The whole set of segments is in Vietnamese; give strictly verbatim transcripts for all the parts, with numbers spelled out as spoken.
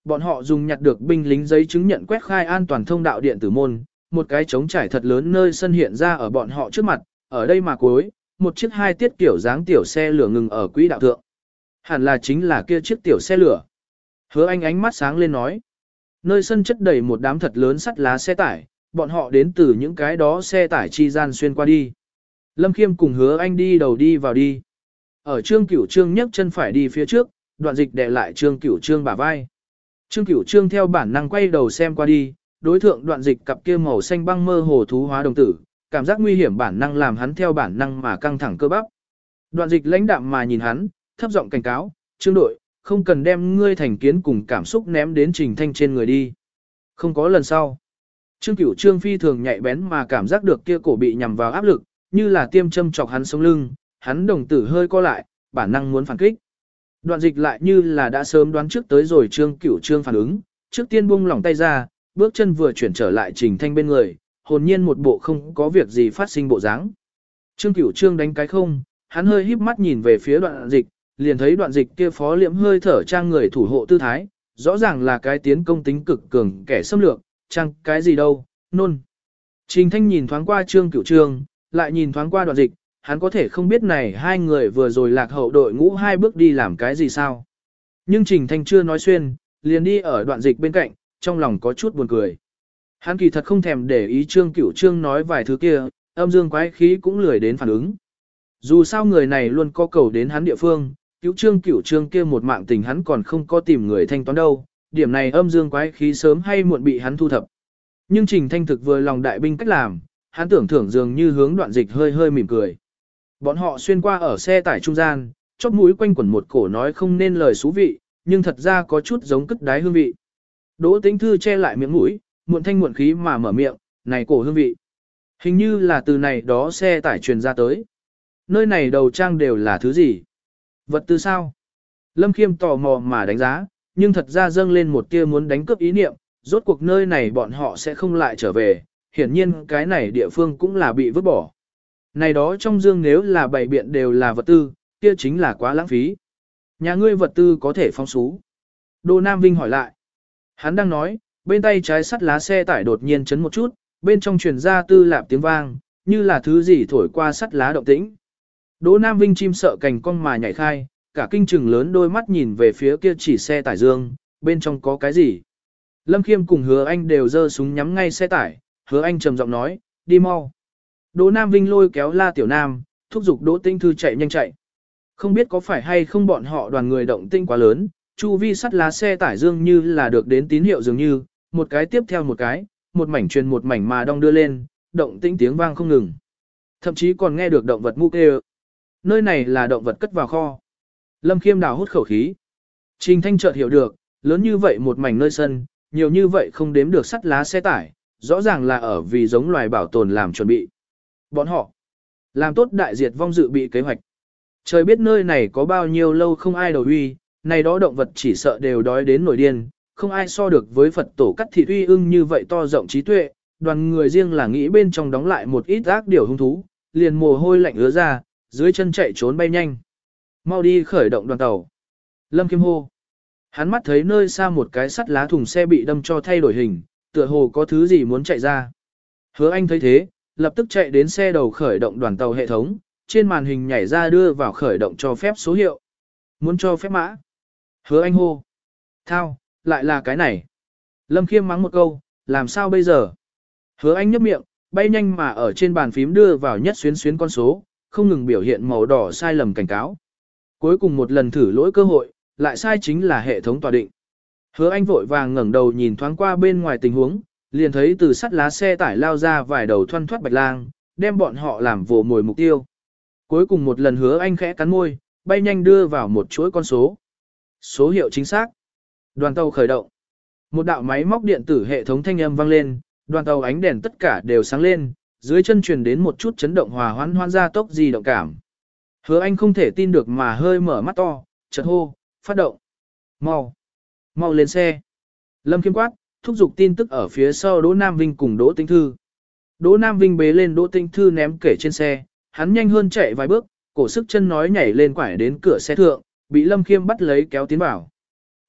bọn họ dùng nhặt được binh lính giấy chứng nhận quét khai an toàn thông đạo điện tử môn, một cái trống trải thật lớn nơi sân hiện ra ở bọn họ trước mặt, ở đây mà cuối, một chiếc hai tiết kiểu dáng tiểu xe lửa ngừng ở quỹ đạo thượng. Hẳn là chính là kia chiếc tiểu xe lửa. Hứa Anh ánh mắt sáng lên nói. Nơi sân chất đầy một đám thật lớn sắt lá xe tải, bọn họ đến từ những cái đó xe tải chi gian xuyên qua đi. Lâm Khiêm cùng Hứa Anh đi đầu đi vào đi. Ở Trương Cửu Trương nhấc chân phải đi phía trước, Đoạn Dịch đè lại Trương Cửu Trương bả vai. Trương Cửu Trương theo bản năng quay đầu xem qua đi, đối thượng Đoạn Dịch cặp kia màu xanh băng mơ hồ thú hóa đồng tử, cảm giác nguy hiểm bản năng làm hắn theo bản năng mà căng thẳng cơ bắp. Đoạn Dịch lãnh đạm mà nhìn hắn, thấp giọng cảnh cáo, "Trương đội, không cần đem ngươi thành kiến cùng cảm xúc ném đến Trình Thanh trên người đi. Không có lần sau." Trương Cửu Trương phi thường nhạy bén mà cảm giác được kia cổ bị nhằm vào áp lực, như là tiêm châm chọc hắn sống lưng, hắn đồng tử hơi co lại, bản năng muốn phản kích. Đoạn Dịch lại như là đã sớm đoán trước tới rồi Trương Cửu Trương phản ứng, trước tiên buông lỏng tay ra, bước chân vừa chuyển trở lại Trình Thanh bên người, hồn nhiên một bộ không có việc gì phát sinh bộ dáng. Trương Cửu Trương đánh cái không, hắn hơi híp mắt nhìn về phía Đoạn Dịch, liền thấy Đoạn Dịch kia phó liễm hơi thở trang người thủ hộ tư thái, rõ ràng là cái tiến công tính cực cường kẻ xâm lược, trang cái gì đâu, nôn. Trình Thanh nhìn thoáng qua Trương Cửu Trương, lại nhìn thoáng qua Đoạn Dịch, hắn có thể không biết này hai người vừa rồi lạc hậu đội ngũ hai bước đi làm cái gì sao. Nhưng Trình Thanh chưa nói xuyên, liền đi ở Đoạn Dịch bên cạnh, trong lòng có chút buồn cười. Hắn kỳ thật không thèm để ý Trương Cửu Trương nói vài thứ kia, âm dương quái khí cũng lười đến phản ứng. Dù sao người này luôn có cầu đến hắn địa phương, cứu Trương Cửu Trương kia một mạng tình hắn còn không có tìm người thanh toán đâu, điểm này âm dương quái khí sớm hay muộn bị hắn thu thập. Nhưng Trình Thanh thực vừa lòng đại binh cách làm, hắn tưởng thưởng dường như hướng Đoạn Dịch hơi hơi mỉm cười. Bọn họ xuyên qua ở xe tải trung gian, chóp mũi quanh quẩn một cổ nói không nên lời xú vị, nhưng thật ra có chút giống cất đái hương vị. Đỗ Tĩnh Thư che lại miệng mũi, muộn thanh muộn khí mà mở miệng, này cổ hương vị. Hình như là từ này đó xe tải truyền ra tới. Nơi này đầu trang đều là thứ gì? Vật tư sao? Lâm Khiêm tò mò mà đánh giá, nhưng thật ra dâng lên một tia muốn đánh cướp ý niệm, rốt cuộc nơi này bọn họ sẽ không lại trở về, hiển nhiên cái này địa phương cũng là bị vứt bỏ. Này đó trong dương nếu là bày biện đều là vật tư, kia chính là quá lãng phí. Nhà ngươi vật tư có thể phong xú. Đô Nam Vinh hỏi lại. Hắn đang nói, bên tay trái sắt lá xe tải đột nhiên chấn một chút, bên trong truyền ra tư lạp tiếng vang, như là thứ gì thổi qua sắt lá động tĩnh. Đỗ Nam Vinh chim sợ cành cong mà nhảy khai, cả kinh trừng lớn đôi mắt nhìn về phía kia chỉ xe tải dương, bên trong có cái gì. Lâm Khiêm cùng Hứa Anh đều giơ súng nhắm ngay xe tải, Hứa Anh trầm giọng nói, đi mau. Đỗ Nam Vinh lôi kéo La Tiểu Nam, thúc giục Đỗ Tĩnh Thư chạy nhanh chạy. Không biết có phải hay không bọn họ đoàn người động tinh quá lớn, chu vi sắt lá xe tải dương như là được đến tín hiệu dường như, một cái tiếp theo một cái, một mảnh truyền một mảnh mà đong đưa lên, động tĩnh tiếng vang không ngừng. Thậm chí còn nghe được động vật mu kêu. Nơi này là động vật cất vào kho. Lâm Khiêm đào hút khẩu khí. Trình Thanh chợt hiểu được, lớn như vậy một mảnh nơi sân, nhiều như vậy không đếm được sắt lá xe tải, rõ ràng là ở vì giống loài bảo tồn làm chuẩn bị. Bọn họ làm tốt đại diệt vong dự bị kế hoạch. Trời biết nơi này có bao nhiêu lâu không ai đầu uy, này đó động vật chỉ sợ đều đói đến nổi điên, không ai so được với Phật tổ cắt thịt uy ưng như vậy to rộng trí tuệ, đoàn người riêng là nghĩ bên trong đóng lại một ít ác điều hung thú, liền mồ hôi lạnh ứa ra, dưới chân chạy trốn bay nhanh. Mau đi khởi động đoàn tàu. Lâm Khiêm hô. Hắn mắt thấy nơi xa một cái sắt lá thùng xe bị đâm cho thay đổi hình, tựa hồ có thứ gì muốn chạy ra. Hứa Anh thấy thế, lập tức chạy đến xe đầu khởi động đoàn tàu hệ thống, trên màn hình nhảy ra đưa vào khởi động cho phép số hiệu. Muốn cho phép mã. Hứa Anh hô. Thao, lại là cái này. Lâm Khiêm mắng một câu, làm sao bây giờ? Hứa Anh nhấp miệng, bay nhanh mà ở trên bàn phím đưa vào nhất xuyến xuyến con số, không ngừng biểu hiện màu đỏ sai lầm cảnh cáo. Cuối cùng một lần thử lỗi cơ hội, lại sai chính là hệ thống tòa định. Hứa Anh vội vàng ngẩng đầu nhìn thoáng qua bên ngoài tình huống, liền thấy từ sắt lá xe tải lao ra vài đầu thoăn thoát bạch lang, đem bọn họ làm vồ mồi mục tiêu. Cuối cùng một lần Hứa Anh khẽ cắn môi, bay nhanh đưa vào một chuỗi con số. Số hiệu chính xác. Đoàn tàu khởi động. Một đạo máy móc điện tử hệ thống thanh âm vang lên, đoàn tàu ánh đèn tất cả đều sáng lên, dưới chân truyền đến một chút chấn động hòa hoãn hoan ra tốc di động cảm. Hứa Anh không thể tin được mà hơi mở mắt to, chợt hô, phát động. Mau, mau lên xe. Lâm Khiêm quát, thúc giục tin tức ở phía sau Đỗ Nam Vinh cùng Đỗ Tĩnh Thư. Đỗ Nam Vinh bế lên Đỗ Tĩnh Thư ném kể trên xe, hắn nhanh hơn chạy vài bước, cổ sức chân nói nhảy lên quải đến cửa xe thượng, bị Lâm Khiêm bắt lấy kéo tiến vào.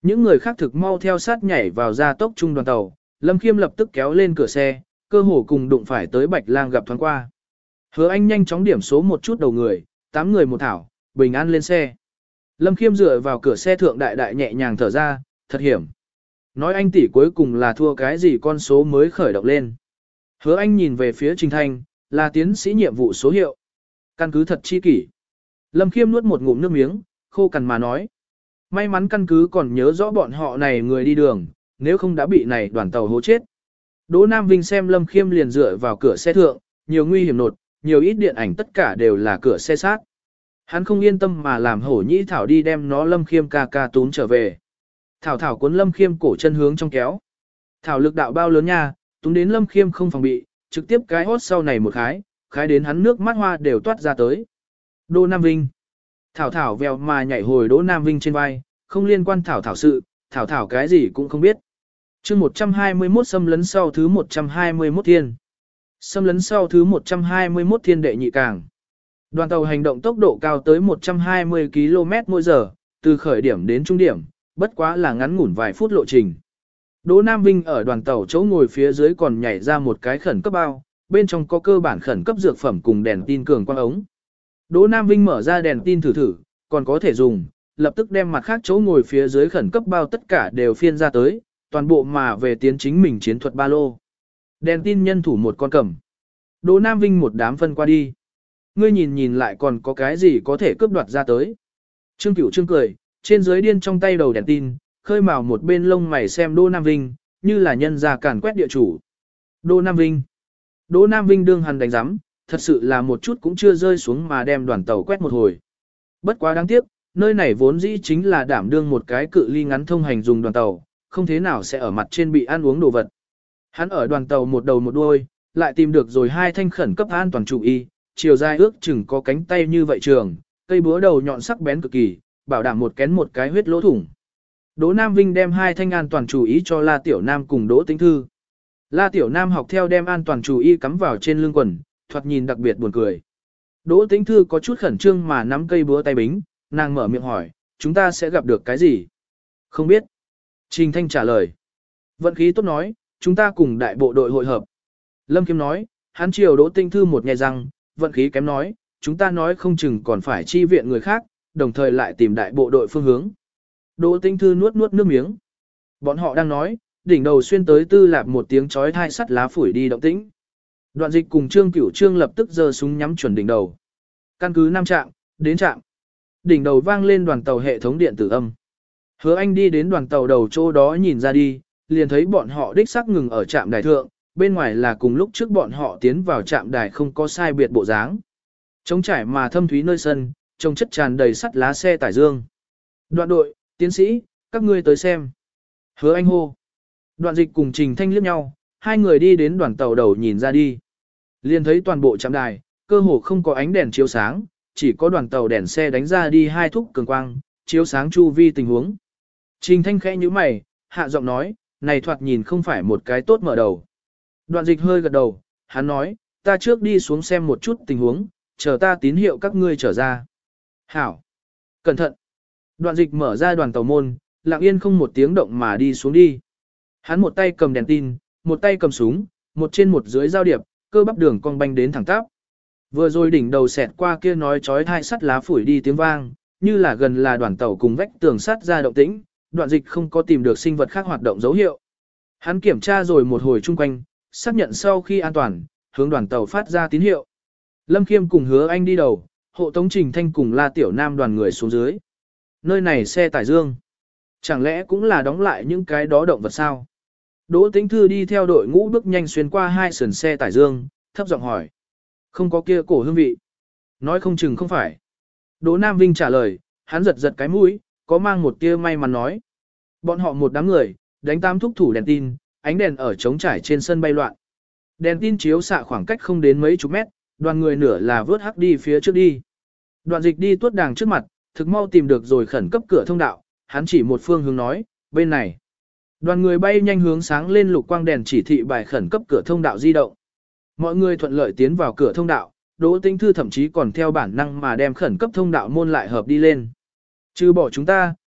Những người khác thực mau theo sát nhảy vào gia tốc trung đoàn tàu, Lâm Khiêm lập tức kéo lên cửa xe, cơ hồ cùng đụng phải tới Bạch Lang gặp thoáng qua. Hứa Anh nhanh chóng điểm số một chút đầu người, tám người một thảo, bình an lên xe. Lâm Khiêm dựa vào cửa xe thượng đại đại nhẹ nhàng thở ra, thật hiểm. Nói anh tỷ cuối cùng là thua cái gì con số mới khởi động lên. Hứa Anh nhìn về phía Trình Thanh, là tiến sĩ nhiệm vụ số hiệu. Căn cứ thật chi kỷ. Lâm Khiêm nuốt một ngụm nước miếng, khô cằn mà nói. May mắn căn cứ còn nhớ rõ bọn họ này người đi đường, nếu không đã bị này đoàn tàu hố chết. Đỗ Nam Vinh xem Lâm Khiêm liền dựa vào cửa xe thượng, nhiều nguy hiểm nột, nhiều ít điện ảnh tất cả đều là cửa xe sát. Hắn không yên tâm mà làm hổ nhĩ Thảo đi đem nó Lâm Khiêm ca ca túm trở về. Thảo Thảo cuốn Lâm Khiêm cổ chân hướng trong kéo. Thảo lực đạo bao lớn nha, túm đến Lâm Khiêm không phòng bị, trực tiếp cái hót sau này một khái, khái đến hắn nước mắt hoa đều toát ra tới. Đỗ Nam Vinh. Thảo Thảo vèo mà nhảy hồi Đỗ Nam Vinh trên vai, không liên quan Thảo Thảo sự, Thảo Thảo cái gì cũng không biết. chương một trăm hai mươi mốt xâm lấn sau thứ một trăm hai mươi mốt thiên. Xâm lấn sau thứ một trăm hai mươi mốt thiên đệ nhị càng. Đoàn tàu hành động tốc độ cao tới một trăm hai mươi ki lô mét mỗi giờ, từ khởi điểm đến trung điểm, bất quá là ngắn ngủn vài phút lộ trình. Đỗ Nam Vinh ở đoàn tàu chỗ ngồi phía dưới còn nhảy ra một cái khẩn cấp bao, bên trong có cơ bản khẩn cấp dược phẩm cùng đèn tin cường quang ống. Đỗ Nam Vinh mở ra đèn tin thử thử, còn có thể dùng, lập tức đem mặt khác chỗ ngồi phía dưới khẩn cấp bao tất cả đều phiên ra tới, toàn bộ mà về tiến chính mình chiến thuật ba lô. Đèn tin nhân thủ một con cầm. Đỗ Nam Vinh một đám phân qua đi. Ngươi nhìn nhìn lại còn có cái gì có thể cướp đoạt ra tới. Trương Cửu Trương cười, trên dưới điên trong tay đầu đèn tin, khơi mào một bên lông mày xem Đỗ Nam Vinh, như là nhân ra càn quét địa chủ. Đỗ Nam Vinh. Đỗ Nam Vinh đương hắn đánh giám, thật sự là một chút cũng chưa rơi xuống mà đem đoàn tàu quét một hồi. Bất quá đáng tiếc, nơi này vốn dĩ chính là đảm đương một cái cự ly ngắn thông hành dùng đoàn tàu, không thế nào sẽ ở mặt trên bị ăn uống đồ vật. Hắn ở đoàn tàu một đầu một đuôi, lại tìm được rồi hai thanh khẩn cấp an toàn trụ y, chiều dài ước chừng có cánh tay như vậy trường, cây búa đầu nhọn sắc bén cực kỳ, bảo đảm một kén một cái huyết lỗ thủng. Đỗ Nam Vinh đem hai thanh an toàn chủ ý cho La Tiểu Nam cùng Đỗ Tĩnh Thư. La Tiểu Nam học theo đem an toàn chủ y cắm vào trên lưng quần, thoạt nhìn đặc biệt buồn cười. Đỗ Tĩnh Thư có chút khẩn trương mà nắm cây búa tay bính, nàng mở miệng hỏi, chúng ta sẽ gặp được cái gì? Không biết. Trình Thanh trả lời. Vận khí tốt nói, chúng ta cùng đại bộ đội hội hợp. Lâm Khiêm nói, hắn chiều Đỗ Tĩnh Thư một nhẹ răng, vận khí kém nói, chúng ta nói không chừng còn phải chi viện người khác, đồng thời lại tìm đại bộ đội phương hướng. Đỗ Tĩnh Thư nuốt nuốt nước miếng. Bọn họ đang nói, đỉnh đầu xuyên tới tư lạp một tiếng chói thai sắt lá phủi đi động tĩnh. Đoạn Dịch cùng Trương Cửu Trương lập tức giơ súng nhắm chuẩn đỉnh đầu. Căn cứ năm trạm, đến trạm. Đỉnh đầu vang lên đoàn tàu hệ thống điện tử âm. Hứa Anh đi đến đoàn tàu đầu chỗ đó nhìn ra đi, liền thấy bọn họ đích xác ngừng ở trạm đài thượng, bên ngoài là cùng lúc trước bọn họ tiến vào trạm đài không có sai biệt bộ dáng. Trống trải mà thâm thúy nơi sân, trông chất tràn đầy sắt lá xe tải dương. Đoạn đội, tiến sĩ, các ngươi tới xem. Hứa Anh hô. Đoạn Dịch cùng Trình Thanh liếc nhau, hai người đi đến đoàn tàu đầu nhìn ra đi. Liền thấy toàn bộ trạm đài, cơ hồ không có ánh đèn chiếu sáng, chỉ có đoàn tàu đèn xe đánh ra đi hai thúc cường quang, chiếu sáng chu vi tình huống. Trình Thanh khẽ nhíu mày, hạ giọng nói, này thoạt nhìn không phải một cái tốt mở đầu. Đoạn Dịch hơi gật đầu, hắn nói, ta trước đi xuống xem một chút tình huống, chờ ta tín hiệu các ngươi trở ra. Hảo! Cẩn thận! Đoạn Dịch mở ra đoàn tàu môn, lặng yên không một tiếng động mà đi xuống đi. Hắn một tay cầm đèn tin, một tay cầm súng, một trên một dưới giao điệp, cơ bắp đường cong banh đến thẳng tắp. Vừa rồi đỉnh đầu xẹt qua kia nói chói thai sắt lá phủi đi tiếng vang, như là gần là đoàn tàu cùng vách tường sắt ra động tĩnh, Đoạn Dịch không có tìm được sinh vật khác hoạt động dấu hiệu. Hắn kiểm tra rồi một hồi chung quanh, xác nhận sau khi an toàn, hướng đoàn tàu phát ra tín hiệu. Lâm Khiêm cùng Hứa Anh đi đầu, hộ tống Trình Thanh cùng La Tiểu Nam đoàn người xuống dưới. Nơi này xe tải dương. Chẳng lẽ cũng là đóng lại những cái đó động vật sao? Đỗ Tĩnh Thư đi theo đội ngũ bước nhanh xuyên qua hai sườn xe tải dương, thấp giọng hỏi. Không có kia cổ hương vị. Nói không chừng không phải. Đỗ Nam Vinh trả lời, hắn giật giật cái mũi, có mang một tia may mắn nói. Bọn họ một đám người, đánh tam thúc thủ đèn tin, ánh đèn ở trống trải trên sân bay loạn. Đèn tin chiếu xạ khoảng cách không đến mấy chục mét, đoàn người nửa là vớt hắc đi phía trước đi. Đoạn Dịch đi tuốt đàng trước mặt, thực mau tìm được rồi khẩn cấp cửa thông đạo, hắn chỉ một phương hướng nói, bên này. Đoàn người bay nhanh hướng sáng lên lục quang đèn chỉ thị bài khẩn cấp cửa thông đạo di động. Mọi người thuận lợi tiến vào cửa thông đạo, Đỗ Tĩnh Thư thậm chí còn theo bản năng mà đem khẩn cấp thông đạo môn lại hợp đi lên. Trừ bỏ chúng ta,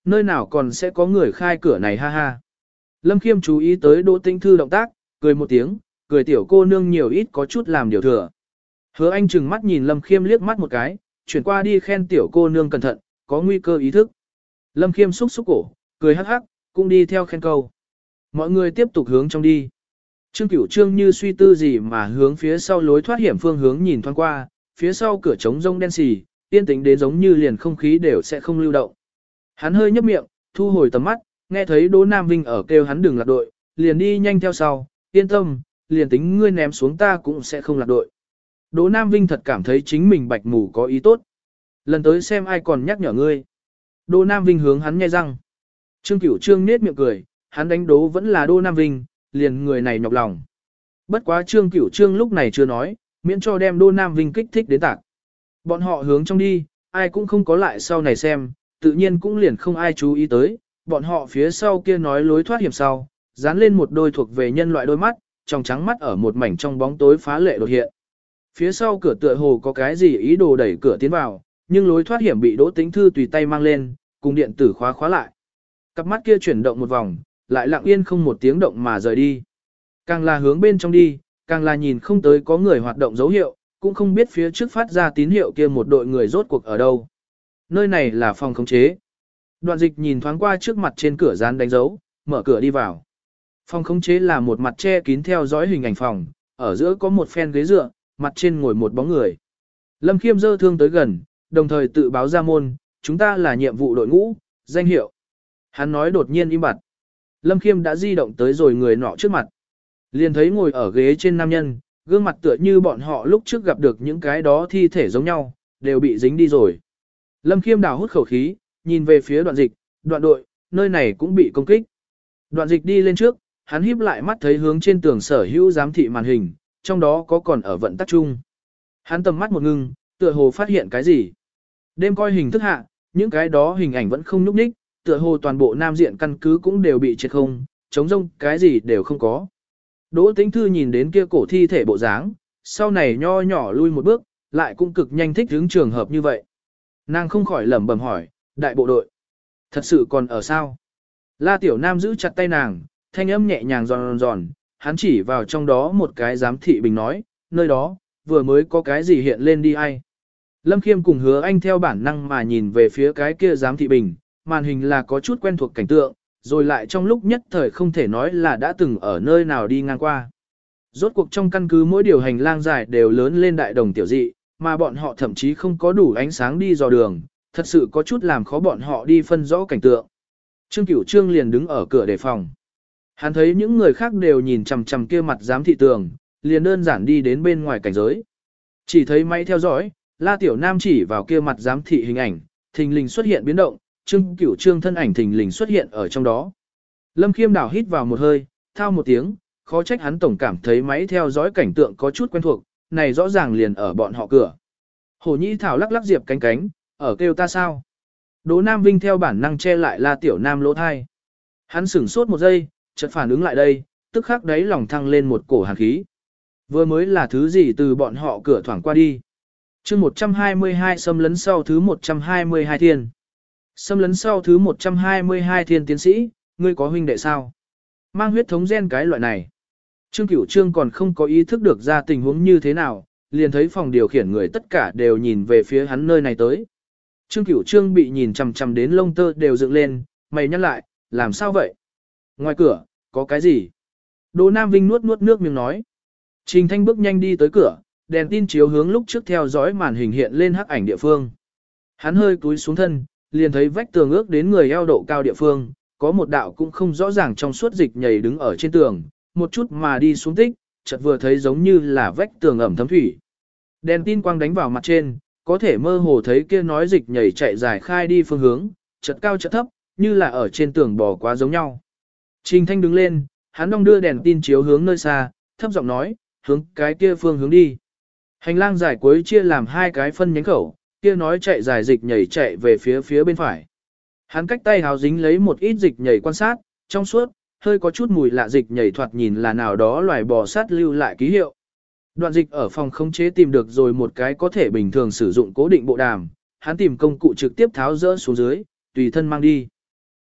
Nơi nào còn sẽ có người khai cửa này ha ha. Lâm Khiêm chú ý tới Đỗ Tĩnh Thư động tác, cười một tiếng, cười tiểu cô nương nhiều ít có chút làm điều thừa. Hứa Anh chừng mắt nhìn Lâm Khiêm liếc mắt một cái, chuyển qua đi khen tiểu cô nương cẩn thận, có nguy cơ ý thức. Lâm Khiêm xúc xúc cổ, cười hắc hắc, cũng đi theo khen câu. Mọi người tiếp tục hướng trong đi. Trương Cửu Trương như suy tư gì mà hướng phía sau lối thoát hiểm phương hướng nhìn thoáng qua, phía sau cửa trống rông đen xì, yên tĩnh đến giống như liền không khí đều sẽ không lưu động. Hắn hơi nhấp miệng, thu hồi tầm mắt, nghe thấy Đỗ Nam Vinh ở kêu hắn đừng lạc đội, liền đi nhanh theo sau, yên tâm, liền tính ngươi ném xuống ta cũng sẽ không lạc đội. Đỗ Nam Vinh thật cảm thấy chính mình bạch mù có ý tốt. Lần tới xem ai còn nhắc nhở ngươi. Đỗ Nam Vinh hướng hắn nghe răng. Trương Cửu Trương nết miệng cười, hắn đánh đố vẫn là Đỗ Nam Vinh, liền người này nhọc lòng. Bất quá Trương Cửu Trương lúc này chưa nói, miễn cho đem Đỗ Nam Vinh kích thích đến tạc. Bọn họ hướng trong đi, ai cũng không có lại sau này xem, tự nhiên cũng liền không ai chú ý tới. Bọn họ phía sau kia nói lối thoát hiểm sau, dán lên một đôi thuộc về nhân loại đôi mắt, trong trắng mắt ở một mảnh trong bóng tối phá lệ đột hiện. Phía sau cửa tựa hồ có cái gì ý đồ đẩy cửa tiến vào, nhưng lối thoát hiểm bị Đỗ Tĩnh Thư tùy tay mang lên, cùng điện tử khóa khóa lại. Cặp mắt kia chuyển động một vòng, lại lặng yên không một tiếng động mà rời đi. Càng là hướng bên trong đi, càng là nhìn không tới có người hoạt động dấu hiệu, cũng không biết phía trước phát ra tín hiệu kia một đội người rốt cuộc ở đâu. Nơi này là phòng khống chế. Đoạn Dịch nhìn thoáng qua trước mặt trên cửa dán đánh dấu, mở cửa đi vào. Phòng khống chế là một mặt che kín theo dõi hình ảnh phòng, ở giữa có một phen ghế dựa, mặt trên ngồi một bóng người. Lâm Khiêm giơ thương tới gần, đồng thời tự báo ra môn, chúng ta là nhiệm vụ đội ngũ, danh hiệu. Hắn nói đột nhiên im bặt. Lâm Khiêm đã di động tới rồi người nọ trước mặt. Liền thấy ngồi ở ghế trên nam nhân, gương mặt tựa như bọn họ lúc trước gặp được những cái đó thi thể giống nhau, đều bị dính đi rồi. Lâm Khiêm đào hút khẩu khí, nhìn về phía Đoạn Dịch, đoạn đội, nơi này cũng bị công kích. Đoạn Dịch đi lên trước, hắn híp lại mắt thấy hướng trên tường sở hữu giám thị màn hình, trong đó có còn ở vận tắc chung. Hắn tầm mắt một ngưng, tựa hồ phát hiện cái gì. Đêm coi hình thức hạ, những cái đó hình ảnh vẫn không nhúc nhích, tựa hồ toàn bộ nam diện căn cứ cũng đều bị triệt không, trống rông cái gì đều không có. Đỗ Tĩnh Thư nhìn đến kia cổ thi thể bộ dáng, sau này nho nhỏ lui một bước, lại cũng cực nhanh thích hướng trường hợp như vậy. Nàng không khỏi lẩm bẩm hỏi, đại bộ đội, thật sự còn ở sao? La Tiểu Nam giữ chặt tay nàng, thanh âm nhẹ nhàng giòn giòn, hắn chỉ vào trong đó một cái giám thị bình nói, nơi đó, vừa mới có cái gì hiện lên đi ai. Lâm Khiêm cùng Hứa Anh theo bản năng mà nhìn về phía cái kia giám thị bình, màn hình là có chút quen thuộc cảnh tượng, rồi lại trong lúc nhất thời không thể nói là đã từng ở nơi nào đi ngang qua. Rốt cuộc trong căn cứ mỗi điều hành lang dài đều lớn lên đại đồng tiểu dị, mà bọn họ thậm chí không có đủ ánh sáng đi dò đường, thật sự có chút làm khó bọn họ đi phân rõ cảnh tượng. Trương Cửu Trương liền đứng ở cửa đề phòng. Hắn thấy những người khác đều nhìn chằm chằm kia mặt giám thị tường, liền đơn giản đi đến bên ngoài cảnh giới. Chỉ thấy máy theo dõi, La Tiểu Nam chỉ vào kia mặt giám thị hình ảnh, thình lình xuất hiện biến động, Trương Cửu Trương thân ảnh thình lình xuất hiện ở trong đó. Lâm Khiêm đảo hít vào một hơi, thao một tiếng, khó trách hắn tổng cảm thấy máy theo dõi cảnh tượng có chút quen thuộc, này rõ ràng liền ở bọn họ cửa. Hồ Nhĩ Thảo lắc lắc Diệp cánh cánh, ở kêu ta sao? Đỗ Nam Vinh theo bản năng che lại La Tiểu Nam lỗ thai. Hắn sửng sốt một giây, chợt phản ứng lại đây, tức khắc đáy lòng thăng lên một cổ hàn khí. Vừa mới là thứ gì từ bọn họ cửa thoảng qua đi. chương một trăm hai mươi hai xâm lấn sau thứ một trăm hai mươi hai thiên. Xâm lấn sau thứ một trăm hai mươi hai thiên tiến sĩ, ngươi có huynh đệ sao? Mang huyết thống gen cái loại này. Trương Cửu Trương còn không có ý thức được ra tình huống như thế nào, liền thấy phòng điều khiển người tất cả đều nhìn về phía hắn nơi này tới. Trương Cửu Trương bị nhìn chằm chằm đến lông tơ đều dựng lên, mày nhăn lại, làm sao vậy? Ngoài cửa, có cái gì? Đỗ Nam Vinh nuốt nuốt nước miếng nói. Trình Thanh bước nhanh đi tới cửa, đèn tin chiếu hướng lúc trước theo dõi màn hình hiện lên hắc ảnh địa phương. Hắn hơi cúi xuống thân, liền thấy vách tường ước đến người eo độ cao địa phương, có một đạo cũng không rõ ràng trong suốt dịch nhảy đứng ở trên tường, một chút mà đi xuống tích, chợt vừa thấy giống như là vách tường ẩm thấm thủy. Đèn tin quang đánh vào mặt trên, có thể mơ hồ thấy kia nói dịch nhảy chạy dài khai đi phương hướng, chợt cao chợt thấp, như là ở trên tường bò quá giống nhau. Trình Thanh đứng lên, hắn đong đưa đèn tin chiếu hướng nơi xa, thấp giọng nói, hướng cái kia phương hướng đi. Hành lang dài cuối chia làm hai cái phân nhánh khẩu, kia nói chạy dài dịch nhảy chạy về phía phía bên phải. Hắn cách tay hào dính lấy một ít dịch nhảy quan sát, trong suốt, hơi có chút mùi lạ dịch nhảy thoạt nhìn là nào đó loài bò sát lưu lại ký hiệu. Đoạn Dịch ở phòng khống chế tìm được rồi một cái có thể bình thường sử dụng cố định bộ đàm, hắn tìm công cụ trực tiếp tháo rỡ xuống dưới, tùy thân mang đi.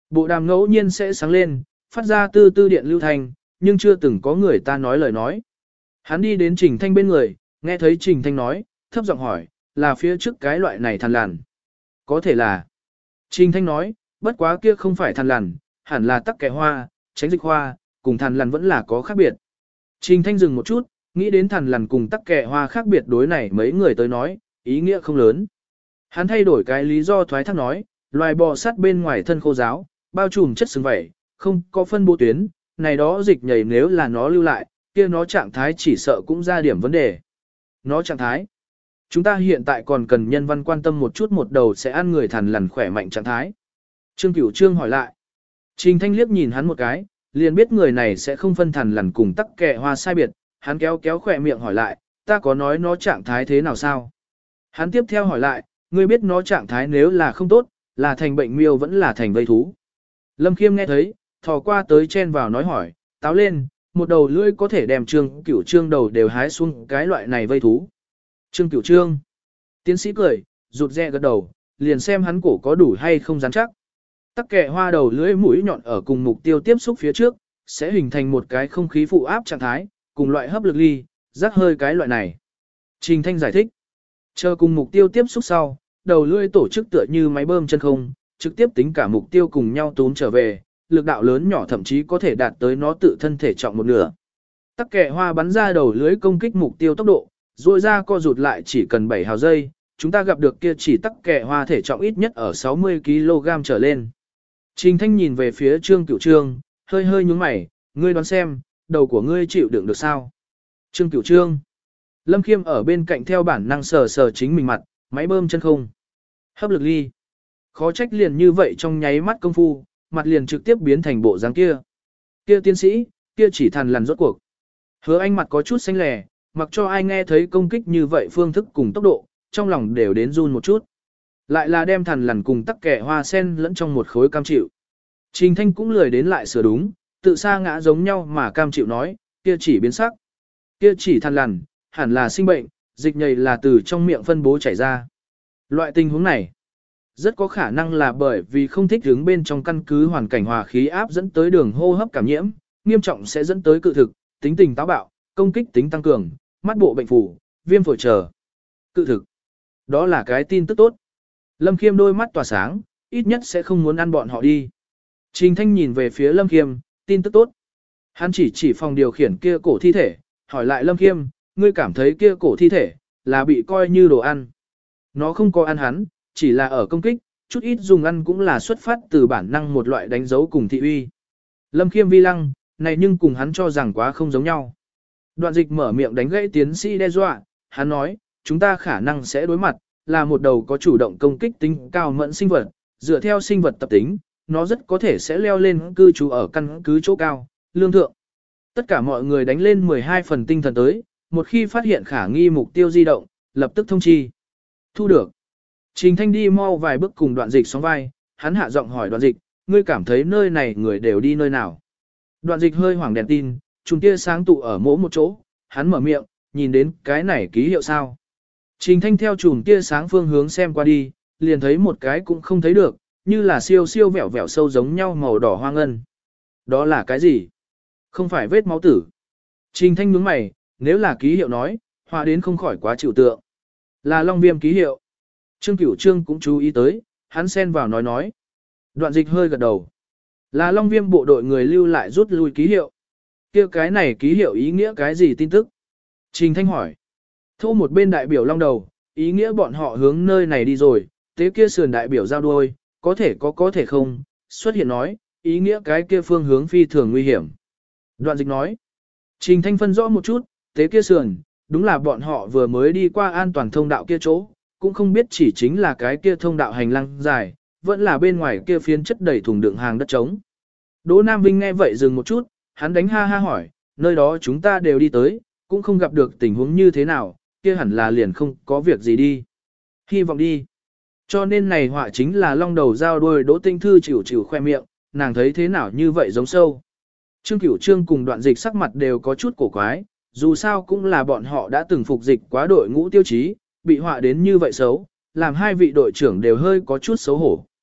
Bộ đàm ngẫu nhiên sẽ sáng lên, phát ra tư tư điện lưu thanh, nhưng chưa từng có người ta nói lời nói. Hắn đi đến Trình Thanh bên người, nghe thấy Trình Thanh nói, thấp giọng hỏi, là phía trước cái loại này thằn lằn. Có thể là. Trình Thanh nói, bất quá kia không phải thằn lằn, hẳn là tắc kè hoa, tránh dịch hoa, cùng thằn lằn vẫn là có khác biệt. Trình Thanh dừng một chút, nghĩ đến thằn lằn cùng tắc kè hoa khác biệt đối này mấy người tới nói, ý nghĩa không lớn. Hắn thay đổi cái lý do thoái thác nói, loài bò sát bên ngoài thân khô giáo, bao trùm chất xứng vẩy, không có phân bố tuyến, này đó dịch nhảy nếu là nó lưu lại, kia nó trạng thái chỉ sợ cũng ra điểm vấn đề. Nó trạng thái. Chúng ta hiện tại còn cần nhân văn quan tâm một chút một đầu sẽ ăn người thằn lằn khỏe mạnh trạng thái. Trương Cửu Trương hỏi lại. Trình Thanh liếc nhìn hắn một cái, liền biết người này sẽ không phân thằn lằn cùng tắc kè hoa sai biệt, hắn kéo kéo khỏe miệng hỏi lại, ta có nói nó trạng thái thế nào sao? Hắn tiếp theo hỏi lại, ngươi biết nó trạng thái nếu là không tốt, là thành bệnh miêu vẫn là thành vây thú. Lâm Khiêm nghe thấy, thò qua tới chen vào nói hỏi, táo lên, một đầu lưỡi có thể đem Trương Cửu Trương đầu đều hái xuống cái loại này vây thú. Trương Cửu Trương. Tiến sĩ cười, rụt rè gật đầu, liền xem hắn cổ có đủ hay không rắn chắc. Tắc kè hoa đầu lưỡi mũi nhọn ở cùng mục tiêu tiếp xúc phía trước, sẽ hình thành một cái không khí phụ áp trạng thái, cùng loại hấp lực ly, rắc hơi cái loại này. Trình Thanh giải thích. Chờ cùng mục tiêu tiếp xúc sau, đầu lưỡi tổ chức tựa như máy bơm chân không, trực tiếp tính cả mục tiêu cùng nhau tốn trở về, lực đạo lớn nhỏ thậm chí có thể đạt tới nó tự thân thể trọng một nửa. Tắc kè hoa bắn ra đầu lưỡi công kích mục tiêu tốc độ, rồi ra co rụt lại chỉ cần bảy hào giây, chúng ta gặp được kia chỉ tắc kè hoa thể trọng ít nhất ở sáu mươi ki lô gam trở lên. Trình Thanh nhìn về phía Trương Cửu Trương, hơi hơi nhướng mày, ngươi đoán xem, đầu của ngươi chịu đựng được sao? Trương Cửu Trương. Lâm Khiêm ở bên cạnh theo bản năng sờ sờ chính mình mặt, máy bơm chân không. Hấp lực ly. Khó trách liền như vậy trong nháy mắt công phu, mặt liền trực tiếp biến thành bộ dáng kia. Kia tiến sĩ, kia chỉ thằn lằn rốt cuộc. Hứa Anh mặt có chút xanh lè, mặc cho ai nghe thấy công kích như vậy phương thức cùng tốc độ, trong lòng đều đến run một chút. Lại là đem thằn lằn cùng tắc kè hoa sen lẫn trong một khối cam chịu. Trình Thanh cũng lười đến lại sửa đúng, tự sa ngã giống nhau mà cam chịu nói, kia chỉ biến sắc. Kia chỉ thằn lằn, hẳn là sinh bệnh, dịch nhầy là từ trong miệng phân bố chảy ra. Loại tình huống này, rất có khả năng là bởi vì không thích ứng bên trong căn cứ hoàn cảnh hòa khí áp dẫn tới đường hô hấp cảm nhiễm, nghiêm trọng sẽ dẫn tới cự thực, tính tình táo bạo, công kích tính tăng cường, mắt bộ bệnh phủ, viêm phổi chờ. Cự thực. Đó là cái tin tức tốt. Lâm Khiêm đôi mắt tỏa sáng, ít nhất sẽ không muốn ăn bọn họ đi. Trình Thanh nhìn về phía Lâm Khiêm, tin tức tốt. Hắn chỉ chỉ phòng điều khiển kia cổ thi thể, hỏi lại Lâm Khiêm, ngươi cảm thấy kia cổ thi thể, là bị coi như đồ ăn. Nó không có ăn hắn, chỉ là ở công kích, chút ít dùng ăn cũng là xuất phát từ bản năng một loại đánh dấu cùng thị uy. Lâm Khiêm vi lăng, này nhưng cùng hắn cho rằng quá không giống nhau. Đoạn dịch mở miệng đánh gãy tiến sĩ đe dọa, hắn nói, chúng ta khả năng sẽ đối mặt, là một đầu có chủ động công kích tính cao mẫn sinh vật, dựa theo sinh vật tập tính, nó rất có thể sẽ leo lên cư trú ở căn cứ chỗ cao, lương thượng. Tất cả mọi người đánh lên mười hai phần tinh thần tới, một khi phát hiện khả nghi mục tiêu di động, lập tức thông chi. Thu được. Trình Thanh đi mau vài bước cùng đoạn dịch sóng vai, hắn hạ giọng hỏi đoạn dịch, ngươi cảm thấy nơi này người đều đi nơi nào. Đoạn dịch hơi hoảng đèn tin, chúng tia sáng tụ ở mỗi một chỗ, hắn mở miệng, nhìn đến cái này ký hiệu sao. Trình Thanh theo chùm tia sáng phương hướng xem qua đi, liền thấy một cái cũng không thấy được, như là siêu siêu vẹo vẹo sâu giống nhau màu đỏ hoang ngân. Đó là cái gì? Không phải vết máu tử. Trình Thanh nhướng mày, nếu là ký hiệu nói, họa đến không khỏi quá chịu tượng. Là long viêm ký hiệu. Trương Cửu Trương cũng chú ý tới, hắn xen vào nói nói. Đoạn dịch hơi gật đầu. Là long viêm bộ đội người lưu lại rút lui ký hiệu. Kia cái này ký hiệu ý nghĩa cái gì tin tức? Trình Thanh hỏi. Thu một bên đại biểu long đầu, ý nghĩa bọn họ hướng nơi này đi rồi, tế kia sườn đại biểu giao đuôi, có thể có có thể không, xuất hiện nói, ý nghĩa cái kia phương hướng phi thường nguy hiểm. Đoạn dịch nói. Trình Thanh phân rõ một chút, tế kia sườn, đúng là bọn họ vừa mới đi qua an toàn thông đạo kia chỗ, cũng không biết chỉ chính là cái kia thông đạo hành lang dài, vẫn là bên ngoài kia phiến chất đầy thùng đựng hàng đất trống. Đỗ Nam Vinh nghe vậy dừng một chút, hắn đánh ha ha hỏi, nơi đó chúng ta đều đi tới, cũng không gặp được tình huống như thế nào, kia hẳn là liền không có việc gì đi. Hy vọng đi. Cho nên này họa chính là long đầu dao đuôi Đỗ Tinh Thư chịu chịu khoe miệng, nàng thấy thế nào như vậy giống sâu. Trương Cửu Trương cùng đoạn dịch sắc mặt đều có chút cổ quái, dù sao cũng là bọn họ đã từng phục dịch quá đội ngũ tiêu chí, bị họa đến như vậy xấu, làm hai vị đội trưởng đều hơi có chút xấu hổ.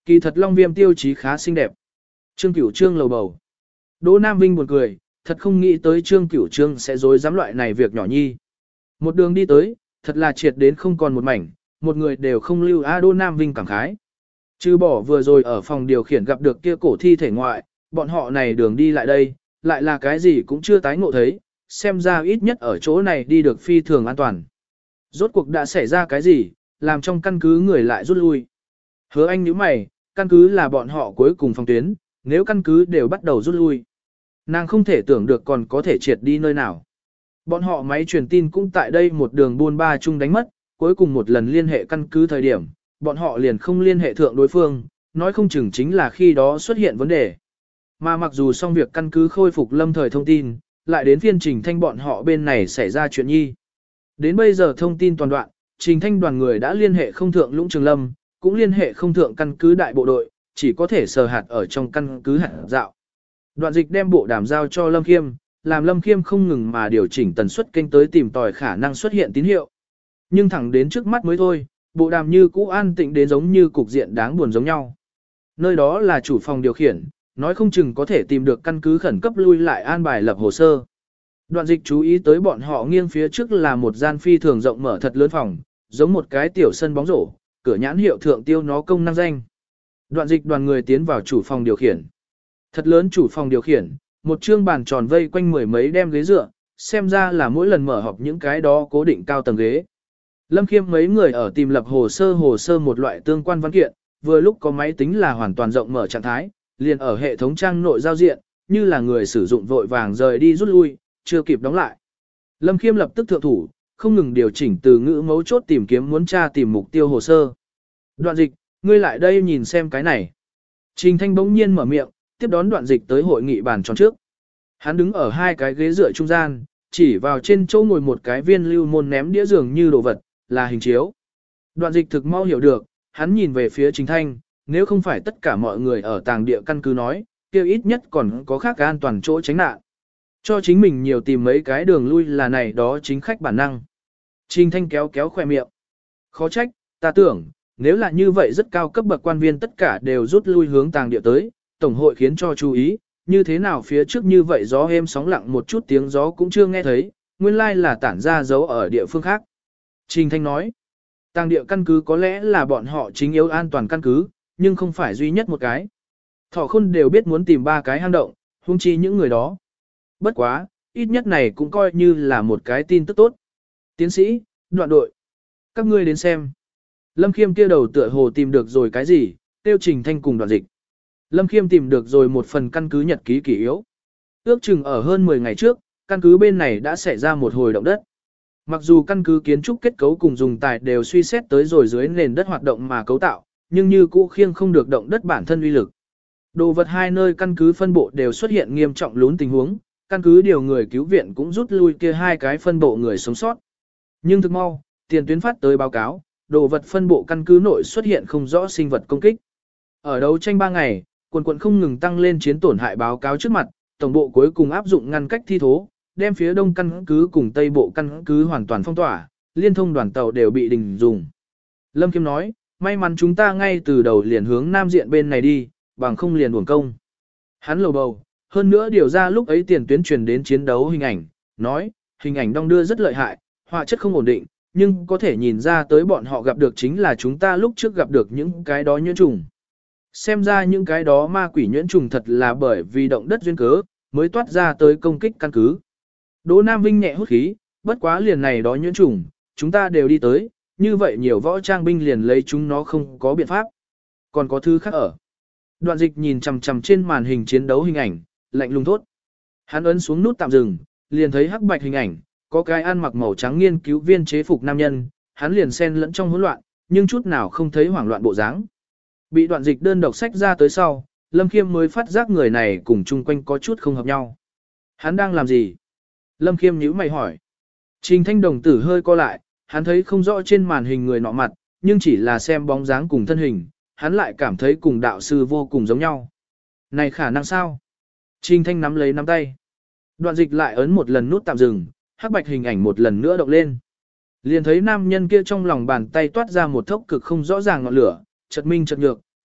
Kỳ thật Long Viêm tiêu chí khá xinh đẹp. Trương Cửu Trương lầu bầu. Đỗ Nam Vinh buồn cười, thật không nghĩ tới Trương Cửu Trương sẽ dối dám loại này việc nhỏ nhi. Một đường đi tới, thật là triệt đến không còn một mảnh, một người đều không lưu. A Đỗ Nam Vinh cảm khái. Trừ bỏ vừa rồi ở phòng điều khiển gặp được kia cổ thi thể ngoại, bọn họ này đường đi lại đây, lại là cái gì cũng chưa tái ngộ thấy, xem ra ít nhất ở chỗ này đi được phi thường an toàn. Rốt cuộc đã xảy ra cái gì, làm trong căn cứ người lại rút lui. Hứa Anh nhíu mày, căn cứ là bọn họ cuối cùng phòng tuyến, nếu căn cứ đều bắt đầu rút lui. Nàng không thể tưởng được còn có thể triệt đi nơi nào. Bọn họ máy truyền tin cũng tại đây một đường buôn ba chung đánh mất, cuối cùng một lần liên hệ căn cứ thời điểm, bọn họ liền không liên hệ thượng đối phương, nói không chừng chính là khi đó xuất hiện vấn đề. Mà mặc dù xong việc căn cứ khôi phục lâm thời thông tin, lại đến phiên Trình Thanh bọn họ bên này xảy ra chuyện nhi. Đến bây giờ thông tin toàn đoạn, Trình Thanh đoàn người đã liên hệ không thượng Lũng Trường Lâm, cũng liên hệ không thượng căn cứ đại bộ đội, chỉ có thể sờ hạt ở trong căn cứ hạt dạo. Đoạn dịch đem bộ đàm giao cho Lâm Khiêm, làm Lâm Khiêm không ngừng mà điều chỉnh tần suất kênh tới tìm tòi khả năng xuất hiện tín hiệu. Nhưng thẳng đến trước mắt mới thôi, bộ đàm như cũ an tĩnh đến giống như cục diện đáng buồn giống nhau. Nơi đó là chủ phòng điều khiển, nói không chừng có thể tìm được căn cứ khẩn cấp lui lại an bài lập hồ sơ. Đoạn dịch chú ý tới bọn họ nghiêng phía trước là một gian phi thường rộng mở thật lớn phòng, giống một cái tiểu sân bóng rổ, cửa nhãn hiệu thượng tiêu nó công năng danh. Đoạn dịch đoàn người tiến vào chủ phòng điều khiển. Thật lớn chủ phòng điều khiển, một trương bàn tròn vây quanh mười mấy đem ghế dựa, xem ra là mỗi lần mở họp những cái đó cố định cao tầng ghế. Lâm Khiêm mấy người ở tìm lập hồ sơ hồ sơ một loại tương quan văn kiện, vừa lúc có máy tính là hoàn toàn rộng mở trạng thái, liền ở hệ thống trang nội giao diện, như là người sử dụng vội vàng rời đi rút lui, chưa kịp đóng lại. Lâm Khiêm lập tức thượng thủ, không ngừng điều chỉnh từ ngữ mấu chốt tìm kiếm muốn tra tìm mục tiêu hồ sơ. Đoạn dịch, ngươi lại đây nhìn xem cái này. Trình Thanh bỗng nhiên mở miệng, tiếp đón đoạn dịch tới hội nghị bàn tròn trước. Hắn đứng ở hai cái ghế dựa trung gian, chỉ vào trên chỗ ngồi một cái viên lưu môn ném đĩa dường như đồ vật, là hình chiếu. Đoạn dịch thực mau hiểu được, hắn nhìn về phía Trình Thanh, nếu không phải tất cả mọi người ở tàng địa căn cứ nói, kêu ít nhất còn có khác an toàn chỗ tránh nạn. Cho chính mình nhiều tìm mấy cái đường lui là này đó chính khách bản năng. Trình Thanh kéo kéo khoe miệng. Khó trách, ta tưởng, nếu là như vậy rất cao cấp bậc quan viên tất cả đều rút lui hướng tàng địa tới, Tổng hội khiến cho chú ý, như thế nào phía trước như vậy gió êm sóng lặng một chút tiếng gió cũng chưa nghe thấy, nguyên lai là tản ra dấu ở địa phương khác. Trình Thanh nói, tàng địa căn cứ có lẽ là bọn họ chính yếu an toàn căn cứ, nhưng không phải duy nhất một cái. Thỏ Khôn đều biết muốn tìm ba cái hang động, huống chi những người đó. Bất quá, ít nhất này cũng coi như là một cái tin tức tốt. Tiến sĩ, đoạn đội, các ngươi đến xem. Lâm Khiêm kia đầu tựa hồ tìm được rồi cái gì, tiêu Trình Thanh cùng đoạn dịch. Lâm Khiêm tìm được rồi một phần căn cứ nhật ký kỷ yếu. Ước chừng ở hơn mười ngày trước, căn cứ bên này đã xảy ra một hồi động đất. Mặc dù căn cứ kiến trúc kết cấu cùng dùng tài đều suy xét tới rồi dưới nền đất hoạt động mà cấu tạo, nhưng như cũ khiêng không được động đất bản thân uy lực. Đồ vật hai nơi căn cứ phân bộ đều xuất hiện nghiêm trọng lún tình huống, căn cứ điều người cứu viện cũng rút lui kia hai cái phân bộ người sống sót. Nhưng thực mau, tiền tuyến phát tới báo cáo, đồ vật phân bộ căn cứ nội xuất hiện không rõ sinh vật công kích. Ở đấu tranh ba ngày, quần quận không ngừng tăng lên chiến tổn hại báo cáo trước mặt, tổng bộ cuối cùng áp dụng ngăn cách thi thố, đem phía đông căn cứ cùng tây bộ căn cứ hoàn toàn phong tỏa, liên thông đoàn tàu đều bị đình dùng. Lâm Khiêm nói, may mắn chúng ta ngay từ đầu liền hướng nam diện bên này đi, bằng không liền uổng công. Hắn lầu bầu, hơn nữa điều ra lúc ấy tiền tuyến truyền đến chiến đấu hình ảnh, nói, hình ảnh đong đưa rất lợi hại, họa chất không ổn định, nhưng có thể nhìn ra tới bọn họ gặp được chính là chúng ta lúc trước gặp được những cái đó nhuyễn trùng. Xem ra những cái đó ma quỷ nhuyễn trùng thật là bởi vì động đất duyên cớ, mới toát ra tới công kích căn cứ. Đỗ Nam Vinh nhẹ hút khí, bất quá liền này đó nhuyễn trùng, chúng ta đều đi tới, như vậy nhiều võ trang binh liền lấy chúng nó không có biện pháp. Còn có thứ khác ở. Đoạn dịch nhìn chằm chằm trên màn hình chiến đấu hình ảnh, lạnh lùng thốt. Hắn ấn xuống nút tạm dừng, liền thấy hắc bạch hình ảnh, có cái ăn mặc màu trắng nghiên cứu viên chế phục nam nhân, hắn liền xen lẫn trong hỗn loạn, nhưng chút nào không thấy hoảng loạn bộ dáng. Bị đoạn dịch đơn độc sách ra tới sau, Lâm Khiêm mới phát giác người này cùng chung quanh có chút không hợp nhau. Hắn đang làm gì? Lâm Khiêm nhíu mày hỏi. Trình Thanh đồng tử hơi co lại, hắn thấy không rõ trên màn hình người nọ mặt, nhưng chỉ là xem bóng dáng cùng thân hình, hắn lại cảm thấy cùng đạo sư vô cùng giống nhau. Này khả năng sao? Trình Thanh nắm lấy nắm tay. Đoạn dịch lại ấn một lần nút tạm dừng, hắc bạch hình ảnh một lần nữa động lên. Liền thấy nam nhân kia trong lòng bàn tay toát ra một thốc cực không rõ ràng ngọn lửa, chợt minh chợt nhược,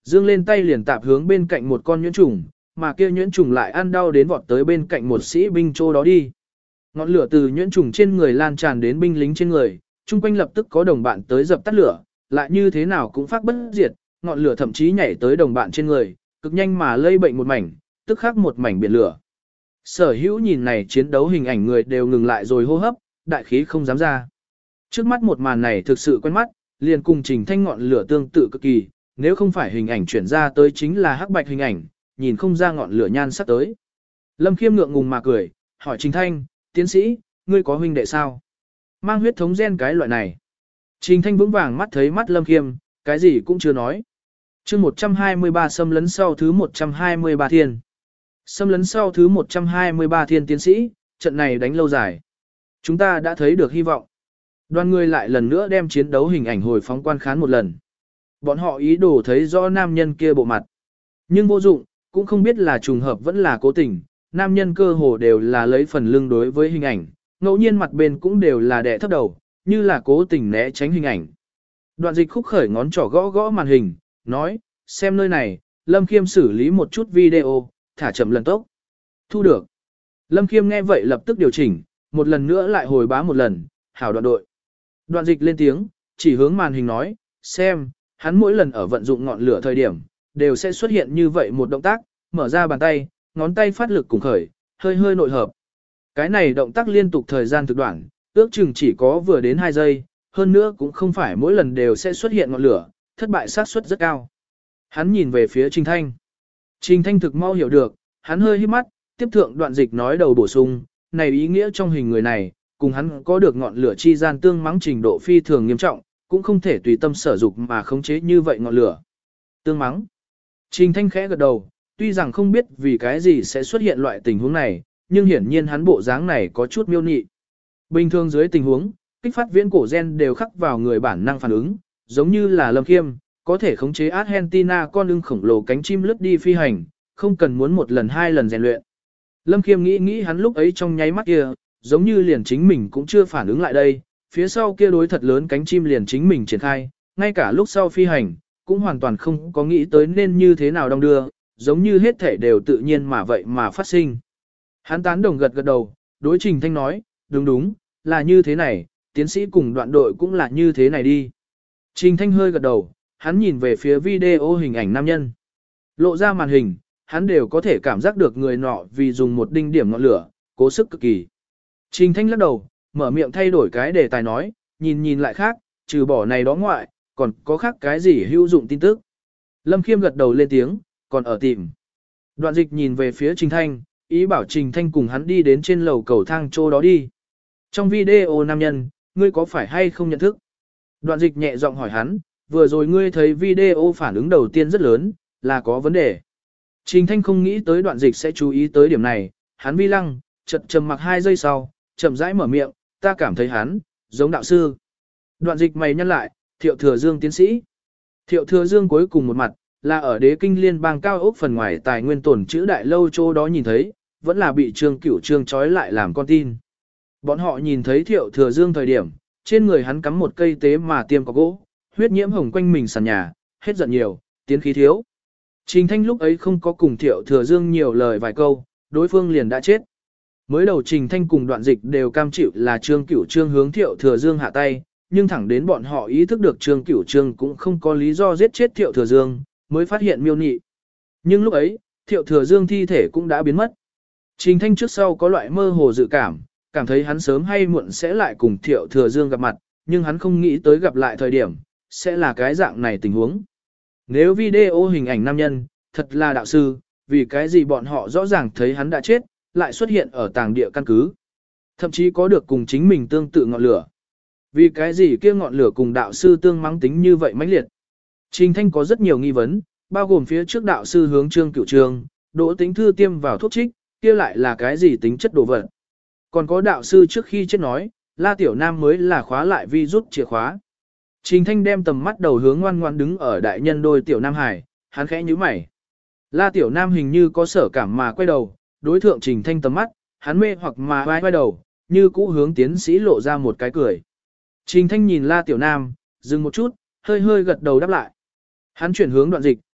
Dương lên tay liền tạp hướng bên cạnh một con nhuyễn trùng, mà kia nhuyễn trùng lại ăn đau đến vọt tới bên cạnh một sĩ binh trô đó đi. Ngọn lửa từ nhuyễn trùng trên người lan tràn đến binh lính trên người, chung quanh lập tức có đồng bạn tới dập tắt lửa, lại như thế nào cũng phát bất diệt, ngọn lửa thậm chí nhảy tới đồng bạn trên người, cực nhanh mà lây bệnh một mảnh, tức khắc một mảnh biển lửa. Sở hữu nhìn này chiến đấu hình ảnh người đều ngừng lại rồi hô hấp, đại khí không dám ra. Trước mắt một màn này thực sự quen mắt, liền cùng Trình Thanh ngọn lửa tương tự cực kỳ, nếu không phải hình ảnh chuyển ra tới chính là hắc bạch hình ảnh, nhìn không ra ngọn lửa nhan sắc tới. Lâm Khiêm ngượng ngùng mà cười, hỏi Trình Thanh, tiến sĩ, ngươi có huynh đệ sao? Mang huyết thống gen cái loại này. Trình Thanh vững vàng mắt thấy mắt Lâm Khiêm, cái gì cũng chưa nói. chương một trăm hai mươi ba xâm lấn sau thứ một trăm hai mươi ba thiên. Xâm lấn sau thứ một trăm hai mươi ba thiên tiến sĩ, trận này đánh lâu dài. Chúng ta đã thấy được hy vọng. Đoàn người lại lần nữa đem chiến đấu hình ảnh hồi phóng quan khán một lần. Bọn họ ý đồ thấy rõ nam nhân kia bộ mặt. Nhưng vô dụng, cũng không biết là trùng hợp vẫn là cố tình. Nam nhân cơ hồ đều là lấy phần lưng đối với hình ảnh, ngẫu nhiên mặt bên cũng đều là đè thấp đầu, như là cố tình né tránh hình ảnh. Đoạn dịch khúc khởi ngón trỏ gõ gõ màn hình, nói, xem nơi này, Lâm Khiêm xử lý một chút video, thả chậm lần tốc. Thu được. Lâm Khiêm nghe vậy lập tức điều chỉnh, một lần nữa lại hồi bá một lần, hảo đoạn đội. Đoạn dịch lên tiếng, chỉ hướng màn hình nói, xem, hắn mỗi lần ở vận dụng ngọn lửa thời điểm, đều sẽ xuất hiện như vậy một động tác, mở ra bàn tay, ngón tay phát lực cùng khởi, hơi hơi nội hợp. Cái này động tác liên tục thời gian thực đoạn, ước chừng chỉ có vừa đến hai giây, hơn nữa cũng không phải mỗi lần đều sẽ xuất hiện ngọn lửa, thất bại xác suất rất cao. Hắn nhìn về phía Trình Thanh. Trình Thanh thực mau hiểu được, hắn hơi hít mắt, tiếp thượng đoạn dịch nói đầu bổ sung, này ý nghĩa trong hình người này, cùng hắn có được ngọn lửa chi gian tương mắng trình độ phi thường nghiêm trọng, cũng không thể tùy tâm sở dục mà khống chế như vậy ngọn lửa. Tương mắng. Trình Thanh khẽ gật đầu, tuy rằng không biết vì cái gì sẽ xuất hiện loại tình huống này, nhưng hiển nhiên hắn bộ dáng này có chút miêu nhị. Bình thường dưới tình huống, kích phát viễn cổ gen đều khắc vào người bản năng phản ứng, giống như là Lâm Khiêm, có thể khống chế Argentina con ưng khổng lồ cánh chim lướt đi phi hành, không cần muốn một lần hai lần rèn luyện. Lâm Khiêm nghĩ nghĩ hắn lúc ấy trong nháy mắt kia, giống như liền chính mình cũng chưa phản ứng lại đây, phía sau kia đối thật lớn cánh chim liền chính mình triển khai, ngay cả lúc sau phi hành, cũng hoàn toàn không có nghĩ tới nên như thế nào đong đưa, giống như hết thể đều tự nhiên mà vậy mà phát sinh. Hắn tán đồng gật gật đầu, đối Trình Thanh nói, đúng đúng, là như thế này, tiến sĩ cùng đoạn đội cũng là như thế này đi. Trình Thanh hơi gật đầu, hắn nhìn về phía video hình ảnh nam nhân. Lộ ra màn hình, hắn đều có thể cảm giác được người nọ vì dùng một đinh điểm ngọn lửa, cố sức cực kỳ. Trình Thanh lắc đầu, mở miệng thay đổi cái đề tài nói, nhìn nhìn lại khác, trừ bỏ này đó ngoại, còn có khác cái gì hữu dụng tin tức. Lâm Khiêm gật đầu lên tiếng, còn ở tìm. Đoạn dịch nhìn về phía Trình Thanh, ý bảo Trình Thanh cùng hắn đi đến trên lầu cầu thang chỗ đó đi. Trong video nam nhân, ngươi có phải hay không nhận thức? Đoạn dịch nhẹ giọng hỏi hắn, vừa rồi ngươi thấy video phản ứng đầu tiên rất lớn, là có vấn đề. Trình Thanh không nghĩ tới đoạn dịch sẽ chú ý tới điểm này, hắn vi lăng, chợt trầm mặc hai giây sau, chậm rãi mở miệng, ta cảm thấy hắn, giống đạo sư. Đoạn dịch mày nhăn lại, Thiệu Thừa Dương tiến sĩ. Thiệu Thừa Dương cuối cùng một mặt, là ở đế kinh liên bang cao ốc phần ngoài tài nguyên tổn chữ đại lâu chỗ đó nhìn thấy, vẫn là bị Trương Cửu Trương trói lại làm con tin. Bọn họ nhìn thấy Thiệu Thừa Dương thời điểm, trên người hắn cắm một cây tế mà tiêm có gỗ, huyết nhiễm hồng quanh mình sàn nhà, hết giận nhiều, tiến khí thiếu. Trình Thanh lúc ấy không có cùng Thiệu Thừa Dương nhiều lời vài câu, đối phương liền đã chết. Mới đầu Trình Thanh cùng đoạn dịch đều cam chịu là Trương Cửu Trương hướng Thiệu Thừa Dương hạ tay, nhưng thẳng đến bọn họ ý thức được Trương Cửu Trương cũng không có lý do giết chết Thiệu Thừa Dương, mới phát hiện miêu nị. Nhưng lúc ấy, Thiệu Thừa Dương thi thể cũng đã biến mất. Trình Thanh trước sau có loại mơ hồ dự cảm, cảm thấy hắn sớm hay muộn sẽ lại cùng Thiệu Thừa Dương gặp mặt, nhưng hắn không nghĩ tới gặp lại thời điểm, sẽ là cái dạng này tình huống. Nếu video hình ảnh nam nhân, thật là đạo sư, vì cái gì bọn họ rõ ràng thấy hắn đã chết, lại xuất hiện ở tàng địa căn cứ. Thậm chí có được cùng chính mình tương tự ngọn lửa. Vì cái gì kia ngọn lửa cùng đạo sư tương mắng tính như vậy mãnh liệt. Trình Thanh có rất nhiều nghi vấn, bao gồm phía trước đạo sư hướng Trương Cửu Trương, Đỗ Tĩnh Thư tiêm vào thuốc trích, kia lại là cái gì tính chất đồ vật. Còn có đạo sư trước khi chết nói, La Tiểu Nam mới là khóa lại vi rút chìa khóa. Trình Thanh đem tầm mắt đầu hướng ngoan ngoan đứng ở đại nhân đôi Tiểu Nam Hải, hắn khẽ nhíu mày. La Tiểu Nam hình như có sở cảm mà quay đầu, đối thượng Trình Thanh tầm mắt, hắn mê hoặc mà vai vai đầu, như cũ hướng tiến sĩ lộ ra một cái cười. Trình Thanh nhìn La Tiểu Nam, dừng một chút, hơi hơi gật đầu đáp lại. Hắn chuyển hướng đoạn dịch,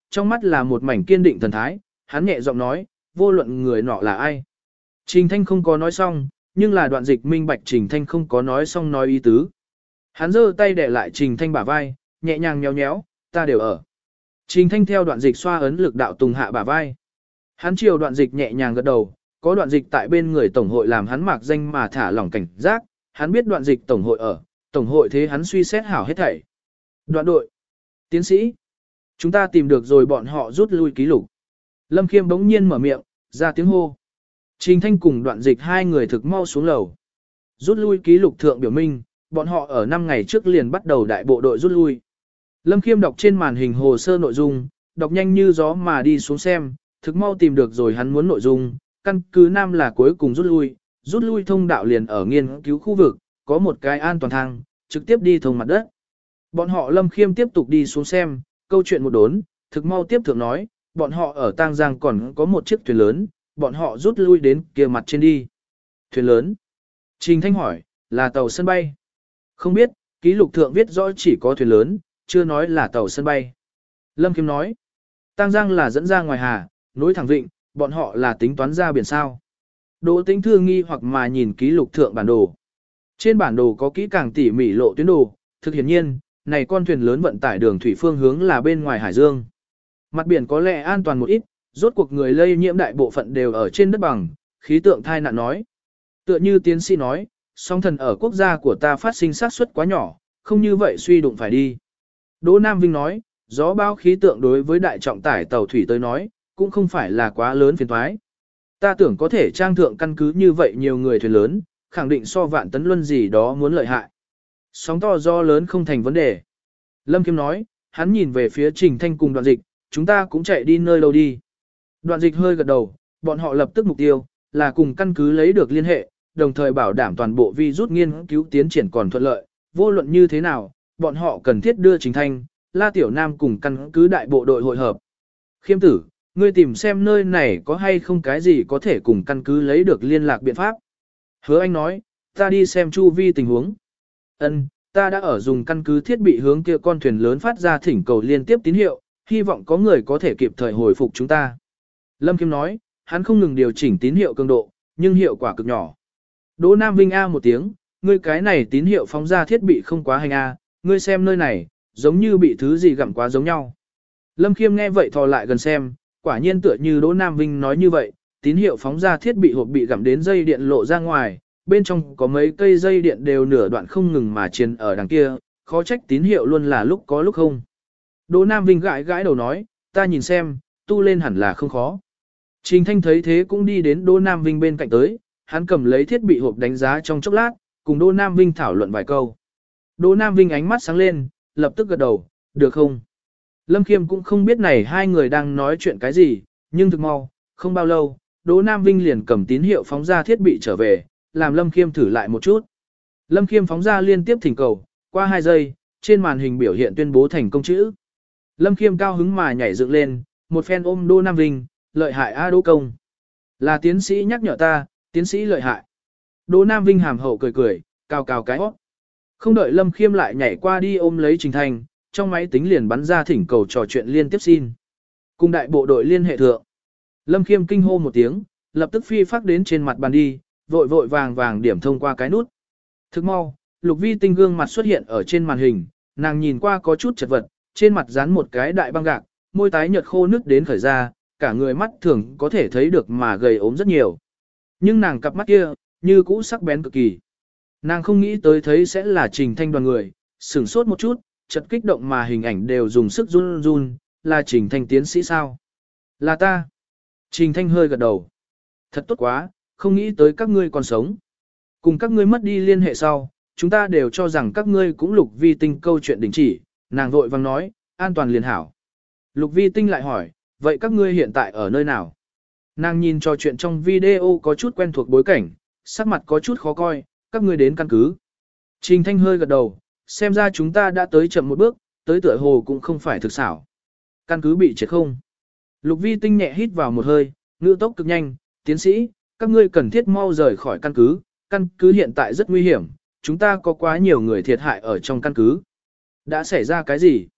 trong mắt là một mảnh kiên định thần thái, hắn nhẹ giọng nói, vô luận người nọ là ai. Trình Thanh không có nói xong, nhưng là đoạn dịch minh bạch Trình Thanh không có nói xong nói ý tứ. Hắn giơ tay để lại Trình Thanh bả vai, nhẹ nhàng nhéo nhéo, ta đều ở. Trình Thanh theo đoạn dịch xoa ấn lực đạo tùng hạ bả vai. Hắn chiều đoạn dịch nhẹ nhàng gật đầu, có đoạn dịch tại bên người tổng hội làm hắn mạc danh mà thả lỏng cảnh giác, hắn biết đoạn dịch tổng hội ở, tổng hội thế hắn suy xét hảo hết thảy. Đoạn đội, tiến sĩ, chúng ta tìm được rồi bọn họ rút lui ký lục. Lâm Khiêm bỗng nhiên mở miệng, ra tiếng hô. Trình Thanh cùng đoạn dịch hai người thực mau xuống lầu. Rút lui ký lục thượng biểu minh, bọn họ ở năm ngày trước liền bắt đầu đại bộ đội rút lui. Lâm Khiêm đọc trên màn hình hồ sơ nội dung, đọc nhanh như gió mà đi xuống xem, thực mau tìm được rồi hắn muốn nội dung, căn cứ Nam là cuối cùng rút lui, rút lui thông đạo liền ở nghiên cứu khu vực, có một cái an toàn thang, trực tiếp đi thông mặt đất. Bọn họ Lâm Khiêm tiếp tục đi xuống xem, câu chuyện một đốn, thực mau tiếp thượng nói, bọn họ ở Tang Giang còn có một chiếc thuyền lớn, bọn họ rút lui đến kia mặt trên đi. Thuyền lớn. Trình Thanh hỏi, là tàu sân bay. Không biết, ký lục thượng viết rõ chỉ có thuyền lớn, chưa nói là tàu sân bay. Lâm Khiêm nói, Tang Giang là dẫn ra ngoài hà, nối thẳng vịnh, bọn họ là tính toán ra biển sao. Đỗ Tĩnh Thư nghi hoặc mà nhìn ký lục thượng bản đồ. Trên bản đồ có kỹ càng tỉ mỉ lộ tuyến đồ, thực hiển nhiên, này con thuyền lớn vận tải đường thủy phương hướng là bên ngoài hải dương. Mặt biển có lẽ an toàn một ít, rốt cuộc người lây nhiễm đại bộ phận đều ở trên đất bằng, khí tượng thai nạn nói. Tựa như tiến sĩ nói, sóng thần ở quốc gia của ta phát sinh xác suất quá nhỏ, không như vậy suy đụng phải đi. Đỗ Nam Vinh nói, gió bão khí tượng đối với đại trọng tải tàu thủy tới nói, cũng không phải là quá lớn phiền toái. Ta tưởng có thể trang thượng căn cứ như vậy nhiều người thuyền lớn, khẳng định so vạn tấn luân gì đó muốn lợi hại. Sóng to do lớn không thành vấn đề. Lâm Khiêm nói, hắn nhìn về phía Trình Thanh cùng đoạn dịch, chúng ta cũng chạy đi nơi đâu đi. Đoạn dịch hơi gật đầu, bọn họ lập tức mục tiêu, là cùng căn cứ lấy được liên hệ, đồng thời bảo đảm toàn bộ vi rút nghiên cứu tiến triển còn thuận lợi, vô luận như thế nào, bọn họ cần thiết đưa Trình Thanh, La Tiểu Nam cùng căn cứ đại bộ đội hội hợp. Khiêm tử, ngươi tìm xem nơi này có hay không cái gì có thể cùng căn cứ lấy được liên lạc biện pháp. Hứa Anh nói, ta đi xem chu vi tình huống. Ân, ta đã ở dùng căn cứ thiết bị hướng kia con thuyền lớn phát ra thỉnh cầu liên tiếp tín hiệu, hy vọng có người có thể kịp thời hồi phục chúng ta. Lâm Khiêm nói, hắn không ngừng điều chỉnh tín hiệu cường độ, nhưng hiệu quả cực nhỏ. Đỗ Nam Vinh A một tiếng, ngươi cái này tín hiệu phóng ra thiết bị không quá hành A, ngươi xem nơi này, giống như bị thứ gì gặm quá giống nhau. Lâm Khiêm nghe vậy thò lại gần xem, quả nhiên tựa như Đỗ Nam Vinh nói như vậy, tín hiệu phóng ra thiết bị hộp bị gặm đến dây điện lộ ra ngoài, bên trong có mấy cây dây điện đều nửa đoạn không ngừng mà truyền ở đằng kia, khó trách tín hiệu luôn là lúc có lúc không. Đỗ Nam Vinh gãi gãi đầu nói, ta nhìn xem, tu lên hẳn là không khó. Trình Thanh thấy thế cũng đi đến Đỗ Nam Vinh bên cạnh tới, hắn cầm lấy thiết bị hộp đánh giá trong chốc lát, cùng Đỗ Nam Vinh thảo luận vài câu. Đỗ Nam Vinh ánh mắt sáng lên, lập tức gật đầu, được không? Lâm Khiêm cũng không biết này hai người đang nói chuyện cái gì, nhưng thực mau, không bao lâu, Đỗ Nam Vinh liền cầm tín hiệu phóng ra thiết bị trở về, làm Lâm Khiêm thử lại một chút. Lâm Khiêm phóng ra liên tiếp thỉnh cầu, qua hai giây, trên màn hình biểu hiện tuyên bố thành công chữ. Lâm Khiêm cao hứng mà nhảy dựng lên, một phen ôm Đỗ Nam Vinh, lợi hại a Đỗ công. Là tiến sĩ nhắc nhở ta, tiến sĩ lợi hại. Đỗ Nam Vinh hàm hậu cười cười, cao cao cái hót. Không đợi Lâm Khiêm lại nhảy qua đi ôm lấy Trình Thanh, trong máy tính liền bắn ra thỉnh cầu trò chuyện liên tiếp xin. Cùng đại bộ đội liên hệ thượng. Lâm Khiêm kinh hô một tiếng, lập tức phi phát đến trên mặt bàn đi, vội vội vàng vàng điểm thông qua cái nút. Thức mau, Lục Vi Tinh gương mặt xuất hiện ở trên màn hình, nàng nhìn qua có chút chật vật, trên mặt dán một cái đại băng gạc, môi tái nhợt khô nước đến khởi ra, cả người mắt thường có thể thấy được mà gầy ốm rất nhiều. Nhưng nàng cặp mắt kia, như cũ sắc bén cực kỳ. Nàng không nghĩ tới thấy sẽ là Trình Thanh đoàn người, sửng sốt một chút, chật kích động mà hình ảnh đều dùng sức run run, là Trình Thanh tiến sĩ sao? Là ta. Trình Thanh hơi gật đầu. Thật tốt quá, không nghĩ tới các ngươi còn sống. Cùng các ngươi mất đi liên hệ sau, chúng ta đều cho rằng các ngươi cũng Lục Vi Tinh câu chuyện đình chỉ, nàng vội vang nói, an toàn liền hảo. Lục Vi Tinh lại hỏi, vậy các ngươi hiện tại ở nơi nào? Nàng nhìn trò chuyện trong video có chút quen thuộc bối cảnh, sắc mặt có chút khó coi, các ngươi đến căn cứ. Trình Thanh hơi gật đầu, xem ra chúng ta đã tới chậm một bước, tới tựa hồ cũng không phải thực xảo. Căn cứ bị triệt không? Lục Vi Tinh nhẹ hít vào một hơi, ngữ tốc cực nhanh, tiến sĩ, các ngươi cần thiết mau rời khỏi căn cứ, căn cứ hiện tại rất nguy hiểm, chúng ta có quá nhiều người thiệt hại ở trong căn cứ. Đã xảy ra cái gì?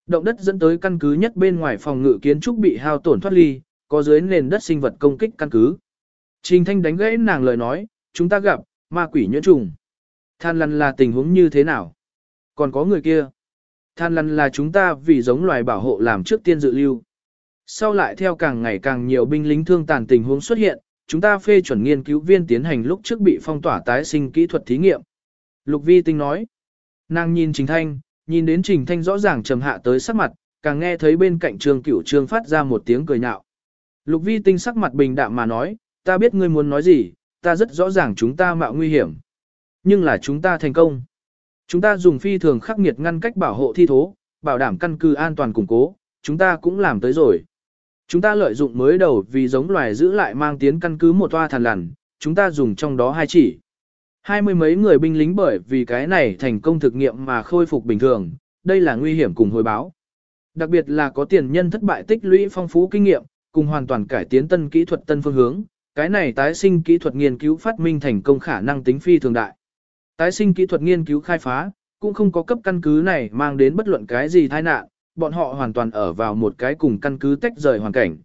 Động đất dẫn tới căn cứ nhất bên ngoài phòng ngự kiến trúc bị hao tổn thoát ly, có dưới nền đất sinh vật công kích căn cứ. Trình Thanh đánh gãy nàng lời nói, chúng ta gặp, ma quỷ nhuyễn trùng. Than lằn là tình huống như thế nào? Còn có người kia. Than lằn là chúng ta vì giống loài bảo hộ làm trước tiên dự lưu. Sau lại theo càng ngày càng nhiều binh lính thương tàn tình huống xuất hiện, chúng ta phê chuẩn nghiên cứu viên tiến hành lúc trước bị phong tỏa tái sinh kỹ thuật thí nghiệm. Lục Vi Tinh nói. Nàng nhìn Trình Thanh, nhìn đến Trình Thanh rõ ràng trầm hạ tới sắc mặt, càng nghe thấy bên cạnh Trương Cửu Trương phát ra một tiếng cười nhạo. Lục Vi Tinh sắc mặt bình đạm mà nói, ta biết ngươi muốn nói gì, ta rất rõ ràng chúng ta mạo nguy hiểm. Nhưng là chúng ta thành công. Chúng ta dùng phi thường khắc nghiệt ngăn cách bảo hộ thi thố, bảo đảm căn cứ an toàn củng cố, chúng ta cũng làm tới rồi. Chúng ta lợi dụng mới đầu vì giống loài giữ lại mang tiến căn cứ một toa thằn lằn, chúng ta dùng trong đó hai chỉ. Hai mươi mấy người binh lính bởi vì cái này thành công thực nghiệm mà khôi phục bình thường, đây là nguy hiểm cùng hồi báo. Đặc biệt là có tiền nhân thất bại tích lũy phong phú kinh nghiệm, cùng hoàn toàn cải tiến tân kỹ thuật tân phương hướng, cái này tái sinh kỹ thuật nghiên cứu phát minh thành công khả năng tính phi thường đại. Tái sinh kỹ thuật nghiên cứu khai phá, cũng không có cấp căn cứ này mang đến bất luận cái gì tai nạn, bọn họ hoàn toàn ở vào một cái cùng căn cứ tách rời hoàn cảnh.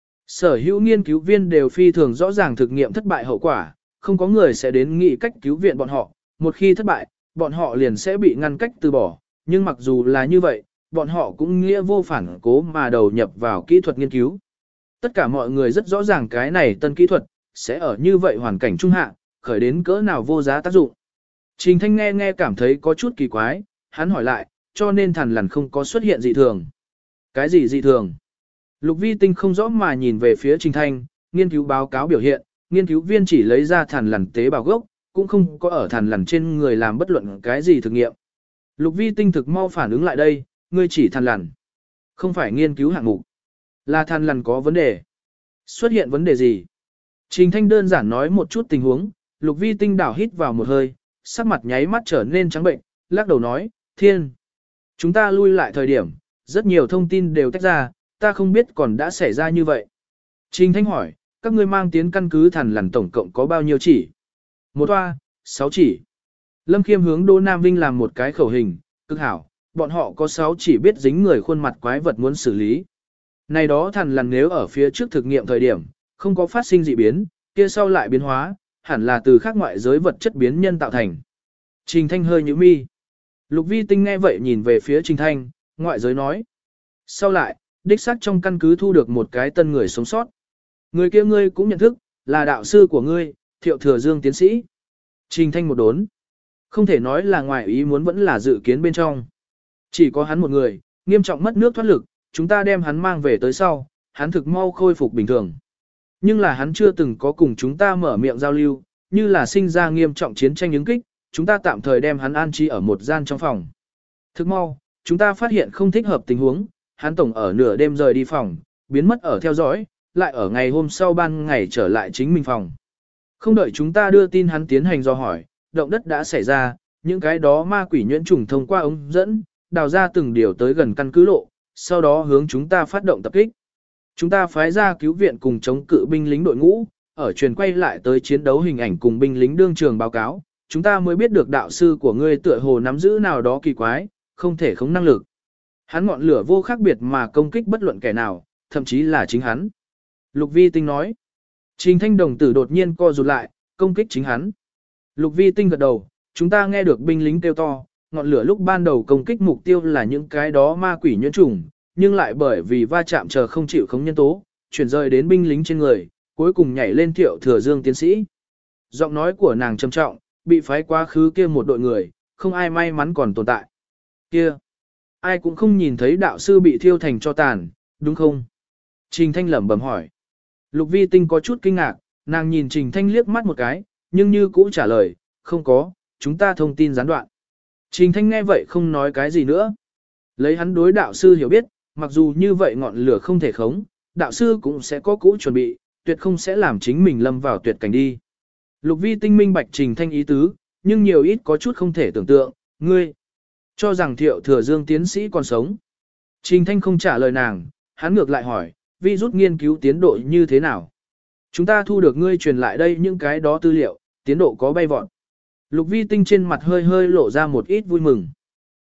Sở hữu nghiên cứu viên đều phi thường rõ ràng thực nghiệm thất bại hậu quả, không có người sẽ đến nghĩ cách cứu viện bọn họ, một khi thất bại, bọn họ liền sẽ bị ngăn cách từ bỏ, nhưng mặc dù là như vậy, bọn họ cũng nghĩa vô phản cố mà đầu nhập vào kỹ thuật nghiên cứu. Tất cả mọi người rất rõ ràng cái này tân kỹ thuật, sẽ ở như vậy hoàn cảnh trung hạ, khởi đến cỡ nào vô giá tác dụng. Trình Thanh nghe nghe cảm thấy có chút kỳ quái, hắn hỏi lại, cho nên thằn lằn không có xuất hiện dị thường. Cái gì dị thường? Lục Vi Tinh không rõ mà nhìn về phía Trình Thanh, nghiên cứu báo cáo biểu hiện, nghiên cứu viên chỉ lấy ra thằn lằn tế bào gốc, cũng không có ở thằn lằn trên người làm bất luận cái gì thực nghiệm. Lục Vi Tinh thực mau phản ứng lại đây, ngươi chỉ thằn lằn, không phải nghiên cứu hạng mục. Là thằn lằn có vấn đề. Xuất hiện vấn đề gì? Trình Thanh đơn giản nói một chút tình huống, Lục Vi Tinh đảo hít vào một hơi, sắc mặt nháy mắt trở nên trắng bệnh, lắc đầu nói, thiên. Chúng ta lui lại thời điểm, rất nhiều thông tin đều tách ra, ta không biết còn đã xảy ra như vậy. Trình Thanh hỏi, các ngươi mang tiến căn cứ thằn lằn tổng cộng có bao nhiêu chỉ? Một toa, sáu chỉ. Lâm Khiêm hướng Đỗ Nam Vinh làm một cái khẩu hình, cực hảo, bọn họ có sáu chỉ biết dính người khuôn mặt quái vật muốn xử lý. Này đó thằn lằn nếu ở phía trước thực nghiệm thời điểm, không có phát sinh dị biến, kia sau lại biến hóa, hẳn là từ khác ngoại giới vật chất biến nhân tạo thành. Trình Thanh hơi nhíu mi. Lục Vi Tinh nghe vậy nhìn về phía Trình Thanh, ngoại giới nói. Sau lại, đích xác trong căn cứ thu được một cái tân người sống sót. Người kia ngươi cũng nhận thức, là đạo sư của ngươi, Thiệu Thừa Dương tiến sĩ. Trình Thanh một đốn. Không thể nói là ngoại ý muốn vẫn là dự kiến bên trong. Chỉ có hắn một người, nghiêm trọng mất nước thoát lực, chúng ta đem hắn mang về tới sau, hắn thực mau khôi phục bình thường. Nhưng là hắn chưa từng có cùng chúng ta mở miệng giao lưu, như là sinh ra nghiêm trọng chiến tranh ứng kích, chúng ta tạm thời đem hắn an trí ở một gian trong phòng. Thực mau, chúng ta phát hiện không thích hợp tình huống, hắn tổng ở nửa đêm rời đi phòng, biến mất ở theo dõi, lại ở ngày hôm sau ban ngày trở lại chính mình phòng. Không đợi chúng ta đưa tin hắn tiến hành dò hỏi, động đất đã xảy ra, những cái đó ma quỷ nhuyễn trùng thông qua ống dẫn, đào ra từng điều tới gần căn cứ lộ, sau đó hướng chúng ta phát động tập kích. Chúng ta phái ra cứu viện cùng chống cự binh lính đội ngũ, ở truyền quay lại tới chiến đấu hình ảnh cùng binh lính đương trường báo cáo, chúng ta mới biết được đạo sư của ngươi tựa hồ nắm giữ nào đó kỳ quái, không thể không năng lực. Hắn ngọn lửa vô khác biệt mà công kích bất luận kẻ nào, thậm chí là chính hắn. Lục Vi Tinh nói. Trình Thanh đồng tử đột nhiên co rụt lại, công kích chính hắn. Lục Vi Tinh gật đầu, chúng ta nghe được binh lính kêu to, ngọn lửa lúc ban đầu công kích mục tiêu là những cái đó ma quỷ nhuyễn trùng, nhưng lại bởi vì va chạm chờ không chịu khống nhân tố, chuyển rời đến binh lính trên người, cuối cùng nhảy lên Thiệu Thừa Dương tiến sĩ. Giọng nói của nàng trầm trọng, bị phái quá khứ kia một đội người, không ai may mắn còn tồn tại. Kia, ai cũng không nhìn thấy đạo sư bị thiêu thành cho tàn, đúng không? Trình Thanh lẩm bẩm hỏi. Lục Vi Tinh có chút kinh ngạc, nàng nhìn Trình Thanh liếc mắt một cái, nhưng như cũ trả lời, không có, chúng ta thông tin gián đoạn. Trình Thanh nghe vậy không nói cái gì nữa. Lấy hắn đối đạo sư hiểu biết, mặc dù như vậy ngọn lửa không thể khống, đạo sư cũng sẽ có cũ chuẩn bị, tuyệt không sẽ làm chính mình lâm vào tuyệt cảnh đi. Lục Vi Tinh minh bạch Trình Thanh ý tứ, nhưng nhiều ít có chút không thể tưởng tượng, ngươi cho rằng Thiệu Thừa Dương tiến sĩ còn sống. Trình Thanh không trả lời nàng, hắn ngược lại hỏi, vi rút nghiên cứu tiến độ như thế nào? Chúng ta thu được ngươi truyền lại đây những cái đó tư liệu, tiến độ có bay vọt. Lục Vi Tinh trên mặt hơi hơi lộ ra một ít vui mừng.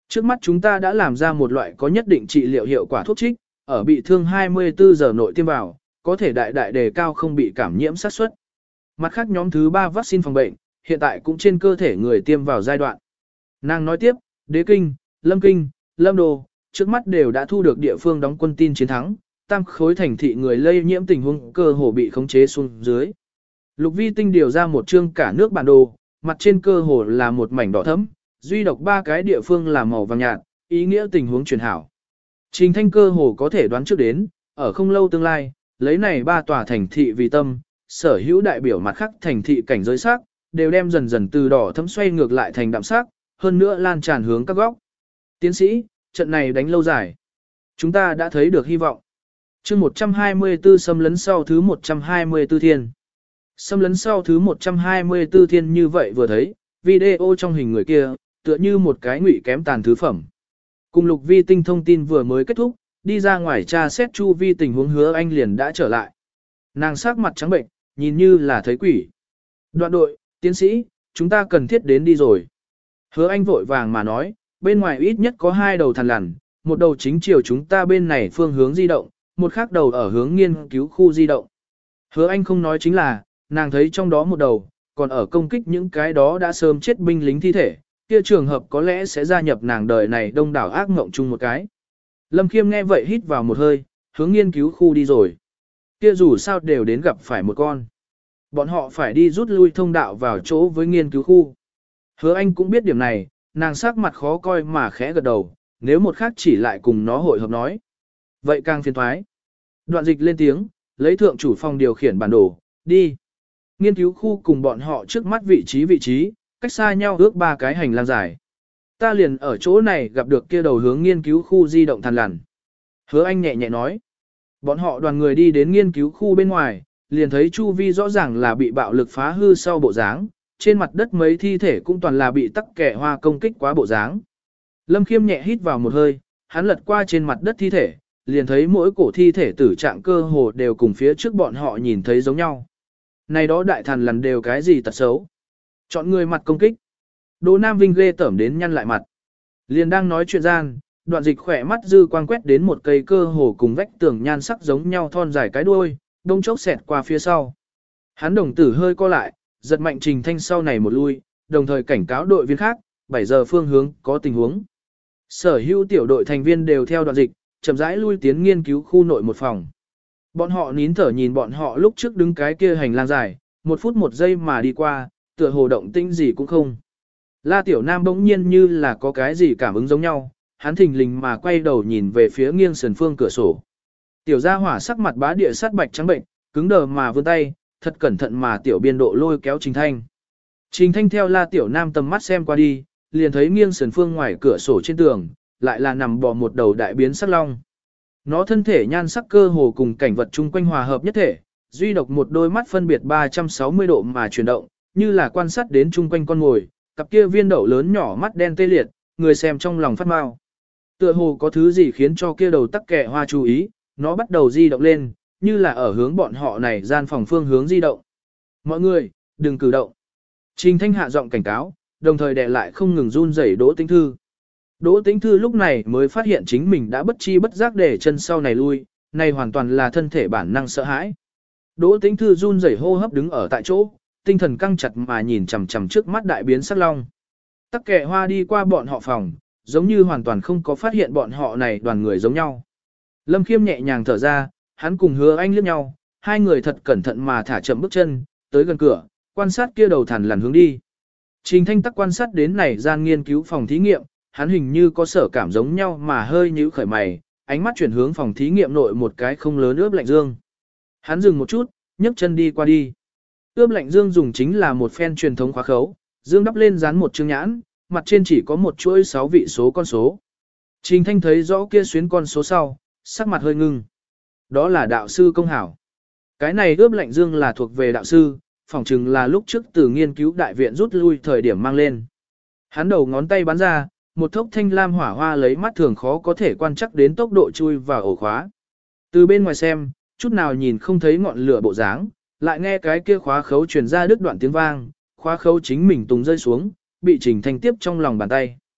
Trước mắt chúng ta đã làm ra một loại có nhất định trị liệu hiệu quả thuốc trích, ở bị thương hai mươi tư giờ nội tiêm vào, có thể đại đại đề cao không bị cảm nhiễm xác suất. Mặt khác nhóm thứ ba vaccine phòng bệnh, hiện tại cũng trên cơ thể người tiêm vào giai đoạn. Nàng nói tiếp, Đế Kinh, Lâm Kinh, Lâm Đô, trước mắt đều đã thu được địa phương đóng quân tin chiến thắng, tam khối thành thị người lây nhiễm tình huống cơ hồ bị khống chế xuống dưới. Lục Vi Tinh điều ra một chương cả nước bản đồ, mặt trên cơ hồ là một mảnh đỏ thẫm, duy độc ba cái địa phương là màu vàng nhạt, ý nghĩa tình huống chuyển hảo. Trình Thanh cơ hồ có thể đoán trước đến, ở không lâu tương lai, lấy này ba tòa thành thị vì tâm, sở hữu đại biểu mặt khác thành thị cảnh giới sắc, đều đem dần dần từ đỏ thẫm xoay ngược lại thành đạm sắc, hơn nữa lan tràn hướng các góc. Tiến sĩ, trận này đánh lâu dài. Chúng ta đã thấy được hy vọng. chương một trăm hai mươi tư xâm lấn sau thứ một trăm hai mươi tư thiên. Xâm lấn sau thứ một trăm hai mươi tư thiên như vậy vừa thấy, video trong hình người kia, tựa như một cái ngụy kém tàn thứ phẩm. Cùng Lục Vi Tinh thông tin vừa mới kết thúc, đi ra ngoài tra xét chu vi tình huống Hứa Anh liền đã trở lại. Nàng sắc mặt trắng bệnh, nhìn như là thấy quỷ. Đoạn đội, tiến sĩ, chúng ta cần thiết đến đi rồi. Hứa Anh vội vàng mà nói, bên ngoài ít nhất có hai đầu thằn lằn, một đầu chính chiều chúng ta bên này phương hướng di động, một khác đầu ở hướng nghiên cứu khu di động. Hứa Anh không nói chính là, nàng thấy trong đó một đầu, còn ở công kích những cái đó đã sớm chết binh lính thi thể, kia trường hợp có lẽ sẽ gia nhập nàng đời này đông đảo ác mộng chung một cái. Lâm Khiêm nghe vậy hít vào một hơi, hướng nghiên cứu khu đi rồi. Kia dù sao đều đến gặp phải một con. Bọn họ phải đi rút lui thông đạo vào chỗ với nghiên cứu khu. Hứa Anh cũng biết điểm này, nàng sắc mặt khó coi mà khẽ gật đầu, nếu một khác chỉ lại cùng nó hội hợp nói. Vậy càng phiền thoái. Đoạn dịch lên tiếng, lấy thượng chủ phòng điều khiển bản đồ, đi. Nghiên cứu khu cùng bọn họ trước mắt vị trí vị trí, cách xa nhau ước ba cái hành lang dài. Ta liền ở chỗ này gặp được kia đầu hướng nghiên cứu khu di động thằn lằn. Hứa Anh nhẹ nhẹ nói. Bọn họ đoàn người đi đến nghiên cứu khu bên ngoài, liền thấy chu vi rõ ràng là bị bạo lực phá hư sau bộ dáng, trên mặt đất mấy thi thể cũng toàn là bị tắc kẻ hoa công kích quá bộ dáng. Lâm Khiêm nhẹ hít vào một hơi, hắn lật qua trên mặt đất thi thể, liền thấy mỗi cổ thi thể tử trạng cơ hồ đều cùng phía trước bọn họ nhìn thấy giống nhau. Này đó đại thần lần đều cái gì tật xấu. Chọn người mặt công kích. Đỗ Nam Vinh ghê tởm đến nhăn lại mặt. Liền đang nói chuyện gian, đoạn dịch khỏe mắt dư quang quét đến một cây cơ hồ cùng vách tường nhan sắc giống nhau thon dài cái đuôi, đông chốc xẹt qua phía sau. Hắn đồng tử hơi co lại, giật mạnh Trình Thanh sau này một lui, đồng thời cảnh cáo đội viên khác, bảy giờ phương hướng có tình huống. Sở hữu tiểu đội thành viên đều theo đoạn dịch, chậm rãi lui tiến nghiên cứu khu nội một phòng. Bọn họ nín thở nhìn bọn họ lúc trước đứng cái kia hành lang dài, một phút một giây mà đi qua, tựa hồ động tĩnh gì cũng không. La Tiểu Nam bỗng nhiên như là có cái gì cảm ứng giống nhau, hắn thình lình mà quay đầu nhìn về phía nghiêng sườn phương cửa sổ. Tiểu gia hỏa sắc mặt bá địa sát bạch trắng bệnh, cứng đờ mà vươn tay, thật cẩn thận mà tiểu biên độ lôi kéo Trình Thanh. Trình Thanh theo La Tiểu Nam tầm mắt xem qua đi, liền thấy nghiêng sườn phương ngoài cửa sổ trên tường, lại là nằm bò một đầu đại biến sắc long. Nó thân thể nhan sắc cơ hồ cùng cảnh vật chung quanh hòa hợp nhất thể, duy độc một đôi mắt phân biệt ba trăm sáu mươi độ mà chuyển động, như là quan sát đến chung quanh con ngồi, cặp kia viên đậu lớn nhỏ mắt đen tê liệt, người xem trong lòng phát mau. Tựa hồ có thứ gì khiến cho kia đầu tắc kẹ hoa chú ý, nó bắt đầu di động lên, như là ở hướng bọn họ này gian phòng phương hướng di động. Mọi người, đừng cử động. Trình Thanh hạ giọng cảnh cáo, đồng thời đè lại không ngừng run rẩy Đỗ Tĩnh Thư. Đỗ Tĩnh Thư lúc này mới phát hiện chính mình đã bất chi bất giác để chân sau này lui, này hoàn toàn là thân thể bản năng sợ hãi. Đỗ Tĩnh Thư run rẩy hô hấp đứng ở tại chỗ, tinh thần căng chặt mà nhìn chằm chằm trước mắt đại biến sắc long. Tắc kệ hoa đi qua bọn họ phòng, giống như hoàn toàn không có phát hiện bọn họ này đoàn người giống nhau. Lâm Khiêm nhẹ nhàng thở ra, hắn cùng Hứa Anh liếc nhau, hai người thật cẩn thận mà thả chậm bước chân, tới gần cửa, quan sát kia đầu thằn lằn hướng đi. Trình Thanh Tắc quan sát đến này gian nghiên cứu phòng thí nghiệm, hắn hình như có sở cảm giống nhau mà hơi nhíu khởi mày, ánh mắt chuyển hướng phòng thí nghiệm nội một cái không lớn ướp lạnh dương. Hắn dừng một chút, nhấc chân đi qua đi. Ướp lạnh dương dùng chính là một phen truyền thống khóa khấu, dương đắp lên dán một chương nhãn, mặt trên chỉ có một chuỗi sáu vị số con số. Trình Thanh thấy rõ kia xuyến con số sau, sắc mặt hơi ngưng. Đó là đạo sư công hảo. Cái này ướp lạnh dương là thuộc về đạo sư, phỏng chừng là lúc trước từ nghiên cứu đại viện rút lui thời điểm mang lên. Hắn đầu ngón tay bắn ra, một thốc thanh lam hỏa hoa lấy mắt thường khó có thể quan chắc đến tốc độ chui vào ổ khóa. Từ bên ngoài xem, chút nào nhìn không thấy ngọn lửa bộ dáng, lại nghe cái kia khóa khấu truyền ra đứt đoạn tiếng vang, khóa khấu chính mình tùng rơi xuống, bị Trình Thanh tiếp trong lòng bàn tay.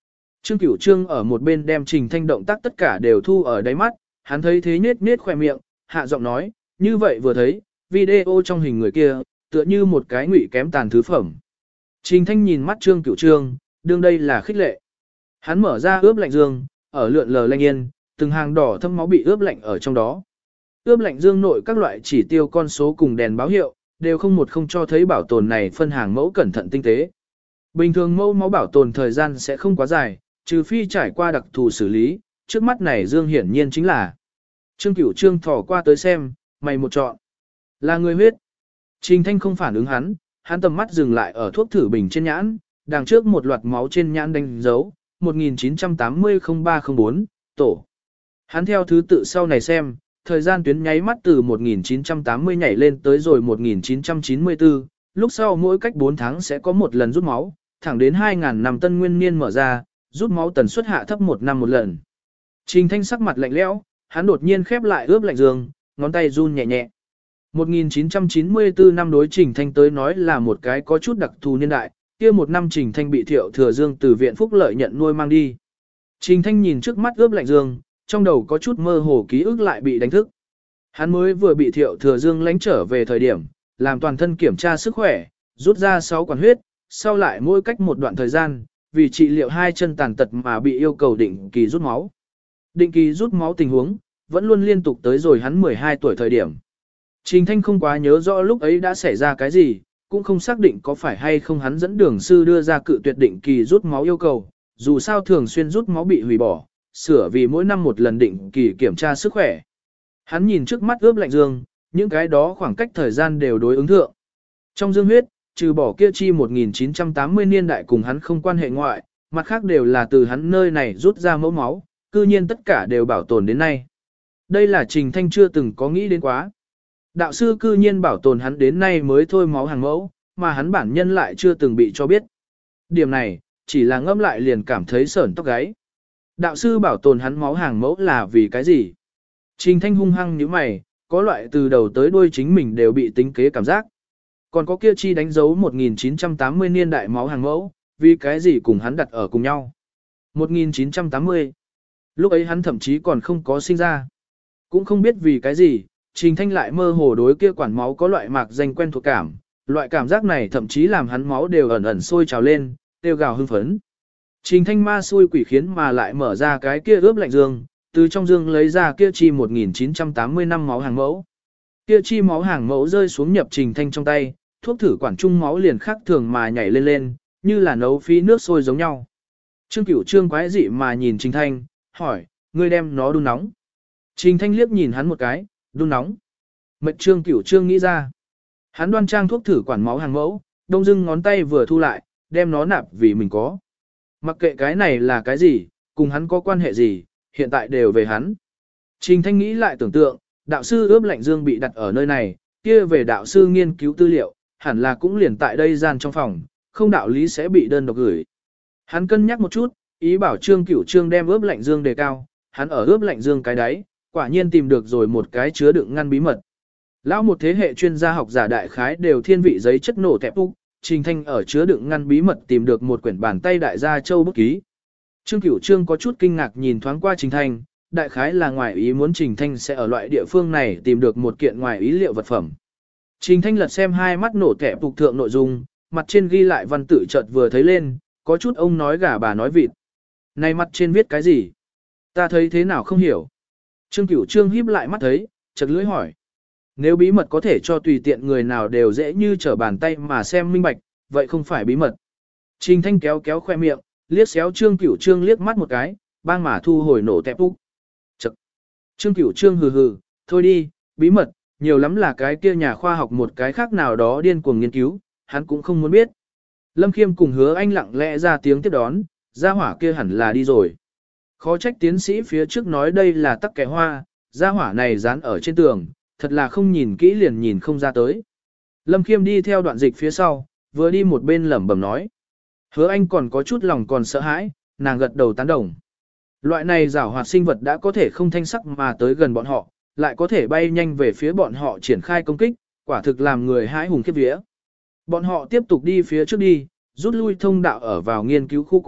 Trương Cửu Trương ở một bên đem Trình Thanh động tác tất cả đều thu ở đáy mắt, hắn thấy thế nết nết khỏe miệng, hạ giọng nói, như vậy vừa thấy, video trong hình người kia, tựa như một cái ngụy kém tàn thứ phẩm. Trình Thanh nhìn mắt Trương Cửu Trương, đương đây là khích lệ. Hắn mở ra ướp lạnh dương, ở lượn lờ lanh yên, từng hàng đỏ thâm máu bị ướp lạnh ở trong đó. Ướp lạnh dương nội các loại chỉ tiêu con số cùng đèn báo hiệu, đều không một không cho thấy bảo tồn này phân hàng mẫu cẩn thận tinh tế. Bình thường mẫu máu bảo tồn thời gian sẽ không quá dài, trừ phi trải qua đặc thù xử lý, trước mắt này dương hiển nhiên chính là. Trương Cửu Trương thò qua tới xem, mày một chọn. Là người huyết. Trình Thanh không phản ứng hắn, hắn tầm mắt dừng lại ở thuốc thử bình trên nhãn, đằng trước một loạt máu trên nhãn đánh dấu, một nghìn chín trăm tám mươi không ba không bốn, tổ. Hắn theo thứ tự sau này xem, thời gian tuyến nháy mắt từ một nghìn chín trăm tám mươi nhảy lên tới rồi một nghìn chín trăm chín mươi tư, lúc sau mỗi cách bốn tháng sẽ có một lần rút máu, thẳng đến hai nghìn năm tân nguyên niên mở ra, rút máu tần suất hạ thấp một năm một lần. Trình Thanh sắc mặt lạnh lẽo, hắn đột nhiên khép lại ướp lạnh giường, ngón tay run nhẹ nhẹ. một nghìn chín trăm chín mươi tư năm đối Trình Thanh tới nói là một cái có chút đặc thù niên đại, kia một năm Trình Thanh bị Thiệu Thừa Dương từ viện phúc lợi nhận nuôi mang đi. Trình Thanh nhìn trước mắt ướp lạnh giường, trong đầu có chút mơ hồ ký ức lại bị đánh thức. Hắn mới vừa bị Thiệu Thừa Dương lánh trở về thời điểm, làm toàn thân kiểm tra sức khỏe, rút ra sáu quản huyết, sau lại mỗi cách một đoạn thời gian, vì trị liệu hai chân tàn tật mà bị yêu cầu định kỳ rút máu. Định kỳ rút máu tình huống, vẫn luôn liên tục tới rồi hắn mười hai tuổi thời điểm. Trình Thanh không quá nhớ rõ lúc ấy đã xảy ra cái gì, cũng không xác định có phải hay không hắn dẫn đường sư đưa ra cự tuyệt định kỳ rút máu yêu cầu, dù sao thường xuyên rút máu bị hủy bỏ, sửa vì mỗi năm một lần định kỳ kiểm tra sức khỏe. Hắn nhìn trước mắt ướp lạnh dương, những cái đó khoảng cách thời gian đều đối ứng thượng. Trong dương huyết, trừ bỏ kia chi một nghìn chín trăm tám mươi niên đại cùng hắn không quan hệ ngoại, mặt khác đều là từ hắn nơi này rút ra mẫu máu, cư nhiên tất cả đều bảo tồn đến nay. Đây là Trình Thanh chưa từng có nghĩ đến quá. Đạo sư cư nhiên bảo tồn hắn đến nay mới thôi máu hàng mẫu, mà hắn bản nhân lại chưa từng bị cho biết. Điểm này, chỉ là ngâm lại liền cảm thấy sởn tóc gáy. Đạo sư bảo tồn hắn máu hàng mẫu là vì cái gì? Trình Thanh hung hăng như mày, có loại từ đầu tới đuôi chính mình đều bị tính kế cảm giác. Còn có kia chi đánh dấu một nghìn chín trăm tám mươi niên đại máu hàng mẫu, vì cái gì cùng hắn đặt ở cùng nhau. một nghìn chín trăm tám mươi. Lúc ấy hắn thậm chí còn không có sinh ra. Cũng không biết vì cái gì, Trình Thanh lại mơ hồ đối kia quản máu có loại mạc danh quen thuộc cảm. Loại cảm giác này thậm chí làm hắn máu đều ẩn ẩn sôi trào lên, tiêu gào hưng phấn. Trình Thanh ma xui quỷ khiến mà lại mở ra cái kia ướp lạnh dương, từ trong dương lấy ra kia chi một nghìn chín trăm tám mươi năm máu hàng mẫu. Kia chi máu hàng mẫu rơi xuống nhập Trình Thanh trong tay, thuốc thử quản trung máu liền khác thường mà nhảy lên lên, như là nấu phí nước sôi giống nhau. Trương Cửu Trương quái dị mà nhìn Trình Thanh, hỏi, ngươi đem nó đun nóng. Trình Thanh liếc nhìn hắn một cái, đun nóng. Mệt Trương Cửu Trương nghĩ ra. Hắn đoan trang thuốc thử quản máu hàng mẫu, đông dưng ngón tay vừa thu lại, đem nó nạp vì mình có. Mặc kệ cái này là cái gì, cùng hắn có quan hệ gì, hiện tại đều về hắn. Trình Thanh nghĩ lại tưởng tượng, đạo sư ướp lạnh dương bị đặt ở nơi này, kia về đạo sư nghiên cứu tư liệu, hẳn là cũng liền tại đây gian trong phòng, không đạo lý sẽ bị đơn độc gửi. Hắn cân nhắc một chút, ý bảo Trương Cửu Trương đem ướp lạnh dương đề cao, hắn ở ướp lạnh dương cái đáy, quả nhiên tìm được rồi một cái chứa đựng ngăn bí mật. Lão một thế hệ chuyên gia học giả đại khái đều thiên vị giấy chất nổ tẹp úc, Trình Thanh ở chứa đựng ngăn bí mật tìm được một quyển bàn tay đại gia châu bút ký. Trương Cửu Trương có chút kinh ngạc nhìn thoáng qua Trình Thanh, đại khái là ngoài ý muốn Trình Thanh sẽ ở loại địa phương này tìm được một kiện ngoài ý liệu vật phẩm. Trình Thanh lật xem hai mắt nổ tẹp úc thượng nội dung, mặt trên ghi lại văn tự chợt vừa thấy lên, có chút ông nói gà bà nói vịt. Này mặt trên viết cái gì? Ta thấy thế nào không hiểu. Trương Cửu Trương híp lại mắt thấy, chợt lưỡi hỏi. Nếu bí mật có thể cho tùy tiện người nào đều dễ như trở bàn tay mà xem minh bạch, vậy không phải bí mật. Trình Thanh kéo kéo khoe miệng, liếc xéo Trương Cửu Trương liếc mắt một cái, bang mà thu hồi nổ tẹp úc. Chậc. Trương Cửu Trương hừ hừ, thôi đi, bí mật, nhiều lắm là cái kia nhà khoa học một cái khác nào đó điên cuồng nghiên cứu, hắn cũng không muốn biết. Lâm Khiêm cùng Hứa Anh lặng lẽ ra tiếng tiếp đón, gia hỏa kia hẳn là đi rồi. Khó trách tiến sĩ phía trước nói đây là tắc kẻ hoa, gia hỏa này dán ở trên tường, thật là không nhìn kỹ liền nhìn không ra tới. Lâm Khiêm đi theo đoạn dịch phía sau, vừa đi một bên lẩm bẩm nói. Hứa Anh còn có chút lòng còn sợ hãi, nàng gật đầu tán đồng. Loại này giảo hoạt sinh vật đã có thể không thanh sắc mà tới gần bọn họ, lại có thể bay nhanh về phía bọn họ triển khai công kích, quả thực làm người hãi hùng khiếp vía. Bọn họ tiếp tục đi phía trước đi, rút lui thông đạo ở vào nghiên cứu khu cuối,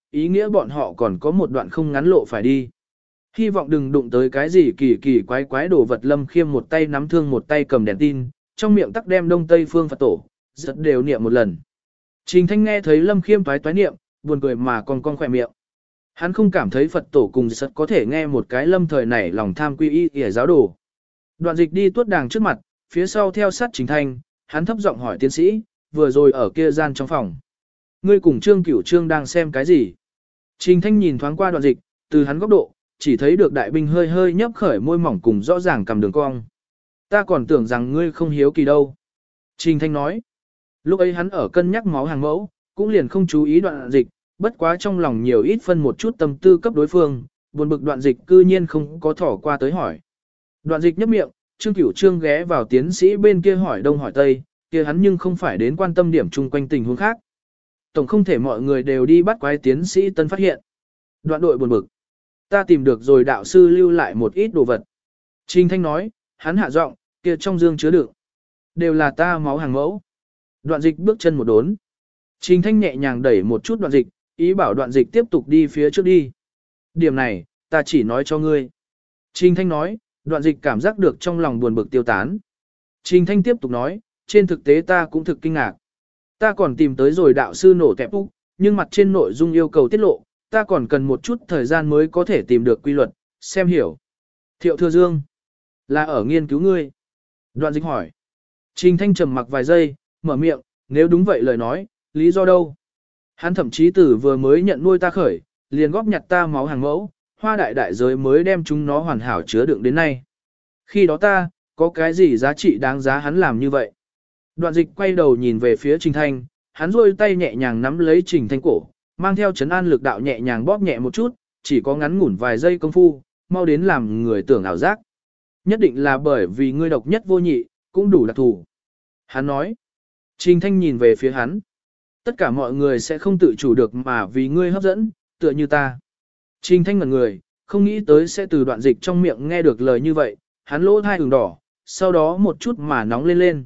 ý nghĩa bọn họ còn có một đoạn không ngắn lộ phải đi. Hy vọng đừng đụng tới cái gì kỳ kỳ quái quái đồ vật. Lâm Khiêm một tay nắm thương một tay cầm đèn tin, trong miệng tắc đem Đông Tây Phương Phật tổ, rất đều niệm một lần. Trình Thanh nghe thấy Lâm Khiêm toái toái niệm, buồn cười mà còn con khỏe miệng. Hắn không cảm thấy Phật tổ cùng rất có thể nghe một cái lâm thời nảy lòng tham quy y ỉa giáo đồ. Đoạn dịch đi tuốt đàng trước mặt, phía sau theo sát Trình Thanh, hắn thấp giọng hỏi tiến sĩ, vừa rồi ở kia gian trong phòng. Ngươi cùng Trương Cửu Trương đang xem cái gì? Trình Thanh nhìn thoáng qua đoạn dịch, từ hắn góc độ, chỉ thấy được đại binh hơi hơi nhấp khởi môi mỏng cùng rõ ràng cầm đường cong. Ta còn tưởng rằng ngươi không hiếu kỳ đâu. Trình Thanh nói. Lúc ấy hắn ở cân nhắc máu hàng mẫu, cũng liền không chú ý đoạn dịch, bất quá trong lòng nhiều ít phân một chút tâm tư cấp đối phương, buồn bực đoạn dịch cư nhiên không có thỏ qua tới hỏi. Đoạn dịch nhấp miệng, Trương Cửu Trương ghé vào tiến sĩ bên kia hỏi đông hỏi tây, kia hắn nhưng không phải đến quan tâm điểm chung quanh tình huống khác. Tổng không thể mọi người đều đi bắt quái tiến sĩ tân phát hiện. Đoạn đội buồn bực. Ta tìm được rồi đạo sư lưu lại một ít đồ vật. Trình Thanh nói, hắn hạ giọng, kia trong dương chứa đựng. Đều là ta máu hàng mẫu. Đoạn dịch bước chân một đốn. Trình Thanh nhẹ nhàng đẩy một chút đoạn dịch, ý bảo đoạn dịch tiếp tục đi phía trước đi. Điểm này, ta chỉ nói cho ngươi. Trình Thanh nói, đoạn dịch cảm giác được trong lòng buồn bực tiêu tán. Trình Thanh tiếp tục nói, trên thực tế ta cũng thực kinh ngạc. Ta còn tìm tới rồi đạo sư nổ tẹp úc, nhưng mặt trên nội dung yêu cầu tiết lộ, ta còn cần một chút thời gian mới có thể tìm được quy luật, xem hiểu. Thiệu Thừa Dương, là ở nghiên cứu ngươi. Đoạn dịch hỏi. Trình Thanh trầm mặc vài giây, mở miệng, nếu đúng vậy lời nói, lý do đâu? Hắn thậm chí tử vừa mới nhận nuôi ta khởi, liền góp nhặt ta máu hàng mẫu, hoa đại đại giới mới đem chúng nó hoàn hảo chứa đựng đến nay. Khi đó ta, có cái gì giá trị đáng giá hắn làm như vậy? Đoạn dịch quay đầu nhìn về phía Trình Thanh, hắn rôi tay nhẹ nhàng nắm lấy Trình Thanh cổ, mang theo chấn an lực đạo nhẹ nhàng bóp nhẹ một chút, chỉ có ngắn ngủn vài giây công phu, mau đến làm người tưởng ảo giác. Nhất định là bởi vì ngươi độc nhất vô nhị, cũng đủ đặc thù. Hắn nói. Trình Thanh nhìn về phía hắn. Tất cả mọi người sẽ không tự chủ được mà vì ngươi hấp dẫn, tựa như ta. Trình Thanh ngẩn người, không nghĩ tới sẽ từ đoạn dịch trong miệng nghe được lời như vậy, hắn lỗ thai ửng đỏ, sau đó một chút mà nóng lên lên.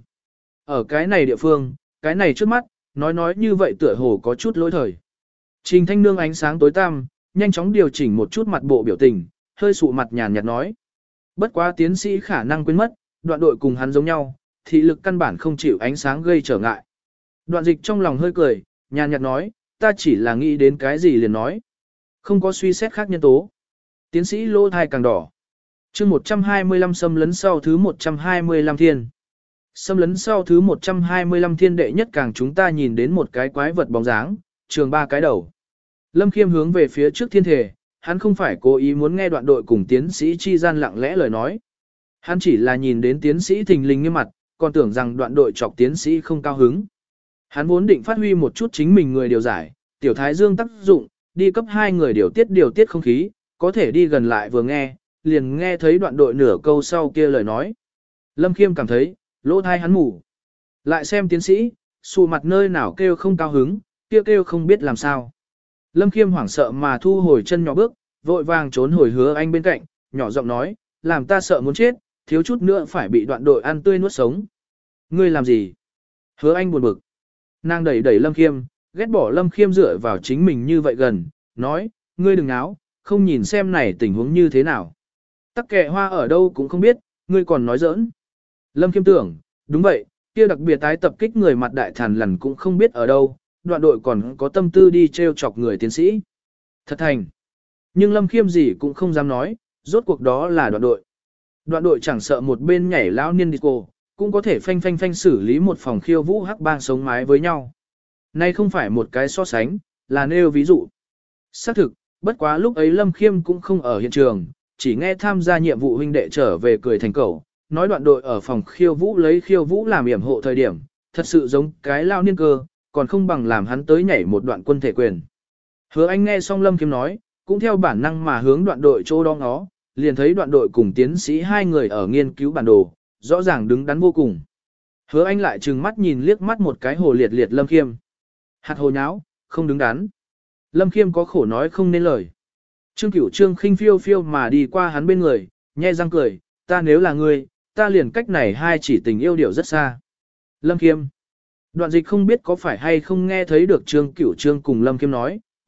Ở cái này địa phương, cái này trước mắt, nói nói như vậy tựa hồ có chút lỗi thời. Trình Thanh nương ánh sáng tối tăm, nhanh chóng điều chỉnh một chút mặt bộ biểu tình, hơi sụ mặt nhàn nhạt nói. Bất quá tiến sĩ khả năng quên mất, đoạn đội cùng hắn giống nhau, thị lực căn bản không chịu ánh sáng gây trở ngại. Đoạn dịch trong lòng hơi cười, nhàn nhạt nói, ta chỉ là nghĩ đến cái gì liền nói. Không có suy xét khác nhân tố. Tiến sĩ lỗ thai càng đỏ. chương một trăm hai mươi lăm xâm lấn sau thứ một trăm hai mươi lăm thiên. Xâm lấn sau thứ một trăm hai mươi lăm thiên đệ nhất càng chúng ta nhìn đến một cái quái vật bóng dáng, trường ba cái đầu. Lâm Khiêm hướng về phía trước thiên thể, hắn không phải cố ý muốn nghe đoạn đội cùng tiến sĩ chi gian lặng lẽ lời nói. Hắn chỉ là nhìn đến tiến sĩ thình lình nghiêm mặt, còn tưởng rằng đoạn đội chọc tiến sĩ không cao hứng. Hắn vốn định phát huy một chút chính mình người điều giải, tiểu thái dương tác dụng, đi cấp hai người điều tiết điều tiết không khí, có thể đi gần lại vừa nghe, liền nghe thấy đoạn đội nửa câu sau kia lời nói. Lâm Khiêm cảm thấy, lỗ thai hắn mù. Lại xem tiến sĩ, xù mặt nơi nào kêu không cao hứng, kia kêu không biết làm sao. Lâm Khiêm hoảng sợ mà thu hồi chân nhỏ bước, vội vàng trốn hồi Hứa Anh bên cạnh, nhỏ giọng nói, làm ta sợ muốn chết, thiếu chút nữa phải bị đoạn đội ăn tươi nuốt sống. Ngươi làm gì? Hứa Anh buồn bực. Nàng đẩy đẩy Lâm Khiêm, ghét bỏ Lâm Khiêm dựa vào chính mình như vậy gần, nói, ngươi đừng náo, không nhìn xem này tình huống như thế nào. Tắc kệ hoa ở đâu cũng không biết, ngươi còn nói giỡn. Lâm Khiêm tưởng, đúng vậy, kia đặc biệt tái tập kích người mặt đại thàn lần cũng không biết ở đâu, đoạn đội còn có tâm tư đi treo chọc người tiến sĩ. Thật thành. Nhưng Lâm Khiêm gì cũng không dám nói, rốt cuộc đó là đoạn đội. Đoạn đội chẳng sợ một bên nhảy lão niên disco, cũng có thể phanh phanh phanh xử lý một phòng khiêu vũ hắc bang sống mái với nhau. Nay không phải một cái so sánh, là nêu ví dụ. Xác thực, bất quá lúc ấy Lâm Khiêm cũng không ở hiện trường, chỉ nghe tham gia nhiệm vụ huynh đệ trở về cười thành cẩu, nói đoạn đội ở phòng khiêu vũ lấy khiêu vũ làm yểm hộ thời điểm, thật sự giống cái lao niên cơ, còn không bằng làm hắn tới nhảy một đoạn quân thể quyền. Hứa Anh nghe xong Lâm Khiêm nói, cũng theo bản năng mà hướng đoạn đội chỗ đó ngó, liền thấy đoạn đội cùng tiến sĩ hai người ở nghiên cứu bản đồ, rõ ràng đứng đắn vô cùng. Hứa Anh lại trừng mắt nhìn liếc mắt một cái hồ liệt liệt Lâm Khiêm. Hạt hồ nháo, không đứng đắn. Lâm Khiêm có khổ nói không nên lời. Trương Cửu Trương khinh phiêu phiêu mà đi qua hắn bên người, nhe răng cười, ta nếu là ngươi, ta liền cách này hai chỉ tình yêu điều rất xa. Lâm Khiêm. Đoạn dịch không biết có phải hay không nghe thấy được Trương Cửu Trương cùng Lâm Khiêm nói,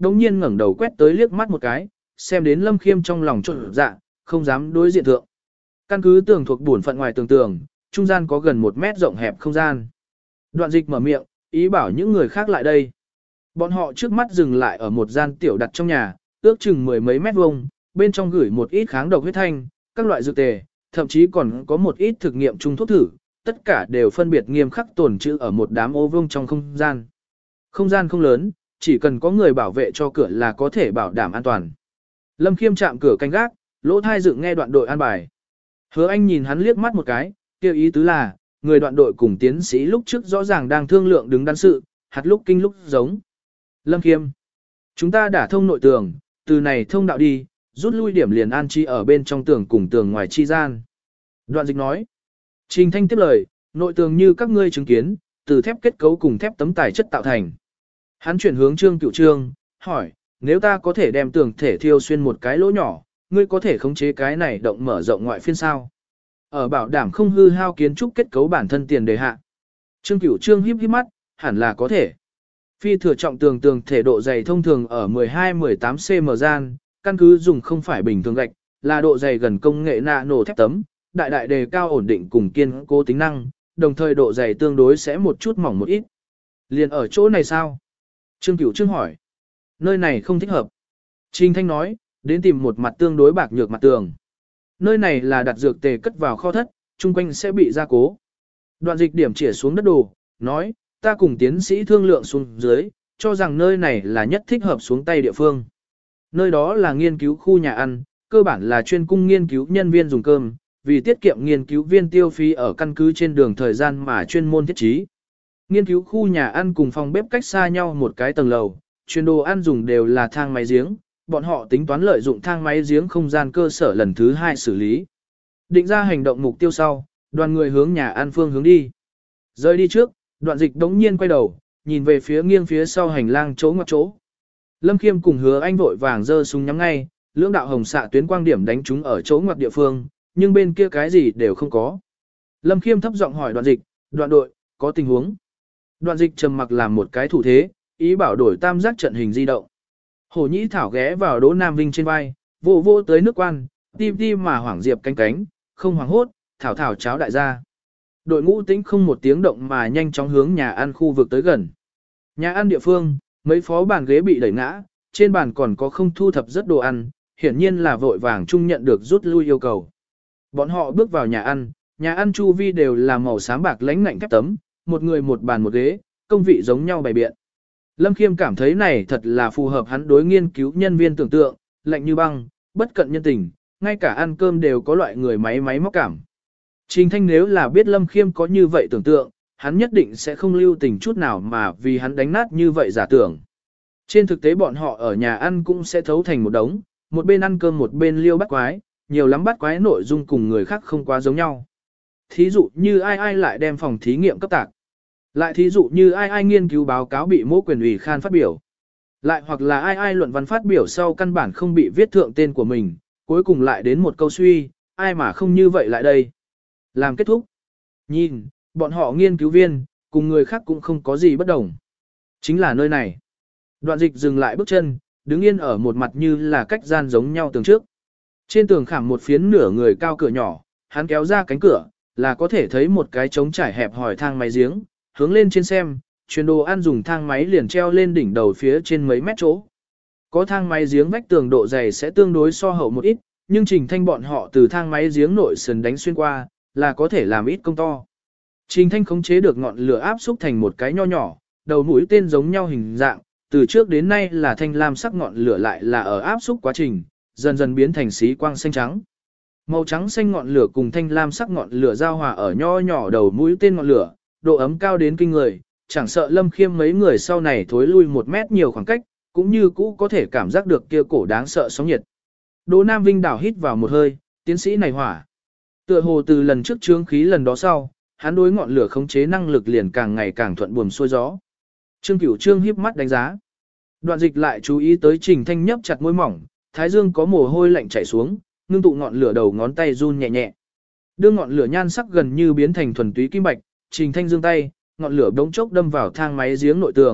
đồng nhiên ngẩng đầu quét tới liếc mắt một cái, xem đến Lâm Khiêm trong lòng trộn dạ, không dám đối diện thượng. Căn cứ tường thuộc bổn phận ngoài tường tường, trung gian có gần một mét rộng hẹp không gian. Đoạn dịch mở miệng, ý bảo những người khác lại đây. Bọn họ trước mắt dừng lại ở một gian tiểu đặt trong nhà, ước chừng mười mấy mét vuông, bên trong gửi một ít kháng độc huyết thanh, các loại dược tề, thậm chí còn có một ít thực nghiệm trung thuốc thử, tất cả đều phân biệt nghiêm khắc tồn trữ ở một đám ô vuông trong không gian. Không gian không lớn, chỉ cần có người bảo vệ cho cửa là có thể bảo đảm an toàn. Lâm Khiêm chạm cửa canh gác, lỗ thai dựng nghe đoạn đội an bài. Hứa Anh nhìn hắn liếc mắt một cái, kêu ý tứ là, người đoạn đội cùng tiến sĩ lúc trước rõ ràng đang thương lượng đứng đắn sự, hạt lúc kinh lúc giống. Lâm Khiêm, chúng ta đã thông nội tường, từ này thông đạo đi, rút lui điểm liền an chi ở bên trong tường cùng tường ngoài chi gian. Đoạn dịch nói, Trình Thanh tiếp lời, nội tường như các ngươi chứng kiến, từ thép kết cấu cùng thép tấm tài chất tạo thành. Hắn chuyển hướng Trương Cửu Trương, hỏi, nếu ta có thể đem tường thể thiêu xuyên một cái lỗ nhỏ, ngươi có thể khống chế cái này động mở rộng ngoại phiên sao? Ở bảo đảm không hư hao kiến trúc kết cấu bản thân tiền đề hạ. Trương Cửu Trương híp híp mắt, hẳn là có thể. Phi thừa trọng tường tường thể độ dày thông thường ở mười hai mười tám xăng-ti-mét gian, căn cứ dùng không phải bình thường gạch, là độ dày gần công nghệ nano thép tấm, đại đại đề cao ổn định cùng kiên cố tính năng, đồng thời độ dày tương đối sẽ một chút mỏng một ít. Liền ở chỗ này sao? Trương Cửu Trương hỏi. Nơi này không thích hợp. Trình Thanh nói, đến tìm một mặt tương đối bạc nhược mặt tường. Nơi này là đặt dược tề cất vào kho thất, chung quanh sẽ bị gia cố. Đoạn dịch điểm chỉa xuống đất đồ, nói, ta cùng tiến sĩ thương lượng xuống dưới, cho rằng nơi này là nhất thích hợp xuống tay địa phương. Nơi đó là nghiên cứu khu nhà ăn, cơ bản là chuyên cung nghiên cứu nhân viên dùng cơm, vì tiết kiệm nghiên cứu viên tiêu phí ở căn cứ trên đường thời gian mà chuyên môn thiết trí. Nghiên cứu khu nhà ăn cùng phòng bếp cách xa nhau một cái tầng lầu, chuyên đồ ăn dùng đều là thang máy giếng, bọn họ tính toán lợi dụng thang máy giếng không gian cơ sở lần thứ hai xử lý. Định ra hành động mục tiêu sau, đoàn người hướng nhà ăn phương hướng đi. Rời đi trước, đoạn dịch đống nhiên quay đầu, nhìn về phía nghiêng phía sau hành lang chỗ ngoặc chỗ. Lâm Khiêm cùng Hứa Anh vội vàng giơ súng nhắm ngay, lưỡng đạo hồng xạ tuyến quang điểm đánh chúng ở chỗ ngoặc địa phương, nhưng bên kia cái gì đều không có. Lâm Khiêm thấp giọng hỏi đoạn dịch, đoạn đội, có tình huống. Đoạn dịch trầm mặc làm một cái thủ thế, ý bảo đổi tam giác trận hình di động. Hổ Nhĩ Thảo ghé vào Đỗ Nam Vinh trên vai, vô vô tới nước quan, tim tim mà hoảng diệp cánh cánh, không hoảng hốt, thảo thảo cháo đại gia. Đội ngũ tĩnh không một tiếng động mà nhanh chóng hướng nhà ăn khu vực tới gần. Nhà ăn địa phương, mấy phó bàn ghế bị đẩy ngã, trên bàn còn có không thu thập rất đồ ăn, hiển nhiên là vội vàng chung nhận được rút lui yêu cầu. Bọn họ bước vào nhà ăn, nhà ăn chu vi đều là màu xám bạc lánh ngạnh thép tấm, một người một bàn một ghế, công vị giống nhau bày biện. Lâm Khiêm cảm thấy này thật là phù hợp hắn đối nghiên cứu nhân viên tưởng tượng, lạnh như băng, bất cận nhân tình, ngay cả ăn cơm đều có loại người máy máy móc cảm. Trình Thanh nếu là biết Lâm Khiêm có như vậy tưởng tượng, hắn nhất định sẽ không lưu tình chút nào mà vì hắn đánh nát như vậy giả tưởng. Trên thực tế bọn họ ở nhà ăn cũng sẽ thấu thành một đống, một bên ăn cơm một bên liêu bắt quái, nhiều lắm bắt quái nội dung cùng người khác không quá giống nhau. Thí dụ như ai ai lại đem phòng thí nghiệm cấp tạc. Lại thí dụ như ai ai nghiên cứu báo cáo bị mỗ quyền ủy khan phát biểu. Lại hoặc là ai ai luận văn phát biểu sau căn bản không bị viết thượng tên của mình, cuối cùng lại đến một câu suy, ai mà không như vậy lại đây. Làm kết thúc. Nhìn, bọn họ nghiên cứu viên, cùng người khác cũng không có gì bất đồng. Chính là nơi này. Đoạn dịch dừng lại bước chân, đứng yên ở một mặt như là cách gian giống nhau tường trước. Trên tường khảm một phiến nửa người cao cửa nhỏ, hắn kéo ra cánh cửa, là có thể thấy một cái trống trải hẹp hỏi thang máy giếng, hướng lên trên xem, truyền đồ ăn dùng thang máy liền treo lên đỉnh đầu phía trên mấy mét chỗ. Có thang máy giếng vách tường độ dày sẽ tương đối so hậu một ít, nhưng Trình Thanh bọn họ từ thang máy giếng nội sườn đánh xuyên qua, là có thể làm ít công to. Trình Thanh khống chế được ngọn lửa áp xúc thành một cái nho nhỏ, đầu mũi tên giống nhau hình dạng, từ trước đến nay là thanh lam sắc ngọn lửa lại là ở áp xúc quá trình, dần dần biến thành xí quang xanh trắng. Màu trắng xanh ngọn lửa cùng thanh lam sắc ngọn lửa giao hòa ở nho nhỏ đầu mũi tên ngọn lửa, độ ấm cao đến kinh người, chẳng sợ Lâm Khiêm mấy người sau này thối lui một mét nhiều khoảng cách, cũng như cũ có thể cảm giác được kia cổ đáng sợ sóng nhiệt. Đỗ Nam Vinh đảo hít vào một hơi, tiến sĩ này hỏa. Tựa hồ từ lần trước chướng khí lần đó sau, hắn đối ngọn lửa khống chế năng lực liền càng ngày càng thuận buồm xuôi gió. Trương Cửu Trương híp mắt đánh giá. Đoạn dịch lại chú ý tới Trình Thanh nhấp chặt môi mỏng, thái dương có mồ hôi lạnh chảy xuống, ngưng tụ ngọn lửa đầu ngón tay run nhẹ nhẹ. Đưa ngọn lửa nhan sắc gần như biến thành thuần túy kim bạch, Trình Thanh giương tay, ngọn lửa đống chốc đâm vào thang máy giếng nội tường,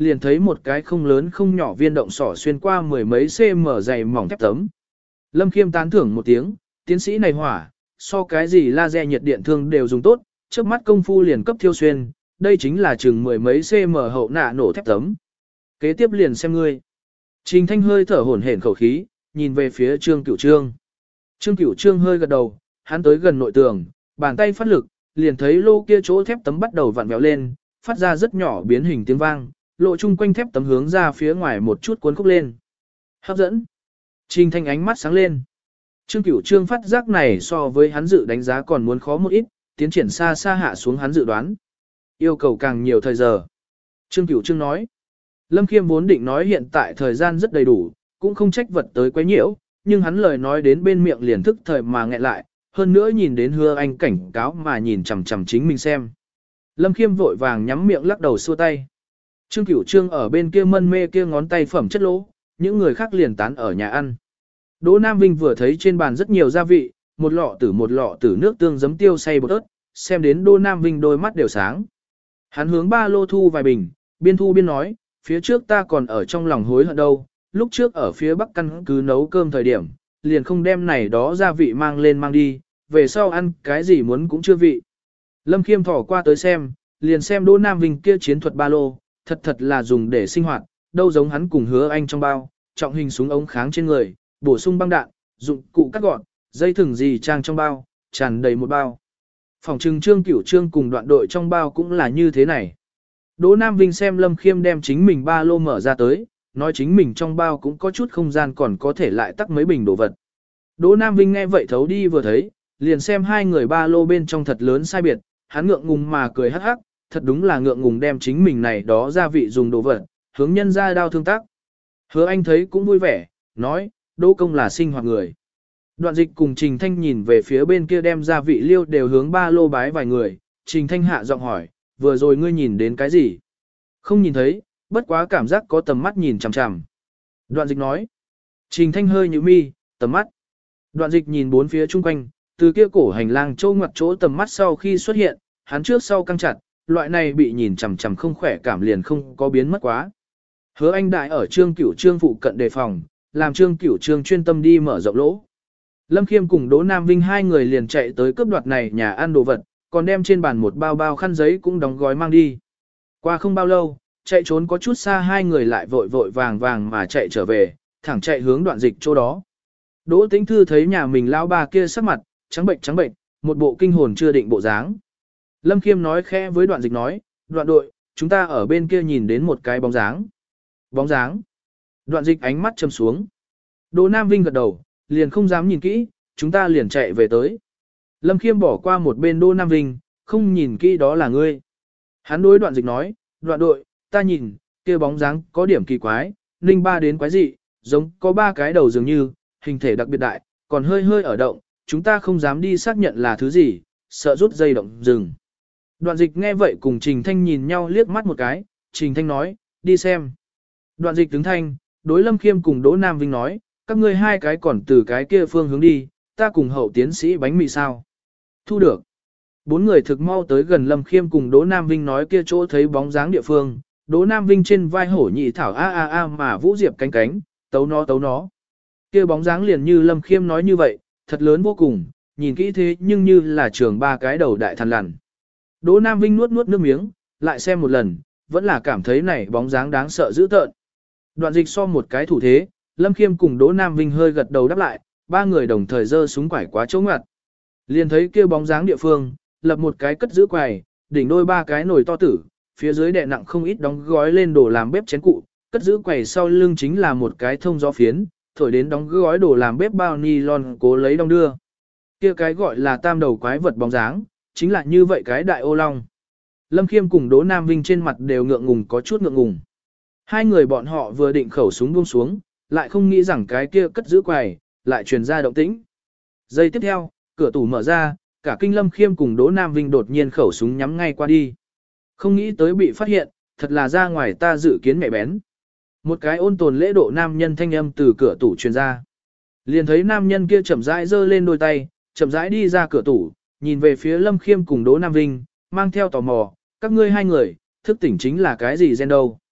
liền thấy một cái không lớn không nhỏ viên động sỏ xuyên qua mười mấy cm dày mỏng thép tấm. Lâm Khiêm tán thưởng một tiếng, tiến sĩ này hỏa, so cái gì laser nhiệt điện thương đều dùng tốt, trước mắt công phu liền cấp thiêu xuyên, đây chính là chừng mười mấy cm hậu nạ nổ thép tấm. Kế tiếp liền xem ngươi. Trình Thanh hơi thở hổn hển khẩu khí, nhìn về phía Trương Cửu Trương. Trương Cửu Trương hơi gật đầu, hắn tới gần nội tường, bàn tay phát lực, liền thấy lô kia chỗ thép tấm bắt đầu vặn vẹo lên, phát ra rất nhỏ biến hình tiếng vang, lộ chung quanh thép tấm hướng ra phía ngoài một chút cuốn khúc lên. Hấp dẫn. Trình Thanh ánh mắt sáng lên. Trương Cửu Trương phát giác này so với hắn dự đánh giá còn muốn khó một ít, tiến triển xa xa hạ xuống hắn dự đoán. Yêu cầu càng nhiều thời giờ. Trương Cửu Trương nói. Lâm Khiêm vốn định nói hiện tại thời gian rất đầy đủ, cũng không trách vật tới quấy nhiễu, nhưng hắn lời nói đến bên miệng liền thức thời mà nghẹn lại, hơn nữa nhìn đến Hứa Anh cảnh cáo mà nhìn chằm chằm chính mình xem. Lâm Khiêm vội vàng nhắm miệng lắc đầu xua tay. Trương Cửu Trương ở bên kia mân mê kia ngón tay phẩm chất lỗ, những người khác liền tán ở nhà ăn. Đỗ Nam Vinh vừa thấy trên bàn rất nhiều gia vị, một lọ tử một lọ tử nước tương giấm tiêu xay bột ớt, xem đến Đỗ Nam Vinh đôi mắt đều sáng. Hắn hướng ba lô thu vài bình, biên thu biên nói, phía trước ta còn ở trong lòng hối hận đâu, lúc trước ở phía bắc căn cứ nấu cơm thời điểm, liền không đem này đó gia vị mang lên mang đi, về sau ăn cái gì muốn cũng chưa vị. Lâm Khiêm thỏ qua tới xem, liền xem Đỗ Nam Vinh kia chiến thuật ba lô, thật thật là dùng để sinh hoạt, đâu giống hắn cùng Hứa Anh trong bao, trọng hình súng ống kháng trên người, bổ sung băng đạn, dụng cụ cắt gọn, dây thừng gì trang trong bao, tràn đầy một bao. Phòng trừng Trương Cửu Trương cùng đoạn đội trong bao cũng là như thế này. Đỗ Nam Vinh xem Lâm Khiêm đem chính mình ba lô mở ra tới, nói chính mình trong bao cũng có chút không gian còn có thể lại tắc mấy bình đồ vật. Đỗ Nam Vinh nghe vậy thấu đi vừa thấy, liền xem hai người ba lô bên trong thật lớn sai biệt, hắn ngượng ngùng mà cười hắc hắc, thật đúng là ngượng ngùng đem chính mình này đó gia vị dùng đồ vật, hướng nhân ra đao thương tác. Hứa Anh thấy cũng vui vẻ, nói, Đỗ công là sinh hoạt người. Đoạn Dịch cùng Trình Thanh nhìn về phía bên kia đem gia vị liêu đều hướng ba lô bái vài người, Trình Thanh hạ giọng hỏi, vừa rồi ngươi nhìn đến cái gì? Không nhìn thấy, bất quá cảm giác có tầm mắt nhìn chằm chằm. Đoạn Dịch nói, Trình Thanh hơi nhíu mi, tầm mắt. Đoạn Dịch nhìn bốn phía chung quanh, từ kia cổ hành lang chỗ ngoặt chỗ tầm mắt sau khi xuất hiện, hắn trước sau căng chặt, loại này bị nhìn chằm chằm không khỏe cảm liền không có biến mất quá. Hứa Anh đại ở Trương Cửu Trương phụ cận đề phòng, làm Trương Cửu Trương chuyên tâm đi mở rộng lỗ. Lâm Khiêm cùng Đỗ Nam Vinh hai người liền chạy tới cướp đoạt này nhà ăn đồ vật, còn đem trên bàn một bao bao khăn giấy cũng đóng gói mang đi. Qua không bao lâu, chạy trốn có chút xa hai người lại vội vội vàng vàng mà chạy trở về, thẳng chạy hướng Đoạn Dịch chỗ đó. Đỗ Tĩnh Thư thấy nhà mình lão bà kia sắc mặt, trắng bệnh trắng bệnh, một bộ kinh hồn chưa định bộ dáng. Lâm Khiêm nói khẽ với Đoạn Dịch nói, Đoạn đội, chúng ta ở bên kia nhìn đến một cái bóng dáng. Bóng dáng. Đoạn Dịch ánh mắt châm xuống. Đỗ Nam Vinh gật đầu, liền không dám nhìn kỹ, chúng ta liền chạy về tới. Lâm Khiêm bỏ qua một bên Đỗ Nam Vinh, không nhìn kỹ đó là ngươi. Hắn đối Đoạn Dịch nói, Đoạn đội, ta nhìn, kia bóng dáng có điểm kỳ quái, ninh ba đến quái dị, giống có ba cái đầu dường như, hình thể đặc biệt đại, còn hơi hơi ở động, chúng ta không dám đi xác nhận là thứ gì, sợ rút dây động rừng. Đoạn Dịch nghe vậy cùng Trình Thanh nhìn nhau liếc mắt một cái, Trình Thanh nói, đi xem. Đoạn Dịch đứng thanh, đối Lâm Khiêm cùng Đỗ Nam Vinh nói, các ngươi hai cái còn từ cái kia phương hướng đi, ta cùng hậu tiến sĩ bánh mì sao. Thu được. Bốn người thực mau tới gần Lâm Khiêm cùng Đỗ Nam Vinh nói kia chỗ thấy bóng dáng địa phương, Đỗ Nam Vinh trên vai hổ nhị thảo a a a mà Vũ Diệp cánh cánh, tấu nó tấu nó. Kia bóng dáng liền như Lâm Khiêm nói như vậy, thật lớn vô cùng, nhìn kỹ thế nhưng như là trường ba cái đầu đại thằn lằn. Đỗ Nam Vinh nuốt nuốt nước miếng, lại xem một lần, vẫn là cảm thấy này bóng dáng đáng sợ dữ tợn. Đoạn Dịch so một cái thủ thế, Lâm Khiêm cùng Đỗ Nam Vinh hơi gật đầu đáp lại, ba người đồng thời giơ súng quải quá chỗ ngoặt. Liền thấy kia bóng dáng địa phương, lập một cái cất giữ quầy, đỉnh đôi ba cái nồi to tử, phía dưới đè nặng không ít đóng gói lên đồ làm bếp chén cụ, cất giữ quầy sau lưng chính là một cái thông gió phiến, thổi đến đóng gói đồ làm bếp bao nylon cố lấy đong đưa. Kia cái gọi là tam đầu quái vật bóng dáng, chính là như vậy cái đại ô long. Lâm Khiêm cùng Đỗ Nam Vinh trên mặt đều ngượng ngùng có chút ngượng ngùng. Hai người bọn họ vừa định khẩu súng buông xuống, lại không nghĩ rằng cái kia cất giữ quầy, lại truyền ra động tĩnh. Giây tiếp theo, cửa tủ mở ra, cả kinh Lâm Khiêm cùng Đỗ Nam Vinh đột nhiên khẩu súng nhắm ngay qua đi. Không nghĩ tới bị phát hiện, thật là ra ngoài ta dự kiến mẹ bén. Một cái ôn tồn lễ độ nam nhân thanh âm từ cửa tủ truyền ra. Liền thấy nam nhân kia chậm rãi giơ lên đôi tay, chậm rãi đi ra cửa tủ, nhìn về phía Lâm Khiêm cùng Đỗ Nam Vinh, mang theo tò mò, các ngươi hai người, thức tỉnh chính là cái gì gen đâu.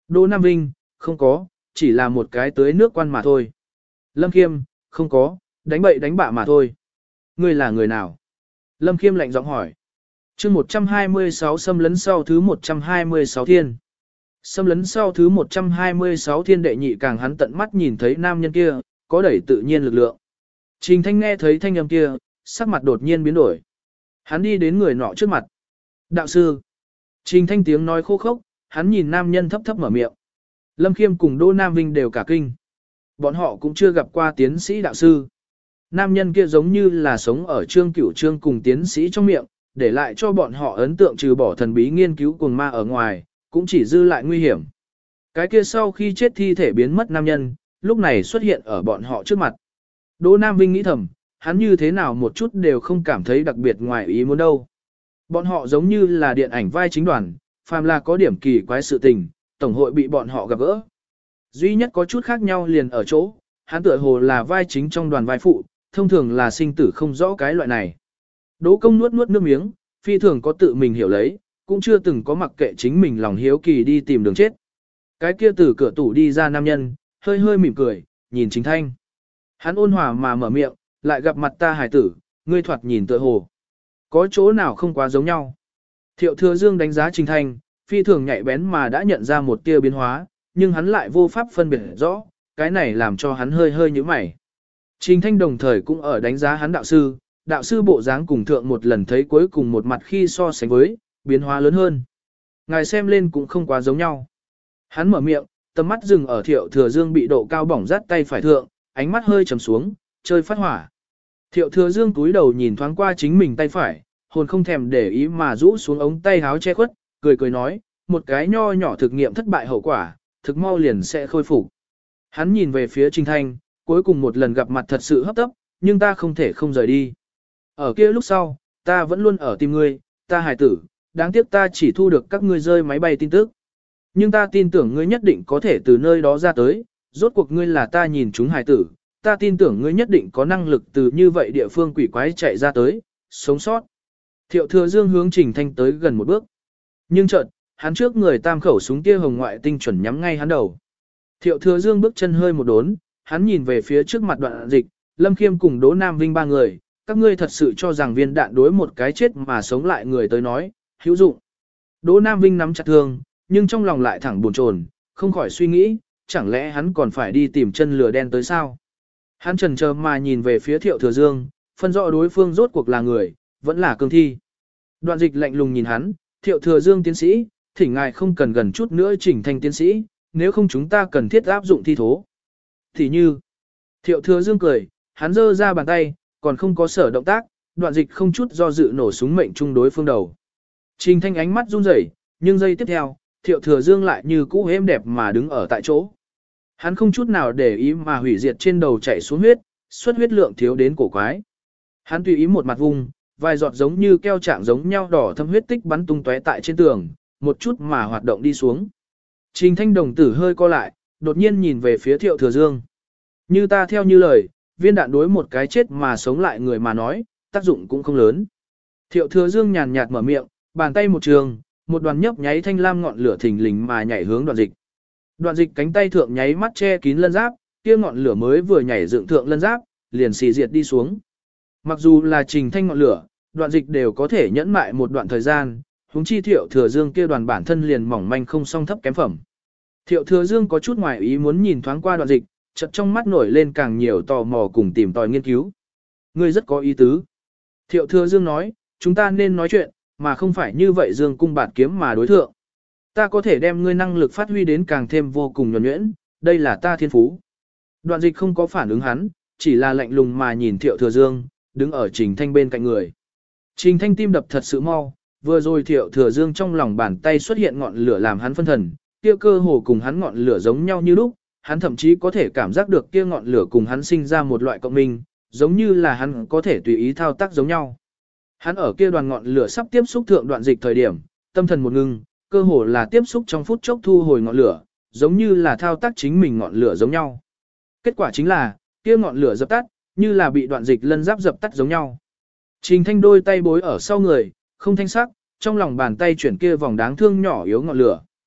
Đỗ Nam Vinh, không có, chỉ là một cái tưới nước quan mà thôi. Lâm Khiêm, không có, đánh bậy đánh bạ mà thôi. Ngươi là người nào? Lâm Khiêm lạnh giọng hỏi. chương một trăm hai mươi sáu xâm lấn sau thứ một trăm hai mươi sáu thiên. Xâm lấn sau thứ một trăm hai mươi sáu thiên đệ nhị càng hắn tận mắt nhìn thấy nam nhân kia, có đẩy tự nhiên lực lượng. Trình Thanh nghe thấy thanh âm kia, sắc mặt đột nhiên biến đổi. Hắn đi đến người nọ trước mặt. Đạo sư. Trình Thanh tiếng nói khô khốc, hắn nhìn nam nhân thấp thấp mở miệng. Lâm Khiêm cùng Đỗ Nam Vinh đều cả kinh. Bọn họ cũng chưa gặp qua tiến sĩ đạo sư. Nam nhân kia giống như là sống ở trương cửu trương cùng tiến sĩ trong miệng, để lại cho bọn họ ấn tượng trừ bỏ thần bí nghiên cứu cuồng ma ở ngoài, cũng chỉ dư lại nguy hiểm. Cái kia sau khi chết thi thể biến mất nam nhân, lúc này xuất hiện ở bọn họ trước mặt. Đỗ Nam Vinh nghĩ thầm, hắn như thế nào một chút đều không cảm thấy đặc biệt ngoài ý muốn đâu. Bọn họ giống như là điện ảnh vai chính đoàn, phàm là có điểm kỳ quái sự tình, tổng hội bị bọn họ gặp gỡ. Duy nhất có chút khác nhau liền ở chỗ, hắn tựa hồ là vai chính trong đoàn vai phụ, thông thường là sinh tử không rõ cái loại này. Đỗ Công nuốt nuốt nước miếng, phi thường có tự mình hiểu lấy, cũng chưa từng có mặc kệ chính mình lòng hiếu kỳ đi tìm đường chết. Cái kia từ cửa tủ đi ra nam nhân, hơi hơi mỉm cười, nhìn Trình Thanh. Hắn ôn hòa mà mở miệng, lại gặp mặt ta hài tử, ngươi thoạt nhìn tựa hồ. Có chỗ nào không quá giống nhau. Thiệu Thừa Dương đánh giá Trình Thanh, phi thường nhạy bén mà đã nhận ra một tia biến hóa, nhưng hắn lại vô pháp phân biệt rõ, cái này làm cho hắn hơi hơi nhíu mày. Trình Thanh đồng thời cũng ở đánh giá hắn đạo sư, đạo sư bộ dáng cùng thượng một lần thấy cuối cùng một mặt khi so sánh với, biến hóa lớn hơn. Ngài xem lên cũng không quá giống nhau. Hắn mở miệng, tầm mắt dừng ở Thiệu Thừa Dương bị độ cao bỏng rát tay phải thượng, ánh mắt hơi trầm xuống, chơi phát hỏa. Thiệu Thừa Dương cúi đầu nhìn thoáng qua chính mình tay phải, hồn không thèm để ý mà rũ xuống ống tay háo che khuất, cười cười nói, một cái nho nhỏ thực nghiệm thất bại hậu quả, thực mau liền sẽ khôi phục. Hắn nhìn về phía Trình Thanh, cuối cùng một lần gặp mặt thật sự hấp tấp, nhưng ta không thể không rời đi. Ở kia lúc sau, ta vẫn luôn ở tìm ngươi, ta hài tử, đáng tiếc ta chỉ thu được các ngươi rơi máy bay tin tức. Nhưng ta tin tưởng ngươi nhất định có thể từ nơi đó ra tới, rốt cuộc ngươi là ta nhìn chúng hài tử, ta tin tưởng ngươi nhất định có năng lực từ như vậy địa phương quỷ quái chạy ra tới, sống sót. Thiệu Thừa Dương hướng Trình Thanh tới gần một bước. Nhưng chợt, hắn trước người tam khẩu súng tia hồng ngoại tinh chuẩn nhắm ngay hắn đầu. Thiệu Thừa Dương bước chân hơi một đốn, hắn nhìn về phía trước mặt Đoạn Dịch, Lâm Khiêm cùng Đỗ Nam Vinh ba người, các ngươi thật sự cho rằng viên đạn đối một cái chết mà sống lại người tới nói, hữu dụng. Đỗ Nam Vinh nắm chặt thương, nhưng trong lòng lại thẳng buồn chồn, không khỏi suy nghĩ, chẳng lẽ hắn còn phải đi tìm chân lửa đen tới sao? Hắn chần chờ mà nhìn về phía Thiệu Thừa Dương, phân rõ đối phương rốt cuộc là người, vẫn là cương thi. Đoạn Dịch lạnh lùng nhìn hắn, Thiệu Thừa Dương tiến sĩ, thỉnh ngài không cần gần chút nữa Trình Thanh tiến sĩ, nếu không chúng ta cần thiết áp dụng thi thố. Thì như, Thiệu Thừa Dương cười, hắn giơ ra bàn tay, còn không có sở động tác, Đoạn Dịch không chút do dự nổ súng mệnh trung đối phương đầu. Trình Thanh ánh mắt run rẩy, nhưng giây tiếp theo, Thiệu Thừa Dương lại như cũ êm đẹp mà đứng ở tại chỗ. Hắn không chút nào để ý mà hủy diệt trên đầu chảy xuống huyết, xuất huyết lượng thiếu đến cổ quái. Hắn tùy ý một mặt vùng, vài giọt giống như keo trạng giống nhau đỏ thâm huyết tích bắn tung tóe tại trên tường, một chút mà hoạt động đi xuống. Trình Thanh đồng tử hơi co lại, đột nhiên nhìn về phía Thiệu Thừa Dương. Như ta theo như lời, viên đạn đối một cái chết mà sống lại người mà nói, tác dụng cũng không lớn. Thiệu Thừa Dương nhàn nhạt mở miệng, bàn tay một trường, một đoàn nhấp nháy thanh lam ngọn lửa thình lình mà nhảy hướng Đoạn Dịch. Đoạn Dịch cánh tay thượng nháy mắt che kín lân giáp, kia ngọn lửa mới vừa nhảy dựng thượng lân giáp, liền xì diệt đi xuống. Mặc dù là Trình Thanh ngọn lửa, Đoạn Dịch đều có thể nhẫn mại một đoạn thời gian, huống chi Thiệu Thừa Dương kia đoàn bản thân liền mỏng manh không song thấp kém phẩm. Thiệu Thừa Dương có chút ngoài ý muốn nhìn thoáng qua Đoạn Dịch, chợt trong mắt nổi lên càng nhiều tò mò cùng tìm tòi nghiên cứu. Ngươi rất có ý tứ. Thiệu Thừa Dương nói, chúng ta nên nói chuyện, mà không phải như vậy Dương cung bạt kiếm mà đối thượng. Ta có thể đem ngươi năng lực phát huy đến càng thêm vô cùng nhuần nhuyễn, đây là ta thiên phú. Đoạn Dịch không có phản ứng hắn, chỉ là lạnh lùng mà nhìn Thiệu Thừa Dương, đứng ở Trình Thanh bên cạnh người. Trình Thanh tim đập thật sự mau, vừa rồi Thiệu Thừa Dương trong lòng bàn tay xuất hiện ngọn lửa làm hắn phân thần, kia cơ hồ cùng hắn ngọn lửa giống nhau như lúc, hắn thậm chí có thể cảm giác được kia ngọn lửa cùng hắn sinh ra một loại cộng minh, giống như là hắn có thể tùy ý thao tác giống nhau. Hắn ở kia đoàn ngọn lửa sắp tiếp xúc thượng Đoạn Dịch thời điểm, tâm thần một ngưng, cơ hồ là tiếp xúc trong phút chốc thu hồi ngọn lửa, giống như là thao tác chính mình ngọn lửa giống nhau. Kết quả chính là, kia ngọn lửa dập tắt, như là bị Đoạn Dịch lân giáp dập tắt giống nhau. Trình Thanh đôi tay bối ở sau người, không thanh sắc, trong lòng bàn tay chuyển kia vòng đáng thương nhỏ yếu ngọn lửa.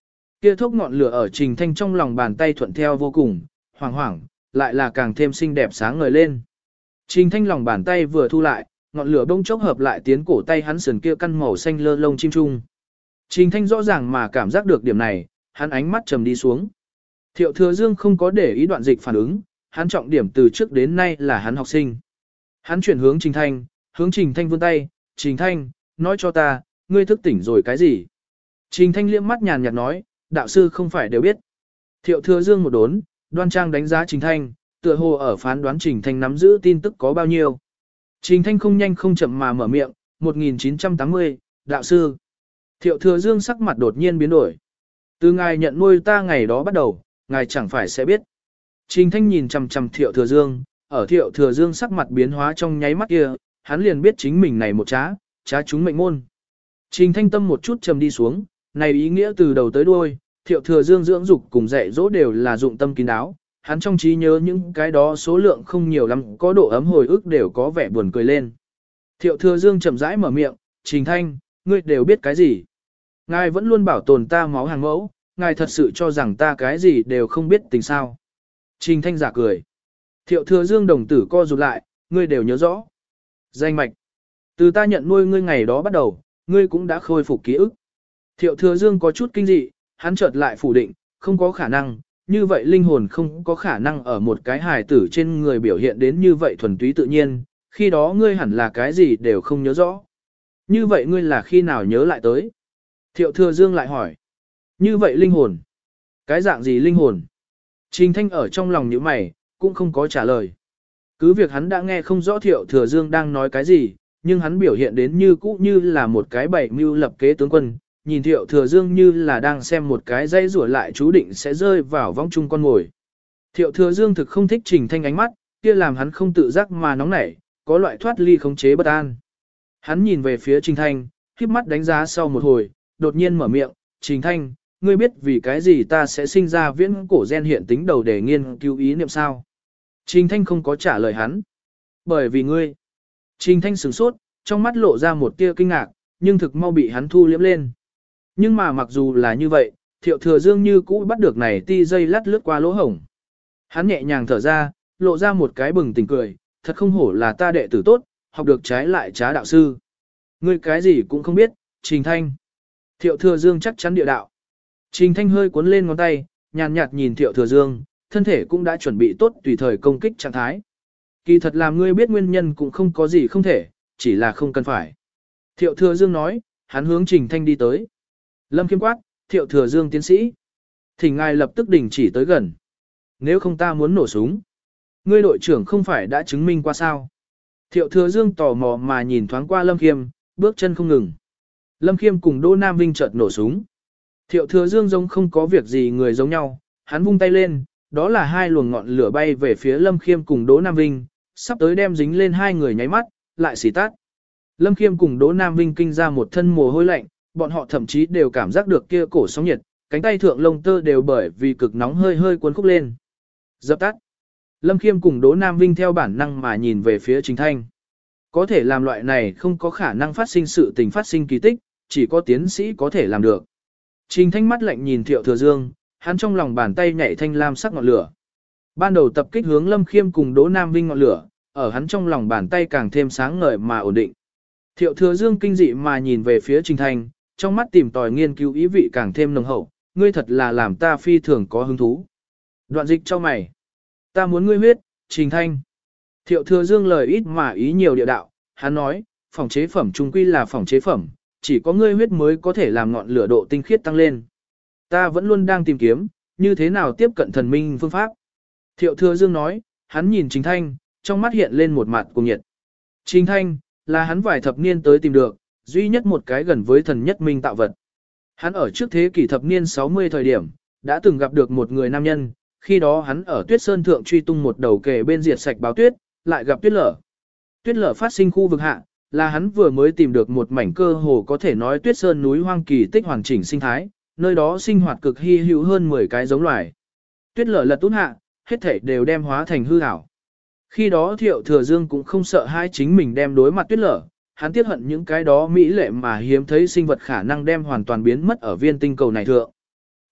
Kia thốc ngọn lửa ở Trình Thanh trong lòng bàn tay thuận theo vô cùng, hoảng hoảng, lại là càng thêm xinh đẹp sáng ngời lên. Trình Thanh lòng bàn tay vừa thu lại, ngọn lửa bỗng chốc hợp lại tiến cổ tay hắn sườn kia căn màu xanh lơ lông chim trung. Trình Thanh rõ ràng mà cảm giác được điểm này, hắn ánh mắt trầm đi xuống. Thiệu Thừa Dương không có để ý Đoạn Dịch phản ứng, hắn trọng điểm từ trước đến nay là hắn học sinh. Hắn chuyển hướng Trình Thanh, hướng Trình Thanh vươn tay, Trình Thanh, nói cho ta, ngươi thức tỉnh rồi cái gì? Trình Thanh liếc mắt nhàn nhạt nói, đạo sư không phải đều biết. Thiệu Thừa Dương một đốn, đoan trang đánh giá Trình Thanh, tựa hồ ở phán đoán Trình Thanh nắm giữ tin tức có bao nhiêu. Trình Thanh không nhanh không chậm mà mở miệng, một nghìn chín trăm tám mươi, đạo sư. Thiệu Thừa Dương sắc mặt đột nhiên biến đổi. Từ ngài nhận nuôi ta ngày đó bắt đầu, ngài chẳng phải sẽ biết. Trình Thanh nhìn chằm chằm Thiệu Thừa Dương, ở Thiệu Thừa Dương sắc mặt biến hóa trong nháy mắt kia, hắn liền biết chính mình này một trá, trá chúng mệnh môn. Trình Thanh tâm một chút trầm đi xuống, này ý nghĩa từ đầu tới đuôi, Thiệu Thừa Dương dưỡng dục cùng dạy dỗ đều là dụng tâm kín đáo, hắn trong trí nhớ những cái đó số lượng không nhiều lắm, có độ ấm hồi ức đều có vẻ buồn cười lên. Thiệu Thừa Dương chậm rãi mở miệng, Trình Thanh, ngươi đều biết cái gì? Ngài vẫn luôn bảo tồn ta máu hàng mẫu, ngài thật sự cho rằng ta cái gì đều không biết tình sao. Trình Thanh giả cười. Thiệu Thừa Dương đồng tử co rụt lại, ngươi đều nhớ rõ. Danh mạch. Từ ta nhận nuôi ngươi ngày đó bắt đầu, ngươi cũng đã khôi phục ký ức. Thiệu Thừa Dương có chút kinh dị, hắn chợt lại phủ định, không có khả năng, như vậy linh hồn không có khả năng ở một cái hài tử trên người biểu hiện đến như vậy thuần túy tự nhiên, khi đó ngươi hẳn là cái gì đều không nhớ rõ. Như vậy ngươi là khi nào nhớ lại tới? Thiệu Thừa Dương lại hỏi. Như vậy linh hồn? Cái dạng gì linh hồn? Trình Thanh ở trong lòng nhíu mày, cũng không có trả lời. Cứ việc hắn đã nghe không rõ Thiệu Thừa Dương đang nói cái gì, nhưng hắn biểu hiện đến như cũ như là một cái bảy mưu lập kế tướng quân, nhìn Thiệu Thừa Dương như là đang xem một cái dây rủa lại chú định sẽ rơi vào vong chung con ngồi. Thiệu Thừa Dương thực không thích Trình Thanh ánh mắt, kia làm hắn không tự giác mà nóng nảy, có loại thoát ly khống chế bất an. Hắn nhìn về phía Trình Thanh, khép mắt đánh giá sau một hồi, đột nhiên mở miệng, Trình Thanh, ngươi biết vì cái gì ta sẽ sinh ra viễn cổ gen hiện tính đầu để nghiên cứu ý niệm sao? Trình Thanh không có trả lời hắn. Bởi vì ngươi. Trình Thanh sửng sốt, trong mắt lộ ra một tia kinh ngạc, nhưng thực mau bị hắn thu liễm lên. Nhưng mà mặc dù là như vậy, Thiệu Thừa Dương như cũ bắt được này ti dây lát lướt qua lỗ hổng. Hắn nhẹ nhàng thở ra, lộ ra một cái bừng tỉnh cười, thật không hổ là ta đệ tử tốt, học được trái lại trá đạo sư. Ngươi cái gì cũng không biết, Trình Thanh. Thiệu Thừa Dương chắc chắn địa đạo. Trình Thanh hơi cuốn lên ngón tay, nhàn nhạt nhìn Thiệu Thừa Dương, thân thể cũng đã chuẩn bị tốt tùy thời công kích trạng thái. Kỳ thật làm ngươi biết nguyên nhân cũng không có gì không thể, chỉ là không cần phải. Thiệu Thừa Dương nói, hắn hướng Trình Thanh đi tới. Lâm Khiêm quát, Thiệu Thừa Dương tiến sĩ. Thỉnh ngài lập tức đình chỉ tới gần. Nếu không ta muốn nổ súng. Ngươi đội trưởng không phải đã chứng minh qua sao. Thiệu Thừa Dương tò mò mà nhìn thoáng qua Lâm Khiêm, bước chân không ngừng. Lâm Khiêm cùng Đỗ Nam Vinh chợt nổ súng. Thiệu Thừa Dương giống không có việc gì người giống nhau, hắn vung tay lên, đó là hai luồng ngọn lửa bay về phía Lâm Khiêm cùng Đỗ Nam Vinh, sắp tới đem dính lên hai người nháy mắt, lại xì tát. Lâm Khiêm cùng Đỗ Nam Vinh kinh ra một thân mồ hôi lạnh, bọn họ thậm chí đều cảm giác được kia cổ sóng nhiệt, cánh tay thượng lông tơ đều bởi vì cực nóng hơi hơi cuốn khúc lên. Dập tắt. Lâm Khiêm cùng Đỗ Nam Vinh theo bản năng mà nhìn về phía Trình Thanh. Có thể làm loại này không có khả năng phát sinh sự tình phát sinh kỳ tích, chỉ có tiến sĩ có thể làm được. Trình Thanh mắt lạnh nhìn Thiệu Thừa Dương, hắn trong lòng bàn tay nhảy thanh lam sắc ngọn lửa. Ban đầu tập kích hướng Lâm Khiêm cùng Đỗ Nam Vinh ngọn lửa, ở hắn trong lòng bàn tay càng thêm sáng ngời mà ổn định. Thiệu Thừa Dương kinh dị mà nhìn về phía Trình Thanh, trong mắt tìm tòi nghiên cứu ý vị càng thêm nồng hậu, ngươi thật là làm ta phi thường có hứng thú. Đoạn Dịch cho mày. Ta muốn ngươi huyết, Trình Thanh. Thiệu Thừa Dương lời ít mà ý nhiều địa đạo, hắn nói, phòng chế phẩm trung quy là phòng chế phẩm, chỉ có ngươi huyết mới có thể làm ngọn lửa độ tinh khiết tăng lên. Ta vẫn luôn đang tìm kiếm, như thế nào tiếp cận thần minh phương pháp. Thiệu Thừa Dương nói, hắn nhìn Trình Thanh, trong mắt hiện lên một mặt cùng nhiệt. Trình Thanh, là hắn vài thập niên tới tìm được, duy nhất một cái gần với thần nhất minh tạo vật. Hắn ở trước thế kỷ thập niên sáu mươi thời điểm, đã từng gặp được một người nam nhân, khi đó hắn ở Tuyết Sơn Thượng truy tung một đầu kề bên diệt sạch báo tuyết, lại gặp tuyết lở. Tuyết lở phát sinh khu vực hạ, là hắn vừa mới tìm được một mảnh cơ hồ có thể nói Tuyết Sơn núi hoang kỳ tích hoàn chỉnh sinh thái, nơi đó sinh hoạt cực hy hữu hơn mười cái giống loài. Tuyết lở lật út hạ, hết thảy đều đem hóa thành hư ảo. Khi đó Thiệu Thừa Dương cũng không sợ hai chính mình đem đối mặt tuyết lở, hắn tiếc hận những cái đó mỹ lệ mà hiếm thấy sinh vật khả năng đem hoàn toàn biến mất ở viên tinh cầu này thượng.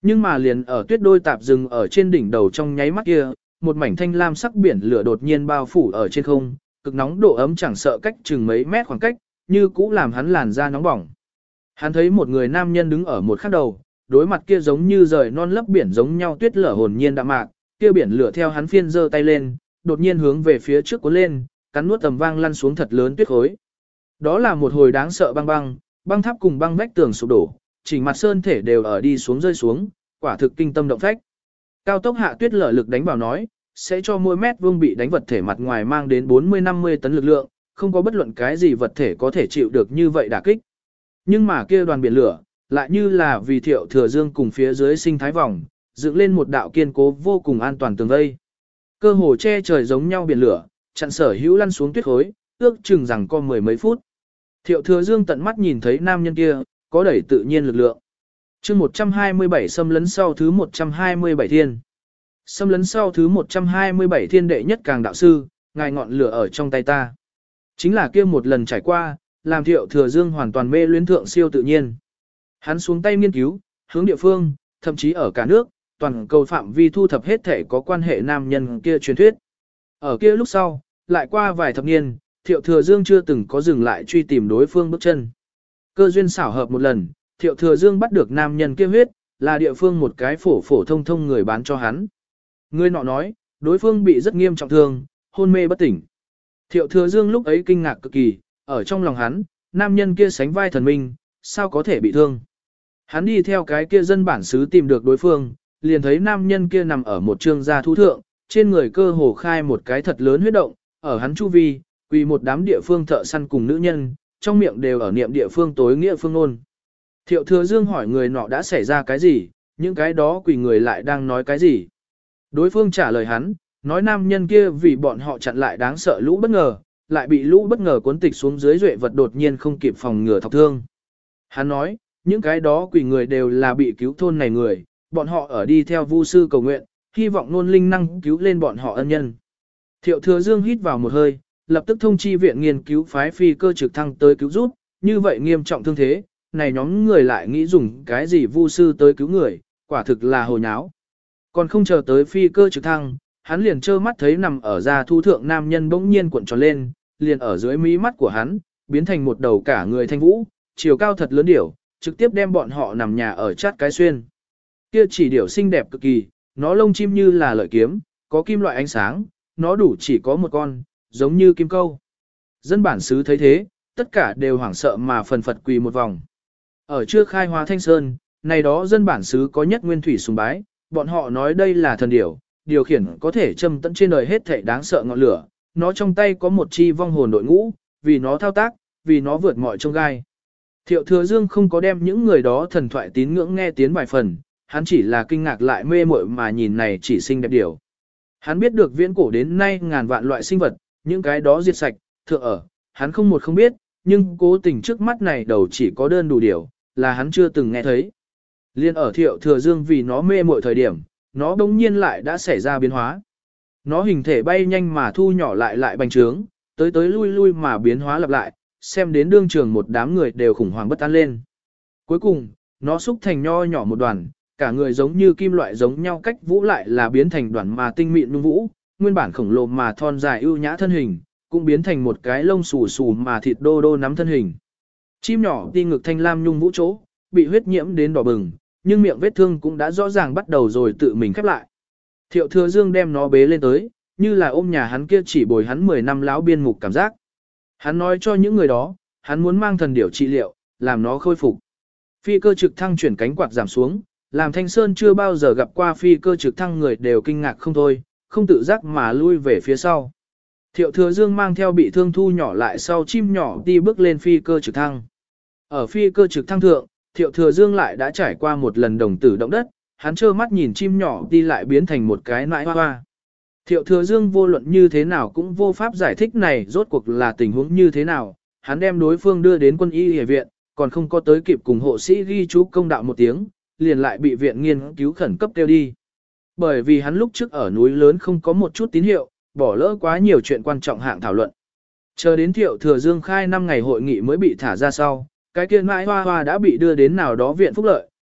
Nhưng mà liền ở tuyết đôi tạp rừng ở trên đỉnh đầu trong nháy mắt kia, một mảnh thanh lam sắc biển lửa đột nhiên bao phủ ở trên không, cực nóng độ ấm chẳng sợ cách chừng mấy mét khoảng cách, như cũ làm hắn làn da nóng bỏng. Hắn thấy một người nam nhân đứng ở một khắc đầu, đối mặt kia giống như rời non lấp biển giống nhau tuyết lở hồn nhiên đạm mạc, kia biển lửa theo hắn phiên giơ tay lên, đột nhiên hướng về phía trước cuốn lên, cắn nuốt tầm vang lăn xuống thật lớn tuyết khối. Đó là một hồi đáng sợ băng băng, băng tháp cùng băng vách tường sụp đổ, chỉnh mặt sơn thể đều ở đi xuống rơi xuống, quả thực kinh tâm động phách. Cao tốc hạ tuyết lở lực đánh vào nói, sẽ cho mỗi mét vuông bị đánh vật thể mặt ngoài mang đến bốn mươi năm mươi tấn lực lượng, không có bất luận cái gì vật thể có thể chịu được như vậy đả kích. Nhưng mà kia đoàn biển lửa, lại như là vì Thiệu Thừa Dương cùng phía dưới sinh thái vòng, dựng lên một đạo kiên cố vô cùng an toàn tường vây. Cơ hồ che trời giống nhau biển lửa, chặn sở hữu lăn xuống tuyết khối, ước chừng rằng có mười mấy phút. Thiệu Thừa Dương tận mắt nhìn thấy nam nhân kia, có đẩy tự nhiên lực lượng. chương một trăm hai mươi bảy xâm lấn sau thứ một trăm hai mươi bảy thiên. Xâm lấn sau thứ một trăm hai mươi bảy thiên đệ nhất càng đạo sư, ngài ngọn lửa ở trong tay ta. Chính là kia một lần trải qua, làm Thiệu Thừa Dương hoàn toàn mê luyến thượng siêu tự nhiên. Hắn xuống tay nghiên cứu, hướng địa phương, thậm chí ở cả nước, toàn cầu phạm vi thu thập hết thể có quan hệ nam nhân kia truyền thuyết. Ở kia lúc sau, lại qua vài thập niên, Thiệu Thừa Dương chưa từng có dừng lại truy tìm đối phương bước chân. Cơ duyên xảo hợp một lần, Thiệu Thừa Dương bắt được nam nhân kia huyết, là địa phương một cái phổ phổ thông thông người bán cho hắn. Người nọ nói, đối phương bị rất nghiêm trọng thương, hôn mê bất tỉnh. Thiệu Thừa Dương lúc ấy kinh ngạc cực kỳ, ở trong lòng hắn, nam nhân kia sánh vai thần minh, sao có thể bị thương. Hắn đi theo cái kia dân bản xứ tìm được đối phương, liền thấy nam nhân kia nằm ở một trương gia thú thượng, trên người cơ hồ khai một cái thật lớn huyết động, ở hắn chu vi, quỳ một đám địa phương thợ săn cùng nữ nhân, trong miệng đều ở niệm địa phương tối nghĩa phương ngôn. Thiệu Thừa Dương hỏi người nọ đã xảy ra cái gì, những cái đó quỳ người lại đang nói cái gì. Đối phương trả lời hắn, nói nam nhân kia vì bọn họ chặn lại đáng sợ lũ bất ngờ, lại bị lũ bất ngờ cuốn tịch xuống dưới duệ vật đột nhiên không kịp phòng ngừa thọc thương. Hắn nói, những cái đó quỷ người đều là bị cứu thôn này người, bọn họ ở đi theo vu sư cầu nguyện, hy vọng nôn linh năng cứu lên bọn họ ân nhân. Thiệu Thừa Dương hít vào một hơi, lập tức thông chi viện nghiên cứu phái phi cơ trực thăng tới cứu giúp, như vậy nghiêm trọng thương thế, này nhóm người lại nghĩ dùng cái gì vu sư tới cứu người, quả thực là hồ nháo. Còn không chờ tới phi cơ trực thăng, hắn liền trơ mắt thấy nằm ở ra thu thượng nam nhân bỗng nhiên cuộn tròn lên, liền ở dưới mí mắt của hắn, biến thành một đầu cả người thanh vũ, chiều cao thật lớn điểu, trực tiếp đem bọn họ nằm nhà ở chát cái xuyên. Kia chỉ điểu xinh đẹp cực kỳ, nó lông chim như là lợi kiếm, có kim loại ánh sáng, nó đủ chỉ có một con, giống như kim câu. Dân bản xứ thấy thế, tất cả đều hoảng sợ mà phần phật quỳ một vòng. Ở trước khai hóa thanh sơn, này đó dân bản xứ có nhất nguyên thủy sùng bái, bọn họ nói đây là thần điểu, điều khiển có thể châm tận trên đời hết thảy đáng sợ ngọn lửa, nó trong tay có một chi vong hồn đội ngũ, vì nó thao tác, vì nó vượt mọi chông gai. Thiệu Thừa Dương không có đem những người đó thần thoại tín ngưỡng nghe tiếng vài phần, hắn chỉ là kinh ngạc lại mê muội mà nhìn này chỉ xinh đẹp điều. Hắn biết được viễn cổ đến nay ngàn vạn loại sinh vật, những cái đó diệt sạch, thượng ở, hắn không một không biết, nhưng cố tình trước mắt này đầu chỉ có đơn đủ điều, là hắn chưa từng nghe thấy. Liên ở Thiệu Thừa Dương vì nó mê muội thời điểm, nó đống nhiên lại đã xảy ra biến hóa. Nó hình thể bay nhanh mà thu nhỏ lại lại bành trướng, tới tới lui lui mà biến hóa lặp lại, xem đến đương trường một đám người đều khủng hoảng bất an lên. Cuối cùng, nó xúc thành nho nhỏ một đoàn, cả người giống như kim loại giống nhau cách vũ lại là biến thành đoàn mà tinh mịn nhung vũ, nguyên bản khổng lồ mà thon dài ưu nhã thân hình, cũng biến thành một cái lông xù xù mà thịt đô đô nắm thân hình. Chim nhỏ ti ngực thanh lam nhung vũ chỗ, bị huyết nhiễm đến đỏ bừng, nhưng miệng vết thương cũng đã rõ ràng bắt đầu rồi tự mình khép lại. Thiệu Thừa Dương đem nó bế lên tới, như là ôm nhà hắn kia chỉ bồi hắn mười năm lão biên mục cảm giác. Hắn nói cho những người đó, hắn muốn mang thần điểu trị liệu, làm nó khôi phục. Phi cơ trực thăng chuyển cánh quạt giảm xuống, làm Thanh Sơn chưa bao giờ gặp qua phi cơ trực thăng người đều kinh ngạc không thôi, không tự giác mà lui về phía sau. Thiệu Thừa Dương mang theo bị thương thu nhỏ lại sau chim nhỏ đi bước lên phi cơ trực thăng. Ở phi cơ trực thăng thượng, Thiệu Thừa Dương lại đã trải qua một lần đồng tử động đất, hắn trơ mắt nhìn chim nhỏ đi lại biến thành một cái nãi hoa hoa. Thiệu Thừa Dương vô luận như thế nào cũng vô pháp giải thích này rốt cuộc là tình huống như thế nào, hắn đem đối phương đưa đến quân y y viện, còn không có tới kịp cùng hộ sĩ ghi chú công đạo một tiếng, liền lại bị viện nghiên cứu khẩn cấp tiêu đi. Bởi vì hắn lúc trước ở núi lớn không có một chút tín hiệu, bỏ lỡ quá nhiều chuyện quan trọng hạng thảo luận. Chờ đến Thiệu Thừa Dương khai năm ngày hội nghị mới bị thả ra sau, cái kia nãi hoa hoa đã bị đưa đến nào đó viện phúc lợi,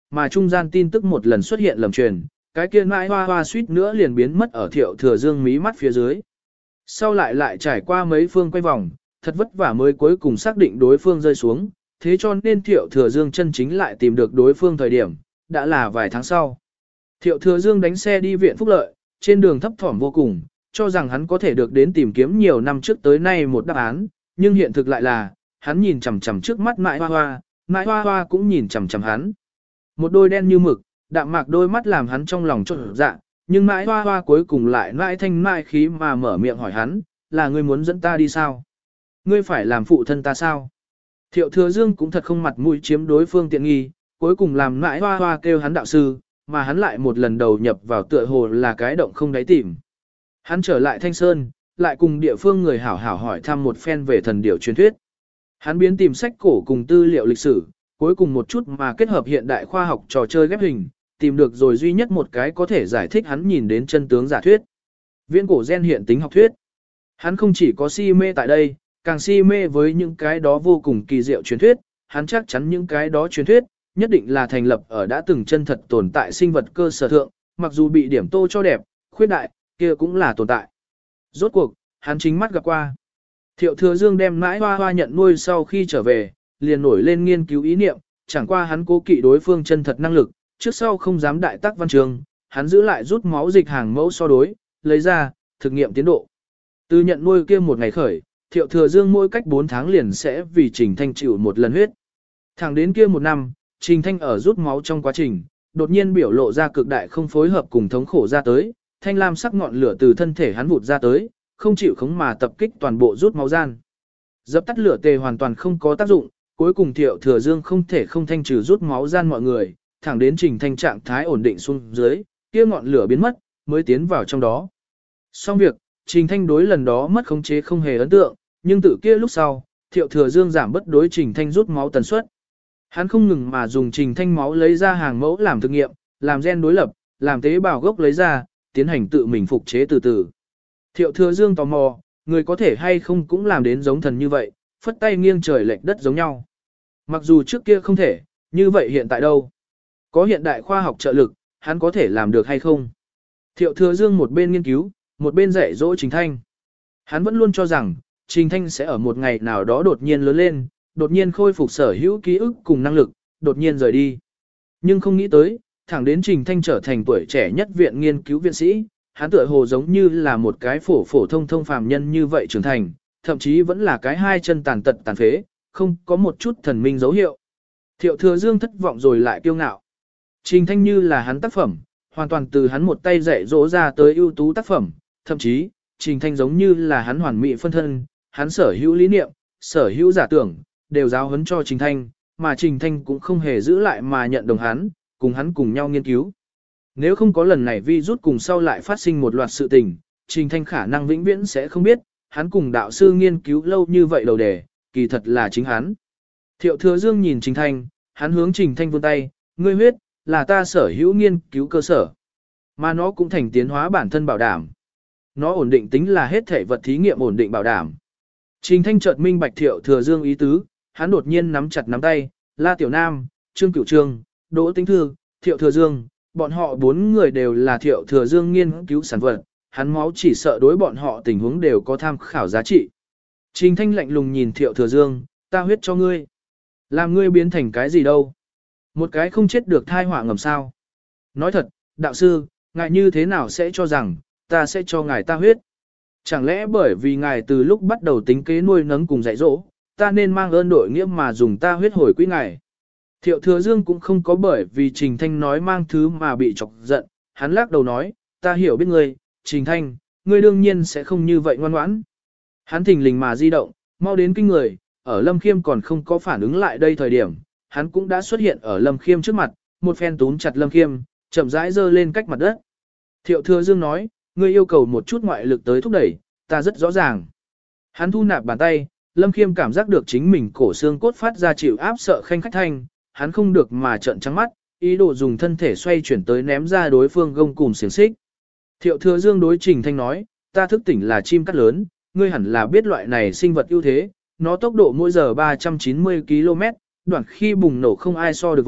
mà trung gian tin tức một lần xuất hiện lầm truyền, cái kia mãi hoa hoa suýt nữa liền biến mất ở Thiệu Thừa Dương mí mắt phía dưới. Sau lại lại trải qua mấy phương quay vòng, thật vất vả mới cuối cùng xác định đối phương rơi xuống, thế cho nên Thiệu Thừa Dương chân chính lại tìm được đối phương thời điểm, đã là vài tháng sau. Thiệu Thừa Dương đánh xe đi viện Phúc Lợi, trên đường thấp thỏm vô cùng, cho rằng hắn có thể được đến tìm kiếm nhiều năm trước tới nay một đáp án, nhưng hiện thực lại là, hắn nhìn chằm chằm trước mắt mãi hoa hoa, mãi hoa hoa cũng nhìn chằm chằm hắn. Một đôi đen như mực, đạm mạc đôi mắt làm hắn trong lòng trộn dạ, nhưng mãi hoa hoa cuối cùng lại mãi thanh mãi khí mà mở miệng hỏi hắn, là ngươi muốn dẫn ta đi sao? Ngươi phải làm phụ thân ta sao? Thiệu Thừa Dương cũng thật không mặt mũi chiếm đối phương tiện nghi, cuối cùng làm mãi hoa hoa kêu hắn đạo sư, mà hắn lại một lần đầu nhập vào tựa hồ là cái động không đáy tìm. Hắn trở lại Thanh Sơn, lại cùng địa phương người hảo hảo hỏi thăm một phen về thần điểu truyền thuyết. Hắn biến tìm sách cổ cùng tư liệu lịch sử, cuối cùng một chút mà kết hợp hiện đại khoa học trò chơi ghép hình, tìm được rồi duy nhất một cái có thể giải thích hắn nhìn đến chân tướng giả thuyết. Viễn cổ gen hiện tính học thuyết. Hắn không chỉ có si mê tại đây, càng si mê với những cái đó vô cùng kỳ diệu truyền thuyết, hắn chắc chắn những cái đó truyền thuyết, nhất định là thành lập ở đã từng chân thật tồn tại sinh vật cơ sở thượng, mặc dù bị điểm tô cho đẹp, khuyết đại, kia cũng là tồn tại. Rốt cuộc, hắn chính mắt gặp qua. Thiệu Thừa Dương đem mãi hoa hoa nhận nuôi sau khi trở về, liền nổi lên nghiên cứu ý niệm, chẳng qua hắn cố kỵ đối phương chân thật năng lực, trước sau không dám đại tác văn trường, hắn giữ lại rút máu dịch hàng mẫu so đối, lấy ra, thực nghiệm tiến độ. Từ nhận nuôi kia một ngày khởi, Thiệu Thừa Dương mỗi cách bốn tháng liền sẽ vì Trình Thanh chịu một lần huyết. Thẳng đến kia một năm, Trình Thanh ở rút máu trong quá trình, đột nhiên biểu lộ ra cực đại không phối hợp cùng thống khổ ra tới, thanh lam sắc ngọn lửa từ thân thể hắn vụt ra tới, không chịu khống mà tập kích toàn bộ rút máu gian. Dập tắt lửa tề hoàn toàn không có tác dụng, cuối cùng Thiệu Thừa Dương không thể không thanh trừ rút máu gian mọi người, thẳng đến Trình Thanh trạng thái ổn định xuống dưới, kia ngọn lửa biến mất, mới tiến vào trong đó. Xong việc, Trình Thanh đối lần đó mất khống chế không hề ấn tượng, nhưng từ kia lúc sau, Thiệu Thừa Dương giảm bất đối Trình Thanh rút máu tần suất. Hắn không ngừng mà dùng Trình Thanh máu lấy ra hàng mẫu làm thực nghiệm, làm gen đối lập, làm tế bào gốc lấy ra, tiến hành tự mình phục chế từ từ. Thiệu Thừa Dương tò mò, người có thể hay không cũng làm đến giống thần như vậy, phất tay nghiêng trời lệch đất giống nhau. Mặc dù trước kia không thể, như vậy hiện tại đâu? Có hiện đại khoa học trợ lực, hắn có thể làm được hay không? Thiệu Thừa Dương một bên nghiên cứu, một bên dạy dỗ Trình Thanh. Hắn vẫn luôn cho rằng, Trình Thanh sẽ ở một ngày nào đó đột nhiên lớn lên, đột nhiên khôi phục sở hữu ký ức cùng năng lực, đột nhiên rời đi. Nhưng không nghĩ tới, thẳng đến Trình Thanh trở thành tuổi trẻ nhất viện nghiên cứu viện sĩ, hắn tựa hồ giống như là một cái phổ phổ thông thông phàm nhân như vậy trưởng thành, thậm chí vẫn là cái hai chân tàn tật tàn phế, không có một chút thần minh dấu hiệu. Thiệu Thừa Dương thất vọng rồi lại kiêu ngạo. Trình Thanh như là hắn tác phẩm, hoàn toàn từ hắn một tay dạy dỗ ra tới ưu tú tác phẩm, thậm chí, Trình Thanh giống như là hắn hoàn mỹ phân thân, hắn sở hữu lý niệm, sở hữu giả tưởng, đều giáo huấn cho Trình Thanh, mà Trình Thanh cũng không hề giữ lại mà nhận đồng hắn, cùng hắn cùng nhau nghiên cứu. Nếu không có lần này vi rút cùng sau lại phát sinh một loạt sự tình, Trình Thanh khả năng vĩnh viễn sẽ không biết, hắn cùng đạo sư nghiên cứu lâu như vậy đầu đề, kỳ thật là chính hắn. Thiệu Thừa Dương nhìn Trình Thanh, hắn hướng Trình Thanh vươn tay, ngươi huyết, là ta sở hữu nghiên cứu cơ sở, mà nó cũng thành tiến hóa bản thân bảo đảm. Nó ổn định tính là hết thể vật thí nghiệm ổn định bảo đảm. Trình Thanh chợt minh bạch Thiệu Thừa Dương ý tứ, hắn đột nhiên nắm chặt nắm tay, La Tiểu Nam, Trương Cửu Trương, Đỗ Tĩnh Thư, Thiệu Thừa Dương, bọn họ bốn người đều là Thiệu Thừa Dương nghiên cứu sản vật, hắn máu chỉ sợ đối bọn họ tình huống đều có tham khảo giá trị. Trình Thanh lạnh lùng nhìn Thiệu Thừa Dương, ta huyết cho ngươi. Làm ngươi biến thành cái gì đâu? Một cái không chết được thai họa ngầm sao? Nói thật, đạo sư, ngài như thế nào sẽ cho rằng, ta sẽ cho ngài ta huyết? Chẳng lẽ bởi vì ngài từ lúc bắt đầu tính kế nuôi nấng cùng dạy dỗ, ta nên mang ơn đội nghĩa mà dùng ta huyết hồi quý ngài? Thiệu Thừa Dương cũng không có bởi vì Trình Thanh nói mang thứ mà bị chọc giận, hắn lắc đầu nói, ta hiểu biết ngươi, Trình Thanh, ngươi đương nhiên sẽ không như vậy ngoan ngoãn. Hắn thình lình mà di động, mau đến kinh người, ở Lâm Khiêm còn không có phản ứng lại đây thời điểm, hắn cũng đã xuất hiện ở Lâm Khiêm trước mặt, một phen túm chặt Lâm Khiêm, chậm rãi giơ lên cách mặt đất. Thiệu Thừa Dương nói, ngươi yêu cầu một chút ngoại lực tới thúc đẩy, ta rất rõ ràng. Hắn thu nạp bàn tay, Lâm Khiêm cảm giác được chính mình cổ xương cốt phát ra chịu áp sợ khanh khách thanh, hắn không được mà trợn trắng mắt, ý đồ dùng thân thể xoay chuyển tới ném ra đối phương gông cùm xiềng xích. Thiệu Thừa Dương đối Trình Thanh nói, ta thức tỉnh là chim cắt lớn, ngươi hẳn là biết loại này sinh vật ưu thế, nó tốc độ mỗi giờ ba trăm chín mươi ki lô mét, đoạn khi bùng nổ không ai so được với,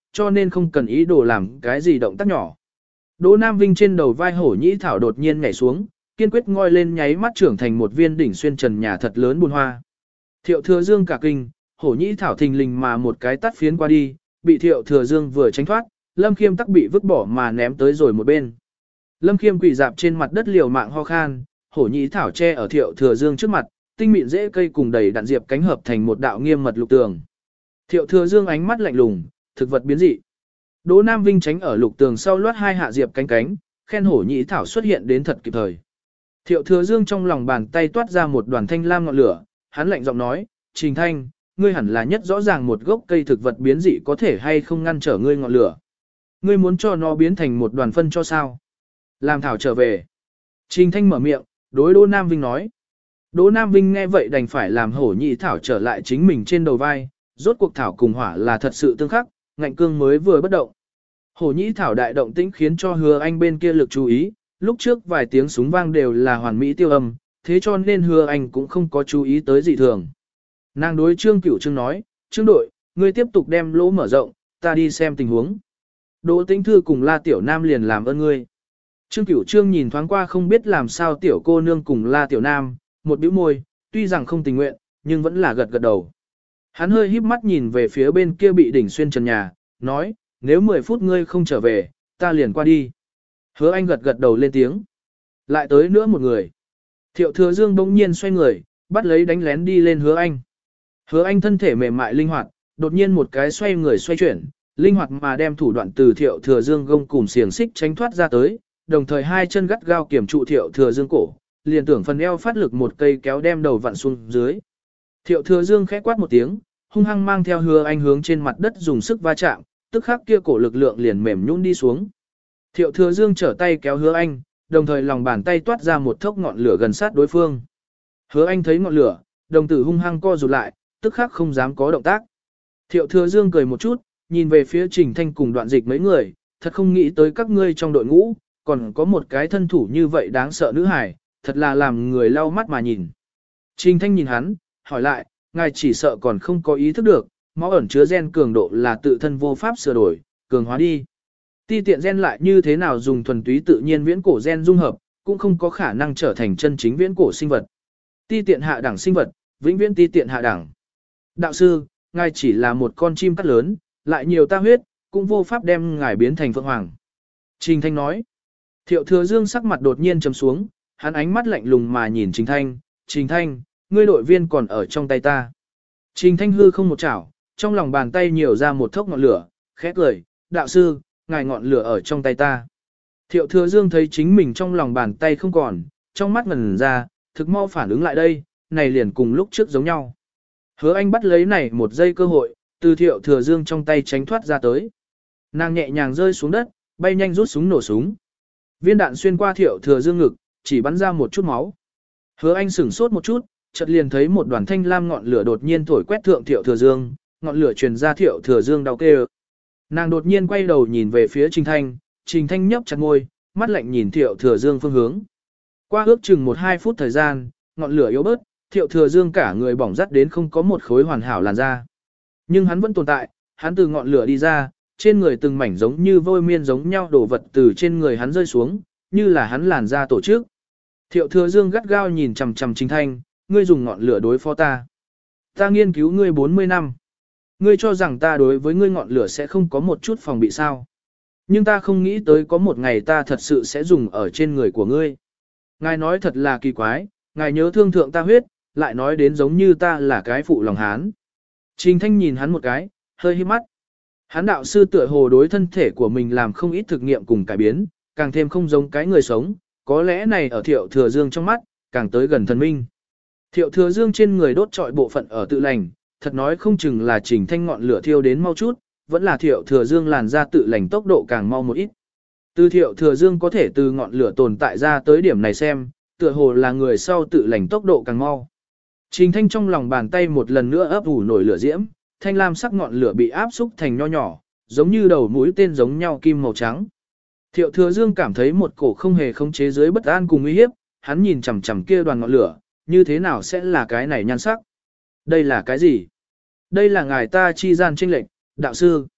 cho nên không cần ý đồ làm cái gì động tác nhỏ. Đỗ Nam Vinh trên đầu vai hổ nhĩ thảo đột nhiên nhảy xuống, kiên quyết ngoi lên nháy mắt trưởng thành một viên đỉnh xuyên trần nhà thật lớn buồn hoa. Thiệu Thừa Dương cả kinh, hổ nhĩ thảo thình lình mà một cái tắt phiến qua đi, bị Thiệu Thừa Dương vừa tránh thoát, Lâm Khiêm tắc bị vứt bỏ mà ném tới rồi một bên. Lâm Khiêm quỳ dạp trên mặt đất liều mạng ho khan, hổ nhĩ thảo che ở Thiệu Thừa Dương trước mặt, tinh mịn rễ cây cùng đầy đạn diệp cánh hợp thành một đạo nghiêm mật lục tường. Thiệu Thừa Dương ánh mắt lạnh lùng, thực vật biến dị. Đỗ Nam Vinh tránh ở lục tường sau loát hai hạ diệp cánh cánh, khen hổ nhĩ thảo xuất hiện đến thật kịp thời. Thiệu Thừa Dương trong lòng bàn tay toát ra một đoàn thanh lam ngọn lửa, hắn lạnh giọng nói, Trình Thanh, ngươi hẳn là nhất rõ ràng một gốc cây thực vật biến dị có thể hay không ngăn trở ngươi ngọn lửa. Ngươi muốn cho nó biến thành một đoàn phân cho sao? Làm thảo trở về. Trình Thanh mở miệng, đối Đỗ Nam Vinh nói. Đỗ Nam Vinh nghe vậy đành phải làm hổ nhĩ thảo trở lại chính mình trên đầu vai, rốt cuộc thảo cùng hỏa là thật sự tương khắc, ngạnh cương mới vừa bất động. Hổ nhĩ thảo đại động tĩnh khiến cho Hứa Anh bên kia lực chú ý, lúc trước vài tiếng súng vang đều là hoàn mỹ tiêu âm, thế cho nên Hứa Anh cũng không có chú ý tới dị thường. Nàng đối Trương Cửu Trương nói, Trương đội, ngươi tiếp tục đem lỗ mở rộng, ta đi xem tình huống. Đỗ Tĩnh Thư cùng La Tiểu Nam liền làm ơn ngươi. Trương Cửu Trương nhìn thoáng qua không biết làm sao tiểu cô nương cùng La Tiểu Nam, một bĩu môi, tuy rằng không tình nguyện, nhưng vẫn là gật gật đầu. Hắn hơi híp mắt nhìn về phía bên kia bị đỉnh xuyên trần nhà, nói, nếu mười phút ngươi không trở về, ta liền qua đi. Hứa Anh gật gật đầu lên tiếng. Lại tới nữa một người. Thiệu Thừa Dương bỗng nhiên xoay người, bắt lấy đánh lén đi lên Hứa Anh. Hứa Anh thân thể mềm mại linh hoạt, đột nhiên một cái xoay người xoay chuyển, linh hoạt mà đem thủ đoạn từ Thiệu Thừa Dương gông cùm xiềng xích tránh thoát ra tới, đồng thời hai chân gắt gao kiểm trụ Thiệu Thừa Dương cổ, liền tưởng phần eo phát lực một cây kéo đem đầu vặn xuống dưới. Thiệu Thừa Dương khẽ quát một tiếng, hung hăng mang theo Hứa Anh hướng trên mặt đất dùng sức va chạm, tức khắc kia cổ lực lượng liền mềm nhũn đi xuống. Thiệu Thừa Dương trở tay kéo Hứa Anh, đồng thời lòng bàn tay toát ra một thốc ngọn lửa gần sát đối phương. Hứa Anh thấy ngọn lửa, đồng tử hung hăng co rụt lại, tức khắc không dám có động tác. Thiệu Thừa Dương cười một chút, nhìn về phía Trình Thanh cùng Đoạn Dịch mấy người, thật không nghĩ tới các ngươi trong đội ngũ, còn có một cái thân thủ như vậy đáng sợ nữ hài, thật là làm người lau mắt mà nhìn. Trình Thanh nhìn hắn, hỏi lại, ngài chỉ sợ còn không có ý thức được, máu ẩn chứa gen cường độ là tự thân vô pháp sửa đổi, cường hóa đi. Ti tiện gen lại như thế nào dùng thuần túy tự nhiên viễn cổ gen dung hợp, cũng không có khả năng trở thành chân chính viễn cổ sinh vật. Ti tiện hạ đẳng sinh vật, vĩnh viễn ti tiện hạ đẳng. Đạo sư, ngài chỉ là một con chim cắt lớn, lại nhiều ta huyết, cũng vô pháp đem ngài biến thành phượng hoàng. Trình Thanh nói. Thiệu Thừa Dương sắc mặt đột nhiên trầm xuống, hắn ánh mắt lạnh lùng mà nhìn Trình Thanh, Trình Thanh, ngươi đội viên còn ở trong tay ta. Trình Thanh hư không một chảo, trong lòng bàn tay nhiều ra một thốc ngọn lửa, khẽ cười, đạo sư, ngài ngọn lửa ở trong tay ta. Thiệu Thừa Dương thấy chính mình trong lòng bàn tay không còn, trong mắt ngần ra, thực mau phản ứng lại đây, này liền cùng lúc trước giống nhau. Hứa Anh bắt lấy này một giây cơ hội, từ Thiệu Thừa Dương trong tay tránh thoát ra tới. Nàng nhẹ nhàng rơi xuống đất, bay nhanh rút súng nổ súng. Viên đạn xuyên qua Thiệu Thừa Dương ngực, chỉ bắn ra một chút máu. Hứa Anh sửng sốt một chút, chợt liền thấy một đoàn thanh lam ngọn lửa đột nhiên thổi quét thượng Thiệu Thừa Dương, ngọn lửa truyền ra Thiệu Thừa Dương đau kêu. Nàng đột nhiên quay đầu nhìn về phía Trình Thanh, Trình Thanh nhấp chặt môi, mắt lạnh nhìn Thiệu Thừa Dương phương hướng. Qua ước chừng một hai phút thời gian, ngọn lửa yếu bớt, Thiệu Thừa Dương cả người bỏng rát đến không có một khối hoàn hảo làn da. Nhưng hắn vẫn tồn tại, hắn từ ngọn lửa đi ra, trên người từng mảnh giống như vôi miên giống nhau đổ vật từ trên người hắn rơi xuống, như là hắn làn da tổ chức. Thiệu Thừa Dương gắt gao nhìn chằm chằm Trình Thanh, ngươi dùng ngọn lửa đối phó ta. Ta nghiên cứu ngươi bốn mươi năm. Ngươi cho rằng ta đối với ngươi ngọn lửa sẽ không có một chút phòng bị sao. Nhưng ta không nghĩ tới có một ngày ta thật sự sẽ dùng ở trên người của ngươi. Ngài nói thật là kỳ quái, ngài nhớ thương thượng ta huyết, lại nói đến giống như ta là cái phụ lòng hán. Trình Thanh nhìn hắn một cái, hơi híp mắt. Hắn đạo sư tựa hồ đối thân thể của mình làm không ít thực nghiệm cùng cải biến, càng thêm không giống cái người sống, có lẽ này ở Thiệu Thừa Dương trong mắt, càng tới gần thần minh. Thiệu Thừa Dương trên người đốt trọi bộ phận ở tự lành, thật nói không chừng là Trình Thanh ngọn lửa thiêu đến mau chút, vẫn là Thiệu Thừa Dương làn ra tự lành tốc độ càng mau một ít. Từ Thiệu Thừa Dương có thể từ ngọn lửa tồn tại ra tới điểm này xem, tựa hồ là người sau tự lành tốc độ càng mau. Trình Thanh trong lòng bàn tay một lần nữa ấp ủ nổi lửa diễm, thanh lam sắc ngọn lửa bị áp xúc thành nho nhỏ, giống như đầu mũi tên giống nhau kim màu trắng. Thiệu Thừa Dương cảm thấy một cổ không hề khống chế dưới bất an cùng uy hiếp, hắn nhìn chằm chằm kia đoàn ngọn lửa, như thế nào sẽ là cái này nhan sắc? Đây là cái gì? Đây là ngài ta chi gian chênh lệch, đạo sư.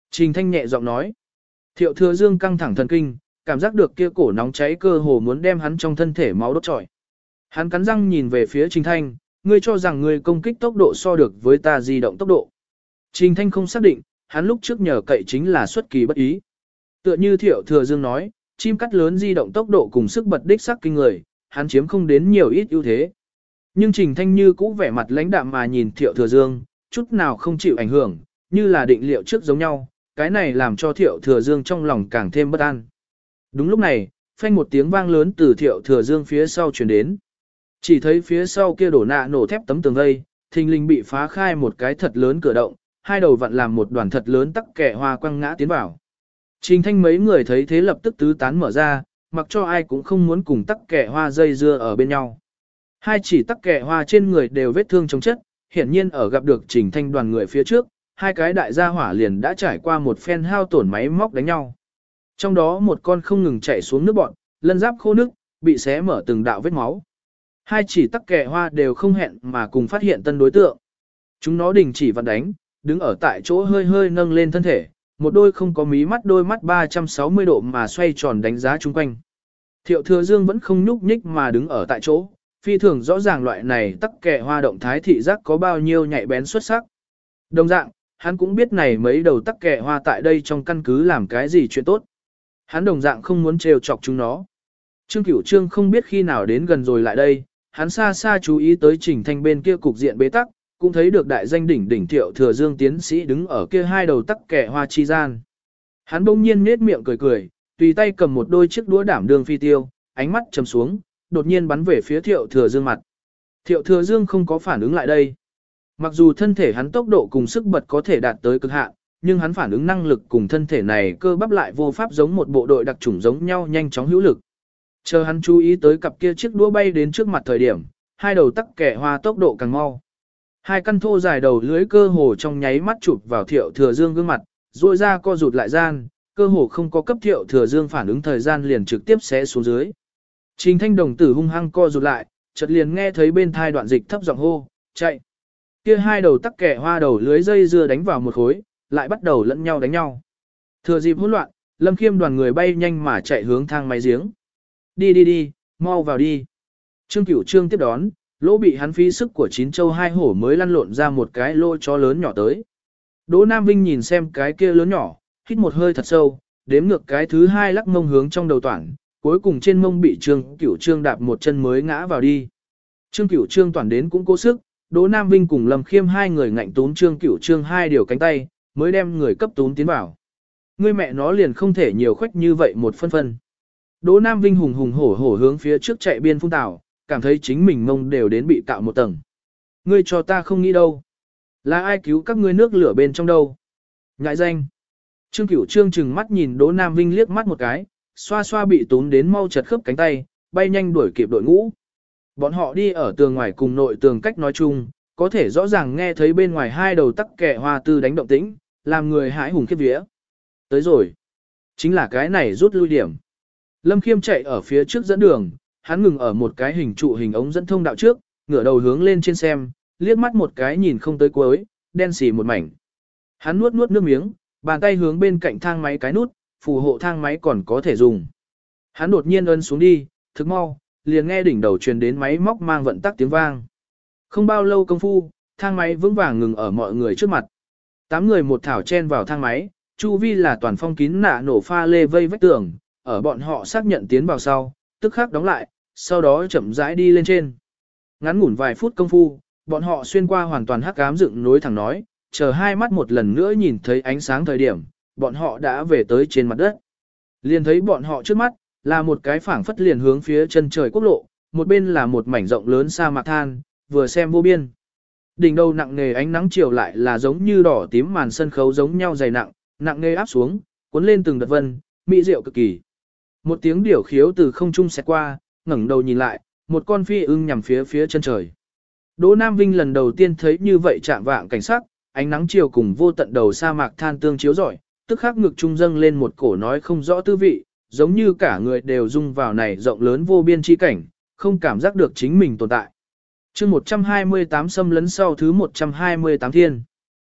Trình Thanh nhẹ giọng nói. Thiệu Thừa Dương căng thẳng thần kinh, cảm giác được kia cổ nóng cháy cơ hồ muốn đem hắn trong thân thể máu đốt trọi. Hắn cắn răng nhìn về phía Trình Thanh, ngươi cho rằng ngươi công kích tốc độ so được với ta di động tốc độ. Trình Thanh không xác định, hắn lúc trước nhờ cậy chính là xuất kỳ bất ý. Tựa như Thiệu Thừa Dương nói, chim cắt lớn di động tốc độ cùng sức bật đích sắc kinh người, hắn chiếm không đến nhiều ít ưu thế. Nhưng Trình Thanh như cũ vẻ mặt lãnh đạm mà nhìn Thiệu Thừa Dương, chút nào không chịu ảnh hưởng, như là định liệu trước giống nhau, cái này làm cho Thiệu Thừa Dương trong lòng càng thêm bất an. Đúng lúc này, phanh một tiếng vang lớn từ Thiệu Thừa Dương phía sau truyền đến. Chỉ thấy phía sau kia đổ nạ nổ thép tấm tường vây, thình lình bị phá khai một cái thật lớn cửa động, hai đầu vặn làm một đoàn thật lớn tắc kẻ hoa quăng ngã tiến vào. Trình Thanh mấy người thấy thế lập tức tứ tán mở ra, mặc cho ai cũng không muốn cùng tắc kẻ hoa dây dưa ở bên nhau. Hai chỉ tắc kẻ hoa trên người đều vết thương chống chất, hiển nhiên ở gặp được Trình Thanh đoàn người phía trước, hai cái đại gia hỏa liền đã trải qua một phen hao tổn máy móc đánh nhau. Trong đó một con không ngừng chạy xuống nước bọn, lân giáp khô nước, bị xé mở từng đạo vết máu. Hai chỉ tắc kẻ hoa đều không hẹn mà cùng phát hiện tân đối tượng. Chúng nó đình chỉ vặn đánh, đứng ở tại chỗ hơi hơi nâng lên thân thể, một đôi không có mí mắt đôi mắt ba trăm sáu mươi độ mà xoay tròn đánh giá chung quanh. Thiệu Thừa Dương vẫn không nhúc nhích mà đứng ở tại chỗ, phi thường rõ ràng loại này tắc kẻ hoa động thái thị giác có bao nhiêu nhạy bén xuất sắc. Đồng dạng, hắn cũng biết này mấy đầu tắc kẻ hoa tại đây trong căn cứ làm cái gì chuyện tốt. Hắn đồng dạng không muốn trêu chọc chúng nó. Trương Cửu Trương không biết khi nào đến gần rồi lại đây, hắn xa xa chú ý tới Trình Thanh bên kia cục diện bế tắc, cũng thấy được đại danh đỉnh đỉnh Thiệu Thừa Dương tiến sĩ đứng ở kia hai đầu tắc kẻ hoa chi gian. Hắn bỗng nhiên nhếch miệng cười cười, tùy tay cầm một đôi chiếc đũa đảm đường phi tiêu, ánh mắt trầm xuống, đột nhiên bắn về phía Thiệu Thừa Dương mặt. Thiệu Thừa Dương không có phản ứng lại đây. Mặc dù thân thể hắn tốc độ cùng sức bật có thể đạt tới cực hạn, nhưng hắn phản ứng năng lực cùng thân thể này cơ bắp lại vô pháp giống một bộ đội đặc chủng giống nhau nhanh chóng hữu lực. Chờ hắn chú ý tới cặp kia chiếc đũa bay đến trước mặt thời điểm, hai đầu tắc kẻ hoa tốc độ càng mau. Hai căn thô dài đầu lưới cơ hồ trong nháy mắt chụp vào Thiệu Thừa Dương gương mặt, rồi ra co rụt lại gian, cơ hồ không có cấp Thiệu Thừa Dương phản ứng thời gian liền trực tiếp xé xuống dưới. Trình Thanh đồng tử hung hăng co rụt lại, chợt liền nghe thấy bên thai đoạn dịch thấp giọng hô, chạy. Kia hai đầu tắc kẻ hoa đầu lưới dây dưa đánh vào một khối, lại bắt đầu lẫn nhau đánh nhau. Thừa dịp hỗn loạn, Lâm Khiêm đoàn người bay nhanh mà chạy hướng thang máy giếng. Đi đi đi, mau vào đi. Trương Cửu Trương tiếp đón, lỗ bị hắn phí sức của chín châu hai hổ mới lăn lộn ra một cái lỗ chó lớn nhỏ tới. Đỗ Nam Vinh nhìn xem cái kia lớn nhỏ, hít một hơi thật sâu, đếm ngược cái thứ hai lắc mông hướng trong đầu toản, cuối cùng trên mông bị Trương Cửu Trương đạp một chân mới ngã vào đi. Trương Cửu Trương toản đến cũng cố sức, Đỗ Nam Vinh cùng Lâm Khiêm hai người ngạnh túm Trương Cửu Trương hai điều cánh tay, mới đem người cấp túm tiến vào. Ngươi mẹ nó liền không thể nhiều khoách như vậy một phân phân. Đỗ Nam Vinh hùng hùng hổ hổ hướng phía trước chạy biên phun tảo, cảm thấy chính mình mông đều đến bị cạo một tầng. Ngươi cho ta không nghĩ đâu. Là ai cứu các ngươi nước lửa bên trong đâu? Ngại danh. Trương Cửu Trương chừng mắt nhìn Đỗ Nam Vinh liếc mắt một cái, xoa xoa bị túm đến mau chật khớp cánh tay, bay nhanh đuổi kịp đội ngũ. Bọn họ đi ở tường ngoài cùng nội tường cách nói chung, có thể rõ ràng nghe thấy bên ngoài hai đầu tắc kẻ hoa tư đánh động tĩnh, làm người hãi hùng khiếp vía. Tới rồi. Chính là cái này rút lui điểm. Lâm Khiêm chạy ở phía trước dẫn đường, hắn ngừng ở một cái hình trụ hình ống dẫn thông đạo trước, ngửa đầu hướng lên trên xem, liếc mắt một cái nhìn không tới cuối, đen xì một mảnh. Hắn nuốt nuốt nước miếng, bàn tay hướng bên cạnh thang máy cái nút, phù hộ thang máy còn có thể dùng. Hắn đột nhiên ấn xuống đi, thực mau, liền nghe đỉnh đầu truyền đến máy móc mang vận tắc tiếng vang. Không bao lâu công phu, thang máy vững vàng ngừng ở mọi người trước mặt. Tám người một thảo chen vào thang máy, chu vi là toàn phong kín nạ nổ pha lê vây vách tường, ở bọn họ xác nhận tiến vào sau, tức khắc đóng lại, sau đó chậm rãi đi lên trên. Ngắn ngủn vài phút công phu, bọn họ xuyên qua hoàn toàn hắc ám dựng nối thẳng nói, chờ hai mắt một lần nữa nhìn thấy ánh sáng thời điểm, bọn họ đã về tới trên mặt đất. Liền thấy bọn họ trước mắt, là một cái phảng phất liền hướng phía chân trời quốc lộ, một bên là một mảnh rộng lớn sa mạc than, vừa xem vô biên. Đỉnh đầu nặng nề ánh nắng chiều lại là giống như đỏ tím màn sân khấu giống nhau dày nặng, nặng nề áp xuống, cuốn lên từng đợt vân, mỹ diệu cực kỳ. Một tiếng điểu khiếu từ không trung xẹt qua, ngẩng đầu nhìn lại, một con phi ưng nhằm phía phía chân trời. Đỗ Nam Vinh lần đầu tiên thấy như vậy chạm vạng cảnh sắc, ánh nắng chiều cùng vô tận đầu sa mạc than tương chiếu rọi, tức khắc ngực trung dâng lên một cổ nói không rõ tư vị, giống như cả người đều rung vào này rộng lớn vô biên chi cảnh, không cảm giác được chính mình tồn tại. Chương một trăm hai mươi tám xâm lấn sau thứ một trăm hai mươi tám thiên.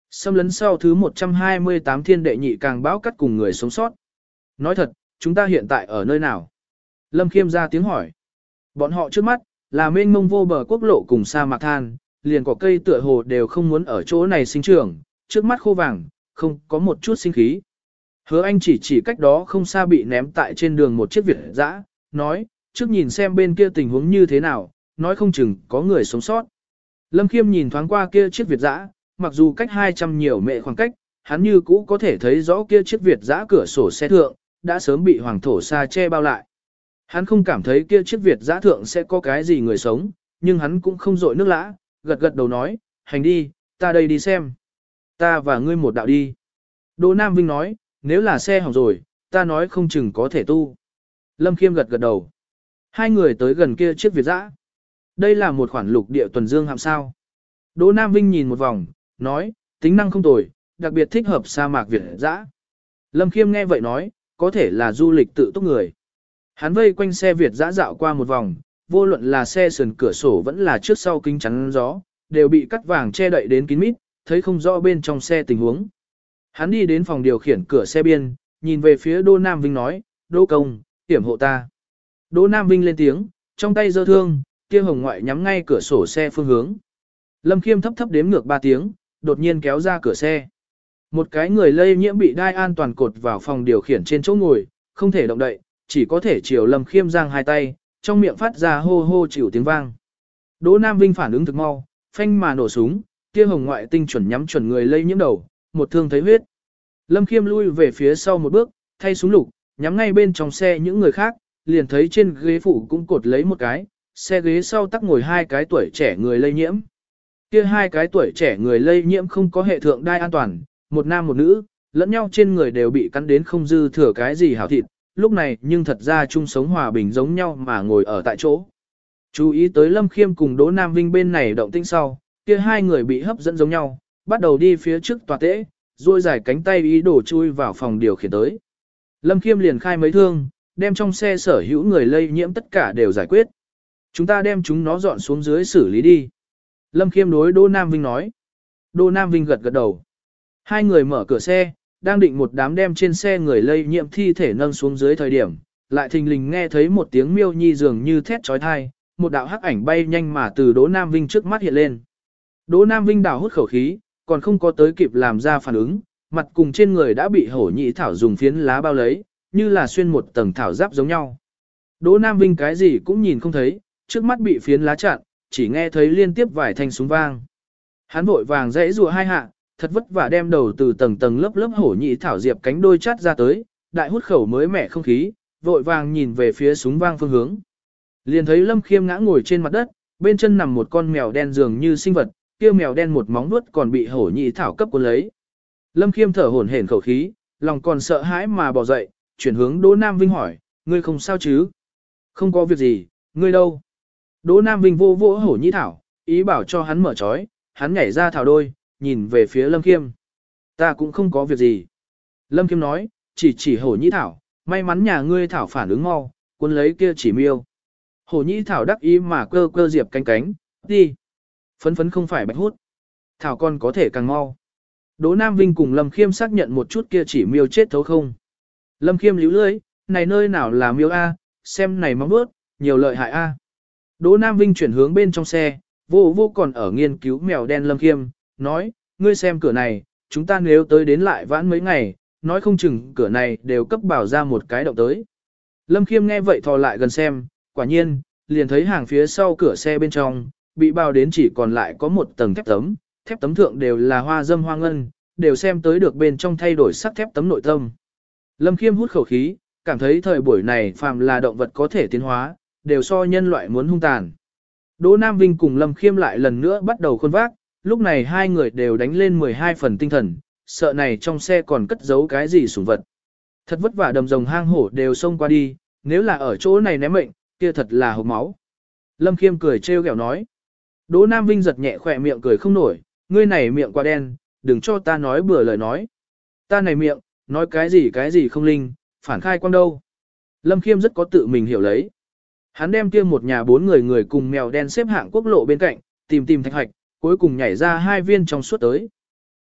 Xâm lấn sau thứ một trăm hai mươi tám thiên đệ nhị càng bão cắt cùng người sống sót. Nói thật, chúng ta hiện tại ở nơi nào? Lâm Khiêm ra tiếng hỏi. Bọn họ trước mắt, là mênh mông vô bờ quốc lộ cùng sa mạc than, liền cỏ cây tựa hồ đều không muốn ở chỗ này sinh trưởng, trước mắt khô vàng, không có một chút sinh khí. Hứa Anh chỉ chỉ cách đó không xa bị ném tại trên đường một chiếc Việt dã, nói, trước nhìn xem bên kia tình huống như thế nào, nói không chừng có người sống sót. Lâm Khiêm nhìn thoáng qua kia chiếc Việt dã, mặc dù cách hai trăm nhiều mệ khoảng cách, hắn như cũ có thể thấy rõ kia chiếc Việt dã cửa sổ xe thượng, đã sớm bị hoàng thổ sa che bao lại. Hắn không cảm thấy kia chiếc Việt dã thượng sẽ có cái gì người sống, nhưng hắn cũng không dội nước lã, gật gật đầu nói, hành đi, ta đây đi xem. Ta và ngươi một đạo đi. Đỗ Nam Vinh nói, nếu là xe hỏng rồi, ta nói không chừng có thể tu. Lâm Khiêm gật gật đầu. Hai người tới gần kia chiếc Việt dã. Đây là một khoản lục địa tuần dương hạm sao. Đỗ Nam Vinh nhìn một vòng, nói, tính năng không tồi, đặc biệt thích hợp sa mạc Việt dã. Lâm Khiêm nghe vậy nói, có thể là du lịch tự túc người. Hắn vây quanh xe Việt dã dạo qua một vòng, vô luận là xe sườn cửa sổ vẫn là trước sau kính chắn gió, đều bị cắt vàng che đậy đến kín mít, thấy không rõ bên trong xe tình huống. Hắn đi đến phòng điều khiển cửa xe biên, nhìn về phía Đỗ Nam Vinh nói, Đỗ công, hiểm hộ ta. Đỗ Nam Vinh lên tiếng, trong tay giơ thương, kia hồng ngoại nhắm ngay cửa sổ xe phương hướng. Lâm Khiêm thấp thấp đếm ngược ba tiếng, đột nhiên kéo ra cửa xe. Một cái người lây nhiễm bị đai an toàn cột vào phòng điều khiển trên chỗ ngồi, không thể động đậy, chỉ có thể chiều Lâm Khiêm giang hai tay, trong miệng phát ra hô hô chịu tiếng vang. Đỗ Nam Vinh phản ứng thực mau, phanh mà nổ súng, kia hồng ngoại tinh chuẩn nhắm chuẩn người lây nhiễm đầu, một thương thấy huyết. Lâm Khiêm lui về phía sau một bước, thay súng lục, nhắm ngay bên trong xe những người khác, liền thấy trên ghế phụ cũng cột lấy một cái, xe ghế sau tắc ngồi hai cái tuổi trẻ người lây nhiễm. Kia hai cái tuổi trẻ người lây nhiễm không có hệ thượng đai an toàn, một nam một nữ, lẫn nhau trên người đều bị cắn đến không dư thừa cái gì hảo thịt, lúc này nhưng thật ra chung sống hòa bình giống nhau mà ngồi ở tại chỗ. Chú ý tới Lâm Khiêm cùng Đỗ Nam Vinh bên này động tĩnh sau, kia hai người bị hấp dẫn giống nhau, bắt đầu đi phía trước tòa tễ, duỗi dài cánh tay ý đồ chui vào phòng điều khiển tới. Lâm Khiêm liền khai mấy thương, đem trong xe sở hữu người lây nhiễm tất cả đều giải quyết. Chúng ta đem chúng nó dọn xuống dưới xử lý đi. Lâm Khiêm đối Đỗ Nam Vinh nói. Đỗ Nam Vinh gật gật đầu. Hai người mở cửa xe, đang định một đám đem trên xe người lây nhiễm thi thể nâng xuống dưới thời điểm, lại thình lình nghe thấy một tiếng miêu nhi dường như thét trói thai, một đạo hắc ảnh bay nhanh mà từ Đỗ Nam Vinh trước mắt hiện lên. Đỗ Nam Vinh đảo hút khẩu khí, còn không có tới kịp làm ra phản ứng, mặt cùng trên người đã bị hổ nhị thảo dùng phiến lá bao lấy, như là xuyên một tầng thảo giáp giống nhau. Đỗ Nam Vinh cái gì cũng nhìn không thấy, trước mắt bị phiến lá chặn, chỉ nghe thấy liên tiếp vài thanh súng vang. Hắn vội vàng rẽ rùa hai hạ, thật vất vả đem đầu từ tầng tầng lớp lớp hổ nhị thảo diệp cánh đôi chát ra tới, đại hút khẩu mới mẻ không khí, vội vàng nhìn về phía súng vang phương hướng. Liền thấy Lâm Khiêm ngã ngồi trên mặt đất, bên chân nằm một con mèo đen dường như sinh vật, kia mèo đen một móng vuốt còn bị hổ nhị thảo cấp cuốn lấy. Lâm Khiêm thở hổn hển khẩu khí, lòng còn sợ hãi mà bò dậy, chuyển hướng Đỗ Nam Vinh hỏi, ngươi không sao chứ? Không có việc gì, ngươi đâu? Đỗ Nam Vinh vô vô hổ nhị thảo, ý bảo cho hắn mở trói, hắn nhảy ra thảo đôi, nhìn về phía Lâm Khiêm. Ta cũng không có việc gì. Lâm Khiêm nói, chỉ chỉ hổ nhị thảo, may mắn nhà ngươi thảo phản ứng mau, cuốn lấy kia chỉ miêu. Hổ nhị thảo đắc ý mà cơ cơ diệp cánh cánh, đi. Phấn phấn không phải bạch hút. Thảo con có thể càng mau. Đỗ Nam Vinh cùng Lâm Khiêm xác nhận một chút kia chỉ miêu chết thấu không. Lâm Khiêm líu lưới, này nơi nào là miêu A, xem này móng bước, nhiều lợi hại A. Đỗ Nam Vinh chuyển hướng bên trong xe, vô vô còn ở nghiên cứu mèo đen Lâm Khiêm, nói, ngươi xem cửa này, chúng ta nếu tới đến lại vãn mấy ngày, nói không chừng cửa này đều cấp bảo ra một cái động tới. Lâm Khiêm nghe vậy thò lại gần xem, quả nhiên, liền thấy hàng phía sau cửa xe bên trong, bị bao đến chỉ còn lại có một tầng thép tấm, thép tấm thượng đều là hoa dâm hoa ngân, đều xem tới được bên trong thay đổi sắc thép tấm nội tâm. Lâm Khiêm hút khẩu khí, cảm thấy thời buổi này phàm là động vật có thể tiến hóa, đều so nhân loại muốn hung tàn. Đỗ Nam Vinh cùng Lâm Khiêm lại lần nữa bắt đầu khuôn vác, lúc này hai người đều đánh lên mười hai phần tinh thần, sợ này trong xe còn cất giấu cái gì sủng vật. Thật vất vả đầm rồng hang hổ đều xông qua đi, nếu là ở chỗ này ném mệnh, kia thật là hộc máu. Lâm Khiêm cười trêu ghẹo nói. Đỗ Nam Vinh giật nhẹ khỏe miệng cười không nổi, ngươi này miệng quá đen, đừng cho ta nói bừa lời nói. Ta này miệng, nói cái gì cái gì không linh, phản khai quan đâu. Lâm Khiêm rất có tự mình hiểu lấy. Hắn đem kia một nhà bốn người người cùng mèo đen xếp hạng quốc lộ bên cạnh, tìm tìm thạch hạch, cuối cùng nhảy ra hai viên trong suốt tới.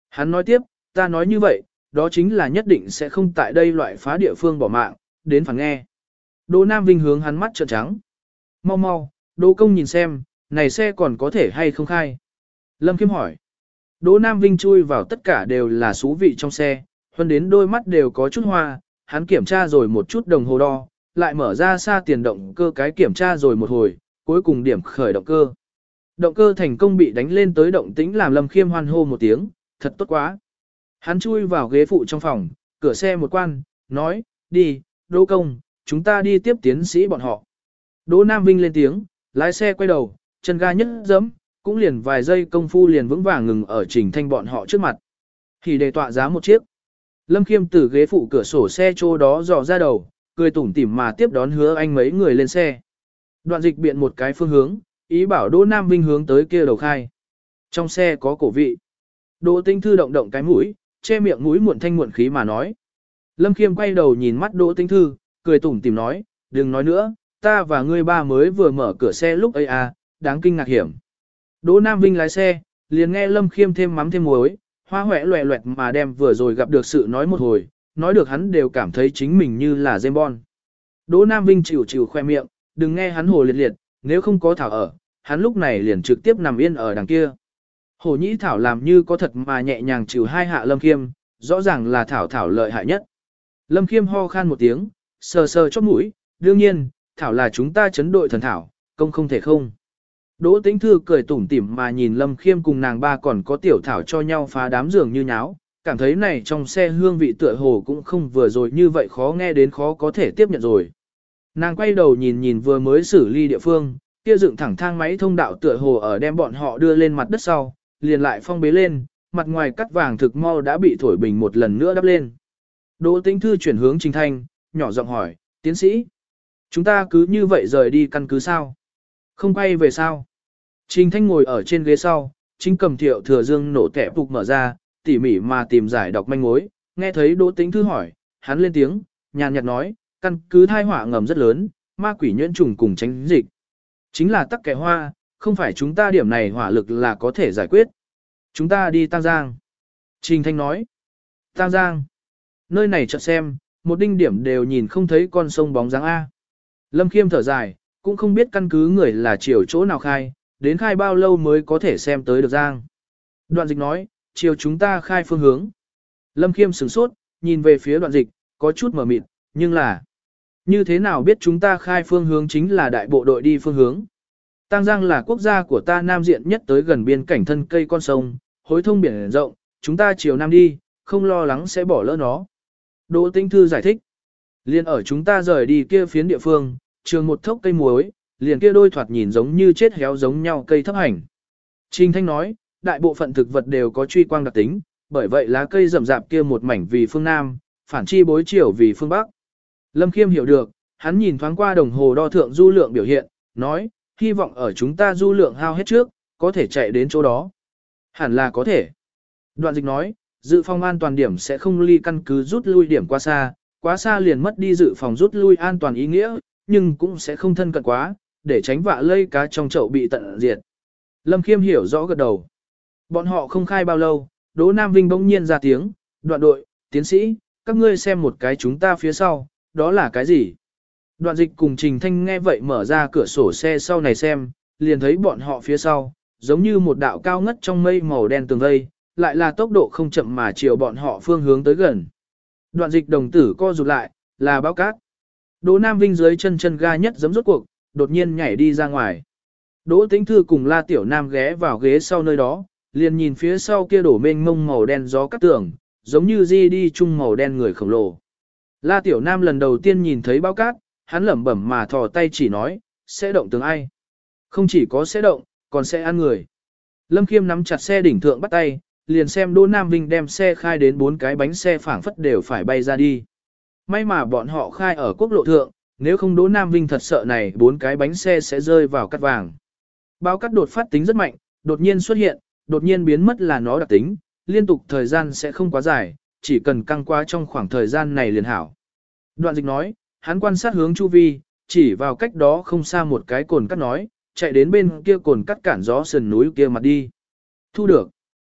Hắn nói tiếp, ta nói như vậy, đó chính là nhất định sẽ không tại đây loại phá địa phương bỏ mạng, đến phản nghe. Đỗ Nam Vinh hướng hắn mắt trợn trắng. Mau mau, Đỗ công nhìn xem, này xe còn có thể hay không khai. Lâm Khiêm hỏi. Đỗ Nam Vinh chui vào tất cả đều là xú vị trong xe, hơn đến đôi mắt đều có chút hoa, hắn kiểm tra rồi một chút đồng hồ đo, lại mở ra xa tiền động cơ cái kiểm tra rồi một hồi, cuối cùng điểm khởi động cơ. Động cơ thành công bị đánh lên tới động tĩnh làm Lâm Khiêm hoan hô một tiếng, thật tốt quá. Hắn chui vào ghế phụ trong phòng, cửa xe một quan, nói, đi, Đỗ công, chúng ta đi tiếp tiến sĩ bọn họ. Đỗ Nam Vinh lên tiếng, lái xe quay đầu, chân ga nhất dẫm, cũng liền vài giây công phu liền vững vàng ngừng ở Trình Thanh bọn họ trước mặt. Thì để tọa giá một chiếc. Lâm Khiêm từ ghế phụ cửa sổ xe chỗ đó dò ra đầu, cười tủm tỉm mà tiếp đón Hứa Anh mấy người lên xe. Đoạn dịch biện một cái phương hướng, ý bảo Đỗ Nam Vinh hướng tới kia đầu khai. Trong xe có cổ vị. Đỗ Tĩnh Thư động động cái mũi, che miệng mũi muộn thanh muộn khí mà nói. Lâm Khiêm quay đầu nhìn mắt Đỗ Tĩnh Thư, cười tủm tỉm nói, đừng nói nữa, ta và ngươi ba mới vừa mở cửa xe lúc ấy à, đáng kinh ngạc hiểm. Đỗ Nam Vinh lái xe, liền nghe Lâm Khiêm thêm mắm thêm muối, hoa hoẹ loẹ loẹt mà đem vừa rồi gặp được sự nói một hồi, nói được hắn đều cảm thấy chính mình như là James Bond. Đỗ Nam Vinh chịu chịu khoe miệng, đừng nghe hắn hồ liệt liệt, nếu không có Thảo ở, hắn lúc này liền trực tiếp nằm yên ở đằng kia. Hồ Nhĩ Thảo làm như có thật mà nhẹ nhàng chịu hai hạ Lâm Khiêm, rõ ràng là Thảo Thảo lợi hại nhất. Lâm Khiêm ho khan một tiếng, sờ sờ chóp mũi, đương nhiên, Thảo là chúng ta chấn đội thần Thảo, công không thể không. Đỗ Tĩnh Thư cười tủm tỉm mà nhìn Lâm Khiêm cùng nàng ba còn có tiểu Thảo cho nhau phá đám giường như nháo, cảm thấy này trong xe hương vị tựa hồ cũng không vừa rồi như vậy khó nghe đến khó có thể tiếp nhận rồi. Nàng quay đầu nhìn nhìn vừa mới xử ly địa phương, kia dựng thẳng thang máy thông đạo tựa hồ ở đem bọn họ đưa lên mặt đất sau, liền lại phong bế lên, mặt ngoài cắt vàng thực mau đã bị thổi bình một lần nữa đắp lên. Đỗ Tĩnh Thư chuyển hướng Trình Thanh, nhỏ giọng hỏi, tiến sĩ, chúng ta cứ như vậy rời đi căn cứ sao? Không quay về sao? Trình Thanh ngồi ở trên ghế sau, chính cầm Thiệu Thừa Dương nổ tẻ phục mở ra, tỉ mỉ mà tìm giải đọc manh mối, nghe thấy Đỗ Tĩnh Thư hỏi, hắn lên tiếng, nhàn nhạt nói, căn cứ thai họa ngầm rất lớn, ma quỷ nhuyễn trùng cùng tránh dịch. Chính là tắc kẻ hoa, không phải chúng ta điểm này hỏa lực là có thể giải quyết. Chúng ta đi Tam Giang. Trình Thanh nói, Tam Giang. Nơi này chợt xem, một đinh điểm đều nhìn không thấy con sông bóng dáng A. Lâm Khiêm thở dài, cũng không biết căn cứ người là chiều chỗ nào khai, đến khai bao lâu mới có thể xem tới được Giang. Đoạn dịch nói, chiều chúng ta khai phương hướng. Lâm Khiêm sửng sốt, nhìn về phía đoạn dịch, có chút mờ mịt, nhưng là, như thế nào biết chúng ta khai phương hướng chính là đại bộ đội đi phương hướng. Tam Giang là quốc gia của ta nam diện nhất tới gần biên cảnh thân cây con sông, hối thông biển rộng, chúng ta chiều nam đi, không lo lắng sẽ bỏ lỡ nó. Đỗ Tĩnh Thư giải thích, liền ở chúng ta rời đi kia phiến địa phương, trường một thốc cây muối, liền kia đôi thoạt nhìn giống như chết héo giống nhau cây thấp hành. Trình Thanh nói, đại bộ phận thực vật đều có truy quang đặc tính, bởi vậy lá cây rậm rạp kia một mảnh vì phương Nam, phản chi bối chiều vì phương Bắc. Lâm Khiêm hiểu được, hắn nhìn thoáng qua đồng hồ đo thượng du lượng biểu hiện, nói, hy vọng ở chúng ta du lượng hao hết trước, có thể chạy đến chỗ đó. Hẳn là có thể. Đoạn dịch nói, dự phòng an toàn điểm sẽ không ly căn cứ rút lui điểm quá xa, quá xa liền mất đi dự phòng rút lui an toàn ý nghĩa, nhưng cũng sẽ không thân cận quá, để tránh vạ lây cá trong chậu bị tận diệt. Lâm Khiêm hiểu rõ gật đầu. Bọn họ không khai bao lâu, Đỗ Nam Vinh bỗng nhiên ra tiếng, đoạn đội, tiến sĩ, các ngươi xem một cái chúng ta phía sau, đó là cái gì? Đoạn dịch cùng Trình Thanh nghe vậy mở ra cửa sổ xe sau này xem, liền thấy bọn họ phía sau, giống như một đạo cao ngất trong mây màu đen tường vây, lại là tốc độ không chậm mà chiều bọn họ phương hướng tới gần. Đoạn dịch đồng tử co rụt lại, là báo cát. Đỗ Nam Vinh dưới chân chân ga nhất giấm rốt cuộc, đột nhiên nhảy đi ra ngoài. Đỗ Tĩnh Thư cùng La Tiểu Nam ghé vào ghế sau nơi đó, liền nhìn phía sau kia đổ mênh mông màu đen gió cắt tường, giống như di đi chung màu đen người khổng lồ. La Tiểu Nam lần đầu tiên nhìn thấy bao cát, hắn lẩm bẩm mà thò tay chỉ nói, sẽ động tường ai. Không chỉ có sẽ động, còn sẽ ăn người. Lâm Khiêm nắm chặt xe đỉnh thượng bắt tay, liền xem Đỗ Nam Vinh đem xe khai đến bốn cái bánh xe phảng phất đều phải bay ra đi. May mà bọn họ khai ở quốc lộ thượng, nếu không Đỗ Nam Vinh thật sợ này bốn cái bánh xe sẽ rơi vào cát vàng. Báo cát đột phát tính rất mạnh, đột nhiên xuất hiện, đột nhiên biến mất là nó đặc tính, liên tục thời gian sẽ không quá dài, chỉ cần căng qua trong khoảng thời gian này liền hảo. Đoạn dịch nói, hắn quan sát hướng chu vi, chỉ vào cách đó không xa một cái cồn cát nói, chạy đến bên kia cồn cát cản gió sườn núi kia mặt đi. Thu được.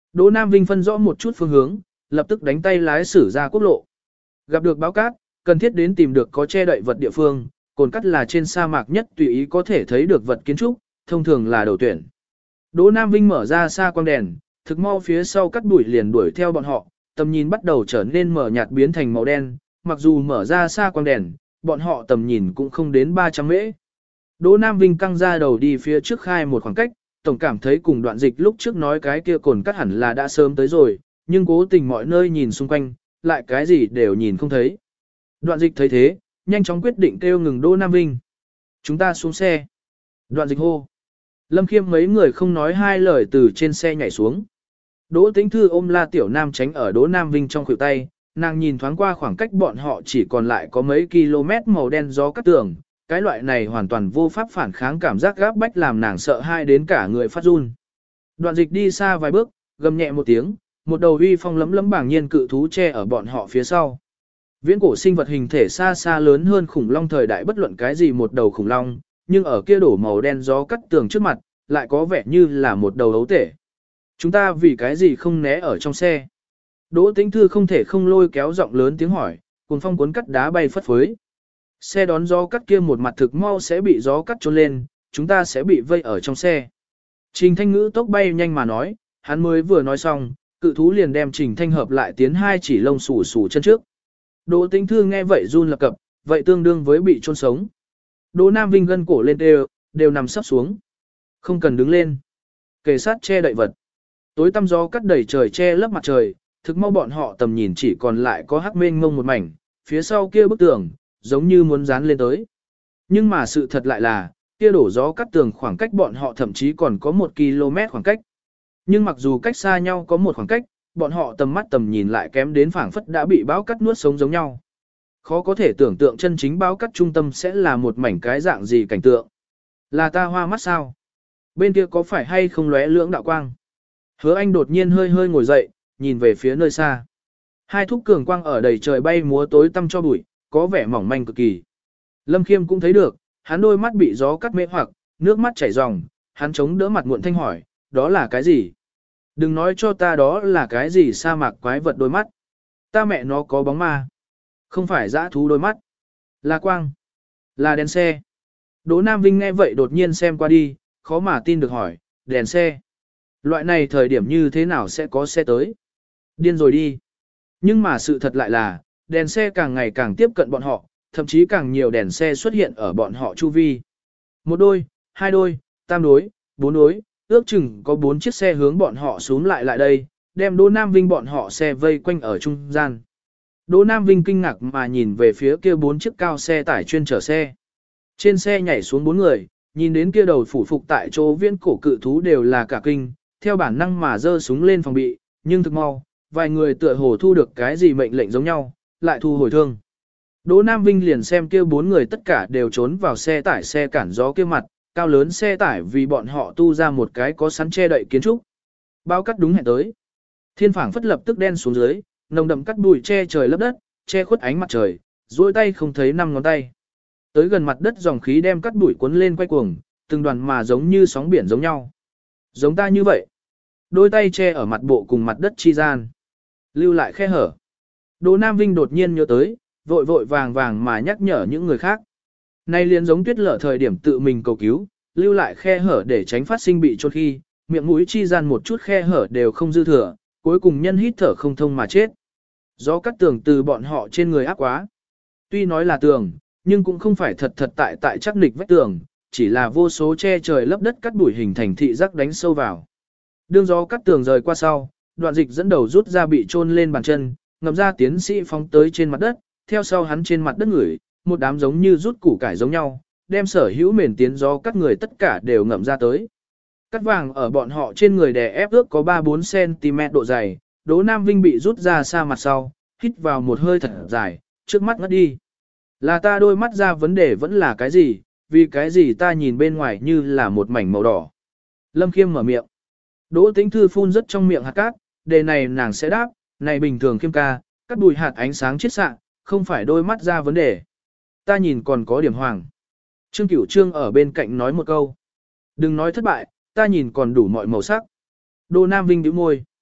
Đỗ Nam Vinh phân rõ một chút phương hướng, lập tức đánh tay lái xử ra quốc lộ. Gặp được báo cát, cần thiết đến tìm được có che đậy vật địa phương, cồn cắt là trên sa mạc nhất tùy ý có thể thấy được vật kiến trúc, thông thường là đầu tuyển. Đỗ Nam Vinh mở ra xa quang đèn, thực mau phía sau cắt bụi liền đuổi theo bọn họ, tầm nhìn bắt đầu trở nên mở nhạt biến thành màu đen, mặc dù mở ra xa quang đèn, bọn họ tầm nhìn cũng không đến ba trăm mễ. Đỗ Nam Vinh căng ra đầu đi phía trước khai một khoảng cách, tổng cảm thấy cùng đoạn dịch lúc trước nói cái kia cồn cắt hẳn là đã sớm tới rồi, nhưng cố tình mọi nơi nhìn xung quanh, lại cái gì đều nhìn không thấy. Đoạn dịch thấy thế, nhanh chóng quyết định kêu ngừng Đỗ Nam Vinh. Chúng ta xuống xe. Đoạn dịch hô. Lâm Khiêm mấy người không nói hai lời từ trên xe nhảy xuống. Đỗ Tĩnh Thư ôm La Tiểu Nam tránh ở Đỗ Nam Vinh trong khuỷu tay, nàng nhìn thoáng qua khoảng cách bọn họ chỉ còn lại có mấy km màu đen gió cắt tường, cái loại này hoàn toàn vô pháp phản kháng cảm giác gáp bách làm nàng sợ hai đến cả người phát run. Đoạn dịch đi xa vài bước, gầm nhẹ một tiếng, một đầu uy phong lấm lấm bảng nhiên cự thú che ở bọn họ phía sau. Viễn cổ sinh vật hình thể xa xa lớn hơn khủng long thời đại bất luận cái gì một đầu khủng long, nhưng ở kia đổ màu đen gió cắt tường trước mặt, lại có vẻ như là một đầu ấu tể. Chúng ta vì cái gì không né ở trong xe? Đỗ Tĩnh Thư không thể không lôi kéo giọng lớn tiếng hỏi, cuồng phong cuốn cắt đá bay phất phới. Xe đón gió cắt kia một mặt thực mau sẽ bị gió cắt trôn lên, chúng ta sẽ bị vây ở trong xe. Trình Thanh Ngữ tốc bay nhanh mà nói, hắn mới vừa nói xong, cự thú liền đem Trình Thanh hợp lại tiến hai chỉ lông xù xù chân trước. Đỗ Tĩnh Thư nghe vậy run lập cập, vậy tương đương với bị chôn sống. Đỗ Nam Vinh gân cổ lên đều, đều nằm sấp xuống. Không cần đứng lên. Kề sát che đậy vật. Tối tăm gió cắt đầy trời che lấp mặt trời, thực mau bọn họ tầm nhìn chỉ còn lại có hắc mênh mông một mảnh, phía sau kia bức tường, giống như muốn dán lên tới. Nhưng mà sự thật lại là, kia đổ gió cắt tường khoảng cách bọn họ thậm chí còn có một km khoảng cách. Nhưng mặc dù cách xa nhau có một khoảng cách, bọn họ tầm mắt tầm nhìn lại kém đến phảng phất đã bị báo cắt nuốt sống giống nhau. Khó có thể tưởng tượng chân chính báo cắt trung tâm sẽ là một mảnh cái dạng gì cảnh tượng. Là ta hoa mắt sao? Bên kia có phải hay không lóe lưỡng đạo quang? Hứa Anh đột nhiên hơi hơi ngồi dậy, nhìn về phía nơi xa. Hai thúc cường quang ở đầy trời bay múa tối tăm cho bụi, có vẻ mỏng manh cực kỳ. Lâm Khiêm cũng thấy được, hắn đôi mắt bị gió cắt mê hoặc, nước mắt chảy ròng, hắn chống đỡ mặt muộn thanh hỏi, đó là cái gì? Đừng nói cho ta đó là cái gì sa mạc quái vật đôi mắt. Ta mẹ nó có bóng ma. Không phải dã thú đôi mắt. Là quang. Là đèn xe. Đỗ Nam Vinh nghe vậy đột nhiên xem qua đi, khó mà tin được hỏi, đèn xe. Loại này thời điểm như thế nào sẽ có xe tới? Điên rồi đi. Nhưng mà sự thật lại là, đèn xe càng ngày càng tiếp cận bọn họ, thậm chí càng nhiều đèn xe xuất hiện ở bọn họ chu vi. Một đôi, hai đôi, tam đối, bốn đối, ước chừng có bốn chiếc xe hướng bọn họ xuống lại lại đây, đem Đỗ Nam Vinh bọn họ xe vây quanh ở trung gian. Đỗ Nam Vinh kinh ngạc mà nhìn về phía kia bốn chiếc cao xe tải chuyên chở xe. Trên xe nhảy xuống bốn người, nhìn đến kia đầu phủ phục tại chỗ viễn cổ cự thú đều là cả kinh, theo bản năng mà giơ súng lên phòng bị, nhưng thực mau, vài người tựa hồ thu được cái gì mệnh lệnh giống nhau, lại thu hồi thương. Đỗ Nam Vinh liền xem kia bốn người tất cả đều trốn vào xe tải xe cản gió kia mặt, cao lớn xe tải vì bọn họ tu ra một cái có sắn che đậy kiến trúc. Bao cắt đúng hẹn tới. Thiên phảng phất lập tức đen xuống dưới, nồng đậm cắt bụi che trời lấp đất, che khuất ánh mặt trời, duỗi tay không thấy năm ngón tay. Tới gần mặt đất dòng khí đem cắt bụi cuốn lên quay cuồng, từng đoàn mà giống như sóng biển giống nhau. Giống ta như vậy. Đôi tay che ở mặt bộ cùng mặt đất chi gian. Lưu lại khe hở. Đỗ Nam Vinh đột nhiên nhớ tới, vội vội vàng vàng mà nhắc nhở những người khác. Nay liền giống tuyết lở thời điểm tự mình cầu cứu, lưu lại khe hở để tránh phát sinh bị chôn khi, miệng mũi chi gian một chút khe hở đều không dư thừa, cuối cùng nhân hít thở không thông mà chết. Gió cắt tường từ bọn họ trên người áp quá. Tuy nói là tường, nhưng cũng không phải thật thật tại tại chắc nịch vách tường, chỉ là vô số che trời lấp đất cắt đuổi hình thành thị giác đánh sâu vào. Đương gió cắt tường rời qua sau, đoạn dịch dẫn đầu rút ra bị chôn lên bàn chân, ngầm ra tiến sĩ phóng tới trên mặt đất, theo sau hắn trên mặt đất ngửi, một đám giống như rút củ cải giống nhau, đem sở hữu mền tiến gió cắt người tất cả đều ngậm ra tới. Cắt vàng ở bọn họ trên người đè ép ước có ba bốn xăng-ti-mét độ dày, Đỗ Nam Vinh bị rút ra xa mặt sau, hít vào một hơi thật dài, trước mắt ngất đi. Là ta đôi mắt ra vấn đề vẫn là cái gì, vì cái gì ta nhìn bên ngoài như là một mảnh màu đỏ. Lâm Khiêm mở miệng. Đỗ Tĩnh Thư phun rất trong miệng hạt cát, đề này nàng sẽ đáp, này bình thường Khiêm ca, cắt bùi hạt ánh sáng chiết xạ, không phải đôi mắt ra vấn đề. Ta nhìn còn có điểm hoàng. Trương Cửu Trương ở bên cạnh nói một câu. Đừng nói thất bại, ta nhìn còn đủ mọi màu sắc. Đỗ Nam Vinh bĩu môi.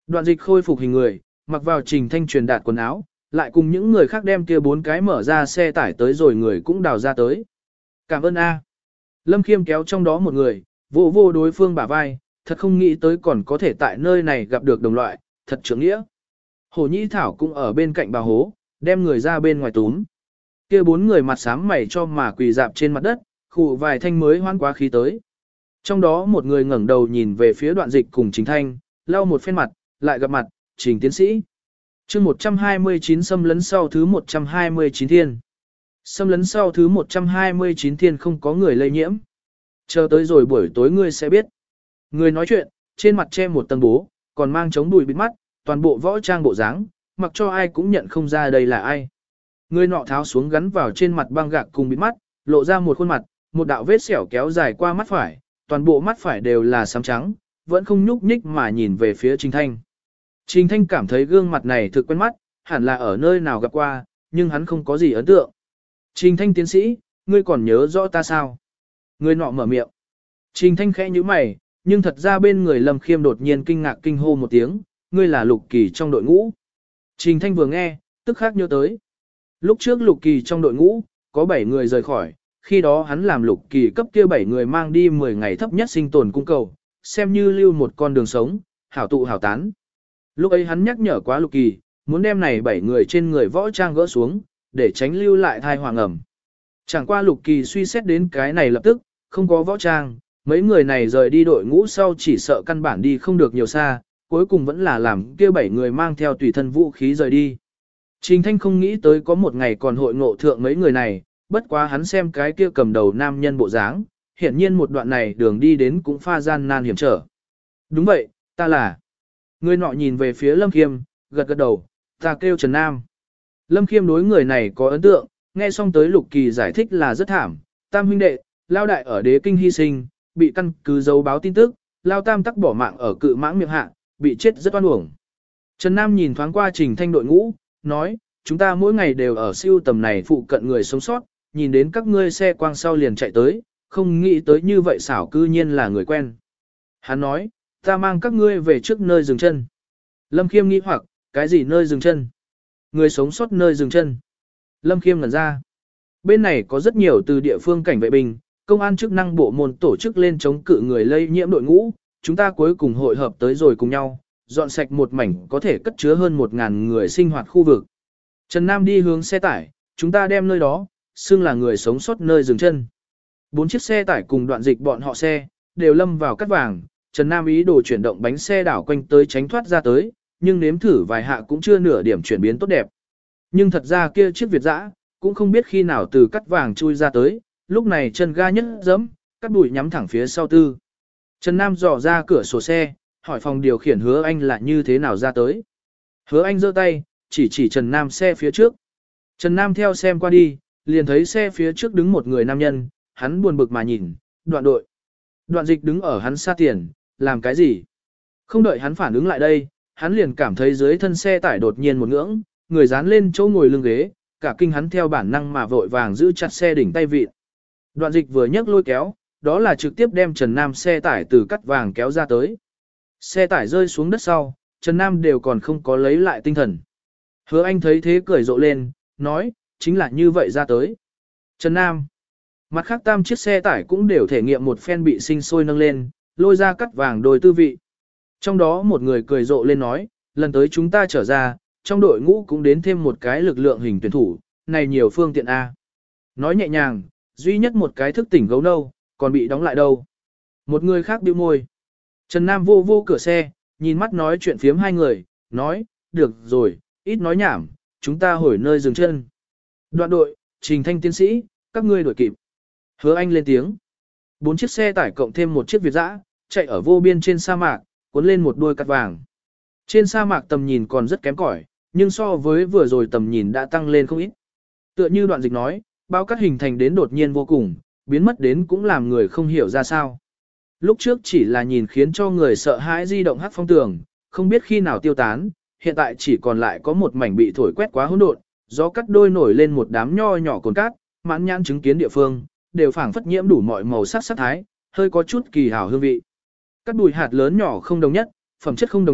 Đoạn dịch khôi phục hình người, mặc vào Trình Thanh truyền đạt quần áo, lại cùng những người khác đem kia bốn cái mở ra xe tải tới rồi người cũng đào ra tới. Cảm ơn A. Lâm Khiêm kéo trong đó một người, vô vô đối phương bả vai, thật không nghĩ tới còn có thể tại nơi này gặp được đồng loại, thật trưởng nghĩa. Hồ Nhĩ Thảo cũng ở bên cạnh bà hố, đem người ra bên ngoài túm. Kia bốn người mặt xám mày cho mà quỳ dạp trên mặt đất, khụ vài thanh mới hoan quá khí tới. Trong đó một người ngẩng đầu nhìn về phía Đoạn dịch cùng Trình Thanh, lau một phen mặt, lại gặp mặt, Trình tiến sĩ. chương một trăm hai mươi chín xâm lấn sau thứ một trăm hai mươi chín thiên. Xâm lấn sau thứ một trăm hai mươi chín thiên không có người lây nhiễm. Chờ tới rồi buổi tối ngươi sẽ biết. Người nói chuyện, trên mặt che một tầng bố, còn mang chống đùi bịt mắt, toàn bộ võ trang bộ dáng, mặc cho ai cũng nhận không ra đây là ai. Người nọ tháo xuống gắn vào trên mặt băng gạc cùng bịt mắt, lộ ra một khuôn mặt, một đạo vết sẹo kéo dài qua mắt phải, toàn bộ mắt phải đều là xám trắng, vẫn không nhúc nhích mà nhìn về phía Trình Thanh. Trình Thanh cảm thấy gương mặt này thực quen mắt, hẳn là ở nơi nào gặp qua, nhưng hắn không có gì ấn tượng. Trình Thanh tiến sĩ, ngươi còn nhớ rõ ta sao? Người nọ mở miệng. Trình Thanh khẽ nhíu mày, nhưng thật ra bên người Lâm Khiêm đột nhiên kinh ngạc kinh hô một tiếng, ngươi là Lục Kỳ trong đội ngũ. Trình Thanh vừa nghe, tức khắc nhớ tới. Lúc trước Lục Kỳ trong đội ngũ, có bảy người rời khỏi, khi đó hắn làm Lục Kỳ cấp kia bảy người mang đi mười ngày thấp nhất sinh tồn cung cầu, xem như lưu một con đường sống, hảo tụ hảo tán. Lúc ấy hắn nhắc nhở quá Lục Kỳ, muốn đem này bảy người trên người võ trang gỡ xuống, để tránh lưu lại thai hoàng ẩm. Chẳng qua Lục Kỳ suy xét đến cái này lập tức, không có võ trang, mấy người này rời đi đội ngũ sau chỉ sợ căn bản đi không được nhiều xa, cuối cùng vẫn là làm kia bảy người mang theo tùy thân vũ khí rời đi. Trình Thanh không nghĩ tới có một ngày còn hội ngộ thượng mấy người này, bất quá hắn xem cái kia cầm đầu nam nhân bộ dáng, hiển nhiên một đoạn này đường đi đến cũng pha gian nan hiểm trở. Đúng vậy, ta là. Người nọ nhìn về phía Lâm Khiêm, gật gật đầu, ta kêu Trần Nam. Lâm Khiêm đối người này có ấn tượng, nghe xong tới Lục Kỳ giải thích là rất thảm, tam huynh đệ, lao đại ở đế kinh hy sinh, bị căn cứ dấu báo tin tức, lao tam tắc bỏ mạng ở cự mãng miệng hạ, bị chết rất oan uổng. Trần Nam nhìn thoáng qua Trình Thanh đội ngũ, nói, chúng ta mỗi ngày đều ở siêu tầm này phụ cận người sống sót, nhìn đến các ngươi xe quang sau liền chạy tới, không nghĩ tới như vậy xảo cư nhiên là người quen. Hắn nói, ta mang các ngươi về trước nơi dừng chân. Lâm Khiêm nghĩ hoặc, cái gì nơi dừng chân? Người sống sót nơi dừng chân. Lâm Khiêm ngẩn ra. Bên này có rất nhiều từ địa phương cảnh vệ binh, công an chức năng bộ môn tổ chức lên chống cự người lây nhiễm đội ngũ, chúng ta cuối cùng hội hợp tới rồi cùng nhau, dọn sạch một mảnh có thể cất chứa hơn một ngàn người sinh hoạt khu vực. Trần Nam đi hướng xe tải, chúng ta đem nơi đó, xưng là người sống sót nơi dừng chân. Bốn chiếc xe tải cùng đoạn dịch bọn họ xe, đều lâm vào cắt vàng, Trần Nam ý đồ chuyển động bánh xe đảo quanh tới tránh thoát ra tới, nhưng nếm thử vài hạ cũng chưa nửa điểm chuyển biến tốt đẹp. Nhưng thật ra kia chiếc Việt dã cũng không biết khi nào từ cắt vàng chui ra tới, lúc này chân ga nhất giẫm, cắt bụi nhắm thẳng phía sau tư. Trần Nam dò ra cửa sổ xe, hỏi phòng điều khiển Hứa Anh là như thế nào ra tới. Hứa Anh giơ tay, chỉ chỉ Trần Nam xe phía trước. Trần Nam theo xem qua đi, liền thấy xe phía trước đứng một người nam nhân, hắn buồn bực mà nhìn, đoạn đội. Đoạn dịch đứng ở hắn xa tiền, làm cái gì? Không đợi hắn phản ứng lại đây, hắn liền cảm thấy dưới thân xe tải đột nhiên một ngưỡng, người dán lên chỗ ngồi lưng ghế, cả kinh hắn theo bản năng mà vội vàng giữ chặt xe đỉnh tay vịt. Đoạn dịch vừa nhấc lôi kéo, đó là trực tiếp đem Trần Nam xe tải từ cắt vàng kéo ra tới. Xe tải rơi xuống đất sau, Trần Nam đều còn không có lấy lại tinh thần. Hứa Anh thấy thế cười rộ lên, nói, chính là như vậy ra tới. Trần Nam. Mặt khác tam chiếc xe tải cũng đều thể nghiệm một phen bị sinh sôi nâng lên, lôi ra cắt vàng đôi tư vị. Trong đó một người cười rộ lên nói, lần tới chúng ta trở ra, trong đội ngũ cũng đến thêm một cái lực lượng hình tuyển thủ, này nhiều phương tiện A. Nói nhẹ nhàng, duy nhất một cái thức tỉnh gấu nâu, còn bị đóng lại đâu. Một người khác bĩu môi. Trần Nam vô vô cửa xe, nhìn mắt nói chuyện phiếm hai người, nói, được rồi, ít nói nhảm, chúng ta hồi nơi dừng chân. Đoạn đội, Trình Thanh tiến sĩ, các ngươi đuổi kịp. Hứa Anh lên tiếng. Bốn chiếc xe tải cộng thêm một chiếc Việt dã, chạy ở vô biên trên sa mạc, cuốn lên một đuôi cắt vàng. Trên sa mạc tầm nhìn còn rất kém cỏi, nhưng so với vừa rồi tầm nhìn đã tăng lên không ít. Tựa như đoạn dịch nói, bao cắt hình thành đến đột nhiên vô cùng, biến mất đến cũng làm người không hiểu ra sao. Lúc trước chỉ là nhìn khiến cho người sợ hãi di động hắc phong tường, không biết khi nào tiêu tán, hiện tại chỉ còn lại có một mảnh bị thổi quét quá hỗn độn, gió cắt đôi nổi lên một đám nho nhỏ cồn cát, mãn nhãn chứng kiến địa phương, đều phảng phất nhiễm đủ mọi màu sắc sắc thái, hơi có chút kỳ hảo hương vị. Các bụi hạt lớn nhỏ không đồng nhất, phẩm chất không đồng nhất,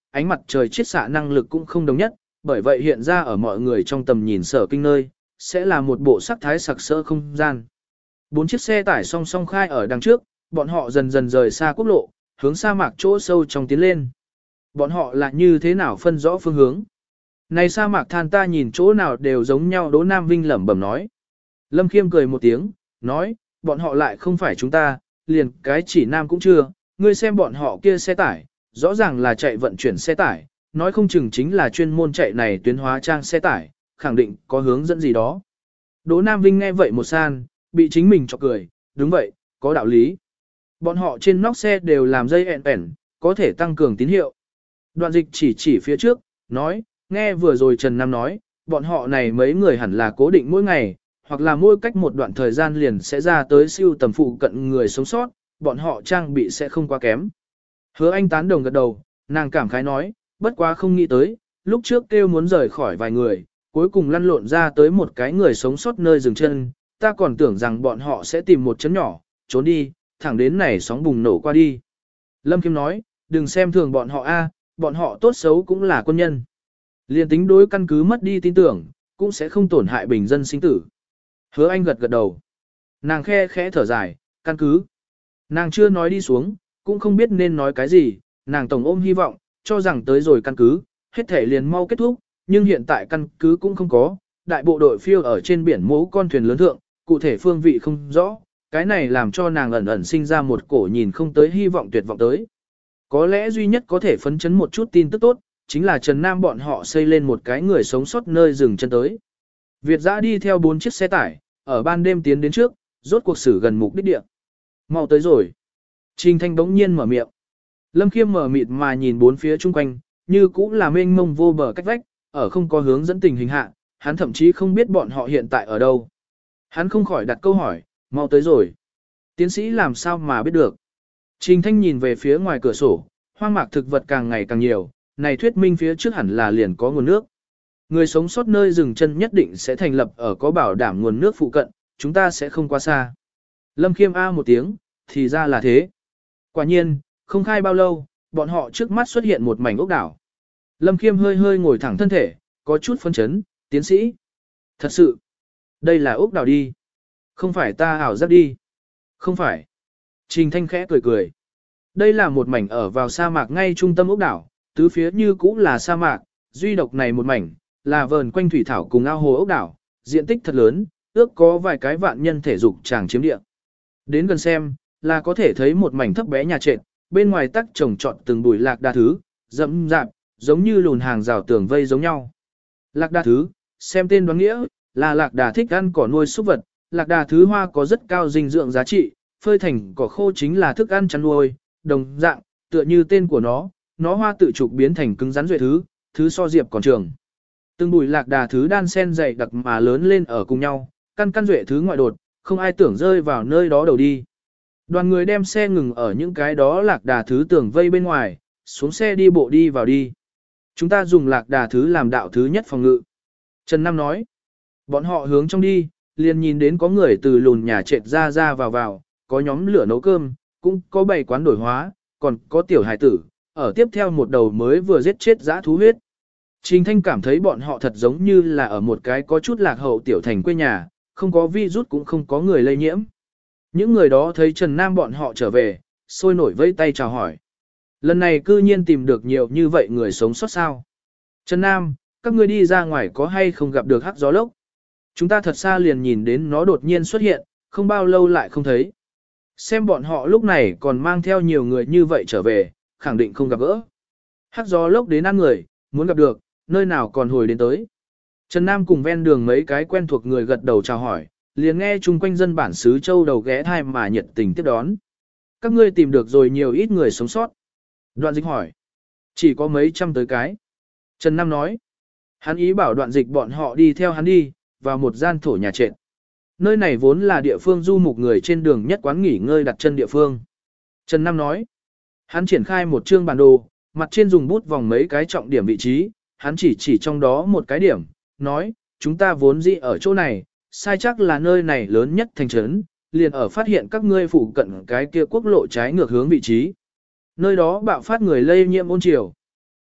ánh mặt trời chiết xạ năng lực cũng không đồng nhất, bởi vậy hiện ra ở mọi người trong tầm nhìn sở kinh nơi, sẽ là một bộ sắc thái sặc sỡ không gian. Bốn chiếc xe tải song song khai ở đằng trước, bọn họ dần dần rời xa quốc lộ, hướng sa mạc chỗ sâu trong tiến lên. Bọn họ là như thế nào phân rõ phương hướng? Này sa mạc than ta nhìn chỗ nào đều giống nhau, Đỗ Nam Vinh lẩm bẩm nói. Lâm Khiêm cười một tiếng, nói, bọn họ lại không phải chúng ta, liền cái chỉ nam cũng chưa, ngươi xem bọn họ kia xe tải, rõ ràng là chạy vận chuyển xe tải, nói không chừng chính là chuyên môn chạy này tuyến hóa trang xe tải, khẳng định có hướng dẫn gì đó. Đỗ Nam Vinh nghe vậy một san, bị chính mình chọc cười, đúng vậy, có đạo lý. Bọn họ trên nóc xe đều làm dây ẹn ẹn, có thể tăng cường tín hiệu. Đoạn dịch chỉ chỉ phía trước, nói, nghe vừa rồi Trần Nam nói, bọn họ này mấy người hẳn là cố định mỗi ngày, hoặc là mỗi cách một đoạn thời gian liền sẽ ra tới siêu tầm phụ cận người sống sót, bọn họ trang bị sẽ không quá kém. Hứa Anh tán đồng gật đầu, nàng cảm khái nói, bất quá không nghĩ tới, lúc trước kêu muốn rời khỏi vài người, cuối cùng lăn lộn ra tới một cái người sống sót nơi dừng chân, ta còn tưởng rằng bọn họ sẽ tìm một chấn nhỏ, trốn đi, thẳng đến này sóng bùng nổ qua đi. Lâm Kim nói, đừng xem thường bọn họ a, bọn họ tốt xấu cũng là quân nhân. Liên tính đối căn cứ mất đi tin tưởng, cũng sẽ không tổn hại bình dân sinh tử. Hứa Anh gật gật đầu. Nàng khe khẽ thở dài, căn cứ. Nàng chưa nói đi xuống, cũng không biết nên nói cái gì, nàng tổng ôm hy vọng, cho rằng tới rồi căn cứ, hết thể liền mau kết thúc, nhưng hiện tại căn cứ cũng không có, đại bộ đội phiêu ở trên biển mố con thuyền lớn thượng, cụ thể phương vị không rõ, cái này làm cho nàng ẩn ẩn sinh ra một cổ nhìn không tới hy vọng tuyệt vọng tới. Có lẽ duy nhất có thể phấn chấn một chút tin tức tốt, chính là Trần Nam bọn họ xây lên một cái người sống sót nơi dừng chân tới. Việt dã đi theo bốn chiếc xe tải, ở ban đêm tiến đến trước, rốt cuộc xử gần mục đích địa. Mau tới rồi. Trình Thanh bỗng nhiên mở miệng. Lâm Khiêm mở mịt mà nhìn bốn phía chung quanh, như cũng là mênh mông vô bờ cách vách, ở không có hướng dẫn tình hình hạ, hắn thậm chí không biết bọn họ hiện tại ở đâu. Hắn không khỏi đặt câu hỏi, mau tới rồi. Tiến sĩ làm sao mà biết được. Trình Thanh nhìn về phía ngoài cửa sổ, hoang mạc thực vật càng ngày càng nhiều, này thuyết minh phía trước hẳn là liền có nguồn nước. Người sống sót nơi dừng chân nhất định sẽ thành lập ở có bảo đảm nguồn nước phụ cận, chúng ta sẽ không quá xa. Lâm Khiêm A một tiếng, thì ra là thế. Quả nhiên, không khai bao lâu, bọn họ trước mắt xuất hiện một mảnh ốc đảo. Lâm Khiêm hơi hơi ngồi thẳng thân thể, có chút phân chấn, tiến sĩ. Thật sự, đây là ốc đảo đi. Không phải ta ảo giác đi. Không phải. Trình Thanh khẽ cười cười. Đây là một mảnh ở vào sa mạc ngay trung tâm ốc đảo, tứ phía như cũng là sa mạc, duy độc này một mảnh, là vờn quanh thủy thảo cùng ao hồ ốc đảo, diện tích thật lớn, ước có vài cái vạn nhân thể dục tràng chiếm địa. Đến gần xem, là có thể thấy một mảnh thấp bé nhà trệt, bên ngoài tắc trồng trọt từng bụi lạc đa thứ, rậm rạp, giống như lùn hàng rào tường vây giống nhau. Lạc đa thứ, xem tên đoán nghĩa, là lạc đà thích ăn cỏ nuôi súc vật, lạc đà thứ hoa có rất cao dinh dưỡng giá trị, phơi thành cỏ khô chính là thức ăn chăn nuôi, đồng dạng, tựa như tên của nó, nó hoa tự trục biến thành cứng rắn duệ thứ, thứ so diệp còn trường. Từng bụi lạc đà thứ đan sen dày đặc mà lớn lên ở cùng nhau, căn căn duệ thứ ngoại đột, không ai tưởng rơi vào nơi đó đầu đi. Đoàn người đem xe ngừng ở những cái đó lạc đà thứ tường vây bên ngoài, xuống xe đi bộ đi vào đi. Chúng ta dùng lạc đà thứ làm đạo thứ nhất phòng ngự. Trần Nam nói, bọn họ hướng trong đi, liền nhìn đến có người từ lùn nhà trệt ra ra vào vào, có nhóm lửa nấu cơm, cũng có bày quán đổi hóa, còn có tiểu hải tử, ở tiếp theo một đầu mới vừa giết chết dã thú huyết. Trình Thanh cảm thấy bọn họ thật giống như là ở một cái có chút lạc hậu tiểu thành quê nhà, không có virus cũng không có người lây nhiễm. Những người đó thấy Trần Nam bọn họ trở về, sôi nổi vây tay chào hỏi. Lần này cư nhiên tìm được nhiều như vậy người sống sót sao. Trần Nam, các ngươi đi ra ngoài có hay không gặp được hắc gió lốc? Chúng ta thật xa liền nhìn đến nó đột nhiên xuất hiện, không bao lâu lại không thấy. Xem bọn họ lúc này còn mang theo nhiều người như vậy trở về, khẳng định không gặp gỡ. Hắc gió lốc đến ăn người, muốn gặp được, nơi nào còn hồi đến tới. Trần Nam cùng ven đường mấy cái quen thuộc người gật đầu chào hỏi, liền nghe chung quanh dân bản xứ châu đầu ghé thai mà nhiệt tình tiếp đón. Các ngươi tìm được rồi nhiều ít người sống sót. Đoạn dịch hỏi. Chỉ có mấy trăm tới cái. Trần Nam nói. Hắn ý bảo đoạn dịch bọn họ đi theo hắn đi, vào một gian thổ nhà trệt. Nơi này vốn là địa phương du mục người trên đường nhất quán nghỉ ngơi đặt chân địa phương. Trần Nam nói. Hắn triển khai một chương bản đồ, mặt trên dùng bút vòng mấy cái trọng điểm vị trí, hắn chỉ chỉ trong đó một cái điểm, nói, chúng ta vốn dĩ ở chỗ này, sai chắc là nơi này lớn nhất thành trấn, liền ở phát hiện các ngươi phụ cận cái kia quốc lộ trái ngược hướng vị trí. Nơi đó bạo phát người lây nhiễm ôn triều.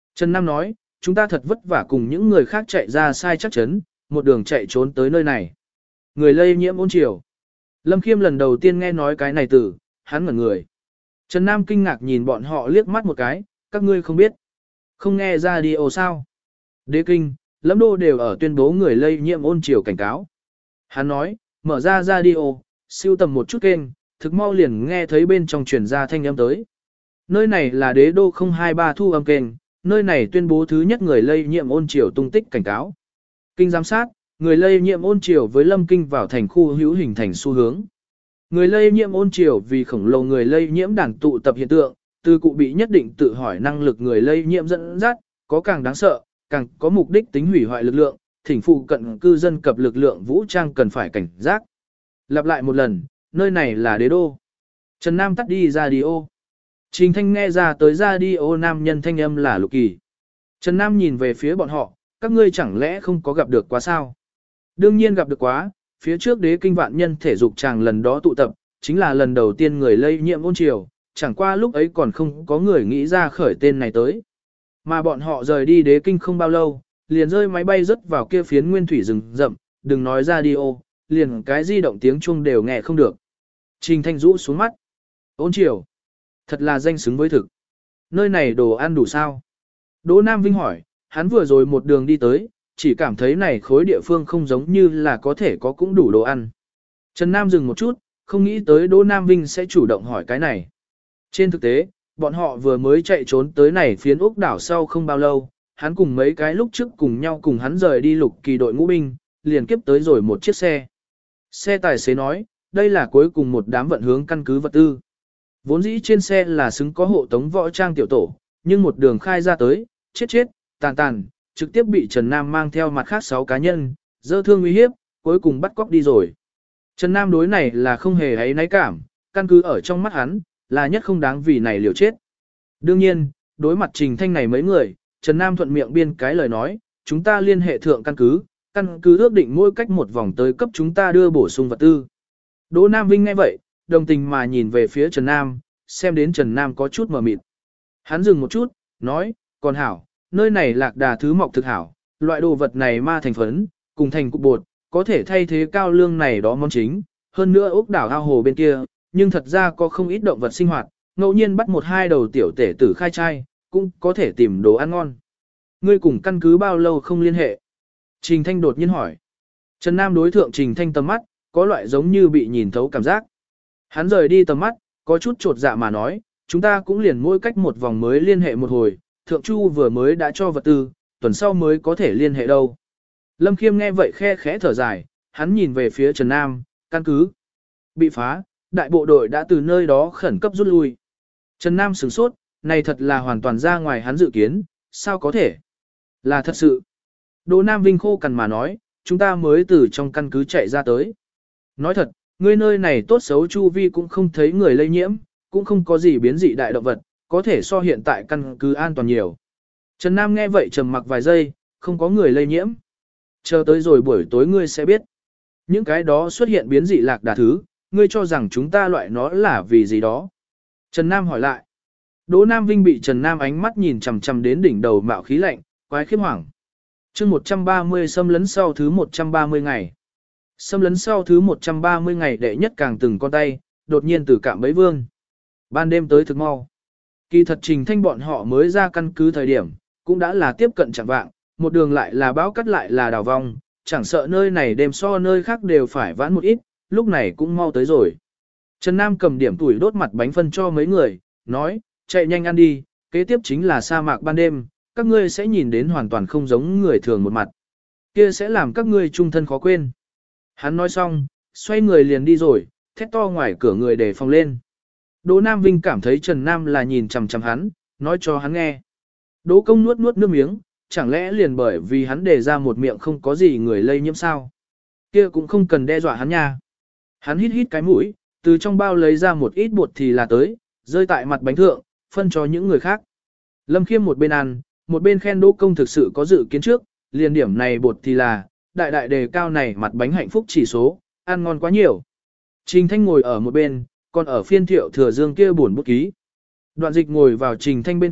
Trần Nam nói, chúng ta thật vất vả cùng những người khác chạy ra sai chắc chắn, một đường chạy trốn tới nơi này. Người lây nhiễm ôn triều. Lâm Khiêm lần đầu tiên nghe nói cái này từ, hắn ngẩn người. Trần Nam kinh ngạc nhìn bọn họ liếc mắt một cái, các ngươi không biết. Không nghe radio sao? Đế kinh, Lâm Đô đều ở tuyên bố người lây nhiễm ôn triều cảnh cáo. Hắn nói, mở ra radio, siêu tầm một chút kênh, thực mau liền nghe thấy bên trong truyền ra thanh âm tới. Nơi này là đế đô không hai ba thu âm kênh, nơi này tuyên bố thứ nhất người lây nhiễm ôn triều tung tích cảnh cáo. Kinh giám sát, người lây nhiễm ôn triều với Lâm Kinh vào thành khu hữu hình thành xu hướng. Người lây nhiễm ôn triều vì khổng lồ người lây nhiễm đàn tụ tập hiện tượng, từ cụ bị nhất định tự hỏi năng lực người lây nhiễm dẫn dắt, có càng đáng sợ, càng có mục đích tính hủy hoại lực lượng, thỉnh phụ cận cư dân cập lực lượng vũ trang cần phải cảnh giác. Lặp lại một lần, nơi này là đế đô. Trần Nam tắt đi radio. Trình Thanh nghe ra tới radio nam nhân thanh âm là Lục Kỳ. Trần Nam nhìn về phía bọn họ, các ngươi chẳng lẽ không có gặp được quá sao? Đương nhiên gặp được quá, phía trước đế kinh vạn nhân thể dục chàng lần đó tụ tập, chính là lần đầu tiên người lây nhiễm ôn triều, chẳng qua lúc ấy còn không có người nghĩ ra khởi tên này tới. Mà bọn họ rời đi đế kinh không bao lâu, liền rơi máy bay rớt vào kia phiến nguyên thủy rừng rậm, đừng nói radio, liền cái di động tiếng chuông đều nghe không được. Trình Thanh rũ xuống mắt. Ôn triều. Thật là danh xứng với thực. Nơi này đồ ăn đủ sao? Đỗ Nam Vinh hỏi, hắn vừa rồi một đường đi tới, chỉ cảm thấy này khối địa phương không giống như là có thể có cũng đủ đồ ăn. Trần Nam dừng một chút, không nghĩ tới Đỗ Nam Vinh sẽ chủ động hỏi cái này. Trên thực tế, bọn họ vừa mới chạy trốn tới này phiến ốc đảo sau không bao lâu, hắn cùng mấy cái lúc trước cùng nhau cùng hắn rời đi Lục Kỳ đội ngũ binh, liền kiếp tới rồi một chiếc xe. Xe tài xế nói, đây là cuối cùng một đám vận hướng căn cứ vật tư. Vốn dĩ trên xe là xứng có hộ tống võ trang tiểu tổ, nhưng một đường khai ra tới, chết chết, tàn tàn, trực tiếp bị Trần Nam mang theo mặt khác sáu cá nhân, dơ thương uy hiếp, cuối cùng bắt cóc đi rồi. Trần Nam đối này là không hề ấy náy cảm, căn cứ ở trong mắt hắn, là nhất không đáng vì này liều chết. Đương nhiên, đối mặt Trình Thanh này mấy người, Trần Nam thuận miệng biên cái lời nói, chúng ta liên hệ thượng căn cứ, căn cứ ước định mỗi cách một vòng tới cấp chúng ta đưa bổ sung vật tư. Đỗ Nam Vinh nghe vậy, đồng tình mà nhìn về phía Trần Nam, xem đến Trần Nam có chút mờ mịt. Hắn dừng một chút, nói, còn hảo, nơi này lạc đà thứ mọc thực hảo, loại đồ vật này ma thành phấn, cùng thành cục bột, có thể thay thế cao lương này đó món chính, hơn nữa ốc đảo ao hồ bên kia, nhưng thật ra có không ít động vật sinh hoạt, ngẫu nhiên bắt một hai đầu tiểu tể tử khai trai, cũng có thể tìm đồ ăn ngon. Ngươi cùng căn cứ bao lâu không liên hệ? Trình Thanh đột nhiên hỏi. Trần Nam đối thượng Trình Thanh tầm mắt, có loại giống như bị nhìn thấu cảm giác. Hắn rời đi tầm mắt, có chút trột dạ mà nói, chúng ta cũng liền mỗi cách một vòng mới liên hệ một hồi, Thượng Chu vừa mới đã cho vật tư, tuần sau mới có thể liên hệ đâu. Lâm Khiêm nghe vậy khe khẽ thở dài, hắn nhìn về phía Trần Nam, căn cứ bị phá, đại bộ đội đã từ nơi đó khẩn cấp rút lui. Trần Nam sửng sốt, này thật là hoàn toàn ra ngoài hắn dự kiến, sao có thể? Là thật sự. Đỗ Nam Vinh khô cằn mà nói, chúng ta mới từ trong căn cứ chạy ra tới. Nói thật, ngươi nơi này tốt xấu chu vi cũng không thấy người lây nhiễm, cũng không có gì biến dị đại động vật, có thể so hiện tại căn cứ an toàn nhiều. Trần Nam nghe vậy trầm mặc vài giây, không có người lây nhiễm. Chờ tới rồi buổi tối ngươi sẽ biết. Những cái đó xuất hiện biến dị lạc đà thứ, ngươi cho rằng chúng ta loại nó là vì gì đó. Trần Nam hỏi lại. Đỗ Nam Vinh bị Trần Nam ánh mắt nhìn chằm chằm đến đỉnh đầu mạo khí lạnh, quái khiếp hoảng. Chương một trăm ba mươi xâm lấn sau thứ một trăm ba mươi ngày. Xâm lấn sau thứ một trăm ba mươi ngày đệ nhất càng từng con tay, đột nhiên từ cạm bẫy vương. Ban đêm tới thực mau. Kỳ thật Trình Thanh bọn họ mới ra căn cứ thời điểm, cũng đã là tiếp cận chẳng vạng, một đường lại là bão cắt lại là đào vong, chẳng sợ nơi này đêm so nơi khác đều phải vãn một ít, lúc này cũng mau tới rồi. Trần Nam cầm điểm tuổi đốt mặt bánh phân cho mấy người, nói, chạy nhanh ăn đi, kế tiếp chính là sa mạc ban đêm, các ngươi sẽ nhìn đến hoàn toàn không giống người thường một mặt. Kia sẽ làm các ngươi trung thân khó quên. Hắn nói xong, xoay người liền đi rồi, thét to ngoài cửa người để phòng lên. Đỗ Nam Vinh cảm thấy Trần Nam là nhìn chằm chằm hắn, nói cho hắn nghe. Đỗ Công nuốt nuốt nước miếng, chẳng lẽ liền bởi vì hắn đề ra một miệng không có gì người lây nhiễm sao? Kia cũng không cần đe dọa hắn nha. Hắn hít hít cái mũi, từ trong bao lấy ra một ít bột thì là tới, rơi tại mặt bánh thượng, phân cho những người khác. Lâm Khiêm một bên ăn, một bên khen Đỗ Công thực sự có dự kiến trước, liền điểm này bột thì là, đại đại đề cao này mặt bánh hạnh phúc chỉ số, ăn ngon quá nhiều. Trình Thanh ngồi ở một bên, còn ở phiên Thiệu Thừa Dương kia buồn bút ký. Đoạn Dịch ngồi vào Trình Thanh bên cạnh,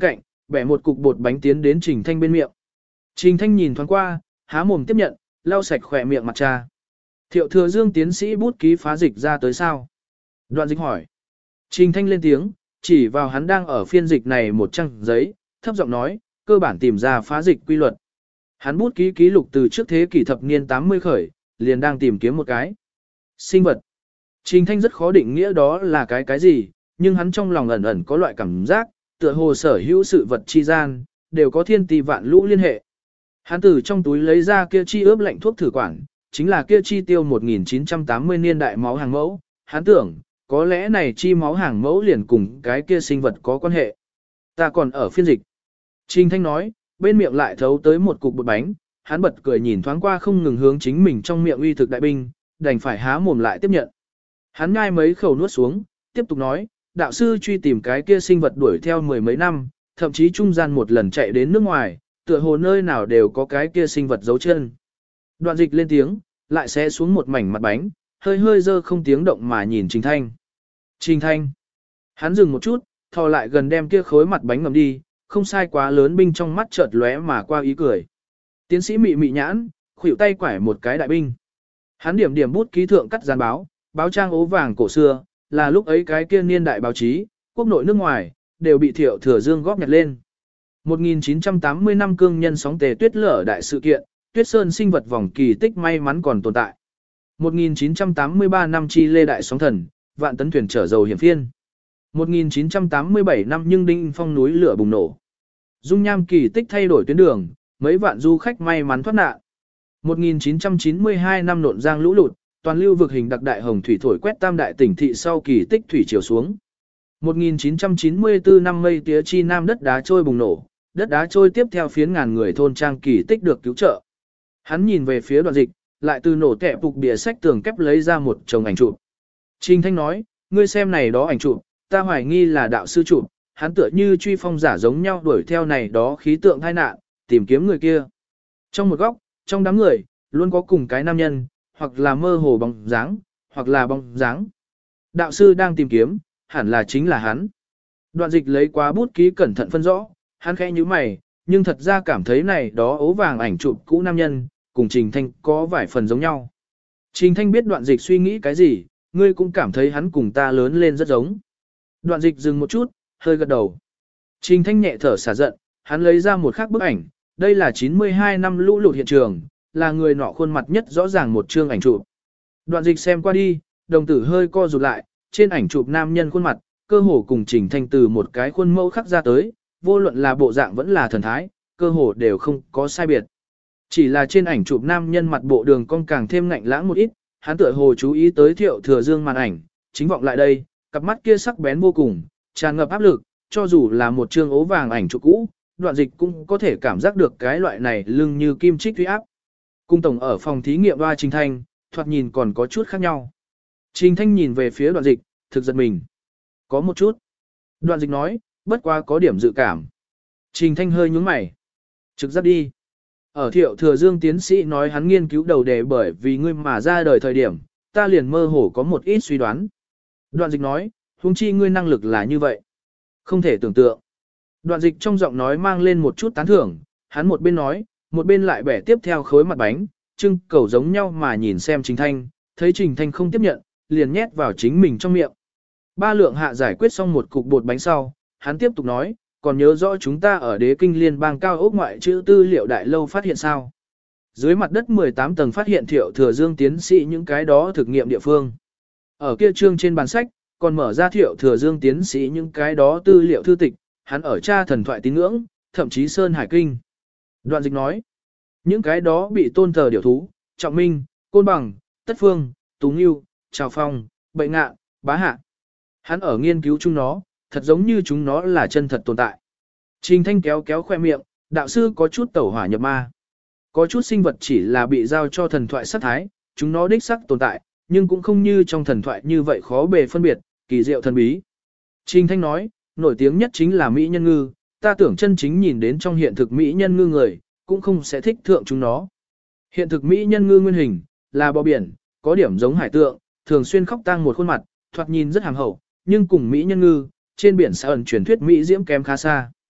bẻ một cục bột bánh tiến đến Trình Thanh bên miệng. Trình Thanh nhìn thoáng qua, há mồm tiếp nhận, lau sạch khỏe miệng mặt trà. Thiệu Thừa Dương tiến sĩ bút ký phá dịch ra tới sao? Đoạn Dịch hỏi. Trình Thanh lên tiếng, chỉ vào hắn đang ở phiên dịch này một trang giấy, thấp giọng nói, cơ bản tìm ra phá dịch quy luật. Hắn bút ký ký lục từ trước thế kỷ thập niên tám mươi khởi, liền đang tìm kiếm một cái sinh vật. Trình Thanh rất khó định nghĩa đó là cái cái gì, nhưng hắn trong lòng ẩn ẩn có loại cảm giác, tựa hồ sở hữu sự vật chi gian, đều có thiên tỷ vạn lũ liên hệ. Hắn từ trong túi lấy ra kia chi ướp lạnh thuốc thử quản, chính là kia chi tiêu một nghìn chín trăm tám mươi niên đại máu hàng mẫu, hắn tưởng, có lẽ này chi máu hàng mẫu liền cùng cái kia sinh vật có quan hệ. Ta còn ở phiên dịch. Trình Thanh nói, bên miệng lại thấu tới một cục bột bánh, hắn bật cười nhìn thoáng qua không ngừng hướng chính mình trong miệng uy thực đại binh, đành phải há mồm lại tiếp nhận. Hắn nhai mấy khẩu nuốt xuống, tiếp tục nói, đạo sư truy tìm cái kia sinh vật đuổi theo mười mấy năm, thậm chí trung gian một lần chạy đến nước ngoài, tựa hồ nơi nào đều có cái kia sinh vật dấu chân. Đoạn Dịch lên tiếng, lại xé xuống một mảnh mặt bánh, hơi hơi dơ không tiếng động mà nhìn Trình Thanh. Trình Thanh. Hắn dừng một chút, thò lại gần đem kia khối mặt bánh ngầm đi, không sai quá lớn binh trong mắt chợt lóe mà qua ý cười. Tiến sĩ mị mị nhãn, khuỷu tay quải một cái đại binh. Hắn điểm điểm bút ký thượng cắt dán báo, báo trang ố vàng cổ xưa, là lúc ấy cái kia niên đại báo chí, quốc nội nước ngoài, đều bị Thiệu Thừa Dương góp nhặt lên. một nghìn chín trăm tám mươi năm cương nhân sóng tề tuyết lở đại sự kiện, Tuyết Sơn sinh vật vòng kỳ tích may mắn còn tồn tại. một nghìn chín trăm tám mươi ba năm Chi Lê đại sóng thần, vạn tấn thuyền chở dầu hiểm phiên. một nghìn chín trăm tám mươi bảy năm nhưng Đinh Phong núi lửa bùng nổ. Dung Nham kỳ tích thay đổi tuyến đường, mấy vạn du khách may mắn thoát nạn. một nghìn chín trăm chín mươi hai năm Nộn Giang lũ lụt, toàn lưu vực hình đặc đại hồng thủy thổi quét tam đại tỉnh thị sau kỳ tích thủy chiều xuống. một nghìn chín trăm chín mươi tư năm mây tía chi nam đất đá trôi bùng nổ, đất đá trôi tiếp theo phiến ngàn người thôn trang kỳ tích được cứu trợ. Hắn nhìn về phía Đoạn Dịch, lại từ nổ tẹp phục bìa sách tường kép lấy ra một chồng ảnh chụp. Trình Thanh nói, ngươi xem này đó ảnh chụp, ta hoài nghi là đạo sư chụp, hắn tựa như truy phong giả giống nhau đuổi theo này đó khí tượng tai nạn, tìm kiếm người kia. Trong một góc, trong đám người, luôn có cùng cái nam nhân, hoặc là mơ hồ bóng dáng, hoặc là bóng dáng. Đạo sư đang tìm kiếm, hẳn là chính là hắn. Đoạn Dịch lấy quá bút ký cẩn thận phân rõ, hắn khẽ nhíu mày, nhưng thật ra cảm thấy này đó ố vàng ảnh chụp cũ nam nhân, cùng Trình Thanh có vài phần giống nhau. Trình Thanh biết Đoạn Dịch suy nghĩ cái gì, ngươi cũng cảm thấy hắn cùng ta lớn lên rất giống. Đoạn Dịch dừng một chút, hơi gật đầu. Trình Thanh nhẹ thở xả giận, hắn lấy ra một khác bức ảnh, đây là chín mươi hai năm lũ lụt hiện trường, là người nọ khuôn mặt nhất rõ ràng một chương ảnh chụp. Đoạn Dịch xem qua đi, đồng tử hơi co rụt lại, trên ảnh chụp nam nhân khuôn mặt, cơ hồ cùng Trình Thanh từ một cái khuôn mẫu khắc ra tới, vô luận là bộ dạng vẫn là thần thái, cơ hồ đều không có sai biệt. Chỉ là trên ảnh chụp nam nhân mặt bộ đường cong càng thêm ngạnh lãng một ít, hắn tựa hồ chú ý tới Thiệu Thừa Dương màn ảnh, chính vọng lại đây, cặp mắt kia sắc bén vô cùng, tràn ngập áp lực, cho dù là một chương ố vàng ảnh chụp cũ, Đoạn Dịch cũng có thể cảm giác được cái loại này lưng như kim chích uy áp. Cung tổng ở phòng thí nghiệm ba Trình Thanh, thoạt nhìn còn có chút khác nhau. Trình Thanh nhìn về phía Đoạn Dịch, thực giật mình. Có một chút. Đoạn Dịch nói, bất quá có điểm dự cảm. Trình Thanh hơi nhướng mày. Trực giác đi. Ở Thiệu Thừa Dương tiến sĩ nói hắn nghiên cứu đầu đề bởi vì ngươi mà ra đời thời điểm, ta liền mơ hồ có một ít suy đoán. Đoạn Dịch nói, huống chi ngươi năng lực là như vậy. Không thể tưởng tượng. Đoạn Dịch trong giọng nói mang lên một chút tán thưởng, hắn một bên nói, một bên lại bẻ tiếp theo khối mặt bánh, trưng cầu giống nhau mà nhìn xem Trình Thanh, thấy Trình Thanh không tiếp nhận, liền nhét vào chính mình trong miệng. Ba lượng hạ giải quyết xong một cục bột bánh sau, hắn tiếp tục nói, còn nhớ rõ chúng ta ở Đế Kinh Liên bang cao ốc ngoại chữ tư liệu đại lâu phát hiện sao? Dưới mặt đất mười tám tầng phát hiện Thiệu Thừa Dương tiến sĩ những cái đó thực nghiệm địa phương. Ở kia trương trên bàn sách, còn mở ra Thiệu Thừa Dương tiến sĩ những cái đó tư liệu thư tịch, hắn ở tra thần thoại tín ngưỡng, thậm chí Sơn Hải Kinh. Đoạn Dịch nói, những cái đó bị tôn thờ điểu thú, Trọng Minh, Côn Bằng, Tất Phương, Tú Nghiêu, Trào Phong, Bệnh Ngạn, Bá Hạ. Hắn ở nghiên cứu chúng nó, thật giống như chúng nó là chân thật tồn tại. Trình Thanh kéo kéo khoe miệng, đạo sư có chút tẩu hỏa nhập ma. Có chút sinh vật chỉ là bị giao cho thần thoại sát thái, chúng nó đích sắc tồn tại, nhưng cũng không như trong thần thoại như vậy khó bề phân biệt, kỳ diệu thần bí. Trình Thanh nói, nổi tiếng nhất chính là Mỹ nhân ngư, ta tưởng chân chính nhìn đến trong hiện thực Mỹ nhân ngư người, cũng không sẽ thích thượng chúng nó. Hiện thực Mỹ nhân ngư nguyên hình, là bò biển, có điểm giống hải tượng, thường xuyên khóc tang một khuôn mặt, thoạt nhìn rất hàm hậu, nhưng cùng Mỹ nhân ngư, trên biển sẽ ẩn truyền thuyết Mỹ diễm kém khá xa.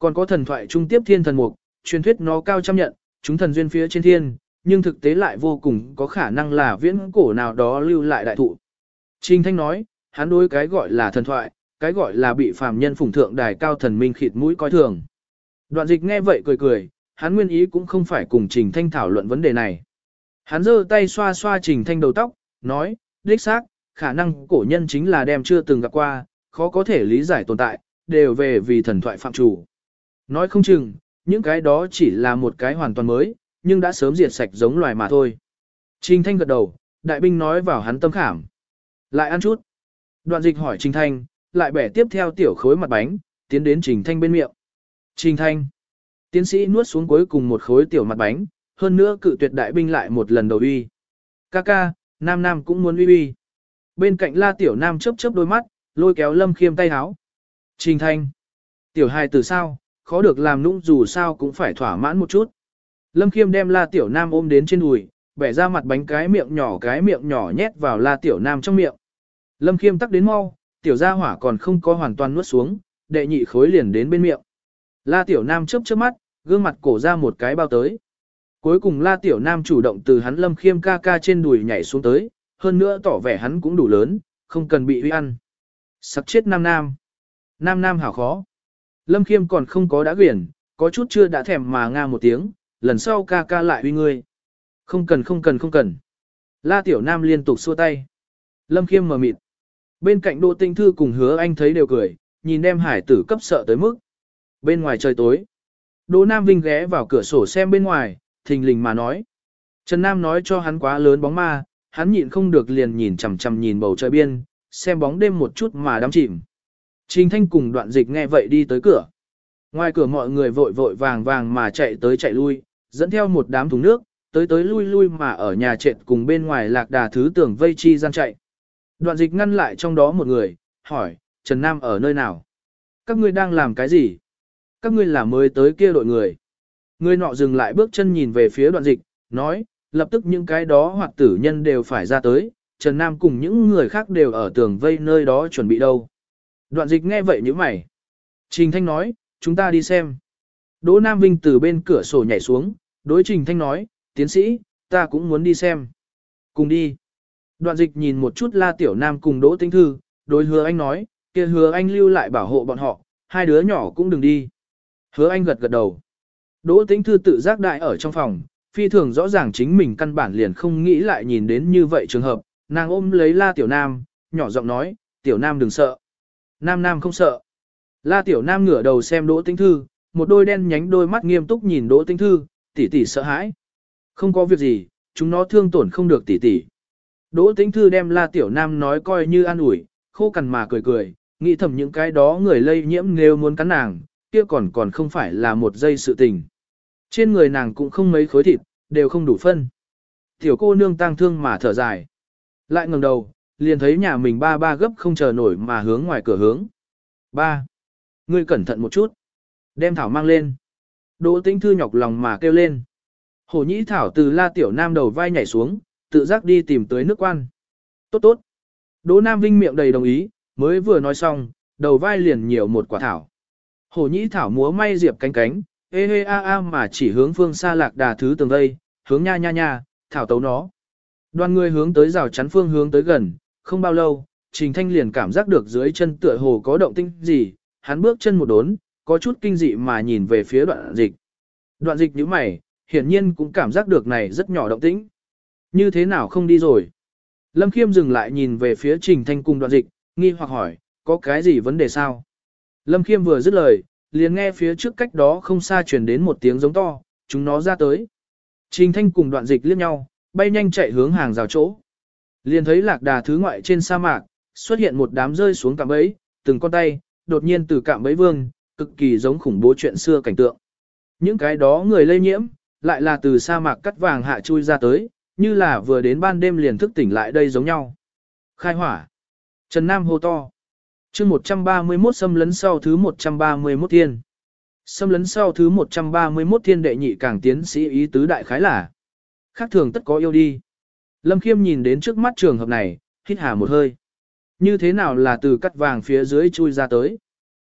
Còn có thần thoại trung tiếp thiên thần mục, truyền thuyết nó cao trăm nhận, chúng thần duyên phía trên thiên, nhưng thực tế lại vô cùng có khả năng là viễn cổ nào đó lưu lại đại thụ. Trình Thanh nói, hắn đối cái gọi là thần thoại, cái gọi là bị phàm nhân phụng thượng đài cao thần minh khịt mũi coi thường. Đoạn dịch nghe vậy cười cười, hắn nguyên ý cũng không phải cùng Trình Thanh thảo luận vấn đề này. Hắn giơ tay xoa xoa Trình Thanh đầu tóc, nói, đích xác, khả năng cổ nhân chính là đem chưa từng gặp qua, khó có thể lý giải tồn tại, đều về vì thần thoại phạm chủ. Nói không chừng, những cái đó chỉ là một cái hoàn toàn mới, nhưng đã sớm diệt sạch giống loài mà thôi. Trình Thanh gật đầu, đại binh nói vào hắn tâm khảm. Lại ăn chút. Đoạn dịch hỏi Trình Thanh, lại bẻ tiếp theo tiểu khối mặt bánh, tiến đến Trình Thanh bên miệng. Trình Thanh. Tiến sĩ nuốt xuống cuối cùng một khối tiểu mặt bánh, hơn nữa cự tuyệt đại binh lại một lần đầu uy. Ca ca, Nam Nam cũng muốn uy uy. Bên cạnh La Tiểu Nam chớp chớp đôi mắt, lôi kéo Lâm Khiêm tay háo. Trình Thanh. Tiểu hài từ sao, khó được làm nũng dù sao cũng phải thỏa mãn một chút. Lâm Khiêm đem La Tiểu Nam ôm đến trên đùi, bẻ ra mặt bánh cái miệng nhỏ cái miệng nhỏ nhét vào La Tiểu Nam trong miệng. Lâm Khiêm tắc đến mau, tiểu gia hỏa còn không có hoàn toàn nuốt xuống, đệ nhị khối liền đến bên miệng. La Tiểu Nam chớp chớp mắt, gương mặt cổ ra một cái bao tới. Cuối cùng La Tiểu Nam chủ động từ hắn Lâm Khiêm ca ca trên đùi nhảy xuống tới, hơn nữa tỏ vẻ hắn cũng đủ lớn, không cần bị uy ăn. Sặc chết Nam Nam. Nam Nam hảo khó. Lâm Khiêm còn không có đã quyển, có chút chưa đã thèm mà nga một tiếng, lần sau ca ca lại uy ngươi. Không cần không cần không cần. La Tiểu Nam liên tục xua tay. Lâm Khiêm mờ mịt. Bên cạnh Đỗ Tinh Thư cùng Hứa Anh thấy đều cười, nhìn đem hải tử cấp sợ tới mức. Bên ngoài trời tối. Đỗ Nam Vinh ghé vào cửa sổ xem bên ngoài, thình lình mà nói. Trần Nam nói cho hắn quá lớn bóng ma, hắn nhịn không được liền nhìn chằm chằm nhìn bầu trời biên, xem bóng đêm một chút mà đắm chìm. Trình Thanh cùng Đoạn Dịch nghe vậy đi tới cửa. Ngoài cửa mọi người vội vội vàng vàng mà chạy tới chạy lui, dẫn theo một đám thùng nước, tới tới lui lui mà ở nhà trệt cùng bên ngoài lạc đà thứ tưởng vây chi gian chạy. Đoạn Dịch ngăn lại trong đó một người, hỏi, Trần Nam ở nơi nào? Các ngươi đang làm cái gì? Các ngươi là mới tới kia đội người. Người nọ dừng lại bước chân nhìn về phía Đoạn Dịch, nói, lập tức những cái đó hoặc tử nhân đều phải ra tới, Trần Nam cùng những người khác đều ở tường vây nơi đó chuẩn bị đâu. Đoạn Dịch nghe vậy như mày. Trình Thanh nói, chúng ta đi xem. Đỗ Nam Vinh từ bên cửa sổ nhảy xuống, đối Trình Thanh nói, tiến sĩ, ta cũng muốn đi xem. Cùng đi. Đoạn Dịch nhìn một chút La Tiểu Nam cùng Đỗ Tinh Thư, đối Hứa Anh nói, kia Hứa Anh lưu lại bảo hộ bọn họ, hai đứa nhỏ cũng đừng đi. Hứa Anh gật gật đầu. Đỗ Tinh Thư tự giác đại ở trong phòng, phi thường rõ ràng chính mình căn bản liền không nghĩ lại nhìn đến như vậy trường hợp, nàng ôm lấy La Tiểu Nam, nhỏ giọng nói, Tiểu Nam đừng sợ. Nam Nam không sợ. La Tiểu Nam ngửa đầu xem Đỗ Tinh Thư, một đôi đen nhánh đôi mắt nghiêm túc nhìn Đỗ Tinh Thư, tỷ tỷ sợ hãi. Không có việc gì, chúng nó thương tổn không được tỷ tỷ. Đỗ Tinh Thư đem La Tiểu Nam nói coi như an ủi, khô cằn mà cười cười, nghĩ thầm những cái đó người lây nhiễm nếu muốn cắn nàng, kia còn còn không phải là một giây sự tình. Trên người nàng cũng không mấy khối thịt, đều không đủ phân. Tiểu cô nương tang thương mà thở dài. Lại ngẩng đầu, liền thấy nhà mình ba ba gấp không chờ nổi mà hướng ngoài cửa hướng. Ba. Ngươi cẩn thận một chút. Đem Thảo mang lên. Đỗ Tinh Thư nhọc lòng mà kêu lên. Hổ Nhĩ Thảo từ La Tiểu Nam đầu vai nhảy xuống, tự giác đi tìm tới nước quan. Tốt tốt. Đỗ Nam Vinh miệng đầy đồng ý, mới vừa nói xong, đầu vai liền nhiều một quả thảo. Hổ Nhĩ Thảo múa may diệp cánh cánh, ê hê a a mà chỉ hướng phương xa lạc đà thứ tường vây, hướng nha nha nha, thảo tấu nó. Đoàn người hướng tới rào chắn phương hướng tới gần, không bao lâu, Trình Thanh liền cảm giác được dưới chân tựa hồ có động tĩnh gì, hắn bước chân một đốn, có chút kinh dị mà nhìn về phía Đoạn Dịch. Đoạn Dịch nhíu mày, hiển nhiên cũng cảm giác được này rất nhỏ động tĩnh. Như thế nào không đi rồi? Lâm Khiêm dừng lại nhìn về phía Trình Thanh cùng Đoạn Dịch, nghi hoặc hỏi, có cái gì vấn đề sao? Lâm Khiêm vừa dứt lời, liền nghe phía trước cách đó không xa truyền đến một tiếng giống to, chúng nó ra tới. Trình Thanh cùng Đoạn Dịch liếc nhau, bay nhanh chạy hướng hàng rào chỗ. Liền thấy lạc đà thứ ngoại trên sa mạc, xuất hiện một đám rơi xuống cạm bẫy, từng con tay, đột nhiên từ cạm bẫy vương, cực kỳ giống khủng bố chuyện xưa cảnh tượng. Những cái đó người lây nhiễm, lại là từ sa mạc cắt vàng hạ chui ra tới, như là vừa đến ban đêm liền thức tỉnh lại đây giống nhau. Khai hỏa. Trần Nam hô to. chương một trăm ba mươi mốt xâm lấn sau thứ một trăm ba mươi mốt thiên. Xâm lấn sau thứ một trăm ba mươi mốt thiên đệ nhị càng tiến sĩ ý tứ đại khái là. Khác thường tất có yêu đi. Lâm Khiêm nhìn đến trước mắt trường hợp này, hít hà một hơi. Như thế nào là từ cắt vàng phía dưới chui ra tới?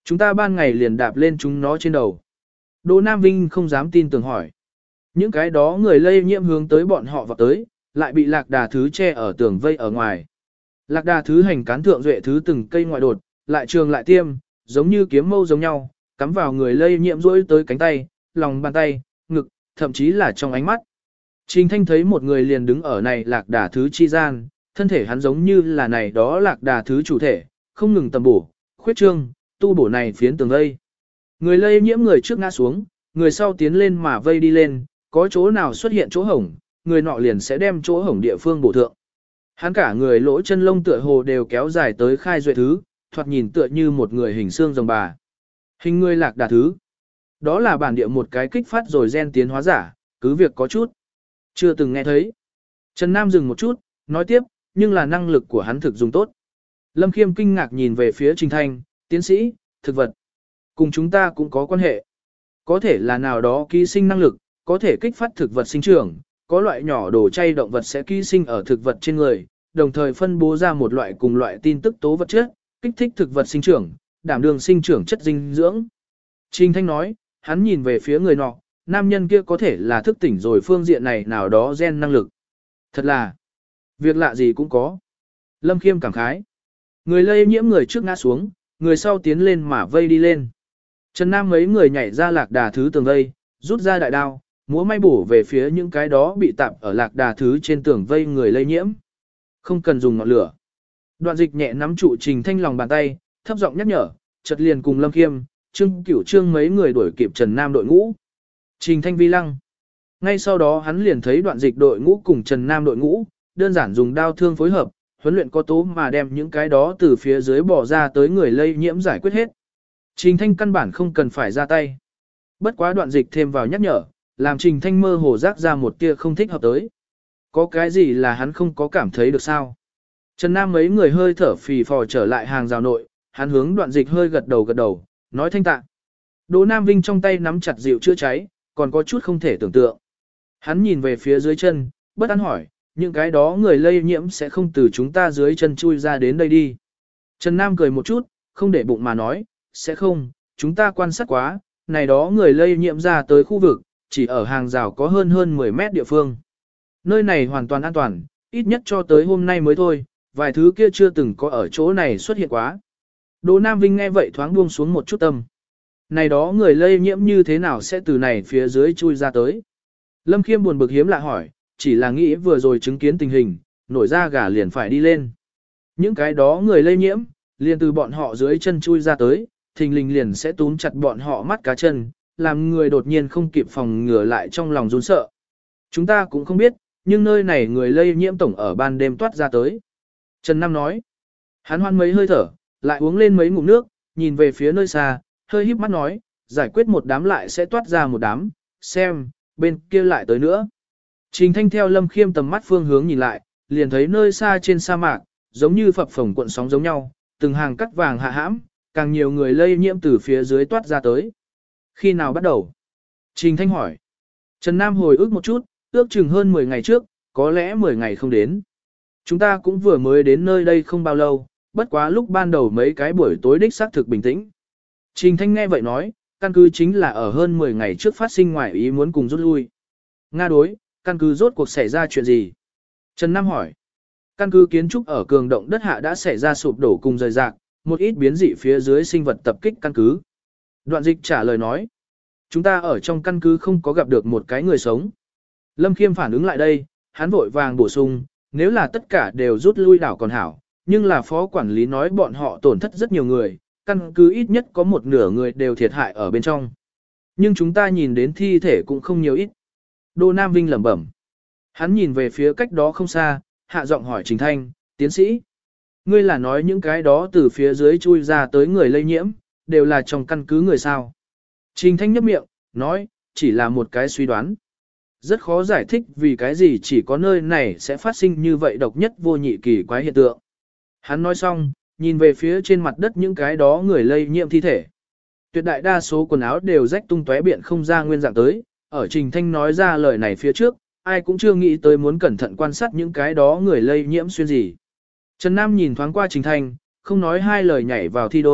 Chúng ta ban ngày liền đạp lên chúng nó trên đầu. Đỗ Nam Vinh không dám tin tưởng hỏi. Những cái đó người lây nhiễm hướng tới bọn họ vào tới, lại bị lạc đà thứ che ở tường vây ở ngoài. Lạc đà thứ hành cán thượng duệ thứ từng cây ngoại đột, lại trường lại tiêm, giống như kiếm mâu giống nhau, cắm vào người lây nhiễm rỗi tới cánh tay, lòng bàn tay, ngực, thậm chí là trong ánh mắt. Trình Thanh thấy một người liền đứng ở này lạc đà thứ chi gian, thân thể hắn giống như là này đó lạc đà thứ chủ thể, không ngừng tầm bổ, khuyết trương, tu bổ này phiến tường vây. Người lây nhiễm người trước ngã xuống, người sau tiến lên mà vây đi lên, có chỗ nào xuất hiện chỗ hổng, người nọ liền sẽ đem chỗ hổng địa phương bổ thượng. Hắn cả người lỗ chân lông tựa hồ đều kéo dài tới khai duệ thứ, thoạt nhìn tựa như một người hình xương rồng bà. Hình người lạc đà thứ. Đó là bản địa một cái kích phát rồi gen tiến hóa giả, cứ việc có chút. Chưa từng nghe thấy. Trần Nam dừng một chút, nói tiếp, nhưng là năng lực của hắn thực dùng tốt. Lâm Khiêm kinh ngạc nhìn về phía Trình Thanh, tiến sĩ, thực vật. Cùng chúng ta cũng có quan hệ. Có thể là nào đó ký sinh năng lực, có thể kích phát thực vật sinh trưởng, có loại nhỏ đồ chay động vật sẽ ký sinh ở thực vật trên người, đồng thời phân bố ra một loại cùng loại tin tức tố vật chất, kích thích thực vật sinh trưởng, đảm đương sinh trưởng chất dinh dưỡng. Trình Thanh nói, hắn nhìn về phía người nọ, nam nhân kia có thể là thức tỉnh rồi phương diện này nào đó gen năng lực. Thật là, việc lạ gì cũng có. Lâm Khiêm cảm khái. Người lây nhiễm người trước ngã xuống, người sau tiến lên mà vây đi lên. Trần Nam mấy người nhảy ra lạc đà thứ tường vây, rút ra đại đao, múa may bổ về phía những cái đó bị tạp ở lạc đà thứ trên tường vây người lây nhiễm. Không cần dùng ngọn lửa. Đoạn Dịch nhẹ nắm trụ Trình Thanh lòng bàn tay, thấp giọng nhắc nhở, chợt liền cùng Lâm Khiêm, Trương Cửu Trương mấy người đuổi kịp Trần Nam đội ngũ. Trình Thanh vi lăng. Ngay sau đó hắn liền thấy Đoạn Dịch đội ngũ cùng Trần Nam đội ngũ, đơn giản dùng đao thương phối hợp, huấn luyện có tố mà đem những cái đó từ phía dưới bỏ ra tới người lây nhiễm giải quyết hết. Trình Thanh căn bản không cần phải ra tay. Bất quá Đoạn Dịch thêm vào nhắc nhở, làm Trình Thanh mơ hồ rác ra một tia không thích hợp tới. Có cái gì là hắn không có cảm thấy được sao? Trần Nam mấy người hơi thở phì phò trở lại hàng rào nội, hắn hướng Đoạn Dịch hơi gật đầu gật đầu, nói thanh tạ. Đỗ Nam Vinh trong tay nắm chặt dịu chữa cháy, còn có chút không thể tưởng tượng. Hắn nhìn về phía dưới chân, bất an hỏi, những cái đó người lây nhiễm sẽ không từ chúng ta dưới chân chui ra đến đây đi. Trần Nam cười một chút, không để bụng mà nói, sẽ không, chúng ta quan sát quá, này đó người lây nhiễm ra tới khu vực, chỉ ở hàng rào có hơn hơn mười mét địa phương. Nơi này hoàn toàn an toàn, ít nhất cho tới hôm nay mới thôi, vài thứ kia chưa từng có ở chỗ này xuất hiện quá. Đỗ Nam Vinh nghe vậy thoáng buông xuống một chút tâm. Này đó người lây nhiễm như thế nào sẽ từ này phía dưới chui ra tới? Lâm Khiêm buồn bực hiếm lạ hỏi, chỉ là nghĩ vừa rồi chứng kiến tình hình, nổi ra gà liền phải đi lên. Những cái đó người lây nhiễm, liền từ bọn họ dưới chân chui ra tới, thình lình liền sẽ túm chặt bọn họ mắt cá chân, làm người đột nhiên không kịp phòng ngừa lại trong lòng run sợ. Chúng ta cũng không biết, nhưng nơi này người lây nhiễm tổng ở ban đêm toát ra tới. Trần Nam nói, hắn hoan mấy hơi thở, lại uống lên mấy ngụm nước, nhìn về phía nơi xa, hơi híp mắt nói, giải quyết một đám lại sẽ toát ra một đám, xem, bên kia lại tới nữa. Trình Thanh theo Lâm Khiêm tầm mắt phương hướng nhìn lại, liền thấy nơi xa trên sa mạc, giống như phập phồng cuộn sóng giống nhau, từng hàng cắt vàng hạ hãm, càng nhiều người lây nhiễm từ phía dưới toát ra tới. Khi nào bắt đầu? Trình Thanh hỏi. Trần Nam hồi ức một chút, ước chừng hơn mười ngày trước, có lẽ mười ngày không đến. Chúng ta cũng vừa mới đến nơi đây không bao lâu, bất quá lúc ban đầu mấy cái buổi tối đích xác thực bình tĩnh. Trình Thanh nghe vậy nói, căn cứ chính là ở hơn mười ngày trước phát sinh ngoài ý muốn cùng rút lui. Nga đối, căn cứ rốt cuộc xảy ra chuyện gì? Trần Nam hỏi. Căn cứ kiến trúc ở cường động đất hạ đã xảy ra sụp đổ cùng rời rạc, một ít biến dị phía dưới sinh vật tập kích căn cứ. Đoạn Dịch trả lời nói. Chúng ta ở trong căn cứ không có gặp được một cái người sống. Lâm Khiêm phản ứng lại đây, hắn vội vàng bổ sung, nếu là tất cả đều rút lui đảo còn hảo, nhưng là phó quản lý nói bọn họ tổn thất rất nhiều người, căn cứ ít nhất có một nửa người đều thiệt hại ở bên trong. Nhưng chúng ta nhìn đến thi thể cũng không nhiều ít. Đỗ Nam Vinh lẩm bẩm. Hắn nhìn về phía cách đó không xa, hạ giọng hỏi Trình Thanh, tiến sĩ. Ngươi là nói những cái đó từ phía dưới chui ra tới người lây nhiễm, đều là trong căn cứ người sao. Trình Thanh nhấp miệng, nói, chỉ là một cái suy đoán. Rất khó giải thích vì cái gì chỉ có nơi này sẽ phát sinh như vậy độc nhất vô nhị kỳ quái hiện tượng. Hắn nói xong, nhìn về phía trên mặt đất những cái đó người lây nhiễm thi thể. Tuyệt đại đa số quần áo đều rách tung tóe biện không ra nguyên dạng tới, ở Trình Thanh nói ra lời này phía trước, ai cũng chưa nghĩ tới muốn cẩn thận quan sát những cái đó người lây nhiễm xuyên gì. Trần Nam nhìn thoáng qua Trình Thanh, không nói hai lời nhảy vào thi đôi,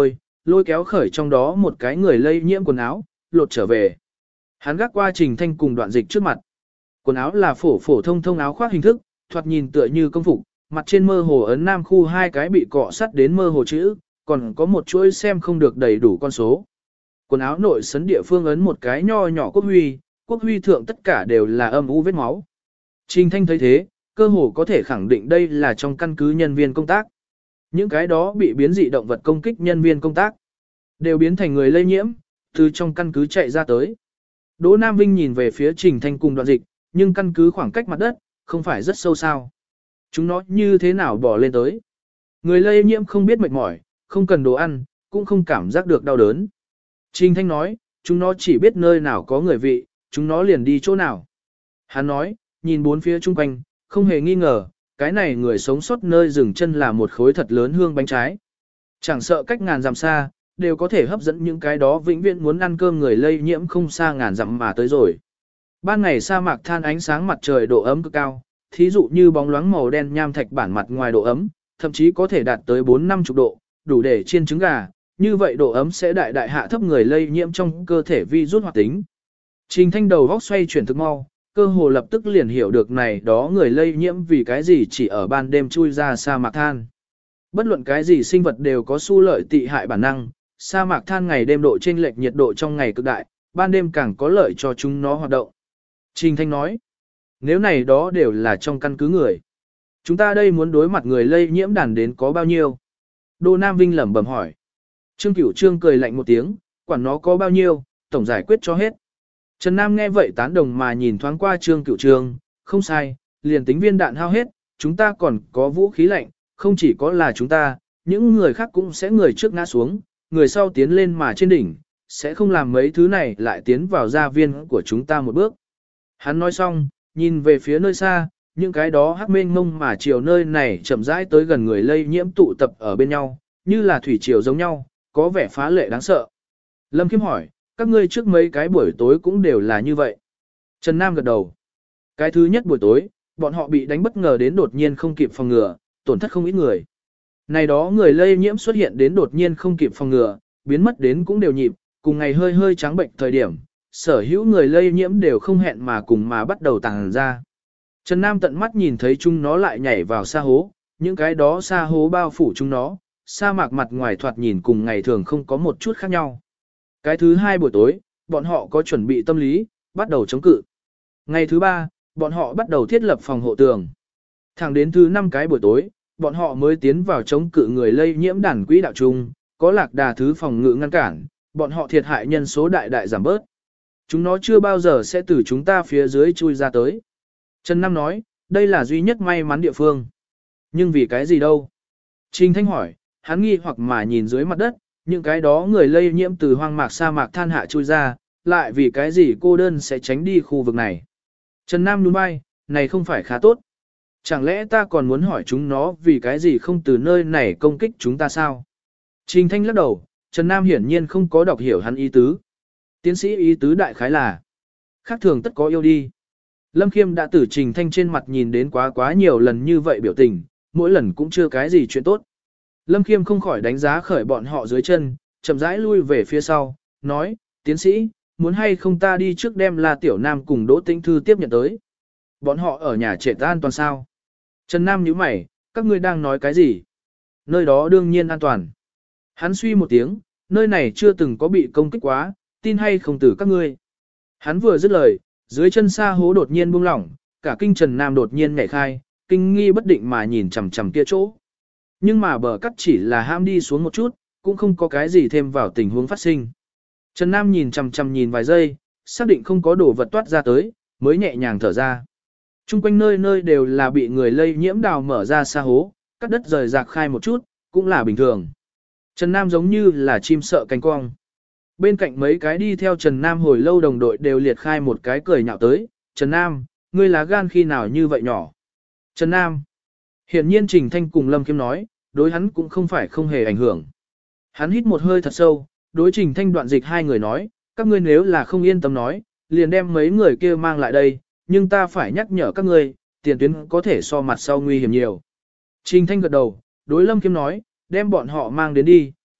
lôi kéo khởi trong đó một cái người lây nhiễm quần áo, lột trở về. Hắn gác qua Trình Thanh cùng Đoạn Dịch trước mặt. Quần áo là phổ phổ thông thông áo khoác hình thức, thoạt nhìn tựa như công phục, mặt trên mơ hồ ấn Nam khu hai cái bị cọ sắt đến mơ hồ chữ, còn có một chuỗi xem không được đầy đủ con số. Quần áo nội sấn địa phương ấn một cái nho nhỏ quốc huy, quốc huy thượng tất cả đều là âm u vết máu. Trình Thanh thấy thế, cơ hồ có thể khẳng định đây là trong căn cứ nhân viên công tác. Những cái đó bị biến dị động vật công kích nhân viên công tác, đều biến thành người lây nhiễm, từ trong căn cứ chạy ra tới. Đỗ Nam Vinh nhìn về phía Trình Thanh cùng Đoạn Dịch, nhưng căn cứ khoảng cách mặt đất, không phải rất sâu sao. Chúng nó như thế nào bỏ lên tới. Người lây nhiễm không biết mệt mỏi, không cần đồ ăn, cũng không cảm giác được đau đớn. Trình Thanh nói, chúng nó chỉ biết nơi nào có người vị, chúng nó liền đi chỗ nào. Hắn nói, nhìn bốn phía chung quanh, không hề nghi ngờ, cái này người sống sót nơi dừng chân là một khối thật lớn hương bánh trái. Chẳng sợ cách ngàn dặm xa, đều có thể hấp dẫn những cái đó vĩnh viễn muốn ăn cơm người lây nhiễm không xa ngàn dặm mà tới rồi. Ban ngày sa mạc than ánh sáng mặt trời độ ấm cực cao, thí dụ như bóng loáng màu đen nham thạch bản mặt ngoài độ ấm, thậm chí có thể đạt tới bốn năm chục độ, đủ để chiên trứng gà, như vậy độ ấm sẽ đại đại hạ thấp người lây nhiễm trong cơ thể virus hoạt tính. Trình Thanh đầu góc xoay chuyển thực mau, cơ hồ lập tức liền hiểu được này đó người lây nhiễm vì cái gì chỉ ở ban đêm chui ra sa mạc than. Bất luận cái gì sinh vật đều có xu lợi tị hại bản năng, sa mạc than ngày đêm độ chênh lệch nhiệt độ trong ngày cực đại, ban đêm càng có lợi cho chúng nó hoạt động. Trình Thanh nói, nếu này đó đều là trong căn cứ người, chúng ta đây muốn đối mặt người lây nhiễm đàn đến có bao nhiêu? Đô Nam Vinh lẩm bẩm hỏi. Trương Cửu Trương cười lạnh một tiếng, quản nó có bao nhiêu, tổng giải quyết cho hết. Trần Nam nghe vậy tán đồng mà nhìn thoáng qua Trương Cửu Trương, không sai, liền tính viên đạn hao hết, chúng ta còn có vũ khí lạnh, không chỉ có là chúng ta, những người khác cũng sẽ người trước ngã xuống, người sau tiến lên mà trên đỉnh, sẽ không làm mấy thứ này lại tiến vào gia viên của chúng ta một bước. Hắn nói xong, nhìn về phía nơi xa, những cái đó hắc mênh mông mà chiều nơi này chậm rãi tới gần người lây nhiễm tụ tập ở bên nhau, như là thủy triều giống nhau, có vẻ phá lệ đáng sợ. Lâm Khiêm hỏi, các ngươi trước mấy cái buổi tối cũng đều là như vậy. Trần Nam gật đầu. Cái thứ nhất buổi tối, bọn họ bị đánh bất ngờ đến đột nhiên không kịp phòng ngừa, tổn thất không ít người. Này đó người lây nhiễm xuất hiện đến đột nhiên không kịp phòng ngừa, biến mất đến cũng đều nhịp, cùng ngày hơi hơi trắng bệnh thời điểm, sở hữu người lây nhiễm đều không hẹn mà cùng mà bắt đầu tàng ra. Trần Nam tận mắt nhìn thấy chúng nó lại nhảy vào sa hố, những cái đó sa hố bao phủ chúng nó, sa mạc mặt ngoài thoạt nhìn cùng ngày thường không có một chút khác nhau. Cái thứ hai buổi tối, bọn họ có chuẩn bị tâm lý, bắt đầu chống cự. Ngày thứ ba, bọn họ bắt đầu thiết lập phòng hộ tường. Thẳng đến thứ năm cái buổi tối, bọn họ mới tiến vào chống cự người lây nhiễm đàn quỹ đạo chung, có lạc đà thứ phòng ngự ngăn cản, bọn họ thiệt hại nhân số đại đại giảm bớt. Chúng nó chưa bao giờ sẽ từ chúng ta phía dưới chui ra tới. Trần Nam nói, đây là duy nhất may mắn địa phương. Nhưng vì cái gì đâu? Trình Thanh hỏi, hắn nghi hoặc mà nhìn dưới mặt đất, những cái đó người lây nhiễm từ hoang mạc sa mạc than hạ chui ra, lại vì cái gì cô đơn sẽ tránh đi khu vực này. Trần Nam nhún vai, này không phải khá tốt. Chẳng lẽ ta còn muốn hỏi chúng nó vì cái gì không từ nơi này công kích chúng ta sao? Trình Thanh lắc đầu, Trần Nam hiển nhiên không có đọc hiểu hắn ý tứ. Tiến sĩ ý tứ đại khái là, khác thường tất có yêu đi. Lâm Khiêm đã từ Trình Thanh trên mặt nhìn đến quá quá nhiều lần như vậy biểu tình, mỗi lần cũng chưa cái gì chuyện tốt. Lâm Khiêm không khỏi đánh giá khởi bọn họ dưới chân, chậm rãi lui về phía sau, nói, tiến sĩ, muốn hay không ta đi trước đem La Tiểu Nam cùng Đỗ Tĩnh Thư tiếp nhận tới. Bọn họ ở nhà trệ ta an toàn sao? Trần Nam nhíu mày, các ngươi đang nói cái gì? Nơi đó đương nhiên an toàn. Hắn suy một tiếng, nơi này chưa từng có bị công kích quá, tin hay không từ các ngươi. Hắn vừa dứt lời, dưới chân xa hố đột nhiên buông lỏng, cả kinh Trần Nam đột nhiên nhảy khai, kinh nghi bất định mà nhìn chằm chằm kia chỗ. Nhưng mà bờ cắt chỉ là ham đi xuống một chút, cũng không có cái gì thêm vào tình huống phát sinh. Trần Nam nhìn chằm chằm nhìn vài giây, xác định không có đồ vật toát ra tới, mới nhẹ nhàng thở ra. Trung quanh nơi nơi đều là bị người lây nhiễm đào mở ra xa hố, cắt đất rời rạc khai một chút, cũng là bình thường. Trần Nam giống như là chim sợ cánh cong. Bên cạnh mấy cái đi theo Trần Nam hồi lâu đồng đội đều liệt khai một cái cười nhạo tới, Trần Nam, ngươi lá gan khi nào như vậy nhỏ. Trần Nam, hiển nhiên Trình Thanh cùng Lâm Khiêm nói, đối hắn cũng không phải không hề ảnh hưởng. Hắn hít một hơi thật sâu, đối Trình Thanh Đoạn Dịch hai người nói, các ngươi nếu là không yên tâm nói, liền đem mấy người kia mang lại đây, nhưng ta phải nhắc nhở các ngươi, tiền tuyến có thể so mặt sau nguy hiểm nhiều. Trình Thanh gật đầu, đối Lâm Khiêm nói, đem bọn họ mang đến đi,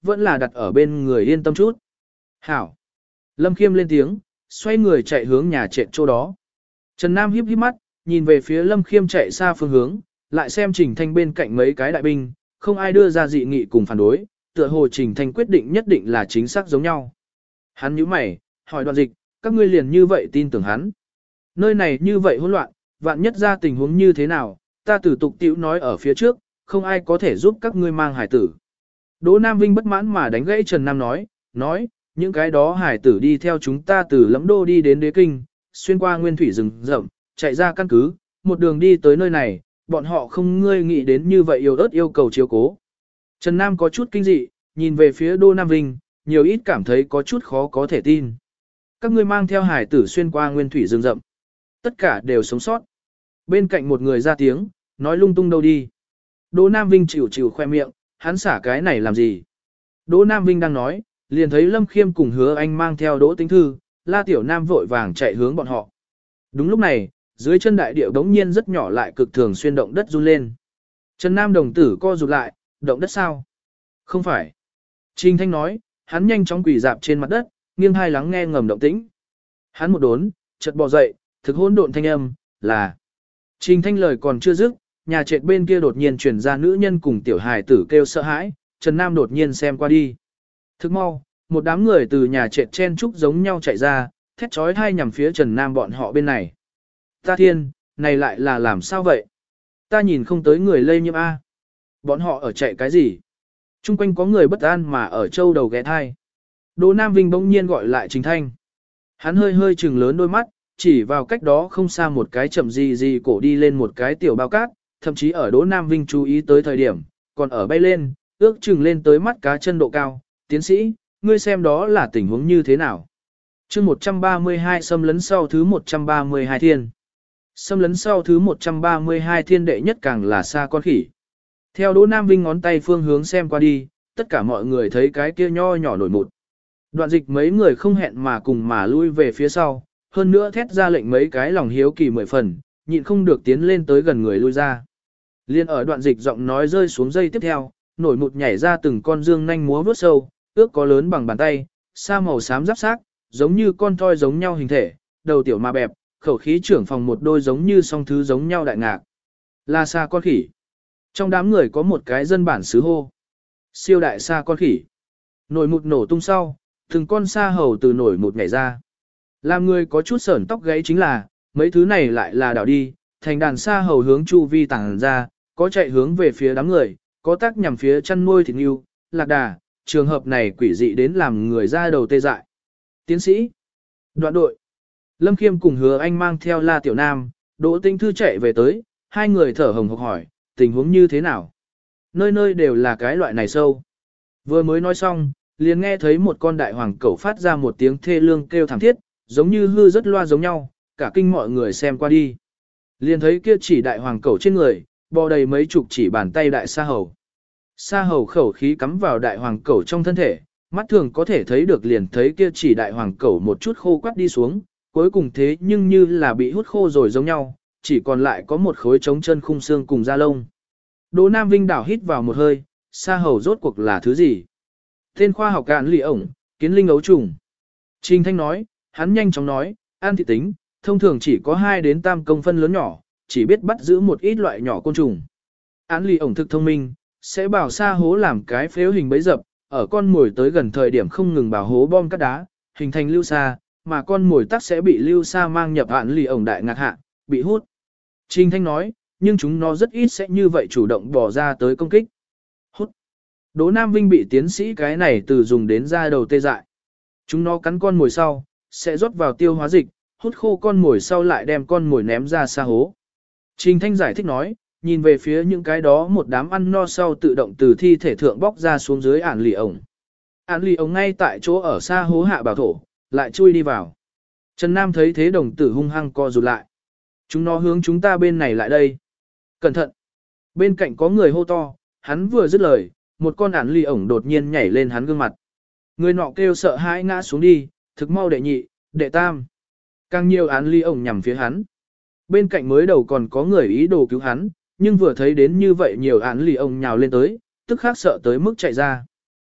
vẫn là đặt ở bên người yên tâm chút. Hảo. Lâm Khiêm lên tiếng, xoay người chạy hướng nhà trệt chỗ đó. Trần Nam híp híp mắt, nhìn về phía Lâm Khiêm chạy xa phương hướng, lại xem Trình Thanh bên cạnh mấy cái đại binh, không ai đưa ra dị nghị cùng phản đối, tựa hồ Trình Thanh quyết định nhất định là chính xác giống nhau. Hắn nhíu mày, hỏi Đoạn Dịch, các ngươi liền như vậy tin tưởng hắn. Nơi này như vậy hỗn loạn, vạn nhất ra tình huống như thế nào, ta tử tục tiểu nói ở phía trước, không ai có thể giúp các ngươi mang hải tử. Đỗ Nam Vinh bất mãn mà đánh gãy Trần Nam nói, nói, những cái đó hải tử đi theo chúng ta từ Lẫm Đô đi đến Đế Kinh, xuyên qua nguyên thủy rừng rậm, chạy ra căn cứ, một đường đi tới nơi này, bọn họ không ngươi nghĩ đến như vậy yêu ớt yêu cầu chiếu cố. Trần Nam có chút kinh dị, nhìn về phía Đỗ Nam Vinh, nhiều ít cảm thấy có chút khó có thể tin. Các ngươi mang theo hải tử xuyên qua nguyên thủy rừng rậm, tất cả đều sống sót. Bên cạnh một người ra tiếng, nói lung tung đâu đi. Đỗ Nam Vinh chịu chịu khoe miệng, hắn xả cái này làm gì? Đỗ Nam Vinh đang nói, liền thấy Lâm Khiêm cùng Hứa Anh mang theo Đỗ Tĩnh Thư, La Tiểu Nam vội vàng chạy hướng bọn họ. Đúng lúc này, dưới chân đại điệu đống nhiên rất nhỏ lại cực thường xuyên động đất run lên. Trần Nam đồng tử co rụt lại, động đất sao? Không phải. Trình Thanh nói, hắn nhanh chóng quỳ dạp trên mặt đất, nghiêng hai lắng nghe ngầm động tĩnh. Hắn một đốn, chợt bò dậy, thực hỗn độn thanh âm, là. Trình Thanh lời còn chưa dứt, nhà trệt bên kia đột nhiên truyền ra nữ nhân cùng tiểu hài tử kêu sợ hãi, Trần Nam đột nhiên xem qua đi. Thức mau, một đám người từ nhà trệt chen trúc giống nhau chạy ra, thét trói thai nhằm phía Trần Nam bọn họ bên này. Ta thiên, này lại là làm sao vậy? Ta nhìn không tới người lây nhiễm A. Bọn họ ở chạy cái gì? Trung quanh có người bất an mà ở châu đầu ghé thai. Đỗ Nam Vinh bỗng nhiên gọi lại Trình Thanh. Hắn hơi hơi trừng lớn đôi mắt, chỉ vào cách đó không xa một cái chậm gì gì cổ đi lên một cái tiểu bao cát, thậm chí ở Đỗ Nam Vinh chú ý tới thời điểm, còn ở bay lên, ước chừng lên tới mắt cá chân độ cao. Tiến sĩ, ngươi xem đó là tình huống như thế nào? chương một trăm ba mươi hai xâm lấn sau thứ một trăm ba mươi hai thiên. Xâm lấn sau thứ một trăm ba mươi hai thiên đệ nhất càng là xa con khỉ. Theo Đỗ Nam Vinh ngón tay phương hướng xem qua đi, tất cả mọi người thấy cái kia nho nhỏ nổi mụt. Đoạn Dịch mấy người không hẹn mà cùng mà lui về phía sau, hơn nữa thét ra lệnh mấy cái lòng hiếu kỳ mười phần, nhịn không được tiến lên tới gần người lui ra. Liên ở Đoạn Dịch giọng nói rơi xuống giây tiếp theo, nổi mụt nhảy ra từng con dương nhanh múa vớt sâu, ước có lớn bằng bàn tay, sa màu xám giáp xác, giống như con toi giống nhau hình thể, đầu tiểu mà bẹp, khẩu khí trưởng phòng một đôi giống như song thứ giống nhau đại ngạc. Là sa con khỉ. Trong đám người có một cái dân bản xứ hô. Siêu đại sa con khỉ. Nổi mụt nổ tung sau, từng con sa hầu từ nổi mụt nhảy ra. Làm người có chút sởn tóc gáy chính là, mấy thứ này lại là đảo đi, thành đàn sa hầu hướng chu vi tàng ra, có chạy hướng về phía đám người, có tác nhằm phía chăn nuôi thịt yêu, lạc đà, trường hợp này quỷ dị đến làm người ra đầu tê dại. Tiến sĩ, đoạn đội, Lâm Khiêm cùng Hứa Anh mang theo La Tiểu Nam, Đỗ Tĩnh Thư chạy về tới, hai người thở hồng hộc hỏi, tình huống như thế nào? Nơi nơi đều là cái loại này sâu. Vừa mới nói xong, liền nghe thấy một con đại hoàng cẩu phát ra một tiếng thê lương kêu thảm thiết, giống như hư rất loa giống nhau, cả kinh mọi người xem qua đi. Liền thấy kia chỉ đại hoàng cẩu trên người, bò đầy mấy chục chỉ bàn tay đại sa hầu. Sa hầu khẩu khí cắm vào đại hoàng cẩu trong thân thể, mắt thường có thể thấy được liền thấy kia chỉ đại hoàng cẩu một chút khô quắt đi xuống, cuối cùng thế nhưng như là bị hút khô rồi giống nhau, chỉ còn lại có một khối trống chân khung xương cùng da lông. Đỗ Nam Vinh đảo hít vào một hơi, sa hầu rốt cuộc là thứ gì? Tên khoa học cạn lì ổng, kiến linh ấu trùng. Trình Thanh nói, hắn nhanh chóng nói, ăn thị tính, thông thường chỉ có hai đến tam công phân lớn nhỏ, chỉ biết bắt giữ một ít loại nhỏ côn trùng. Án lì ổng thực thông minh, sẽ bảo sa hố làm cái phếu hình bẫy dập, ở con mồi tới gần thời điểm không ngừng bảo hố bom cát đá, hình thành lưu sa, mà con mồi tắc sẽ bị lưu sa mang nhập án lì ổng đại ngạc hạ, bị hút. Trình Thanh nói, nhưng chúng nó rất ít sẽ như vậy chủ động bỏ ra tới công kích. Hút. Đỗ Nam Vinh bị tiến sĩ cái này từ dùng đến ra đầu tê dại. Chúng nó cắn con mồi sau, sẽ rót vào tiêu hóa dịch, hút khô con mồi sau lại đem con mồi ném ra xa hố. Trình Thanh giải thích nói, nhìn về phía những cái đó một đám ăn no sau tự động từ thi thể thượng bóc ra xuống dưới ản lì ổng. Ản lì ổng ngay tại chỗ ở xa hố hạ bảo thổ, lại chui đi vào. Trần Nam thấy thế đồng tử hung hăng co rụt lại. Chúng nó hướng chúng ta bên này lại đây. Cẩn thận. Bên cạnh có người hô to, hắn vừa dứt lời, một con ản lì ổng đột nhiên nhảy lên hắn gương mặt. Người nọ kêu sợ hãi ngã xuống đi, thực mau đệ nhị, đệ tam. Càng nhiều án ly ổng nhằm phía hắn. Bên cạnh mới đầu còn có người ý đồ cứu hắn, nhưng vừa thấy đến như vậy nhiều án ly ổng nhào lên tới, tức khắc sợ tới mức chạy ra.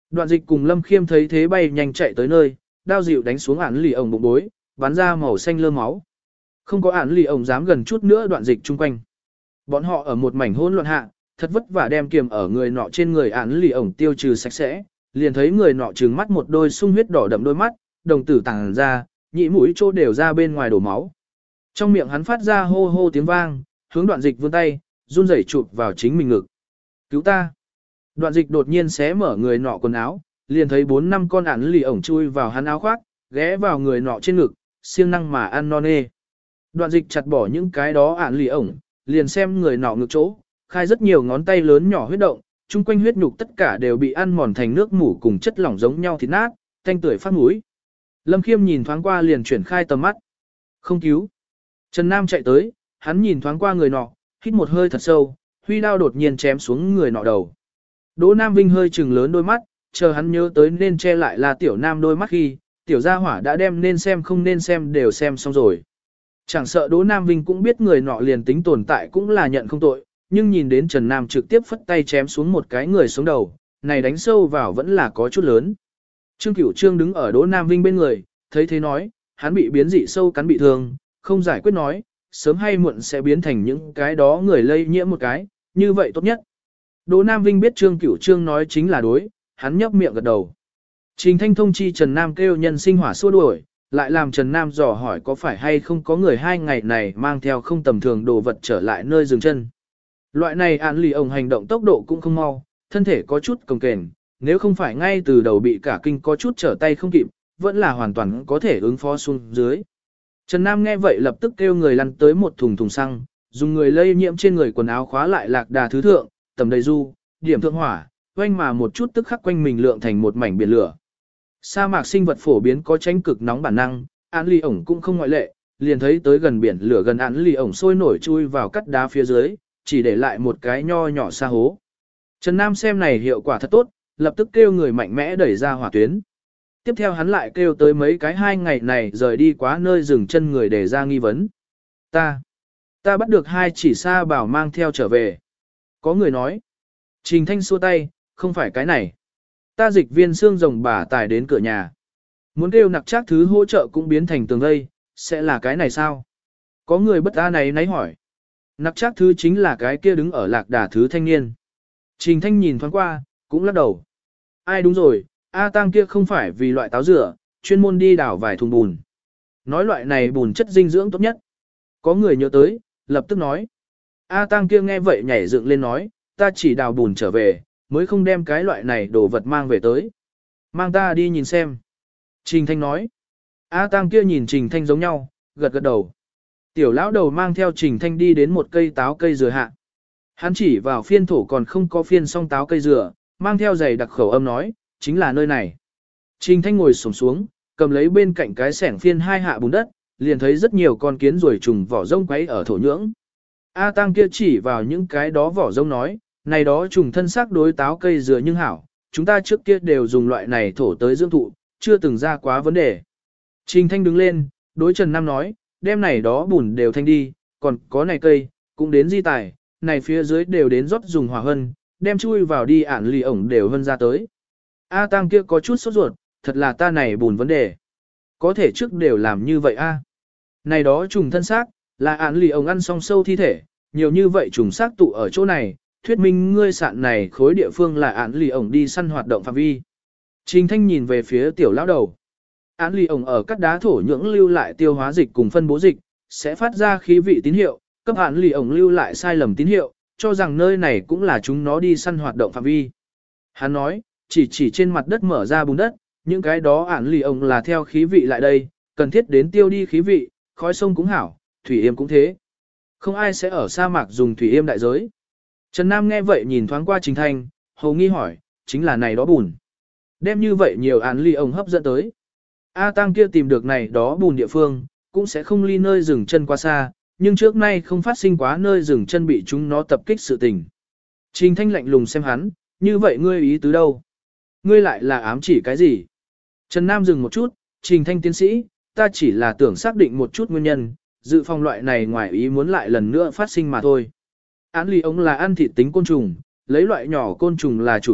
Đoạn dịch cùng Lâm Khiêm thấy thế bay nhanh chạy tới nơi, đao dịu đánh xuống án lì ổng bụng bối, bắn ra màu xanh lơ máu. Không có án lì ổng dám gần chút nữa đoạn dịch chung quanh. Bọn họ ở một mảnh hỗn loạn hạ, thật vất vả đem kiềm ở người nọ trên người án lì ổng tiêu trừ sạch sẽ, liền thấy người nọ trừng mắt một đôi sung huyết đỏ đậm đôi mắt, đồng tử tàng ra, nhị mũi chỗ đều ra bên ngoài đổ máu. Trong miệng hắn phát ra hô hô tiếng vang, hướng đoạn dịch vươn tay, run rẩy chụp vào chính mình ngực. Cứu ta! Đoạn dịch đột nhiên xé mở người nọ quần áo, liền thấy bốn năm con án lì ổng chui vào hắn áo khoác, ghé vào người nọ trên ngực, siêng năng mà ăn non nê. Đoạn dịch chặt bỏ những cái đó án lì ổng, liền xem người nọ ngực chỗ, khai rất nhiều ngón tay lớn nhỏ huyết động, chung quanh huyết nhục tất cả đều bị ăn mòn thành nước mủ cùng chất lỏng giống nhau thịt nát, tanh tưởi phát mũi. Lâm Khiêm nhìn thoáng qua liền chuyển khai tầm mắt. Không cứu. Trần Nam chạy tới, hắn nhìn thoáng qua người nọ, hít một hơi thật sâu, huy đao đột nhiên chém xuống người nọ đầu. Đỗ Nam Vinh hơi trừng lớn đôi mắt, chờ hắn nhớ tới nên che lại là tiểu nam đôi mắt khi, tiểu gia hỏa đã đem nên xem không nên xem đều xem xong rồi. Chẳng sợ Đỗ Nam Vinh cũng biết người nọ liền tính tồn tại cũng là nhận không tội, nhưng nhìn đến Trần Nam trực tiếp phất tay chém xuống một cái người xuống đầu, này đánh sâu vào vẫn là có chút lớn. Trương Cửu Trương đứng ở Đỗ Nam Vinh bên người, thấy thế nói, hắn bị biến dị sâu cắn bị thương, không giải quyết nói, sớm hay muộn sẽ biến thành những cái đó người lây nhiễm một cái, như vậy tốt nhất. Đỗ Nam Vinh biết Trương Cửu Trương nói chính là đối, hắn nhấp miệng gật đầu. Trình Thanh thông chi Trần Nam kêu nhân sinh hỏa xua đuổi, lại làm Trần Nam dò hỏi có phải hay không có người hai ngày này mang theo không tầm thường đồ vật trở lại nơi dừng chân. Loại này án lì ổng hành động tốc độ cũng không mau, thân thể có chút cồng kềnh, nếu không phải ngay từ đầu bị cả kinh có chút trở tay không kịp, vẫn là hoàn toàn có thể ứng phó xuống dưới. Trần Nam nghe vậy lập tức kêu người lăn tới một thùng thùng xăng, dùng người lây nhiễm trên người quần áo khóa lại lạc đà thứ thượng, tầm đầy du, điểm thượng hỏa, quanh mà một chút tức khắc quanh mình lượng thành một mảnh biển lửa. Sa mạc sinh vật phổ biến có tránh cực nóng bản năng, án lì ổng cũng không ngoại lệ, liền thấy tới gần biển lửa gần án lì ổng sôi nổi chui vào cắt đá phía dưới, chỉ để lại một cái nho nhỏ sa hố. Trần Nam xem này hiệu quả thật tốt, lập tức kêu người mạnh mẽ đẩy ra hỏa tuyến. Tiếp theo hắn lại kêu tới mấy cái hai ngày này rời đi quá nơi dừng chân người để ra nghi vấn. Ta, ta bắt được hai chỉ sa bảo mang theo trở về. Có người nói. Trình Thanh xua tay, không phải cái này. Ta dịch viên xương rồng bà tải đến cửa nhà. Muốn kêu nặc chắc thứ hỗ trợ cũng biến thành tường vây, sẽ là cái này sao? Có người bất an này nấy hỏi. Nặc chắc thứ chính là cái kia đứng ở lạc đà thứ thanh niên. Trình Thanh nhìn thoáng qua, cũng lắc đầu. Ai đúng rồi, A Tăng kia không phải vì loại táo rửa, chuyên môn đi đảo vài thùng bùn. Nói loại này bùn chất dinh dưỡng tốt nhất. Có người nhớ tới, lập tức nói. A Tăng kia nghe vậy nhảy dựng lên nói, ta chỉ đào bùn trở về, mới không đem cái loại này đồ vật mang về tới. Mang ta đi nhìn xem. Trình Thanh nói. A Tăng kia nhìn Trình Thanh giống nhau, gật gật đầu. Tiểu lão đầu mang theo Trình Thanh đi đến một cây táo cây dừa hạ. Hắn chỉ vào phiên thổ còn không có phiên song táo cây dừa, mang theo giày đặc khẩu âm nói, chính là nơi này. Trình Thanh ngồi xổm xuống, cầm lấy bên cạnh cái sẻng phiên hai hạ bùn đất, liền thấy rất nhiều con kiến ruồi trùng vỏ rông quấy ở thổ nhưỡng. A Tăng kia chỉ vào những cái đó vỏ rông nói, này đó trùng thân xác đối táo cây dừa nhưng hảo, chúng ta trước kia đều dùng loại này thổ tới dưỡng thụ, chưa từng ra quá vấn đề. Trình Thanh đứng lên, đối Trần Nam nói, đem này đó bùn đều thanh đi, còn có này cây, cũng đến di tài, này phía dưới đều đến rót dùng hỏa hân, đem chui vào đi ản lì ổng đều hân ra tới. A Tăng kia có chút sốt ruột, thật là ta này bùn vấn đề. Có thể trước đều làm như vậy a. Này đó trùng thân xác, là ản lì ổng ăn xong sâu thi thể, nhiều như vậy trùng xác tụ ở chỗ này, thuyết minh ngươi sạn này khối địa phương là ản lì ổng đi săn hoạt động phạm vi. Trình Thanh nhìn về phía tiểu lão đầu. Ản lì ổng ở các đá thổ nhưỡng lưu lại tiêu hóa dịch cùng phân bố dịch, sẽ phát ra khí vị tín hiệu, cấp ản lì ổng lưu lại sai lầm tín hiệu, cho rằng nơi này cũng là chúng nó đi săn hoạt động phạm vi. Hắn nói, chỉ chỉ trên mặt đất mở ra bùn đất, những cái đó ản lì ổng là theo khí vị lại đây, cần thiết đến tiêu đi khí vị, khói sông cũng hảo, thủy yêm cũng thế. Không ai sẽ ở sa mạc dùng thủy yêm đại giới. Trần Nam nghe vậy nhìn thoáng qua Trình Thanh, hầu nghi hỏi, chính là này đó bùn. Đem như vậy nhiều án ly ông hấp dẫn tới. A Tăng kia tìm được này đó bùn địa phương, cũng sẽ không ly nơi dừng chân quá xa, nhưng trước nay không phát sinh quá nơi dừng chân bị chúng nó tập kích sự tình. Trình Thanh lạnh lùng xem hắn, như vậy ngươi ý tứ đâu? Ngươi lại là ám chỉ cái gì? Trần Nam dừng một chút, Trình Thanh tiến sĩ, ta chỉ là tưởng xác định một chút nguyên nhân, dự phòng loại này ngoài ý muốn lại lần nữa phát sinh mà thôi. Án lì ống là ăn thịt tính côn trùng, lấy loại nhỏ côn trùng là chủ thực,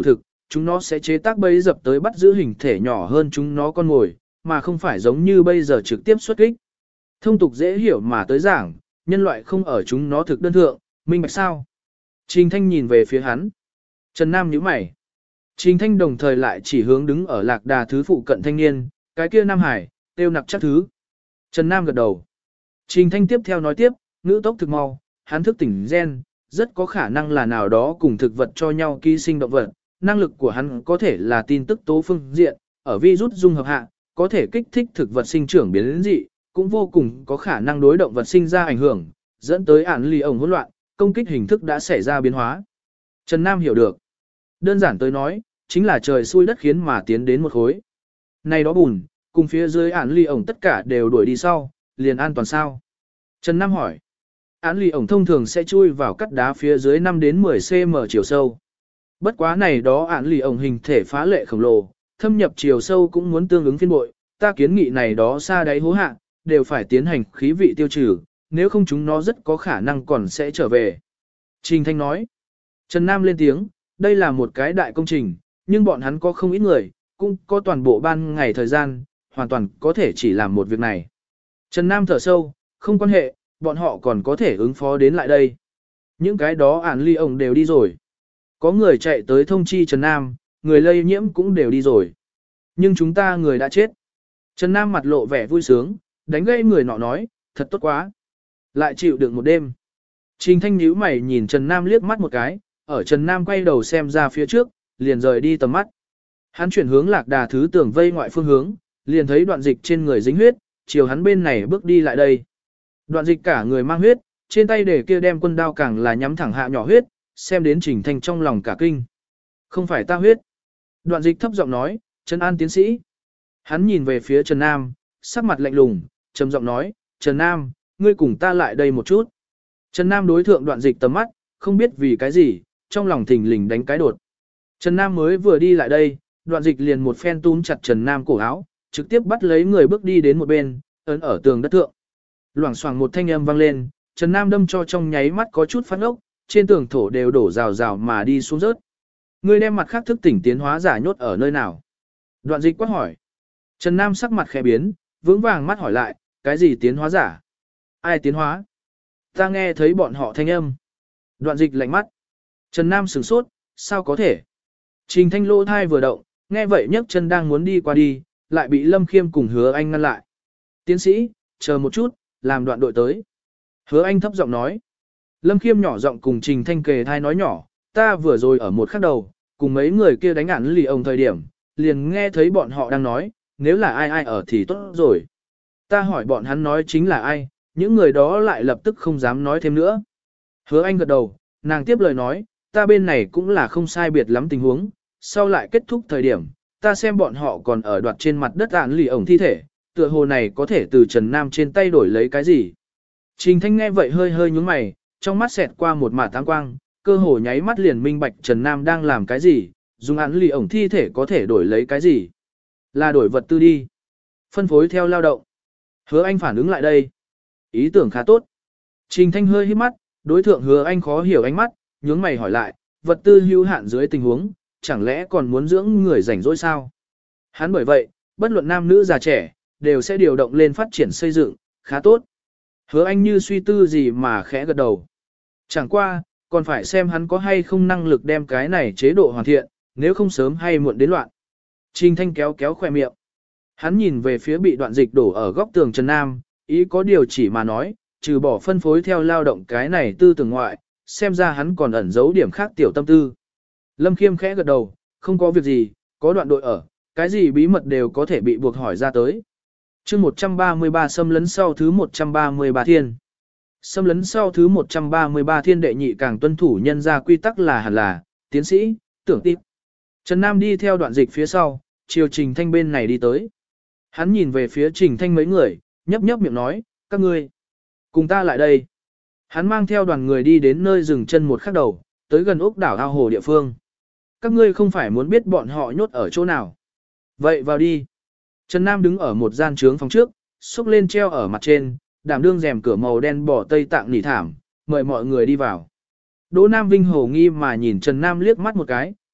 chúng nó sẽ chế tác bẫy dập tới bắt giữ hình thể nhỏ hơn chúng nó con mồi, mà không phải giống như bây giờ trực tiếp xuất kích. Thông tục dễ hiểu mà tới giảng, nhân loại không ở chúng nó thực đơn thượng, minh bạch sao? Trình Thanh nhìn về phía hắn. Trần Nam nhíu mày. Trình Thanh đồng thời lại chỉ hướng đứng ở lạc đà thứ phụ cận thanh niên, cái kia Nam Hải, tiêu nặc chắc thứ. Trần Nam gật đầu. Trình Thanh tiếp theo nói tiếp, ngữ tốc thực mau, hắn thức tỉnh gen, rất có khả năng là nào đó cùng thực vật cho nhau ký sinh động vật. Năng lực của hắn có thể là tin tức tố phương diện, ở virus dung hợp hạ, có thể kích thích thực vật sinh trưởng biến dị, cũng vô cùng có khả năng đối động vật sinh ra ảnh hưởng, dẫn tới ản lì ổng hỗn loạn, công kích hình thức đã xảy ra biến hóa. Trần Nam hiểu được. Đơn giản tới nói, chính là trời xui đất khiến mà tiến đến một khối. Này đó bùn, cùng phía dưới ản lì ổng tất cả đều đuổi đi sau, liền an toàn sao? Trần Nam hỏi. Ản lì ổng thông thường sẽ chui vào cắt đá phía dưới năm đến mười xăng-ti-mét chiều sâu. Bất quá này đó ản lì ổng hình thể phá lệ khổng lồ, thâm nhập chiều sâu cũng muốn tương ứng phiên bội, ta kiến nghị này đó xa đáy hố hạ, đều phải tiến hành khí vị tiêu trừ, nếu không chúng nó rất có khả năng còn sẽ trở về. Trình Thanh nói. Trần Nam lên tiếng, đây là một cái đại công trình, nhưng bọn hắn có không ít người, cũng có toàn bộ ban ngày thời gian, hoàn toàn có thể chỉ làm một việc này. Trần Nam thở sâu, không quan hệ, bọn họ còn có thể ứng phó đến lại đây. Những cái đó ản ly ổng đều đi rồi. Có người chạy tới thông chi Trần Nam, người lây nhiễm cũng đều đi rồi. Nhưng chúng ta người đã chết. Trần Nam mặt lộ vẻ vui sướng, đánh gây người nọ nói, thật tốt quá. Lại chịu đựng một đêm. Trình Thanh nhíu mày nhìn Trần Nam liếc mắt một cái, ở Trần Nam quay đầu xem ra phía trước, liền rời đi tầm mắt. Hắn chuyển hướng lạc đà thứ tường vây ngoại phương hướng, liền thấy đoạn dịch trên người dính huyết, chiều hắn bên này bước đi lại đây. Đoạn dịch cả người mang huyết, trên tay để kia đem quân đao càng là nhắm thẳng hạ nhỏ huyết, xem đến Trình Thanh trong lòng cả kinh. Không phải ta huyết. Đoạn dịch thấp giọng nói, Trần An tiến sĩ. Hắn nhìn về phía Trần Nam, sắc mặt lạnh lùng, trầm giọng nói, Trần Nam, ngươi cùng ta lại đây một chút. Trần Nam đối thượng đoạn dịch tầm mắt, không biết vì cái gì, trong lòng thình lình đánh cái đột. Trần Nam mới vừa đi lại đây, đoạn dịch liền một phen túm chặt Trần Nam cổ áo, trực tiếp bắt lấy người bước đi đến một bên, ấn ở tường đất thượng. Loảng xoảng một thanh âm vang lên, Trần Nam đâm cho trong nháy mắt có chút phát ốc, trên tường thổ đều đổ rào rào mà đi xuống rớt. Người đem mặt khác thức tỉnh tiến hóa giả nhốt ở nơi nào? Đoạn dịch quát hỏi. Trần Nam sắc mặt khẽ biến, vững vàng mắt hỏi lại, cái gì tiến hóa giả? Ai tiến hóa? Ta nghe thấy bọn họ thanh âm. Đoạn dịch lạnh mắt. Trần Nam sửng sốt, sao có thể? Trình Thanh lỗ thai vừa động, nghe vậy nhấc chân đang muốn đi qua đi, lại bị Lâm Khiêm cùng Hứa Anh ngăn lại. Tiến sĩ, chờ một chút, làm đoạn đội tới. Hứa Anh thấp giọng nói. Lâm Khiêm nhỏ giọng cùng Trình Thanh kề thai nói nhỏ, ta vừa rồi ở một khắc đầu, cùng mấy người kia đánh ản lì ông thời điểm, liền nghe thấy bọn họ đang nói, nếu là ai ai ở thì tốt rồi. Ta hỏi bọn hắn nói chính là ai, những người đó lại lập tức không dám nói thêm nữa. Hứa Anh gật đầu, nàng tiếp lời nói, ta bên này cũng là không sai biệt lắm tình huống, sau lại kết thúc thời điểm, ta xem bọn họ còn ở đoạt trên mặt đất ản lì ổng thi thể, tựa hồ này có thể từ Trần Nam trên tay đổi lấy cái gì. Trình Thanh nghe vậy hơi hơi nhướng mày, trong mắt xẹt qua một mả táng quang, cơ hồ nháy mắt liền minh bạch Trần Nam đang làm cái gì, dùng ản lì ổng thi thể có thể đổi lấy cái gì. Là đổi vật tư đi. Phân phối theo lao động. Hứa Anh phản ứng lại đây. Ý tưởng khá tốt. Trình Thanh hơi hít mắt, đối thượng Hứa Anh khó hiểu ánh mắt, nhướng mày hỏi lại, vật tư hữu hạn dưới tình huống, chẳng lẽ còn muốn dưỡng người rảnh rỗi sao? Hắn bởi vậy, bất luận nam nữ già trẻ, đều sẽ điều động lên phát triển xây dựng, khá tốt. Hứa Anh như suy tư gì mà khẽ gật đầu. Chẳng qua, còn phải xem hắn có hay không năng lực đem cái này chế độ hoàn thiện, nếu không sớm hay muộn đến loạn. Trình Thanh kéo kéo khoe miệng. Hắn nhìn về phía bị đoạn dịch đổ ở góc tường Trần Nam, ý có điều chỉ mà nói, trừ bỏ phân phối theo lao động cái này tư tưởng ngoại, xem ra hắn còn ẩn giấu điểm khác tiểu tâm tư. Lâm Khiêm khẽ gật đầu, không có việc gì, có đoạn đội ở, cái gì bí mật đều có thể bị buộc hỏi ra tới. chương một trăm ba mươi ba xâm lấn sau thứ một trăm ba mươi ba thiên. Xâm lấn sau thứ một trăm ba mươi ba thiên đệ nhị càng tuân thủ nhân ra quy tắc là hẳn là, tiến sĩ, tưởng tiếp. Trần Nam đi theo đoạn dịch phía sau, chiều Trình Thanh bên này đi tới. Hắn nhìn về phía Trình Thanh mấy người, nhấp nhấp miệng nói, các ngươi, cùng ta lại đây. Hắn mang theo đoàn người đi đến nơi dừng chân một khắc đầu, tới gần ốc đảo ao hồ địa phương. Các ngươi không phải muốn biết bọn họ nhốt ở chỗ nào. Vậy vào đi. Trần Nam đứng ở một gian trướng phòng trước, xúc lên treo ở mặt trên, đảm đương rèm cửa màu đen bỏ tây tạng nỉ thảm, mời mọi người đi vào. Đỗ Nam Vinh hồ nghi mà nhìn Trần Nam liếc mắt một cái,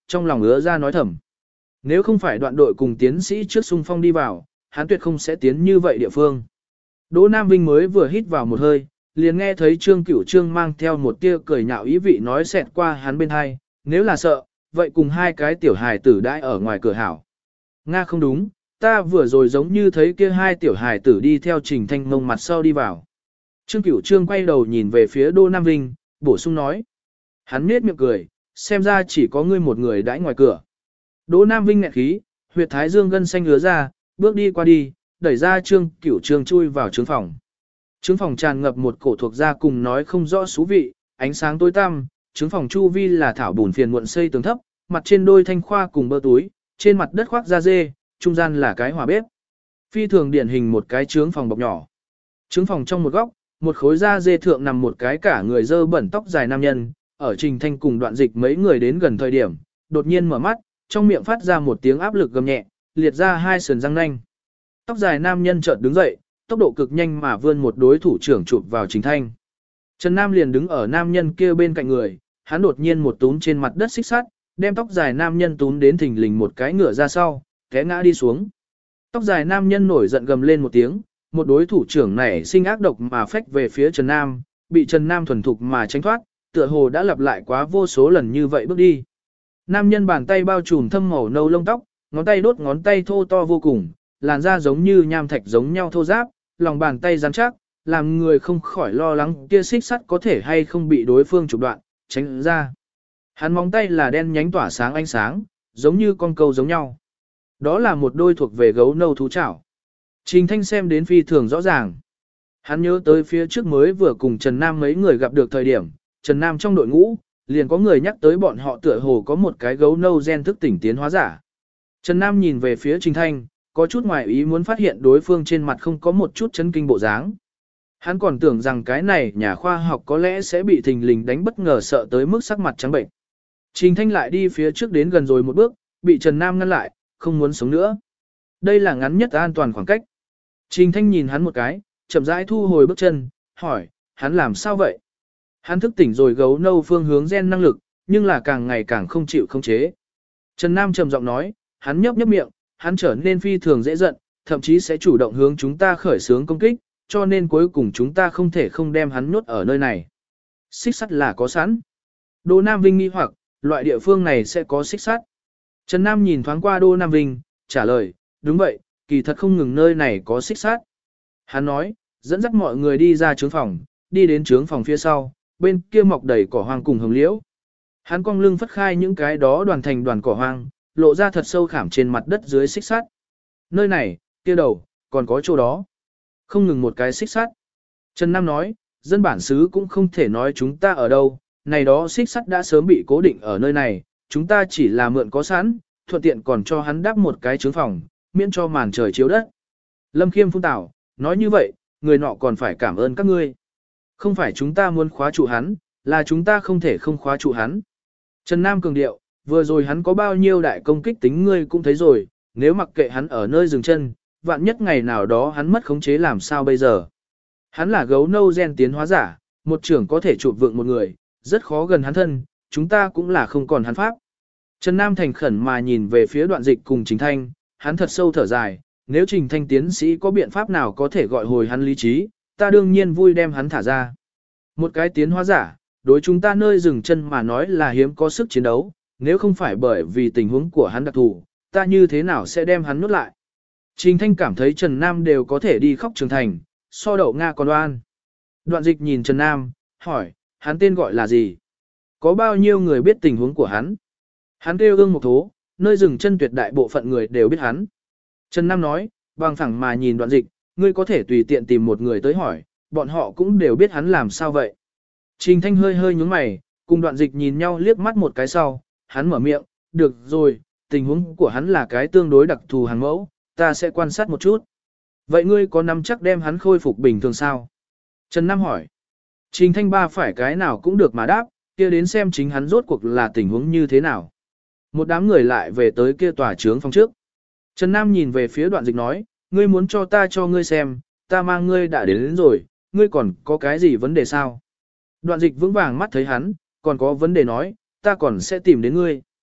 trong lòng ứa ra nói thầm. Nếu không phải đoạn đội cùng tiến sĩ trước xung phong đi vào, hắn tuyệt không sẽ tiến như vậy địa phương. Đỗ Nam Vinh mới vừa hít vào một hơi, liền nghe thấy Trương Cửu Trương mang theo một tia cười nhạo ý vị nói xẹt qua hắn bên hai, nếu là sợ, vậy cùng hai cái tiểu hài tử đãi ở ngoài cửa hảo. Nga không đúng, ta vừa rồi giống như thấy kia hai tiểu hài tử đi theo Trình Thanh Mông mặt sau đi vào. Trương Cửu Trương quay đầu nhìn về phía Đỗ Nam Vinh, bổ sung nói. Hắn nhếch miệng cười, xem ra chỉ có ngươi một người đãi ngoài cửa. Đỗ Nam Vinh nghẹn khí, huyệt thái dương gân xanh ngứa ra, bước đi qua đi, đẩy ra Trương Cửu Trương chui vào trướng phòng. Trướng phòng tràn ngập một cổ thuộc da cùng nói không rõ xú vị, ánh sáng tối tăm, trướng phòng chu vi là thảo bùn phiền muộn xây tường thấp, mặt trên đôi thanh khoa cùng bơ túi, trên mặt đất khoác da dê, trung gian là cái hỏa bếp. Phi thường điển hình một cái trướng phòng bọc nhỏ. Trướng phòng trong một góc, một khối da dê thượng nằm một cái cả người dơ bẩn tóc dài nam nhân, ở Trình Thanh cùng Đoạn Dịch mấy người đến gần thời điểm, đột nhiên mở mắt, trong miệng phát ra một tiếng áp lực gầm nhẹ, liệt ra hai sườn răng nanh. Tóc dài nam nhân chợt đứng dậy, tốc độ cực nhanh mà vươn một đối thủ trưởng chụp vào Trình Thanh. Trần Nam liền đứng ở nam nhân kia bên cạnh người, hắn đột nhiên một túm trên mặt đất xích sắt, đem tóc dài nam nhân túm đến thình lình một cái ngựa ra sau, té ngã đi xuống. Tóc dài nam nhân nổi giận gầm lên một tiếng, một đối thủ trưởng này sinh ác độc mà phách về phía Trần Nam, bị Trần Nam thuần thục mà tránh thoát, tựa hồ đã lặp lại quá vô số lần như vậy bước đi. Nam nhân bàn tay bao trùm thâm màu nâu lông tóc, ngón tay đốt ngón tay thô to vô cùng, làn da giống như nham thạch giống nhau thô ráp, lòng bàn tay rắn chắc, làm người không khỏi lo lắng kia xích sắt có thể hay không bị đối phương chụp đoạn, tránh ra. Hắn móng tay là đen nhánh tỏa sáng ánh sáng, giống như con câu giống nhau. Đó là một đôi thuộc về gấu nâu thú chảo. Trình Thanh xem đến phi thường rõ ràng. Hắn nhớ tới phía trước mới vừa cùng Trần Nam mấy người gặp được thời điểm, Trần Nam trong đội ngũ, liền có người nhắc tới bọn họ tựa hồ có một cái gấu nâu gen thức tỉnh tiến hóa giả. Trần Nam nhìn về phía Trình Thanh, có chút ngoài ý muốn phát hiện đối phương trên mặt không có một chút chấn kinh bộ dáng. Hắn còn tưởng rằng cái này nhà khoa học có lẽ sẽ bị thình lình đánh bất ngờ sợ tới mức sắc mặt trắng bệnh. Trình Thanh lại đi phía trước đến gần rồi một bước, bị Trần Nam ngăn lại, không muốn sống nữa. Đây là ngắn nhất an toàn khoảng cách. Trình Thanh nhìn hắn một cái, chậm rãi thu hồi bước chân, hỏi, hắn làm sao vậy? Hắn thức tỉnh rồi gấu nâu phương hướng gen năng lực, nhưng là càng ngày càng không chịu khống chế. Trần Nam trầm giọng nói, hắn nhấp nhấp miệng, hắn trở nên phi thường dễ giận, thậm chí sẽ chủ động hướng chúng ta khởi xướng công kích, cho nên cuối cùng chúng ta không thể không đem hắn nhốt ở nơi này. Xích sắt là có sẵn. Đỗ Nam Vinh nghi hoặc, loại địa phương này sẽ có xích sắt. Trần Nam nhìn thoáng qua Đỗ Nam Vinh, trả lời, đúng vậy, kỳ thật không ngừng nơi này có xích sắt. Hắn nói, dẫn dắt mọi người đi ra trướng phòng, đi đến trướng phòng phía sau, bên kia mọc đầy cỏ hoang cùng hồng liễu. Hắn cong lưng phất khai những cái đó đoàn thành đoàn cỏ hoang, lộ ra thật sâu khảm trên mặt đất dưới xích sắt. Nơi này, kia đầu, còn có chỗ đó. Không ngừng một cái xích sắt. Trần Nam nói, dân bản xứ cũng không thể nói chúng ta ở đâu, này đó xích sắt đã sớm bị cố định ở nơi này, chúng ta chỉ là mượn có sẵn, thuận tiện còn cho hắn đắp một cái trướng phòng, miễn cho màn trời chiếu đất. Lâm Khiêm phun tảo, nói như vậy, người nọ còn phải cảm ơn các ngươi. Không phải chúng ta muốn khóa trụ hắn, là chúng ta không thể không khóa trụ hắn. Trần Nam cường điệu, vừa rồi hắn có bao nhiêu đại công kích tính ngươi cũng thấy rồi, nếu mặc kệ hắn ở nơi dừng chân, vạn nhất ngày nào đó hắn mất khống chế làm sao bây giờ. Hắn là gấu nâu gen tiến hóa giả, một trưởng có thể chụp vượng một người, rất khó gần hắn thân, chúng ta cũng là không còn hắn pháp. Trần Nam thành khẩn mà nhìn về phía Đoạn Dịch cùng Trình Thanh, hắn thật sâu thở dài, nếu Trình Thanh tiến sĩ có biện pháp nào có thể gọi hồi hắn lý trí, ta đương nhiên vui đem hắn thả ra. Một cái tiến hóa giả, đối chúng ta nơi dừng chân mà nói là hiếm có sức chiến đấu, nếu không phải bởi vì tình huống của hắn đặc thù, ta như thế nào sẽ đem hắn nuốt lại. Trình Thanh cảm thấy Trần Nam đều có thể đi khóc trưởng thành, so đậu Nga còn đoan. Đoạn Dịch nhìn Trần Nam, hỏi, hắn tên gọi là gì? Có bao nhiêu người biết tình huống của hắn? Hắn kêu ương một thố, nơi dừng chân tuyệt đại bộ phận người đều biết hắn. Trần Nam nói, bằng phẳng mà nhìn Đoạn Dịch, ngươi có thể tùy tiện tìm một người tới hỏi, bọn họ cũng đều biết hắn làm sao vậy. Trình Thanh hơi hơi nhướng mày, cùng Đoạn Dịch nhìn nhau liếc mắt một cái sau, hắn mở miệng, được rồi, tình huống của hắn là cái tương đối đặc thù hàng mẫu, ta sẽ quan sát một chút. Vậy ngươi có nắm chắc đem hắn khôi phục bình thường sao? Trần Nam hỏi. Trình Thanh ba phải cái nào cũng được mà đáp, kia đến xem chính hắn rốt cuộc là tình huống như thế nào. Một đám người lại về tới kia tòa trướng phòng trước. Trần Nam nhìn về phía Đoạn Dịch nói, ngươi muốn cho ta cho ngươi xem, ta mang ngươi đã đến, đến rồi, ngươi còn có cái gì vấn đề sao? Đoạn Dịch vững vàng mắt thấy hắn, còn có vấn đề nói, ta còn sẽ tìm đến ngươi.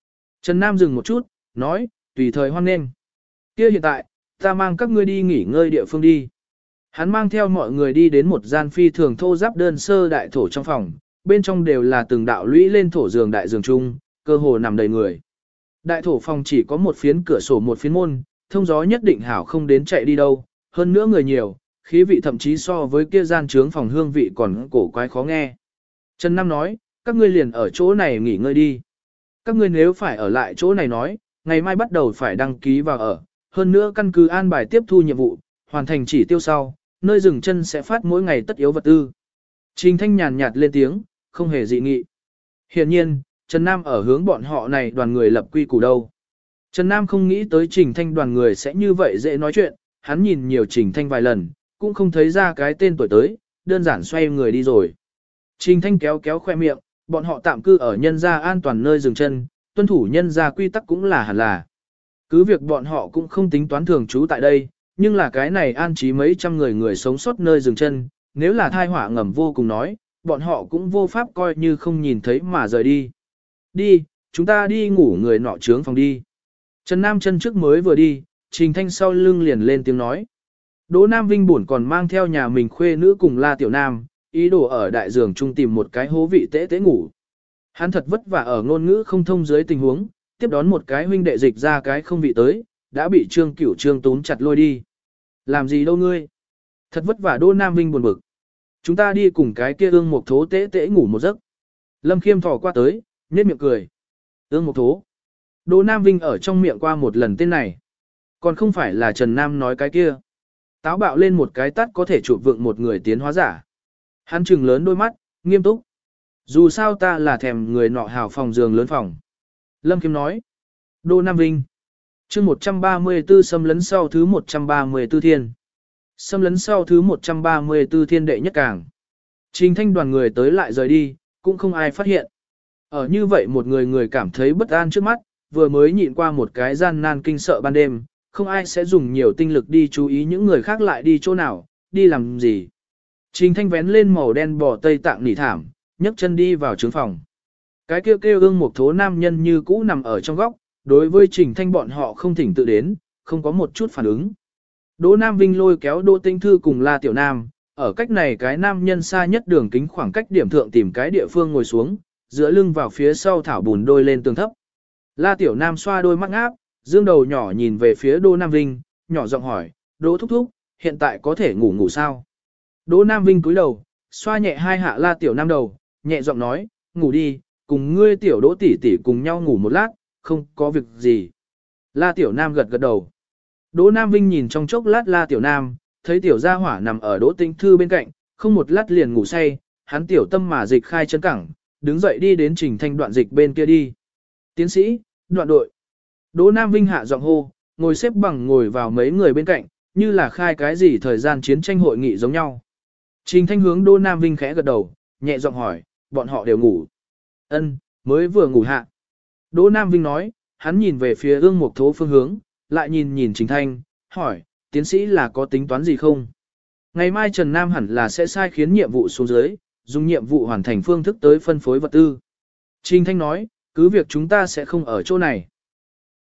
Trần Nam dừng một chút, nói, tùy thời hoan nghênh. Kia hiện tại, ta mang các ngươi đi nghỉ ngơi địa phương đi. Hắn mang theo mọi người đi đến một gian phi thường thô giáp đơn sơ đại thổ trong phòng, bên trong đều là từng đạo lũy lên thổ giường đại giường chung, cơ hồ nằm đầy người. Đại thổ phòng chỉ có một phiến cửa sổ một phiến môn, thông gió nhất định hảo không đến chạy đi đâu, hơn nữa người nhiều, khí vị thậm chí so với kia gian trướng phòng hương vị còn cổ quái khó nghe. Trần Nam nói, các ngươi liền ở chỗ này nghỉ ngơi đi. Các ngươi nếu phải ở lại chỗ này nói, ngày mai bắt đầu phải đăng ký vào ở, hơn nữa căn cứ an bài tiếp thu nhiệm vụ, hoàn thành chỉ tiêu sau, nơi dừng chân sẽ phát mỗi ngày tất yếu vật tư. Trình Thanh nhàn nhạt lên tiếng, không hề dị nghị. Hiện nhiên, Trần Nam ở hướng bọn họ này đoàn người lập quy củ đâu. Trần Nam không nghĩ tới Trình Thanh đoàn người sẽ như vậy dễ nói chuyện, hắn nhìn nhiều Trình Thanh vài lần, cũng không thấy ra cái tên tuổi tới, đơn giản xoay người đi rồi. Trình Thanh kéo kéo khoe miệng, bọn họ tạm cư ở nhân gia an toàn nơi dừng chân, tuân thủ nhân gia quy tắc cũng là hẳn là. Cứ việc bọn họ cũng không tính toán thường trú tại đây, nhưng là cái này an trí mấy trăm người người sống sót nơi dừng chân, nếu là thai họa ngầm vô cùng nói, bọn họ cũng vô pháp coi như không nhìn thấy mà rời đi. Đi, chúng ta đi ngủ người nọ trướng phòng đi. Trần Nam chân trước mới vừa đi, Trình Thanh sau lưng liền lên tiếng nói. Đỗ Nam Vinh buồn còn mang theo nhà mình khuê nữ cùng La Tiểu Nam, ý đồ ở đại giường chung tìm một cái hố vị tế tế ngủ. Hắn thật vất vả ở ngôn ngữ không thông dưới tình huống, tiếp đón một cái huynh đệ dịch ra cái không vị tới, đã bị Trương Cửu Trương túm chặt lôi đi. Làm gì đâu ngươi? Thật vất vả Đỗ Nam Vinh buồn bực. Chúng ta đi cùng cái kia ương một thố tế tế ngủ một giấc. Lâm Khiêm thò qua tới, nhếch miệng cười. Ương một thố. Đỗ Nam Vinh ở trong miệng qua một lần tên này. Còn không phải là Trần Nam nói cái kia. Táo bạo lên một cái tắt có thể chụp vượng một người tiến hóa giả. Hắn trừng lớn đôi mắt, nghiêm túc. Dù sao ta là thèm người nọ hào phòng giường lớn phòng. Lâm Khiêm nói. Đỗ Nam Vinh. chương một trăm ba mươi tư xâm lấn sau thứ một trăm ba mươi tư thiên. Xâm lấn sau thứ một trăm ba mươi tư thiên đệ nhất càng. Trình Thanh đoàn người tới lại rời đi, cũng không ai phát hiện. Ở như vậy một người người cảm thấy bất an trước mắt, vừa mới nhịn qua một cái gian nan kinh sợ ban đêm, không ai sẽ dùng nhiều tinh lực đi chú ý những người khác lại đi chỗ nào, đi làm gì. Trình Thanh vén lên màu đen bò tây tạng nỉ thảm, nhấc chân đi vào trướng phòng. Cái kêu kêu ương một thố nam nhân như cũ nằm ở trong góc, đối với Trình Thanh bọn họ không thỉnh tự đến, không có một chút phản ứng. Đỗ Nam Vinh lôi kéo Đỗ Tinh Thư cùng La Tiểu Nam, ở cách này cái nam nhân xa nhất đường kính khoảng cách điểm thượng tìm cái địa phương ngồi xuống, dựa lưng vào phía sau thảo bùn đôi lên tường thấp. La Tiểu Nam xoa đôi mắt ngáp, dương đầu nhỏ nhìn về phía Đỗ Nam Vinh, nhỏ giọng hỏi, Đỗ thúc thúc, hiện tại có thể ngủ ngủ sao? Đỗ Nam Vinh cúi đầu, xoa nhẹ hai hạ La Tiểu Nam đầu, nhẹ giọng nói, ngủ đi, cùng ngươi Tiểu Đỗ tỷ tỷ cùng nhau ngủ một lát, không có việc gì. La Tiểu Nam gật gật đầu. Đỗ Nam Vinh nhìn trong chốc lát La Tiểu Nam, thấy Tiểu Gia Hỏa nằm ở Đỗ Tinh Thư bên cạnh, không một lát liền ngủ say, hắn tiểu tâm mà dịch khai chân cẳng, đứng dậy đi đến Trình Thanh đoạn dịch bên kia đi. Tiến sĩ, đoạn đội. Đỗ Nam Vinh hạ giọng hô, ngồi xếp bằng ngồi vào mấy người bên cạnh, như là khai cái gì thời gian chiến tranh hội nghị giống nhau. Trình Thanh hướng Đỗ Nam Vinh khẽ gật đầu, nhẹ giọng hỏi, bọn họ đều ngủ. Ân, mới vừa ngủ hạ. Đỗ Nam Vinh nói, hắn nhìn về phía ương mục thố phương hướng, lại nhìn nhìn Trình Thanh, hỏi, tiến sĩ là có tính toán gì không? Ngày mai Trần Nam hẳn là sẽ sai khiến nhiệm vụ xuống dưới, dùng nhiệm vụ hoàn thành phương thức tới phân phối vật tư. Trình Thanh nói, cứ việc chúng ta sẽ không ở chỗ này.